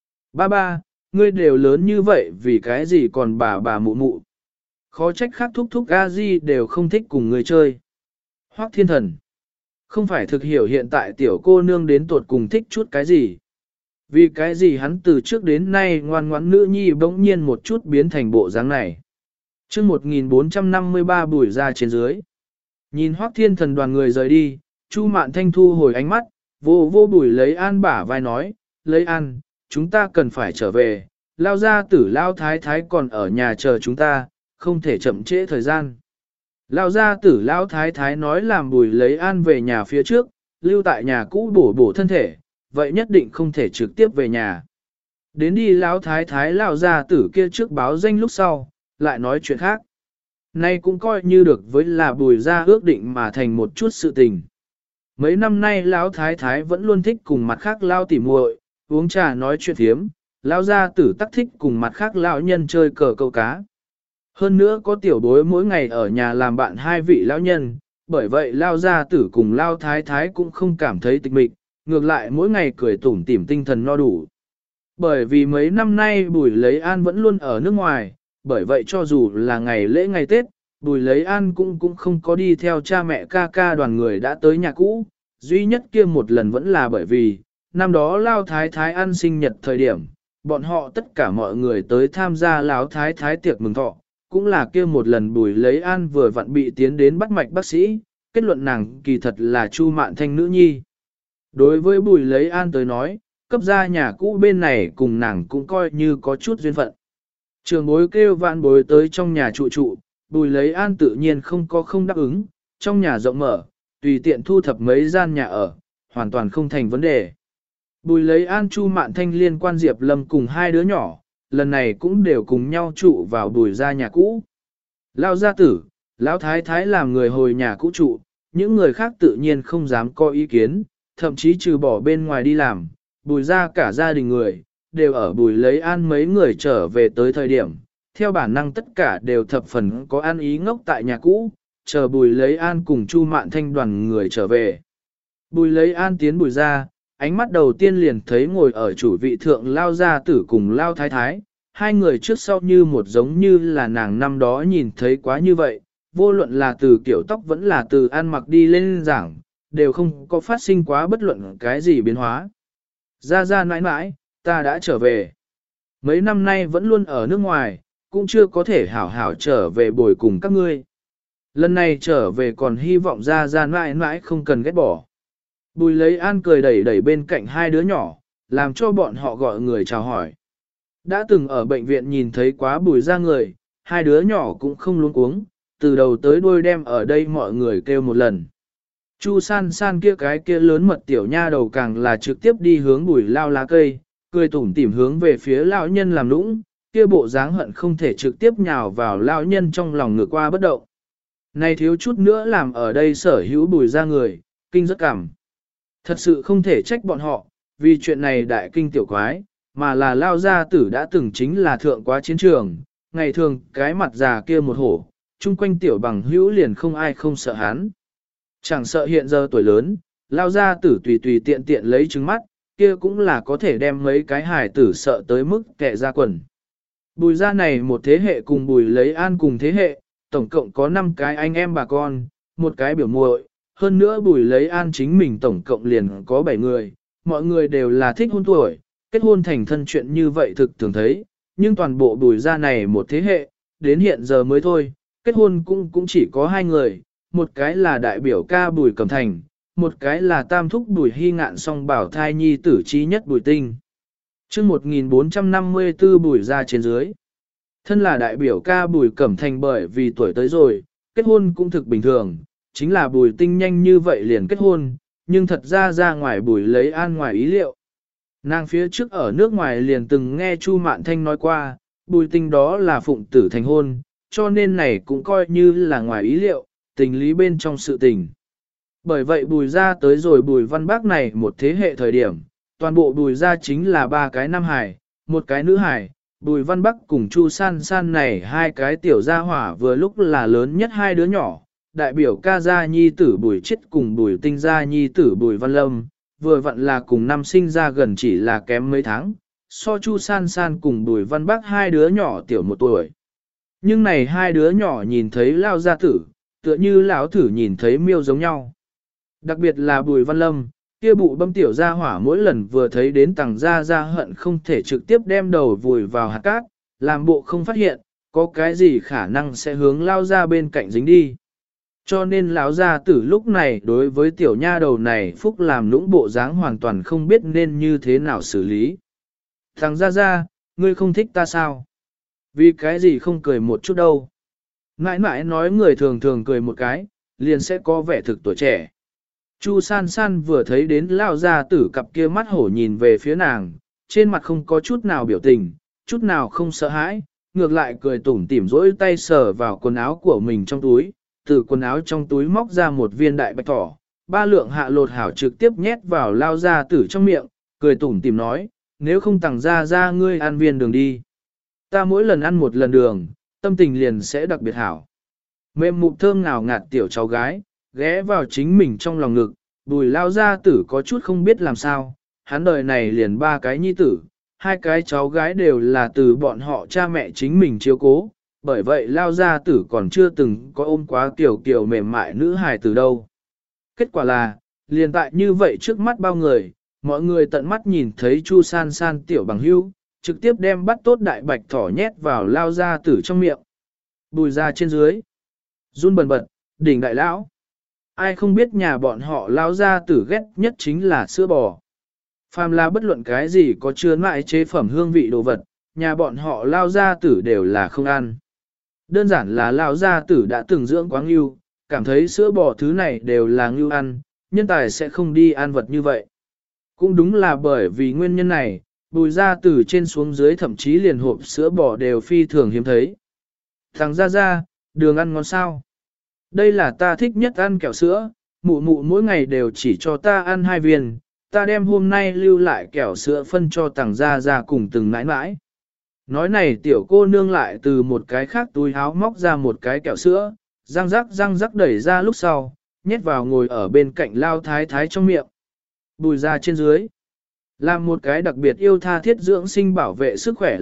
Ba, ngươi đều lớn như vậy vì cái gì còn bà mụ mụ. Khó trách khác thúc thúc a di đều không thích cùng ngươi chơi. Hoắc Thiên Thần, không phải thực hiểu hiện tại tiểu cô nương đến tuột cùng thích chút cái gì. Vì cái gì hắn từ trước đến nay ngoan ngoãn nữ nhi bỗng nhiên một chút biến thành bộ dáng này. Chương 1453 Bùi ra trên dưới. Nhìn Hoắc Thiên Thần đoàn người rời đi, Chu Mạn Thanh thu hồi ánh mắt, vô Bùi Lấy An bả vai nói, Lấy An, chúng ta cần phải trở về, lao gia tử lao thái thái còn ở nhà chờ chúng ta, không thể chậm trễ thời gian. Lao gia tử lao thái thái nói làm Bùi Lấy An về nhà phía trước, lưu tại nhà cũ bổ thân thể, vậy nhất định không thể trực tiếp về nhà. Đến đi lao thái thái lao gia tử kia trước báo danh lúc sau, lại nói chuyện khác. Nay cũng coi như được với là Bùi ra ước định mà thành một chút sự tình. Mấy năm nay lão thái thái vẫn luôn thích cùng mặt khác lao tỉ muội uống trà nói chuyện thiếm, lao gia tử tắc thích cùng mặt khác lão nhân chơi cờ câu cá. Hơn nữa có tiểu bối mỗi ngày ở nhà làm bạn hai vị lão nhân, bởi vậy lao gia tử cùng lao thái thái cũng không cảm thấy tịch mịch, ngược lại mỗi ngày cười tủm tỉm tinh thần no đủ. Bởi vì mấy năm nay Bùi Lấy An vẫn luôn ở nước ngoài, bởi vậy cho dù là ngày lễ ngày Tết, Bùi Lấy An cũng không có đi theo cha mẹ ca ca đoàn người đã tới nhà cũ, duy nhất kia một lần vẫn là bởi vì, năm đó Lao Thái Thái ăn sinh nhật thời điểm, bọn họ tất cả mọi người tới tham gia Lão Thái Thái tiệc mừng thọ, cũng là kia một lần Bùi Lấy An vừa vặn bị tiến đến bắt mạch bác sĩ, kết luận nàng kỳ thật là Chu Mạn Thanh nữ nhi. Đối với Bùi Lấy An tới nói, cấp ra nhà cũ bên này cùng nàng cũng coi như có chút duyên phận. Trường bối kêu vạn bối tới trong nhà trụ, Bùi Lấy An tự nhiên không đáp ứng, trong nhà rộng mở, tùy tiện thu thập mấy gian nhà ở, hoàn toàn không thành vấn đề. Bùi Lấy An Chu Mạn Thanh liên quan Diệp Lâm cùng hai đứa nhỏ, lần này cũng đều cùng nhau trụ vào Bùi gia nhà cũ. Lao gia tử, Lão Thái Thái làm người hồi nhà cũ trụ, những người khác tự nhiên không dám có ý kiến, thậm chí trừ bỏ bên ngoài đi làm, Bùi gia cả gia đình người, đều ở Bùi Lấy An mấy người trở về tới thời điểm, theo bản năng tất cả đều thập phần có an ý ngốc tại nhà cũ, chờ Bùi Lấy An cùng Chu Mạn Thanh đoàn người trở về. Bùi Lấy An tiến Bùi gia, ánh mắt đầu tiên liền thấy ngồi ở chủ vị thượng Lao gia tử cùng Lao Thái Thái, hai người trước sau như một giống như là nàng năm đó nhìn thấy quá như vậy, vô luận là từ kiểu tóc vẫn là từ ăn mặc đi lên giảng, đều không có phát sinh quá bất luận cái gì biến hóa. Ra mãi mãi, ta đã trở về. Mấy năm nay vẫn luôn ở nước ngoài, cũng chưa có thể hảo hảo trở về bồi cùng các ngươi. Lần này trở về còn hy vọng ra mãi mãi không cần ghét bỏ. Bùi Lấy An cười đẩy bên cạnh hai đứa nhỏ, làm cho bọn họ gọi người chào hỏi. Đã từng ở bệnh viện nhìn thấy quá Bùi ra người, hai đứa nhỏ cũng không luống cuống, từ đầu tới đuôi đem ở đây mọi người kêu một lần. Chu san san kia cái kia lớn mật tiểu nha đầu càng là trực tiếp đi hướng Bùi lao lá cây, cười tủm tỉm hướng về phía lão nhân làm nũng, kia bộ dáng hận không thể trực tiếp nhào vào lão nhân trong lòng ngược qua bất động. Này thiếu chút nữa làm ở đây sở hữu Bùi ra người, kinh rất cảm. Thật sự không thể trách bọn họ, vì chuyện này đại kinh tiểu quái, mà là Lao gia tử đã từng chính là thượng quá chiến trường, ngày thường cái mặt già kia một hổ, chung quanh tiểu bằng hữu liền không ai không sợ hắn. Chẳng sợ hiện giờ tuổi lớn, Lao gia tử tùy tiện tiện lấy trứng mắt, kia cũng là có thể đem mấy cái hài tử sợ tới mức kẹ ra quần. Bùi gia này một thế hệ cùng Bùi Lấy An cùng thế hệ, tổng cộng có 5 cái anh em bà con, một cái biểu muội. Hơn nữa Bùi Lấy An chính mình tổng cộng liền có 7 người, mọi người đều là thích hôn tuổi, kết hôn thành thân chuyện như vậy thực thường thấy, nhưng toàn bộ Bùi gia này một thế hệ, đến hiện giờ mới thôi, kết hôn cũng chỉ có 2 người, một cái là đại biểu ca Bùi Cẩm Thành, một cái là tam thúc Bùi Hy Ngạn song bảo thai nhi tử trí nhất Bùi Tinh. Chương 1454 Bùi gia trên dưới. Thân là đại biểu ca Bùi Cẩm Thành bởi vì tuổi tới rồi, kết hôn cũng thực bình thường. Chính là Bùi Tinh nhanh như vậy liền kết hôn, nhưng thật ra ngoài Bùi Lấy An ngoài ý liệu. Nàng phía trước ở nước ngoài liền từng nghe Chu Mạn Thanh nói qua, Bùi Tinh đó là phụng tử thành hôn, cho nên này cũng coi như là ngoài ý liệu, tình lý bên trong sự tình. Bởi vậy Bùi gia tới rồi Bùi Văn Bác này một thế hệ thời điểm, toàn bộ Bùi gia chính là 3 cái nam hài, một cái nữ hài, Bùi Văn Bắc cùng Chu San San này 2 cái tiểu gia hỏa vừa lúc là lớn nhất 2 đứa nhỏ. Đại biểu ca gia nhi tử Bùi Chết cùng Bùi Tinh gia nhi tử Bùi Văn Lâm, vừa vặn là cùng năm sinh ra gần chỉ là kém mấy tháng, so Chu San San cùng Bùi Văn Bắc 2 đứa nhỏ tiểu 1 tuổi. Nhưng này 2 đứa nhỏ nhìn thấy Lao gia tử, tựa như lão thử nhìn thấy miêu giống nhau. Đặc biệt là Bùi Văn Lâm, kia bụ bâm tiểu gia hỏa mỗi lần vừa thấy đến tàng gia hận không thể trực tiếp đem đầu vùi vào hạt cát, làm bộ không phát hiện, có cái gì khả năng sẽ hướng Lao ra bên cạnh dính đi. Cho nên lão gia tử lúc này đối với tiểu nha đầu này phúc làm lũng bộ dáng hoàn toàn không biết nên như thế nào xử lý. Thằng ra, ngươi không thích ta sao? Vì cái gì không cười một chút đâu? Mãi mãi nói người thường thường cười một cái, liền sẽ có vẻ thực tuổi trẻ. Chu San San vừa thấy đến lão gia tử cặp kia mắt hổ nhìn về phía nàng, trên mặt không có chút nào biểu tình, chút nào không sợ hãi, ngược lại cười tủm tỉm rỗi tay sờ vào quần áo của mình trong túi. Từ quần áo trong túi móc ra một viên đại bạch thỏ, 3 lượng hạ lột hảo trực tiếp nhét vào Lao gia tử trong miệng, cười tủm tỉm nói, nếu không tặng ra ngươi ăn viên đường đi. Ta mỗi lần ăn một lần đường, tâm tình liền sẽ đặc biệt hảo. Mềm mụn thơm ngào ngạt tiểu cháu gái, ghé vào chính mình trong lòng ngực, Bùi Lao gia tử có chút không biết làm sao, hắn đời này liền 3 cái nhi tử, 2 cái cháu gái đều là từ bọn họ cha mẹ chính mình chiếu cố. Bởi vậy Lao gia tử còn chưa từng có ôm quá kiểu mềm mại nữ hài từ đâu. Kết quả là, liền tại như vậy trước mắt bao người, mọi người tận mắt nhìn thấy Chu San San tiểu bằng hữu, trực tiếp đem bắt tốt đại bạch thỏ nhét vào Lao gia tử trong miệng. Bùi ra trên dưới, run bần bật, đỉnh đại lão. Ai không biết nhà bọn họ Lao gia tử ghét nhất chính là sữa bò. Phàm là bất luận cái gì có chứa mại chế phẩm hương vị đồ vật, nhà bọn họ lao gia tử đều là không ăn. Đơn giản là lao gia tử đã từng dưỡng quá ngưu, cảm thấy sữa bò thứ này đều là ngưu ăn, nhân tài sẽ không đi ăn vật như vậy. Cũng đúng là bởi vì nguyên nhân này, Bùi gia từ trên xuống dưới thậm chí liền hộp sữa bò đều phi thường hiếm thấy. Thằng ra, đường ăn ngon sao? Đây là ta thích nhất ăn kẹo sữa, mụ mụ mỗi ngày đều chỉ cho ta ăn 2 viên, ta đem hôm nay lưu lại kẹo sữa phân cho thằng ra cùng từng nãi nãi. Nói này tiểu cô nương lại từ một cái khác túi áo móc ra một cái kẹo sữa, răng rắc đẩy ra lúc sau, nhét vào ngồi ở bên cạnh lao thái thái trong miệng. Bùi ra trên dưới. Làm một cái đặc biệt yêu tha thiết dưỡng sinh bảo vệ sức khỏe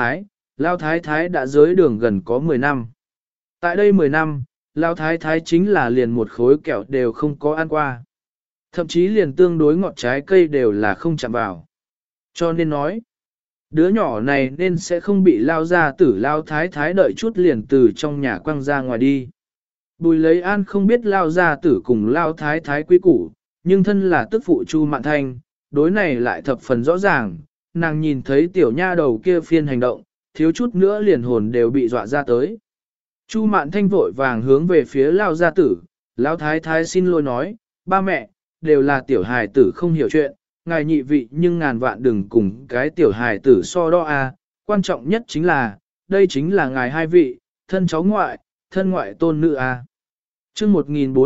Lao Thái Thái đã giới đường gần có 10 năm. Tại đây 10 năm, Lao Thái Thái chính là liền một khối kẹo đều không có ăn qua. Thậm chí liền tương đối ngọt trái cây đều là không chạm vào. Cho nên nói, đứa nhỏ này nên sẽ không bị Lao gia tử Lao Thái Thái đợi chút liền từ trong nhà quăng ra ngoài đi. Bùi lấy an không biết Lao gia tử cùng Lao Thái Thái quý củ, nhưng thân là tức phụ Chu Mạn Thanh, đối này lại thập phần rõ ràng, nàng nhìn thấy tiểu nha đầu kia phiên hành động, thiếu chút nữa liền hồn đều bị dọa ra tới. Chu Mạn Thanh vội vàng hướng về phía Lao gia tử, Lao Thái Thái xin lỗi nói, ba mẹ, đều là tiểu hài tử không hiểu chuyện, ngài nhị vị nhưng ngàn vạn đừng cùng cái tiểu hài tử so đo a. Quan trọng nhất chính là, đây chính là ngài hai vị, thân cháu ngoại, thân ngoại tôn nữ a. Chương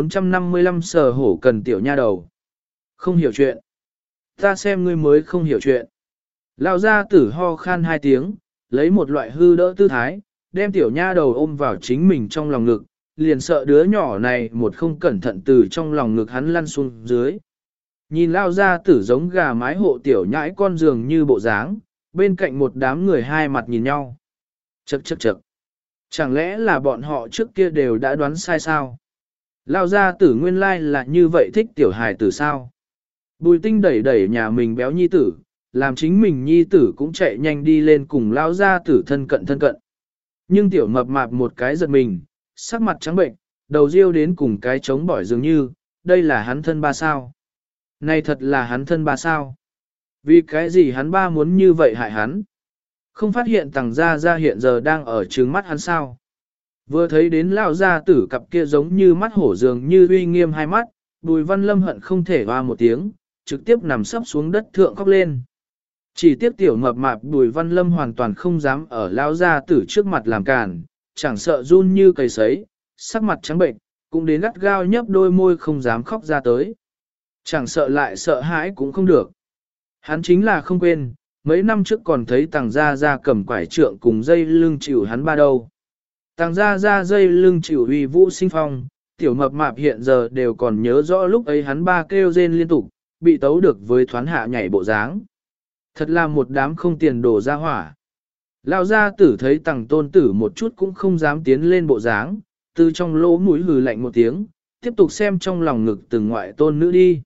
1455 sở hổ cần tiểu nha đầu. Không hiểu chuyện. Ta xem ngươi mới không hiểu chuyện. Lao gia tử ho khan 2 tiếng, lấy một loại hư đỡ tư thái, đem tiểu nha đầu ôm vào chính mình trong lòng ngực, liền sợ đứa nhỏ này một không cẩn thận từ trong lòng ngực hắn lăn xuống dưới. Nhìn Lao gia tử giống gà mái hộ tiểu nhãi con giường như bộ dáng, bên cạnh một đám người hai mặt nhìn nhau. Chậc. Chẳng lẽ là bọn họ trước kia đều đã đoán sai sao? Lao gia tử nguyên lai là như vậy thích tiểu hài tử sao? Bùi tinh đẩy nhà mình béo nhi tử, làm chính mình nhi tử cũng chạy nhanh đi lên cùng lao gia tử thân cận. Nhưng tiểu mập mạp một cái giật mình, sắc mặt trắng bệnh, đầu riêu đến cùng cái trống bỏi dường như, đây là hắn thân ba sao? Này thật là hắn thân ba sao? Vì cái gì hắn ba muốn như vậy hại hắn? Không phát hiện tàng gia hiện giờ đang ở trừng mắt hắn sao? Vừa thấy đến lao gia tử cặp kia giống như mắt hổ dường như uy nghiêm hai mắt, Bùi Văn Lâm hận không thể hoa một tiếng, trực tiếp nằm sấp xuống đất thượng khóc lên. Chỉ tiếc tiểu mập mạp Bùi Văn Lâm hoàn toàn không dám ở lao gia tử trước mặt làm cản, chẳng sợ run như cầy sấy, sắc mặt trắng bệnh, cũng đến gắt gao nhấp đôi môi không dám khóc ra tới. Chẳng sợ lại sợ hãi cũng không được. Hắn chính là không quên, mấy năm trước còn thấy tàng gia cầm quải trượng cùng dây lưng chịu hắn ba đâu. Tàng gia dây lưng chịu uy vũ sinh phong, tiểu mập mạp hiện giờ đều còn nhớ rõ lúc ấy hắn ba kêu rên liên tục, bị tấu được với thoán hạ nhảy bộ dáng. Thật là một đám không tiền đổ ra hỏa. Lão gia tử thấy tàng tôn tử một chút cũng không dám tiến lên bộ dáng, từ trong lỗ mũi hừ lạnh một tiếng, tiếp tục xem trong lòng ngực từng ngoại tôn nữ đi.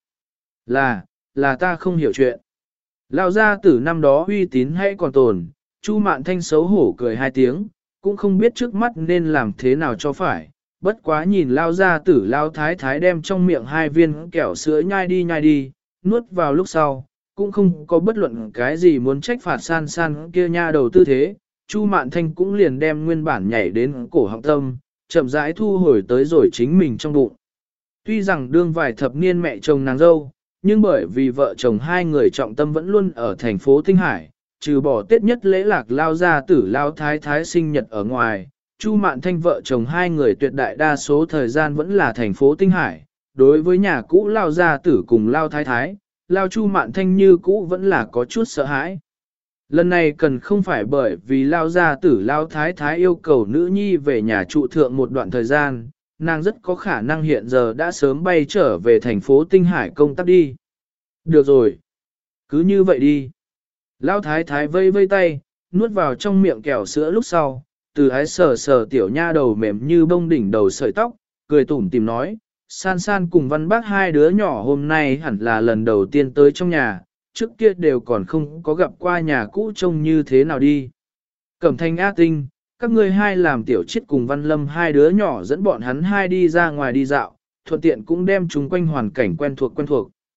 Là ta không hiểu chuyện. Lão gia tử năm đó uy tín hay còn tồn, Chu Mạn Thanh xấu hổ cười 2 tiếng, cũng không biết trước mắt nên làm thế nào cho phải. Bất quá nhìn Lao gia tử Lao thái thái đem trong miệng 2 viên kẹo sữa nhai đi, nuốt vào lúc sau, cũng không có bất luận cái gì muốn trách phạt san kia nha đầu tư thế. Chu Mạn Thanh cũng liền đem nguyên bản nhảy đến cổ họng tâm, chậm rãi thu hồi tới rồi chính mình trong bụng. Tuy rằng đương vài thập niên mẹ chồng nàng dâu, nhưng bởi vì vợ chồng hai người trọng tâm vẫn luôn ở thành phố Tinh Hải, trừ bỏ Tết nhất lễ lạc Lao gia tử Lao thái thái sinh nhật ở ngoài, Chu Mạn Thanh vợ chồng hai người tuyệt đại đa số thời gian vẫn là thành phố Tinh Hải. Đối với nhà cũ Lao gia tử cùng Lao thái thái, Lao Chu Mạn Thanh như cũ vẫn là có chút sợ hãi. Lần này cần không phải bởi vì Lao gia tử Lao thái thái yêu cầu nữ nhi về nhà trụ thượng một đoạn thời gian, nàng rất có khả năng hiện giờ đã sớm bay trở về thành phố Tinh Hải công tác đi. Được rồi, cứ như vậy đi. Lao thái thái vây tay, nuốt vào trong miệng kẹo sữa lúc sau, từ ái sờ tiểu nha đầu mềm như bông đỉnh đầu sợi tóc, cười tủm tìm nói, san cùng Văn Bác 2 đứa nhỏ hôm nay hẳn là lần đầu tiên tới trong nhà, trước kia đều còn không có gặp qua nhà cũ trông như thế nào đi. Cẩm Thanh A Tinh, các ngươi hai làm tiểu chiết cùng Văn Lâm 2 đứa nhỏ dẫn bọn hắn hai đi ra ngoài đi dạo, thuận tiện cũng đem chúng quanh hoàn cảnh quen thuộc.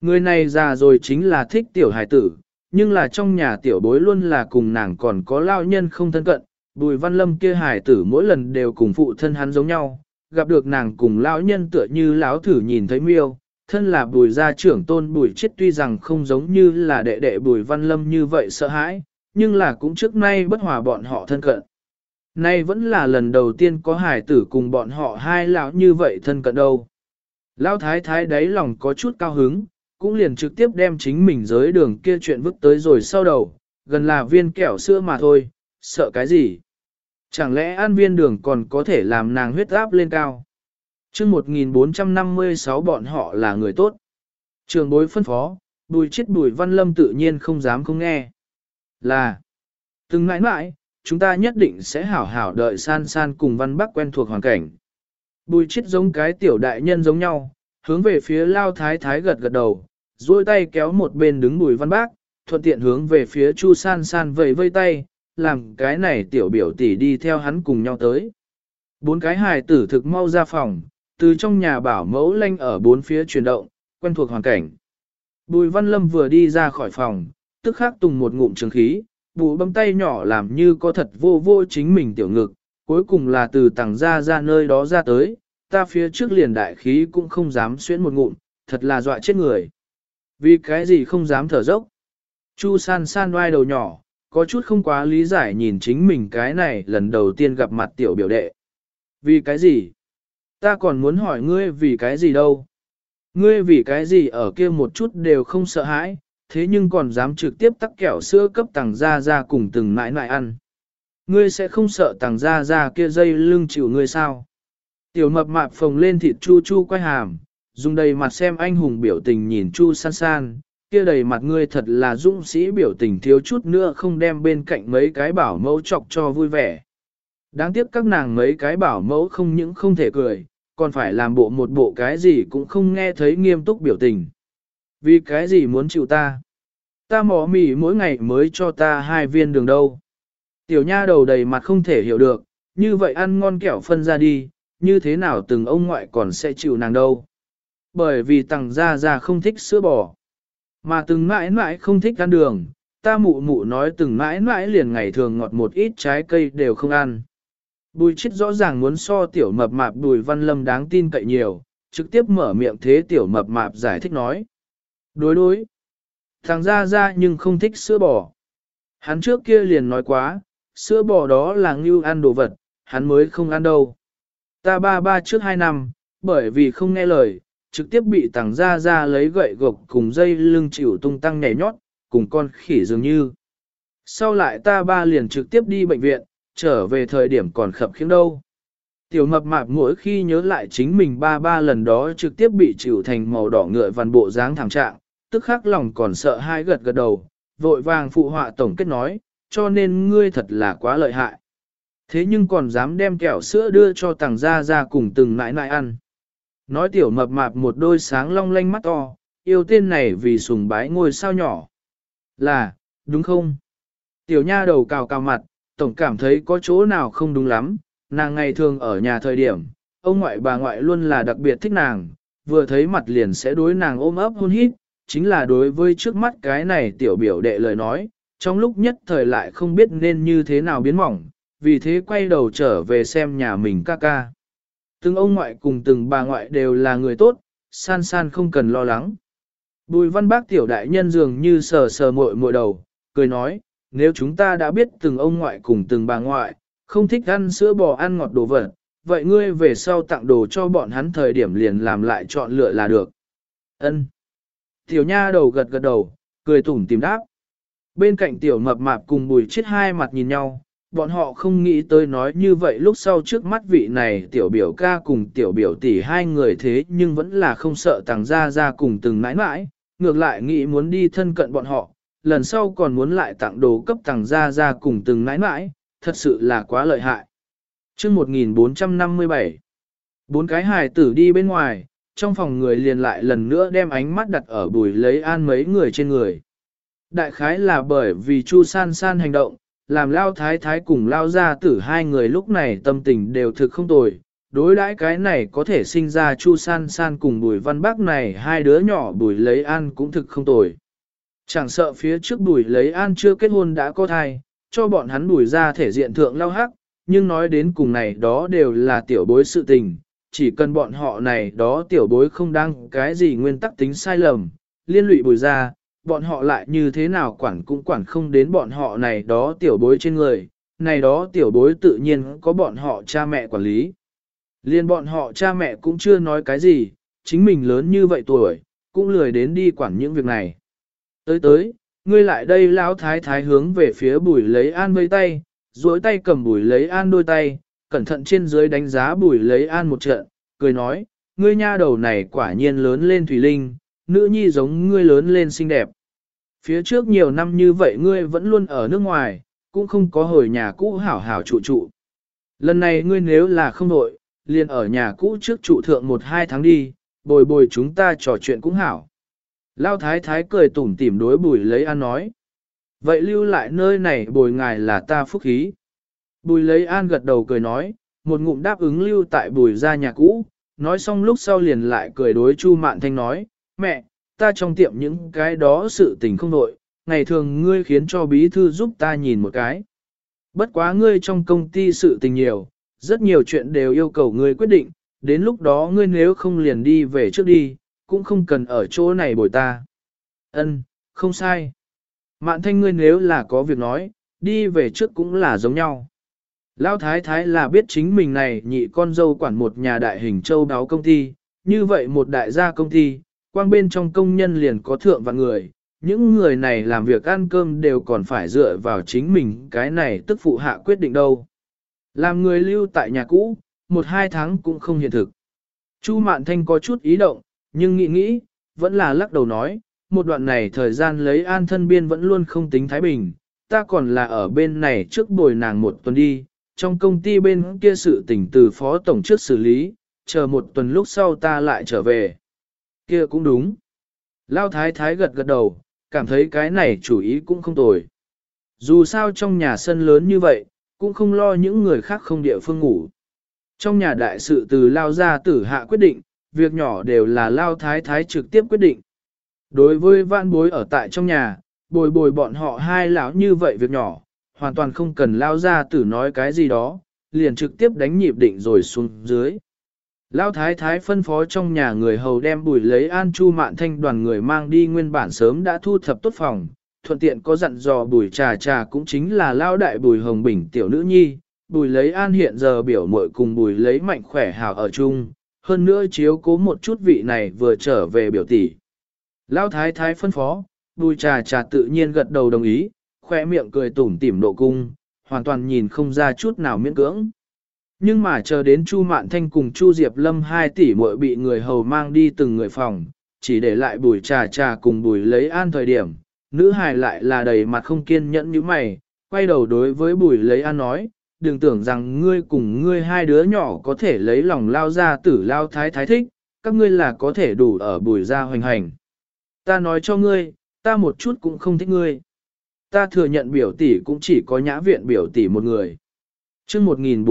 Người này già rồi chính là thích tiểu hài tử, nhưng là trong nhà tiểu bối luôn là cùng nàng còn có lao nhân không thân cận. Bùi Văn Lâm kia hài tử mỗi lần đều cùng phụ thân hắn giống nhau, gặp được nàng cùng lão nhân tựa như lão thử nhìn thấy miêu. Thân là Bùi gia trưởng tôn Bùi Chiết tuy rằng không giống như là đệ đệ Bùi Văn Lâm như vậy sợ hãi, nhưng là cũng trước nay bất hòa bọn họ thân cận. Nay vẫn là lần đầu tiên có hài tử cùng bọn họ hai lão như vậy thân cận đâu. Lão thái thái đáy lòng có chút cao hứng, cũng liền trực tiếp đem chính mình giới đường kia chuyện vứt tới rồi sau đầu, gần là viên kẹo sữa mà thôi, sợ cái gì. Chẳng lẽ ăn viên đường còn có thể làm nàng huyết áp lên cao. Trước 1456 bọn họ là người tốt. Trường bối phân phó, Bùi Chiết Bùi Văn Lâm tự nhiên không dám không nghe. Là, từng mãi mãi, chúng ta nhất định sẽ hảo hảo đợi san san cùng Văn Bắc quen thuộc hoàn cảnh. Bùi Chiết giống cái tiểu đại nhân giống nhau, hướng về phía Lao Thái Thái gật gật đầu, duỗi tay kéo một bên đứng Bùi Văn Bắc, thuận tiện hướng về phía Chu san san vẫy vây tay, làm cái này tiểu biểu tỷ đi theo hắn cùng nhau tới. Bốn cái hài tử thực mau ra phòng, từ trong nhà bảo mẫu lanh ở bốn phía chuyển động, quen thuộc hoàn cảnh. Bùi Văn Lâm vừa đi ra khỏi phòng, tức khắc tùng một ngụm trường khí, bụ bấm tay nhỏ làm như có thật vô vô chính mình tiểu ngực, cuối cùng là từ tầng ra nơi đó ra tới, ta phía trước liền đại khí cũng không dám xuyến một ngụm, thật là dọa chết người. Vì cái gì không dám thở dốc? Chu san san oai đầu nhỏ, có chút không quá lý giải nhìn chính mình cái này lần đầu tiên gặp mặt tiểu biểu đệ. Vì cái gì? Ta còn muốn hỏi ngươi vì cái gì đâu? Ngươi vì cái gì ở kia một chút đều không sợ hãi, thế nhưng còn dám trực tiếp tắc kẹo sữa cấp tàng ra cùng từng mãi mãi ăn. Ngươi sẽ không sợ tàng ra kia dây lưng chịu ngươi sao? Tiểu mập mạp phồng lên thịt chu chu quay hàm, dùng đầy mặt xem anh hùng biểu tình nhìn chu san san, kia đầy mặt ngươi thật là dũng sĩ biểu tình thiếu chút nữa không đem bên cạnh mấy cái bảo mẫu chọc cho vui vẻ. Đáng tiếc các nàng mấy cái bảo mẫu không những không thể cười, còn phải làm bộ một bộ cái gì cũng không nghe thấy nghiêm túc biểu tình. Vì cái gì muốn chịu ta? Ta mỏ mì mỗi ngày mới cho ta 2 viên đường đâu. Tiểu nha đầu đầy mặt không thể hiểu được, như vậy ăn ngon kẹo phân ra đi, như thế nào từng ông ngoại còn sẽ chịu nàng đâu. Bởi vì tằng ra không thích sữa bò, mà từng mãi mãi không thích ăn đường, ta mụ mụ nói từng mãi mãi liền ngày thường ngọt một ít trái cây đều không ăn. Bùi Chiết rõ ràng muốn so tiểu mập mạp Bùi Văn Lâm đáng tin cậy nhiều, trực tiếp mở miệng thế tiểu mập mạp giải thích nói. Đối, thằng ra nhưng không thích sữa bò. Hắn trước kia liền nói quá, sữa bò đó là ngưu ăn đồ vật, hắn mới không ăn đâu. Ta ba trước 2 năm, bởi vì không nghe lời, trực tiếp bị thằng ra lấy gậy gộc cùng dây lưng chịu tung tăng nhảy nhót, cùng con khỉ dường như. Sau lại ta ba liền trực tiếp đi bệnh viện, trở về thời điểm còn khập khiễng đâu. Tiểu mập mạp mỗi khi nhớ lại chính mình ba lần đó trực tiếp bị chịu thành màu đỏ ngựa vằn bộ dáng thảm trạng, tức khắc lòng còn sợ hai gật gật đầu, vội vàng phụ họa tổng kết nói, cho nên ngươi thật là quá lợi hại. Thế nhưng còn dám đem kẹo sữa đưa cho tàng ra cùng từng nãi nãi ăn. Nói tiểu mập mạp một đôi sáng long lanh mắt to, yêu tên này vì sùng bái ngôi sao nhỏ. Là, đúng không? Tiểu nha đầu cào cào mặt, tổng cảm thấy có chỗ nào không đúng lắm, nàng ngày thường ở nhà thời điểm, ông ngoại bà ngoại luôn là đặc biệt thích nàng, vừa thấy mặt liền sẽ đối nàng ôm ấp hôn hít, chính là đối với trước mắt cái này tiểu biểu đệ lời nói, trong lúc nhất thời lại không biết nên như thế nào biến mỏng, vì thế quay đầu trở về xem nhà mình ca ca. Từng ông ngoại cùng từng bà ngoại đều là người tốt, san san không cần lo lắng. Bùi Văn Bác tiểu đại nhân dường như sờ sờ muội đầu, cười nói, nếu chúng ta đã biết từng ông ngoại cùng từng bà ngoại, không thích ăn sữa bò ăn ngọt đồ vật, vậy ngươi về sau tặng đồ cho bọn hắn thời điểm liền làm lại chọn lựa là được. Ân. Tiểu nha đầu gật gật đầu, cười tủm tìm đáp. Bên cạnh tiểu mập mạp cùng Bùi Chiết hai mặt nhìn nhau, bọn họ không nghĩ tới nói như vậy lúc sau trước mắt vị này tiểu biểu ca cùng tiểu biểu tỷ hai người thế nhưng vẫn là không sợ tàng ra cùng từng mãi mãi, ngược lại nghĩ muốn đi thân cận bọn họ, lần sau còn muốn lại tặng đồ cấp tàng ra cùng từng mãi mãi, thật sự là quá lợi hại. Chương 1457 4 cái hài tử đi bên ngoài, trong phòng người liền lại lần nữa đem ánh mắt đặt ở Bùi lấy an mấy người trên người. Đại khái là bởi vì Chu san san hành động, làm Lao Thái Thái cùng Lao Gia Tử hai người lúc này tâm tình đều thực không tồi, đối đãi cái này có thể sinh ra Chu San San cùng Bùi Văn Bác này hai đứa nhỏ Bùi Lấy An cũng thực không tồi. Chẳng sợ phía trước Bùi Lấy An chưa kết hôn đã có thai, cho bọn hắn Bùi ra thể diện thượng lao hắc, nhưng nói đến cùng này đó đều là tiểu bối sự tình, chỉ cần bọn họ này đó tiểu bối không đăng cái gì nguyên tắc tính sai lầm, liên lụy Bùi ra, bọn họ lại như thế nào quản cũng quản không đến bọn họ này đó tiểu bối trên người, này đó tiểu bối tự nhiên có bọn họ cha mẹ quản lý. Liên bọn họ cha mẹ cũng chưa nói cái gì, chính mình lớn như vậy tuổi, cũng lười đến đi quản những việc này. Tới, ngươi lại đây lão thái thái hướng về phía Bùi Lấy An vây tay, duỗi tay cầm Bùi Lấy An đôi tay, cẩn thận trên dưới đánh giá Bùi Lấy An một trận, cười nói, ngươi nha đầu này quả nhiên lớn lên thủy linh, nữ nhi giống ngươi lớn lên xinh đẹp. Phía trước nhiều năm như vậy ngươi vẫn luôn ở nước ngoài, cũng không có hồi nhà cũ hảo hảo trụ. Lần này ngươi nếu là không đội, liền ở nhà cũ trước trụ thượng 1-2 tháng đi, bồi chúng ta trò chuyện cũng hảo. Lao thái thái cười tủm tỉm đối Bùi Lấy An nói. Vậy lưu lại nơi này bồi ngài là ta phúc khí. Bùi Lấy An gật đầu cười nói, một ngụm đáp ứng lưu tại Bùi ra nhà cũ, nói xong lúc sau liền lại cười đối Chu Mạn Thanh nói, mẹ, ta trong tiệm những cái đó sự tình không nội, ngày thường ngươi khiến cho bí thư giúp ta nhìn một cái. Bất quá ngươi trong công ty sự tình nhiều, rất nhiều chuyện đều yêu cầu ngươi quyết định, đến lúc đó ngươi nếu không liền đi về trước đi, cũng không cần ở chỗ này bồi ta. Ân, không sai. Mạn Thanh ngươi nếu là có việc nói, đi về trước cũng là giống nhau. Lão thái thái là biết chính mình này nhị con dâu quản một nhà đại hình châu đáo công ty, như vậy một đại gia công ty, quang bên trong công nhân liền có thượng vạn người, những người này làm việc ăn cơm đều còn phải dựa vào chính mình, cái này tức phụ hạ quyết định đâu. Làm người lưu tại nhà cũ, 1-2 tháng cũng không hiện thực. Chu Mạn Thanh có chút ý động, nhưng nghĩ, vẫn là lắc đầu nói, một đoạn này thời gian lấy An thân biên vẫn luôn không tính thái bình, ta còn là ở bên này trước bồi nàng 1 tuần đi, trong công ty bên kia sự tình từ phó tổng trước xử lý, chờ 1 tuần lúc sau ta lại trở về. Kia cũng đúng. Lao thái thái gật đầu, cảm thấy cái này chủ ý cũng không tồi. Dù sao trong nhà sân lớn như vậy, cũng không lo những người khác không địa phương ngủ. Trong nhà đại sự từ Lao gia tử hạ quyết định, việc nhỏ đều là Lao thái thái trực tiếp quyết định. Đối với vãn bối ở tại trong nhà, bồi bọn họ hai lão như vậy việc nhỏ, hoàn toàn không cần Lao gia tử nói cái gì đó, liền trực tiếp đánh nhịp định rồi xuống dưới. Lão thái thái phân phó trong nhà người hầu đem Bùi Lấy An Chu Mạn Thanh đoàn người mang đi nguyên bản sớm đã thu thập tốt phòng, thuận tiện có dặn dò Bùi Trà cũng chính là Lão đại Bùi Hồng Bình tiểu nữ nhi, Bùi Lấy An hiện giờ biểu muội cùng Bùi Lấy Mạnh khỏe hảo ở chung, hơn nữa chiếu cố một chút vị này vừa trở về biểu tỷ. Lão thái thái phân phó, Bùi Trà tự nhiên gật đầu đồng ý, khoe miệng cười tủm tỉm độ cung, hoàn toàn nhìn không ra chút nào miễn cưỡng. Nhưng mà chờ đến Chu Mạn Thanh cùng Chu Diệp Lâm 2 tỷ muội bị người hầu mang đi từng người phòng, chỉ để lại Bùi Trà cùng Bùi Lấy An thời điểm, nữ hài lại là đầy mặt không kiên nhẫn như mày, quay đầu đối với Bùi Lấy An nói, đừng tưởng rằng ngươi cùng ngươi hai đứa nhỏ có thể lấy lòng Lao gia tử Lao thái thái thích, các ngươi là có thể đủ ở Bùi gia hoành hành. Ta nói cho ngươi, ta một chút cũng không thích ngươi. Ta thừa nhận biểu tỷ cũng chỉ có Nhã Viện biểu tỷ một người. Chương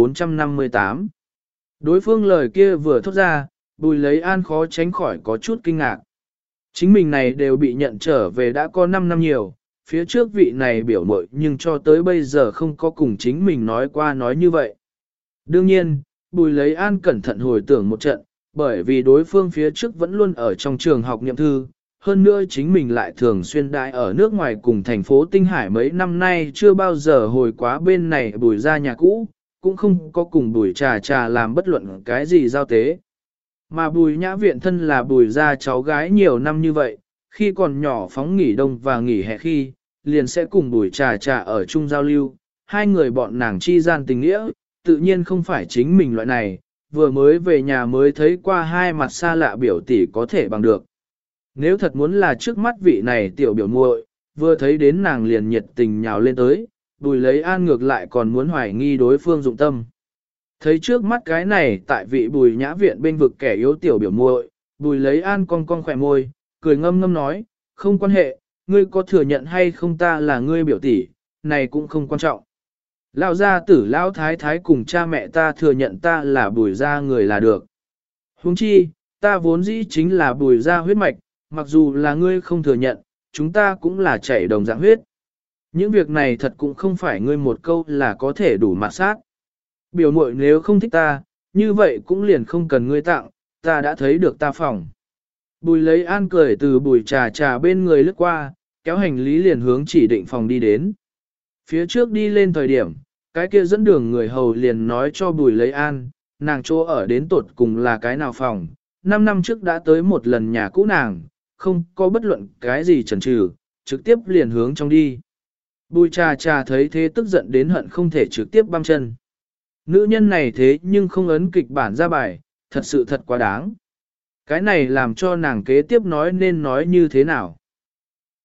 1458. Đối phương lời kia vừa thốt ra, Bùi Lấy An khó tránh khỏi có chút kinh ngạc. Chính mình này đều bị nhận trở về đã có 5 năm nhiều, phía trước vị này biểu muội nhưng cho tới bây giờ không có cùng chính mình nói qua nói như vậy. Đương nhiên, Bùi Lấy An cẩn thận hồi tưởng một trận, bởi vì đối phương phía trước vẫn luôn ở trong trường học niệm thư, hơn nữa chính mình lại thường xuyên đại ở nước ngoài cùng thành phố Tinh Hải mấy năm nay chưa bao giờ hồi quá bên này Bùi ra nhà cũ, cũng không có cùng Bùi Trà làm bất luận cái gì giao tế. Mà Bùi Nhã Viện thân là Bùi ra cháu gái nhiều năm như vậy, khi còn nhỏ phóng nghỉ đông và nghỉ hè khi, liền sẽ cùng Bùi Trà ở chung giao lưu, hai người bọn nàng chi gian tình nghĩa, tự nhiên không phải chính mình loại này, vừa mới về nhà mới thấy qua hai mặt xa lạ biểu tỷ có thể bằng được. Nếu thật muốn là trước mắt vị này tiểu biểu muội, vừa thấy đến nàng liền nhiệt tình nhào lên tới, Bùi Lấy An ngược lại còn muốn hoài nghi đối phương dụng tâm. Thấy trước mắt cái này tại vị Bùi Nhã Viện bên vực kẻ yếu tiểu biểu muội, Bùi Lấy An cong khỏe môi, cười ngâm ngâm nói, không quan hệ, ngươi có thừa nhận hay không ta là ngươi biểu tỷ, này cũng không quan trọng. Lão gia tử lão thái thái cùng cha mẹ ta thừa nhận ta là Bùi gia người là được. Huống chi, ta vốn dĩ chính là Bùi gia huyết mạch, mặc dù là ngươi không thừa nhận, chúng ta cũng là chảy đồng dạng huyết. Những việc này thật cũng không phải ngươi một câu là có thể đủ mạt sát. Biểu muội nếu không thích ta, như vậy cũng liền không cần ngươi tặng, ta đã thấy được ta phòng. Bùi lấy an cười từ Bùi trà trà bên người lướt qua, kéo hành lý liền hướng chỉ định phòng đi đến. Phía trước đi lên thời điểm, cái kia dẫn đường người hầu liền nói cho Bùi lấy an, nàng chỗ ở đến tột cùng là cái nào phòng. 5 năm trước đã tới một lần nhà cũ nàng, không có bất luận cái gì chần chừ, trực tiếp liền hướng trong đi. Bùi trà trà thấy thế tức giận đến hận không thể trực tiếp băm chân. Nữ nhân này thế nhưng không ấn kịch bản ra bài, thật sự thật quá đáng. Cái này làm cho nàng kế tiếp nói nên nói như thế nào.